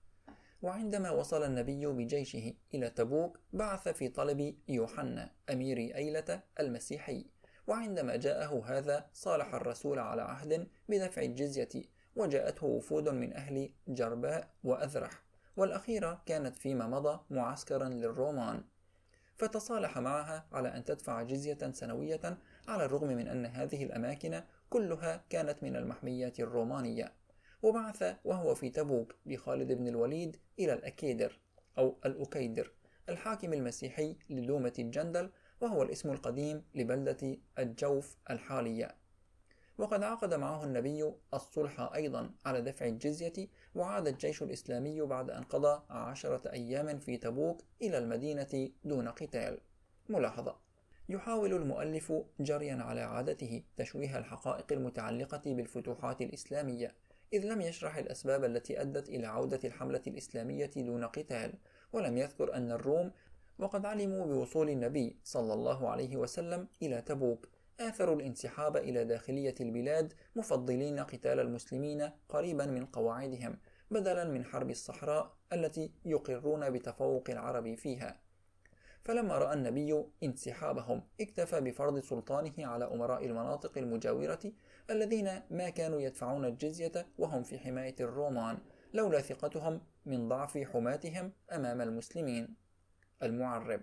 وعندما وصل النبي بجيشه إلى تبوك بعث في طلب يوحنا أمير أيلة المسيحي، وعندما جاءه هذا صالح الرسول على عهد بدفع الجزية، وجاءته وفود من أهل جرباء وأذرح، والأخيرة كانت فيما مضى معسكرا للرومان، فتصالح معها على أن تدفع جزية سنوية، على الرغم من أن هذه الأماكن كلها كانت من المحميات الرومانية. وبعث وهو في تبوك بخالد بن الوليد إلى الأكيدر أو الأكيدر الحاكم المسيحي لدومة الجندل، وهو الاسم القديم لبلدة الجوف الحالية. وقد عقد معه النبي الصلح أيضا على دفع الجزية، وعاد الجيش الإسلامي بعد أن قضى عشرة أيام في تبوك إلى المدينة دون قتال. ملاحظة: يحاول المؤلف جريا على عادته تشويه الحقائق المتعلقة بالفتوحات الإسلامية، إذ لم يشرح الأسباب التي أدت إلى عودة الحملة الإسلامية دون قتال، ولم يذكر أن الروم وقد علموا بوصول النبي صلى الله عليه وسلم إلى تبوك آثروا الانسحاب إلى داخلية البلاد، مفضلين قتال المسلمين قريبا من قواعدهم بدلا من حرب الصحراء التي يقرون بتفوق العرب فيها. فلما رأى النبي انسحابهم اكتفى بفرض سلطانه على أمراء المناطق المجاورة الذين ما كانوا يدفعون الجزية وهم في حماية الرومان، لولا ثقتهم من ضعف حماتهم أمام المسلمين. المعرب: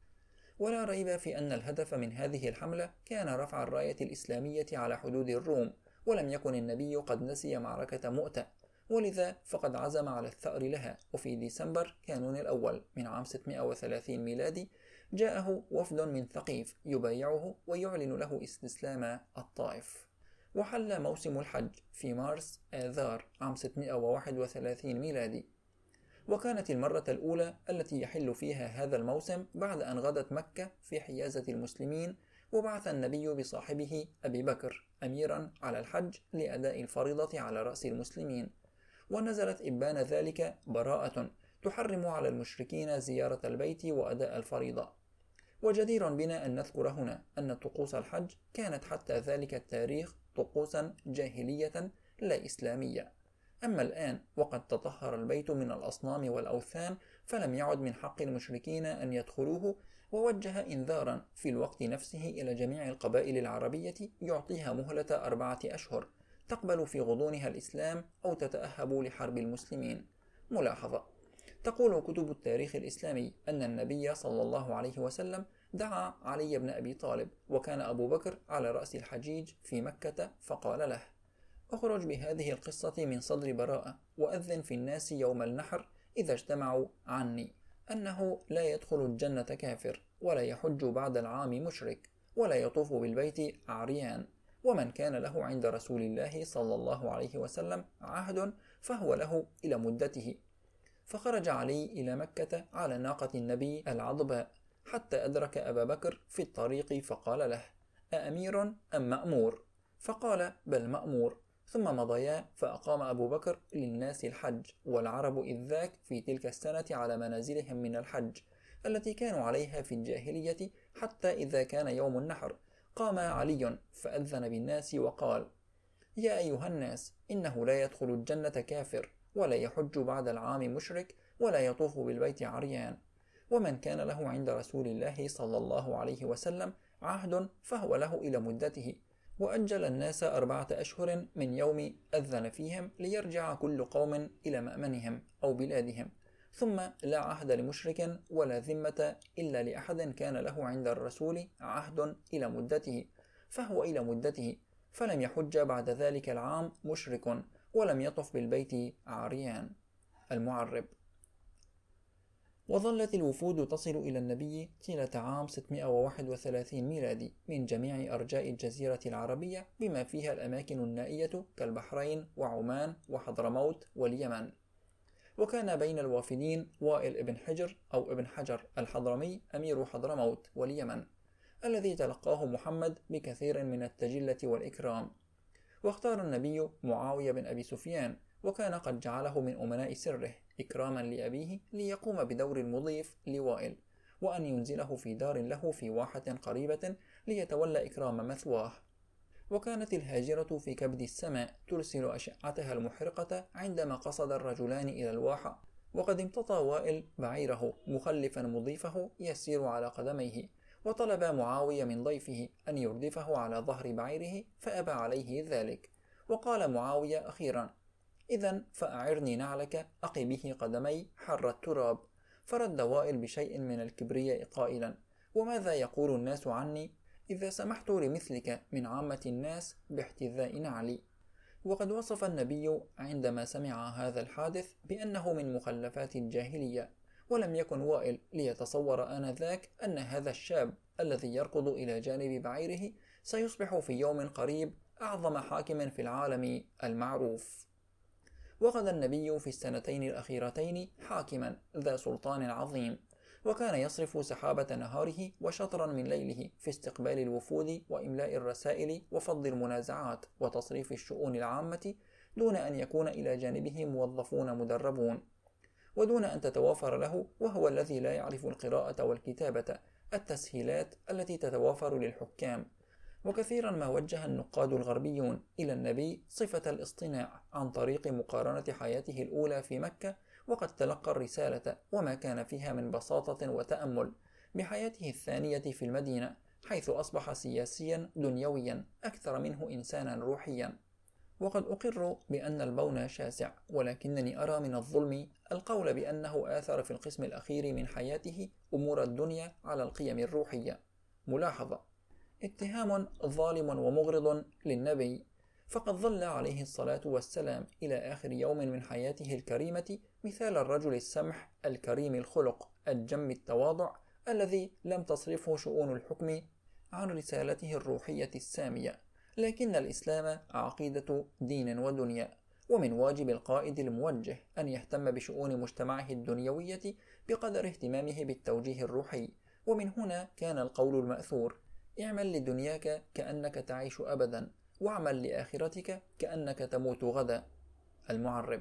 ولا ريب في أن الهدف من هذه الحملة كان رفع الراية الإسلامية على حدود الروم، ولم يكن النبي قد نسي معركة مؤتة، ولذا فقد عزم على الثأر لها. وفي ديسمبر كانون الأول من عام ستمائة وثلاثين ميلادي جاءه وفد من ثقيف يبايعه ويعلن له استسلام الطائف. وحل موسم الحج في مارس آذار عام ستمائة وواحد وثلاثين ميلادي، وكانت المرة الأولى التي يحل فيها هذا الموسم بعد أن غدت مكة في حيازة المسلمين، وبعث النبي بصاحبه أبي بكر أميرا على الحج لأداء الفريضة على رأس المسلمين. ونزلت إبان ذلك براءة تحرم على المشركين زيارة البيت وأداء الفريضة. وجدير بنا أن نذكر هنا أن طقوس الحج كانت حتى ذلك التاريخ طقوسا جاهلية لا إسلامية. أما الآن وقد تطهر البيت من الأصنام والأوثان، فلم يعد من حق المشركين أن يدخلوه، ووجه إنذارا في الوقت نفسه إلى جميع القبائل العربية يعطيها مهلة أربعة أشهر تقبل في غضونها الإسلام أو تتأهب لحرب المسلمين. ملاحظة: تقول كتب التاريخ الإسلامي أن النبي صلى الله عليه وسلم دعا علي بن أبي طالب، وكان أبو بكر على رأس الحجيج في مكة، فقال له: اخرج بهذه القصة من صدر براءة، وأذن في الناس يوم النحر إذا اجتمعوا عني أنه لا يدخل الجنة كافر، ولا يحج بعد العام مشرك، ولا يطوف بالبيت عريان، ومن كان له عند رسول الله صلى الله عليه وسلم عهد فهو له إلى مدته. فخرج علي إلى مكة على ناقة النبي العضباء حتى أدرك أبا بكر في الطريق، فقال له: أأمير أم مأمور؟ فقال: بل مأمور. ثم مضيا، فأقام أبو بكر للناس الحج، والعرب إذ ذاك في تلك السنة على منازلهم من الحج التي كانوا عليها في الجاهلية، حتى إذا كان يوم النحر قام علي فأذن بالناس وقال: يا أيها الناس، إنه لا يدخل الجنة كافر، ولا يحج بعد العام مشرك، ولا يطوف بالبيت عريان، ومن كان له عند رسول الله صلى الله عليه وسلم عهد فهو له إلى مدته. وأجل الناس أربعة أشهر من يوم أذن فيهم ليرجع كل قوم إلى مأمنهم أو بلادهم، ثم لا عهد لمشرك ولا ذمة إلا لأحد كان له عند الرسول عهد إلى مدته، فهو إلى مدته، فلم يحج بعد ذلك العام مشرك، ولم يطف بالبيت عريان. المعرب: وظلت الوفود تصل إلى النبي طيلة عام ستمائة وواحد وثلاثين ميلادي من جميع أرجاء الجزيرة العربية، بما فيها الأماكن النائية كالبحرين وعمان وحضرموت واليمن. وكان بين الوافدين وائل ابن حجر أو ابن حجر الحضرمي أمير حضرموت واليمن، الذي تلقاه محمد بكثير من التجلة والإكرام. واختار النبي معاوية بن أبي سفيان، وكان قد جعله من أمناء سره إكراما لأبيه ليقوم بدور المضيف لوائل، وأن ينزله في دار له في واحة قريبة ليتولى إكرام مثواه. وكانت الهاجرة في كبد السماء ترسل أشعتها المحرقة عندما قصد الرجلان إلى الواحة، وقد امتطى وائل بعيره مخلفا مضيفه يسير على قدميه، وطلب معاوية من ضيفه أن يردفه على ظهر بعيره فأبى عليه ذلك، وقال معاوية أخيرا: إذن فأعرني نعلك أقي به قدمي حر التراب. فرد وائل بشيء من الكبرياء قائلا: وماذا يقول الناس عني إذا سمحت لمثلك من عامة الناس باحتذاء نعلي؟ وقد وصف النبي عندما سمع هذا الحادث بأنه من مخلفات الجاهلية، ولم يكن وائل ليتصور آنذاك أن هذا الشاب الذي يركض إلى جانب بعيره سيصبح في يوم قريب أعظم حاكم في العالم المعروف. وغدا النبي في السنتين الأخيرتين حاكما ذا سلطان عظيم، وكان يصرف سحابة نهاره وشطرا من ليله في استقبال الوفود وإملاء الرسائل وفض المنازعات وتصريف الشؤون العامة، دون أن يكون إلى جانبه موظفون مدربون، ودون أن تتوافر له، وهو الذي لا يعرف القراءة والكتابة، التسهيلات التي تتوافر للحكام. وكثيرا ما وجه النقاد الغربيون إلى النبي صفة الاصطناع عن طريق مقارنة حياته الأولى في مكة، وقد تلقى الرسالة وما كان فيها من بساطة وتأمل، بحياته الثانية في المدينة، حيث أصبح سياسيا دنيويا أكثر منه إنسانا روحيا. وقد أقر بأن البون شاسع، ولكنني أرى من الظلم القول بأنه آثر في القسم الأخير من حياته أمور الدنيا على القيم الروحية. ملاحظة: اتهام ظالم ومغرض للنبي، فقد ظل عليه الصلاة والسلام إلى آخر يوم من حياته الكريمة مثال الرجل السمح الكريم الخلق الجم التواضع، الذي لم تصرفه شؤون الحكم عن رسالته الروحية السامية. لكن الإسلام عقيدة دين ودنيا، ومن واجب القائد الموجه أن يهتم بشؤون مجتمعه الدنيوية بقدر اهتمامه بالتوجيه الروحي. ومن هنا كان القول المأثور: اعمل لدنياك كأنك تعيش أبدا، واعمل لآخرتك كأنك تموت غدا. المعرب.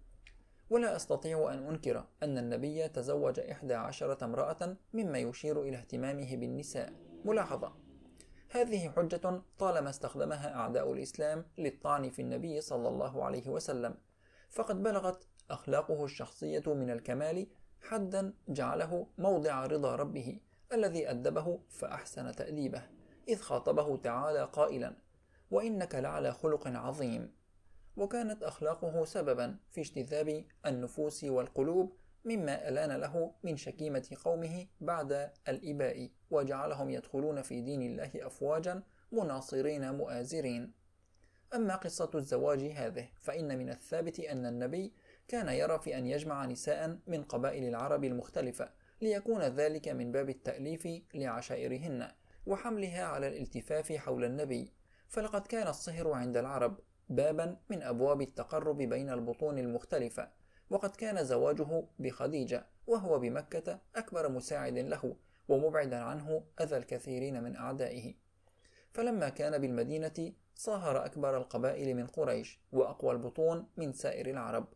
ولا أستطيع أن أنكر أن النبي تزوج إحدى عشرة امرأة، مما يشير إلى اهتمامه بالنساء. ملاحظة: هذه حجة طالما استخدمها أعداء الإسلام للطعن في النبي صلى الله عليه وسلم، فقد بلغت أخلاقه الشخصية من الكمال حدا جعله موضع رضا ربه الذي أدبه فأحسن تأديبه، إذ خاطبه تعالى قائلا: وإنك لعلى خلق عظيم. وكانت أخلاقه سببا في اجتذاب النفوس والقلوب، مما ألان له من شكيمة قومه بعد الإباء، وجعلهم يدخلون في دين الله أفواجا مناصرين مؤازرين. أما قصة الزواج هذه فإن من الثابت أن النبي كان يرى في أن يجمع نساء من قبائل العرب المختلفة، ليكون ذلك من باب التأليف لعشائرهن وحملها على الالتفاف حول النبي. فلقد كان الصهر عند العرب بابا من أبواب التقرب بين البطون المختلفة، وقد كان زواجه بخديجة وهو بمكة أكبر مساعد له ومبعدا عنه أذى الكثيرين من أعدائه. فلما كان بالمدينة صاهر أكبر القبائل من قريش وأقوى البطون من سائر العرب.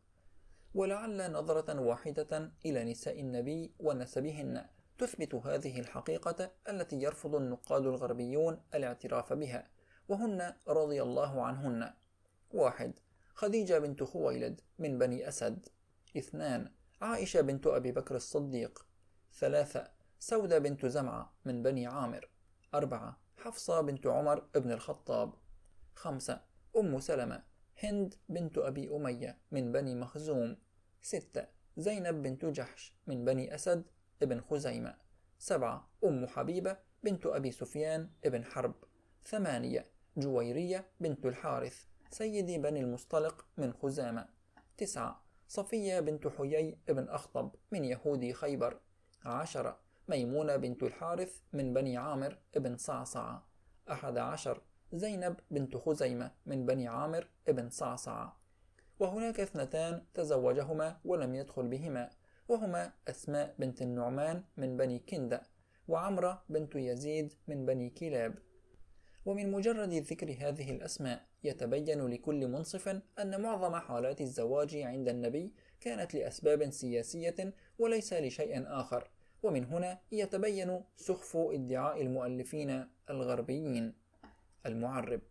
ولعل نظرة واحدة إلى نساء النبي ونسبهن تثبت هذه الحقيقة التي يرفض النقاد الغربيون الاعتراف بها، وهن رضي الله عنهن: واحد خديجة بنت خويلد من بني أسد. اثنان عائشة بنت أبي بكر الصديق. ثلاثة سودة بنت زمعة من بني عامر. أربعة حفصة بنت عمر بن الخطاب. خمسة أم سلمة هند بنت أبي أمية من بني مخزوم. ستة زينب بنت جحش من بني أسد ابن خزيمة. سبعة أم حبيبة بنت أبي سفيان ابن حرب. ثمانية جويرية بنت الحارث سيدي بني المصطلق من خزامة. تسعة صفية بنت حيي ابن أخطب من يهودي خيبر. عشرة ميمونة بنت الحارث من بني عامر ابن صعصعة. أحد عشر زينب بنت خزيمة من بني عامر ابن صعصعة. وهناك اثنتان تزوجهما ولم يدخل بهما، وهما أسماء بنت النعمان من بني كندة، وعمرة بنت يزيد من بني كلاب. ومن مجرد ذكر هذه الأسماء يتبين لكل منصف أن معظم حالات الزواج عند النبي كانت لأسباب سياسية وليس لشيء آخر، ومن هنا يتبين سخف ادعاء المؤلفين الغربيين. المعرب: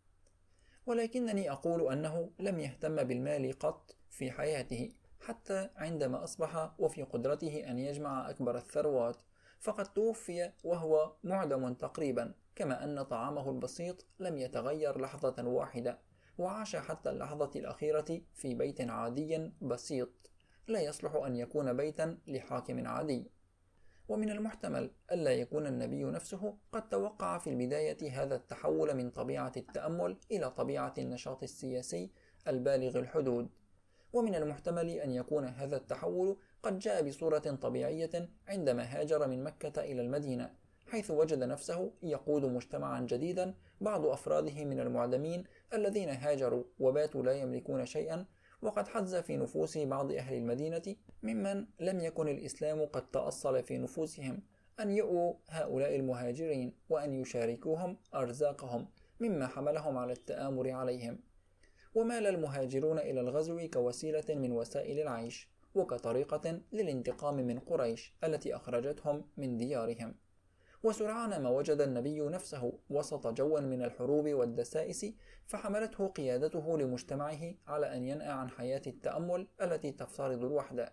ولكنني أقول أنه لم يهتم بالمال قط في حياته، حتى عندما أصبح وفي قدرته أن يجمع أكبر الثروات، فقد توفي وهو معدم تقريبا، كما أن طعامه البسيط لم يتغير لحظة واحدة، وعاش حتى اللحظة الأخيرة في بيت عادي بسيط لا يصلح أن يكون بيتا لحاكم عادي. ومن المحتمل ألا يكون النبي نفسه قد توقع في البداية هذا التحول من طبيعة التأمل إلى طبيعة النشاط السياسي البالغ الحدود، ومن المحتمل أن يكون هذا التحول قد جاء بصورة طبيعية عندما هاجر من مكة إلى المدينة، حيث وجد نفسه يقود مجتمعا جديدا بعض أفراده من المعدمين الذين هاجروا وباتوا لا يملكون شيئا، وقد حز في نفوس بعض أهل المدينة ممن لم يكن الإسلام قد تأصل في نفوسهم أن يؤوا هؤلاء المهاجرين وأن يشاركوهم أرزاقهم، مما حملهم على التآمر عليهم. ومال المهاجرون إلى الغزو كوسيلة من وسائل العيش، وكطريقة للانتقام من قريش التي أخرجتهم من ديارهم. وسرعان ما وجد النبي نفسه وسط جو من الحروب والدسائس، فحملته قيادته لمجتمعه على أن ينأى عن حياة التأمل التي تفترض الوحدة.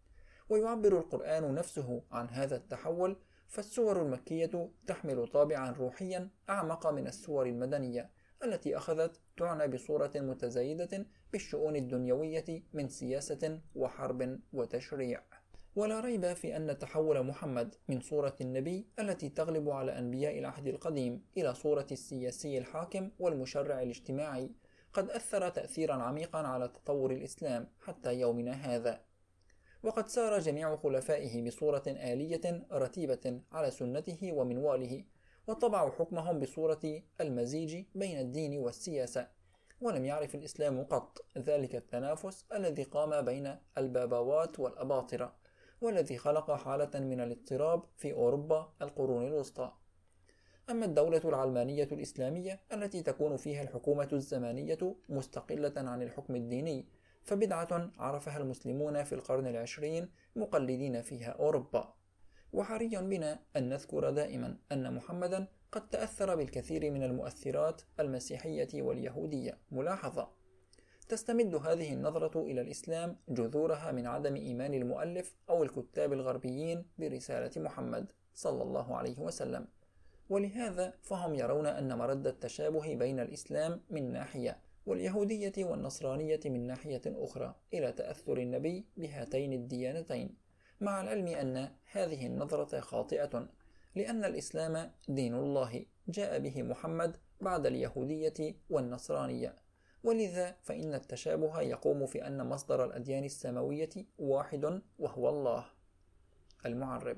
ويعبر القرآن نفسه عن هذا التحول، فالسور المكية تحمل طابعا روحيا أعمق من السور المدنية التي أخذت تعنى بصورة متزايدة بالشؤون الدنيوية من سياسة وحرب وتشريع. ولا ريب في أن تحول محمد من صورة النبي التي تغلب على أنبياء العهد القديم إلى صورة السياسي الحاكم والمشرع الاجتماعي قد أثر تأثيرا عميقا على تطور الإسلام حتى يومنا هذا. وقد سار جميع خلفائه بصورة آلية رتيبة على سنته ومنواله، وطبعوا حكمهم بصورة المزيج بين الدين والسياسة، ولم يعرف الإسلام قط ذلك التنافس الذي قام بين البابوات والأباطرة، والذي خلق حالة من الاضطراب في أوروبا القرون الوسطى. أما الدولة العلمانية الإسلامية التي تكون فيها الحكومة الزمانية مستقلة عن الحكم الديني، فبدعة عرفها المسلمون في القرن العشرين مقلدين فيها أوروبا. وحري بنا أن نذكر دائما أن محمدا قد تأثر بالكثير من المؤثرات المسيحية واليهودية. ملاحظة: تستمد هذه النظرة إلى الإسلام جذورها من عدم إيمان المؤلف أو الكتاب الغربيين برسالة محمد صلى الله عليه وسلم، ولهذا فهم يرون أن مرد التشابه بين الإسلام من ناحية واليهودية والنصرانية من ناحية أخرى إلى تأثر النبي بهاتين الديانتين، مع العلم أن هذه النظرة خاطئة، لأن الإسلام دين الله جاء به محمد بعد اليهودية والنصرانية، ولذا فإن التشابه يقوم في أن مصدر الأديان السماوية واحد وهو الله. المعرب: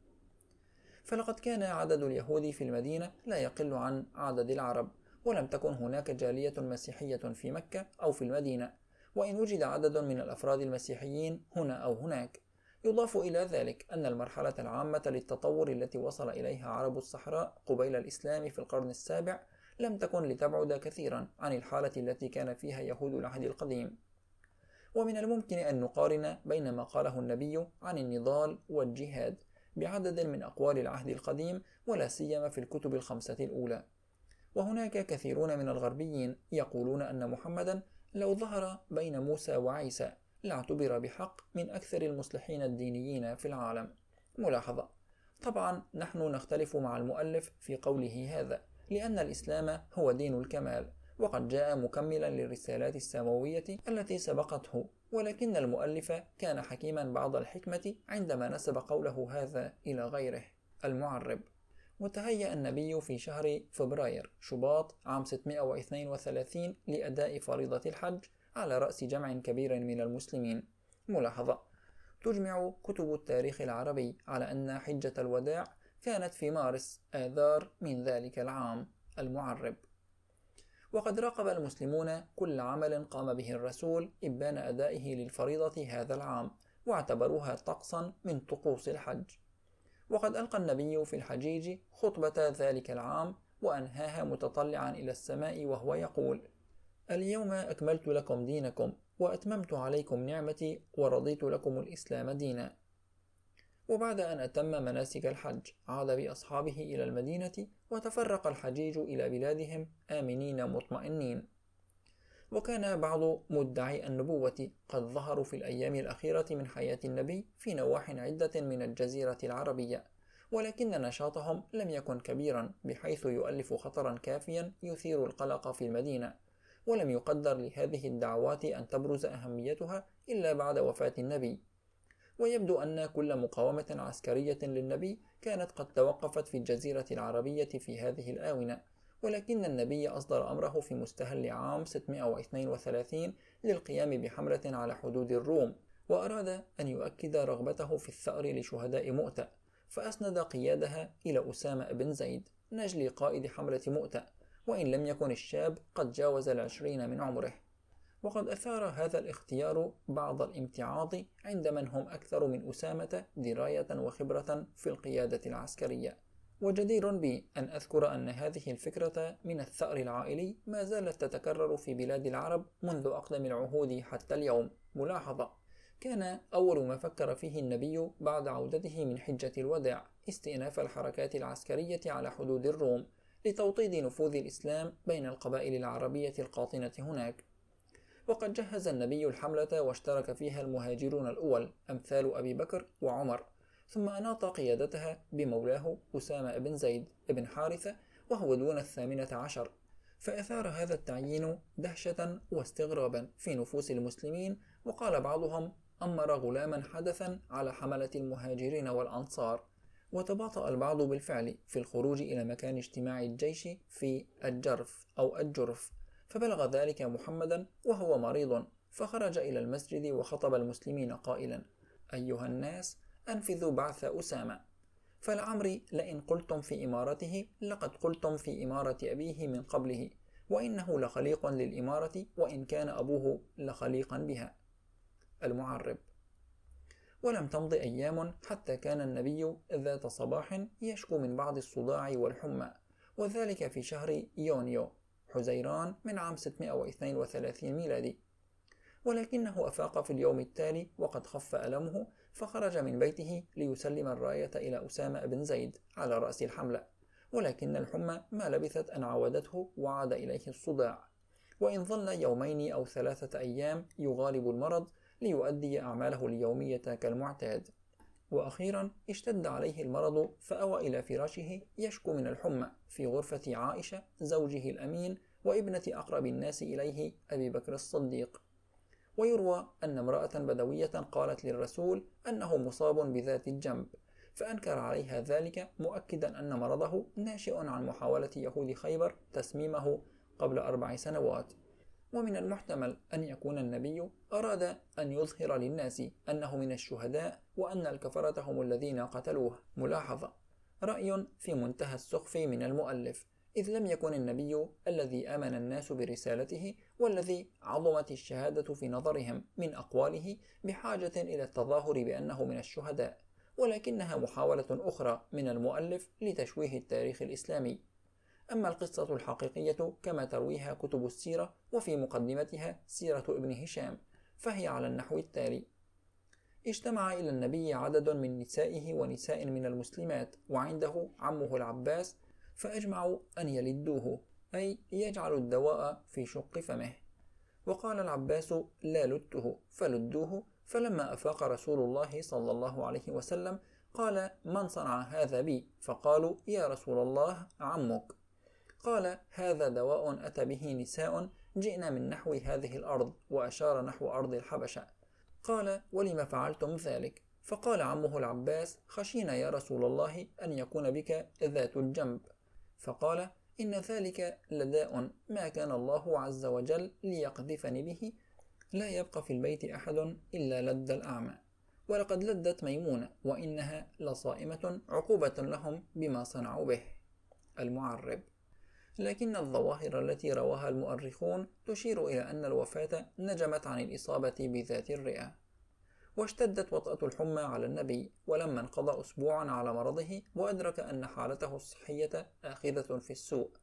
فلقد كان عدد اليهود في المدينة لا يقل عن عدد العرب، ولم تكن هناك جالية مسيحية في مكة أو في المدينة، وإن وجد عدد من الأفراد المسيحيين هنا أو هناك. يضاف إلى ذلك أن المرحلة العامة للتطور التي وصل إليها عرب الصحراء قبيل الإسلام في القرن السابع لم تكن لتبعد كثيرا عن الحالة التي كان فيها يهود العهد القديم. ومن الممكن أن نقارن بين ما قاله النبي عن النضال والجهاد بعدد من أقوال العهد القديم، ولا سيما في الكتب الخمسة الأولى. وهناك كثيرون من الغربيين يقولون أن محمدا لو ظهر بين موسى وعيسى لاعتبر بحق من أكثر المصلحين الدينيين في العالم. ملاحظة: طبعا نحن نختلف مع المؤلف في قوله هذا، لأن الإسلام هو دين الكمال، وقد جاء مكملا للرسالات السماوية التي سبقته، ولكن المؤلف كان حكيما بعض الحكمة عندما نسب قوله هذا إلى غيره. المعرب: وتهيأ النبي في شهر فبراير شباط عام ستمائة واثنين وثلاثين لأداء فريضة الحج على رأس جمع كبير من المسلمين. ملاحظة: تجمع كتب التاريخ العربي على أن حجة الوداع كانت في مارس آذار من ذلك العام. المعرب: وقد راقب المسلمون كل عمل قام به الرسول إبان أدائه للفريضة هذا العام، واعتبروها طقسا من طقوس الحج. وقد ألقى النبي في الحجيج خطبة ذلك العام، وأنهاها متطلعا إلى السماء وهو يقول: اليوم أكملت لكم دينكم وأتممت عليكم نعمتي ورضيت لكم الإسلام دينا. وبعد أن أتم مناسك الحج عاد بأصحابه إلى المدينة، وتفرق الحجيج إلى بلادهم آمنين مطمئنين. وكان بعض مدعي النبوة قد ظهروا في الأيام الأخيرة من حياة النبي في نواح عدة من الجزيرة العربية، ولكن نشاطهم لم يكن كبيرا بحيث يؤلف خطرا كافيا يثير القلق في المدينة، ولم يقدر لهذه الدعوات أن تبرز أهميتها إلا بعد وفاة النبي. ويبدو أن كل مقاومة عسكرية للنبي كانت قد توقفت في الجزيرة العربية في هذه الآونة، ولكن النبي أصدر أمره في مستهل عام ستمائة واثنين وثلاثين للقيام بحملة على حدود الروم، وأراد أن يؤكد رغبته في الثأر لشهداء مؤتة، فأسند قيادها إلى أسامة بن زيد نجل قائد حملة مؤتة، وإن لم يكن الشاب قد جاوز العشرين من عمره. وقد أثار هذا الاختيار بعض الامتعاض عند من هم أكثر من أسامة دراية وخبرة في القيادة العسكرية. وجدير بي أن أذكر أن هذه الفكرة من الثأر العائلي ما زالت تتكرر في بلاد العرب منذ أقدم العهود حتى اليوم. ملاحظة: كان أول ما فكر فيه النبي بعد عودته من حجة الوداع استئناف الحركات العسكرية على حدود الروم لتوطيد نفوذ الإسلام بين القبائل العربية القاطنة هناك. وقد جهز النبي الحملة واشترك فيها المهاجرون الأول أمثال أبي بكر وعمر، ثم أناط قيادتها بمولاه أسامة بن زيد بن حارثة وهو دون الثامنة عشر، فأثار هذا التعيين دهشة واستغرابا في نفوس المسلمين، وقال بعضهم أمر غلاما حدثا على حملة المهاجرين والأنصار. وتباطأ البعض بالفعل في الخروج إلى مكان اجتماع الجيش في الجرف أو الجرف، فبلغ ذلك محمدا وهو مريض، فخرج إلى المسجد وخطب المسلمين قائلا: أيها الناس، أنفذوا بعث أسامة، فلعمري لئن قلتم في إمارته لقد قلتم في إمارة أبيه من قبله، وإنه لخليق للإمارة وإن كان أبوه لخليقا بها. المعرب. ولم تمض أيام حتى كان النبي ذات صباح يشكو من بعض الصداع والحمى، وذلك في شهر يونيو حزيران من عام ستمائة واثنين وثلاثين ميلادي، ولكنه أفاق في اليوم التالي وقد خف ألمه، فخرج من بيته ليسلم الراية إلى أسامة بن زيد على رأس الحملة، ولكن الحمى ما لبثت أن عودته وعاد إليه الصداع، وإن ظل يومين أو ثلاثة أيام يغالب المرض ليؤدي أعماله اليومية كالمعتاد. وأخيرا اشتد عليه المرض فأوى إلى فراشه يشكو من الحمى في غرفة عائشة زوجه الأمين وابنة أقرب الناس إليه أبي بكر الصديق. ويروى أن امرأة بدوية قالت للرسول أنه مصاب بذات الجنب، فأنكر عليها ذلك مؤكدا أن مرضه ناشئ عن محاولة يهود خيبر تسميمه قبل أربع سنوات. ومن المحتمل أن يكون النبي أراد أن يظهر للناس أنه من الشهداء وأن الكفرة هم الذين قتلوه. ملاحظة: رأي في منتهى السخف من المؤلف، إذ لم يكن النبي الذي آمن الناس برسالته والذي عظمت الشهادة في نظرهم من أقواله بحاجة إلى التظاهر بأنه من الشهداء، ولكنها محاولة أخرى من المؤلف لتشويه التاريخ الإسلامي. أما القصة الحقيقية كما ترويها كتب السيرة وفي مقدمتها سيرة ابن هشام، فهي على النحو التالي: اجتمع إلى النبي عدد من نسائه ونساء من المسلمات وعنده عمه العباس، فأجمعوا أن يلدوه، أي يجعلوا الدواء في شق فمه. وقال العباس: لا لدته، فلدوه. فلما أفاق رسول الله صلى الله عليه وسلم قال: من صنع هذا بي؟ فقالوا: يا رسول الله، عمك. قال: هذا دواء أتى به نساء جئنا من نحو هذه الأرض، وأشار نحو أرض الحبشة. قال: ولم فعلتم ذلك؟ فقال عمه العباس: خشينا يا رسول الله أن يكون بك ذات الجنب. فقال: إن ذلك لداء ما كان الله عز وجل ليقذفني به، لا يبقى في البيت أحد إلا لد الأعمى، ولقد لدت ميمونة وإنها لصائمة عقوبة لهم بما صنعوا به. المعرب. لكن الظواهر التي رواها المؤرخون تشير إلى أن الوفاة نجمت عن الإصابة بذات الرئة. واشتدت وطأة الحمى على النبي، ولما انقضى أسبوعا على مرضه وأدرك أن حالته الصحية آخذة في السوء،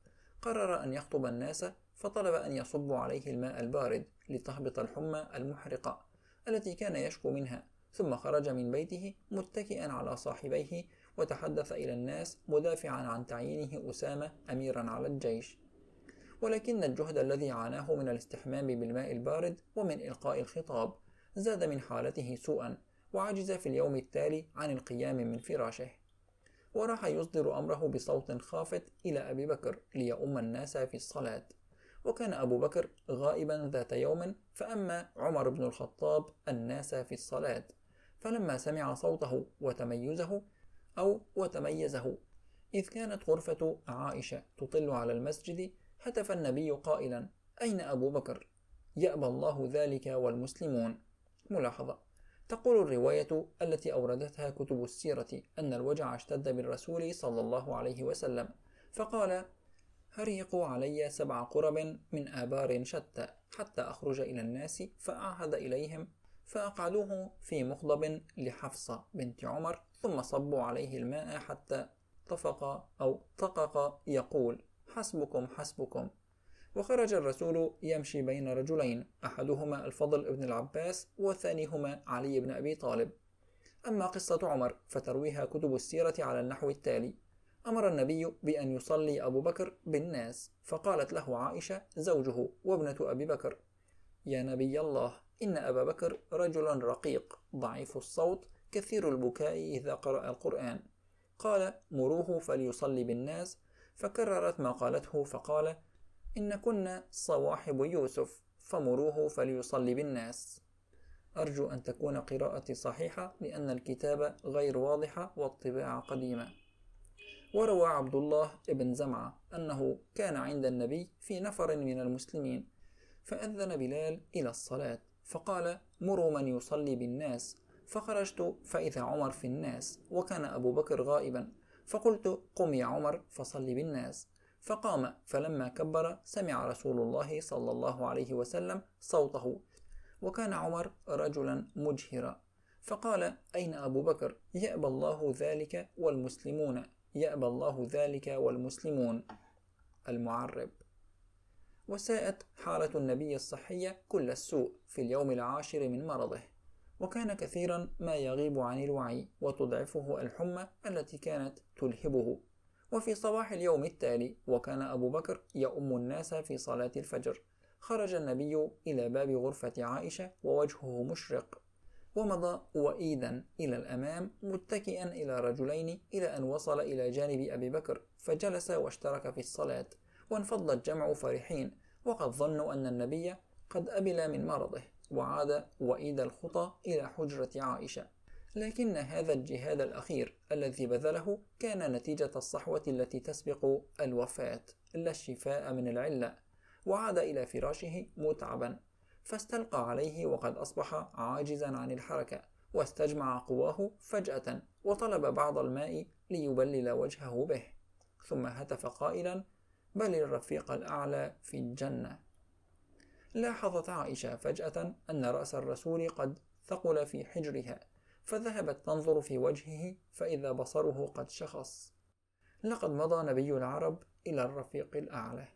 قرر أن يخطب الناس، فطلب أن يصبوا عليه الماء البارد لتهبط الحمى المحرقة التي كان يشكو منها، ثم خرج من بيته متكئا على صاحبيه وتحدث إلى الناس مدافعا عن تعيينه أسامة أميرا على الجيش. ولكن الجهد الذي عاناه من الاستحمام بالماء البارد ومن إلقاء الخطاب زاد من حالته سوءا، وعجز في اليوم التالي عن القيام من فراشه، وراح يصدر أمره بصوت خافت إلى أبي بكر ليؤم الناس في الصلاة. وكان أبو بكر غائبا ذات يوم، فأما عمر بن الخطاب الناس في الصلاة، فلما سمع صوته وتميزه أو وتميزه إذ كانت غرفة عائشة تطل على المسجد، هتف النبي قائلا: أين أبو بكر؟ يأبى الله ذلك والمسلمون. ملاحظة: تقول الرواية التي أوردتها كتب السيرة أن الوجع اشتد بالرسول صلى الله عليه وسلم، فقال: هريقوا علي سبع قرب من آبار شتى حتى أخرج إلى الناس فأعهد إليهم، فأقعدوه في مخضب لحفصة بنت عمر، ثم صبوا عليه الماء حتى طفق أو طقق يقول: حسبكم حسبكم. وخرج الرسول يمشي بين رجلين، أحدهما الفضل بن العباس والثانيهما علي بن أبي طالب. أما قصة عمر فترويها كتب السيرة على النحو التالي: أمر النبي بأن يصلي أبو بكر بالناس، فقالت له عائشة زوجه وابنة أبي بكر: يا نبي الله، إن أبا بكر رجل رقيق ضعيف الصوت كثير البكاء إذا قرأ القرآن. قال: مروه فليصلي بالناس، فكررت ما قالته فقال: إن كنا صواحب يوسف فمروه فليصلي بالناس. أرجو أن تكون قراءتي صحيحة لأن الكتابة غير واضحة والطباعة قديمة. وروى عبد الله بن زمعة أنه كان عند النبي في نفر من المسلمين، فأذن بلال إلى الصلاة، فقال: مروا من يصلي بالناس. فخرجت فإذا عمر في الناس وكان أبو بكر غائبا، فقلت: قم يا عمر فصلي بالناس. فقام، فلما كبر سمع رسول الله صلى الله عليه وسلم صوته، وكان عمر رجلا مجهرا، فقال: أين أبو بكر؟ يأبى الله ذلك والمسلمون، يأبى الله ذلك والمسلمون. المعرب. وساءت حالة النبي الصحية كل السوء في اليوم العاشر من مرضه، وكان كثيرا ما يغيب عن الوعي وتضعفه الحمى التي كانت تلهبه. وفي صباح اليوم التالي وكان أبو بكر يؤم الناس في صلاة الفجر، خرج النبي إلى باب غرفة عائشة ووجهه مشرق، ومضى وئيدا إلى الأمام متكئا إلى رجلين إلى أن وصل إلى جانب أبي بكر، فجلس واشترك في الصلاة، وانفض الجمع فرحين، وقد ظنوا أن النبي قد أبل من مرضه، وعاد وئيد الخطى إلى حجرة عائشة. لكن هذا الجهاد الأخير الذي بذله كان نتيجة الصحوة التي تسبق الوفاة، لا الشفاء من العلة، وعاد إلى فراشه متعبا، فاستلقى عليه وقد أصبح عاجزا عن الحركة، واستجمع قواه فجأة وطلب بعض الماء ليبلل وجهه به، ثم هتف قائلا: بل الرفيق الأعلى في الجنة. لاحظت عائشة فجأة أن رأس الرسول قد ثقل في حجرها، فذهبت تنظر في وجهه فإذا بصره قد شخص. لقد مضى نبي العرب إلى الرفيق الأعلى.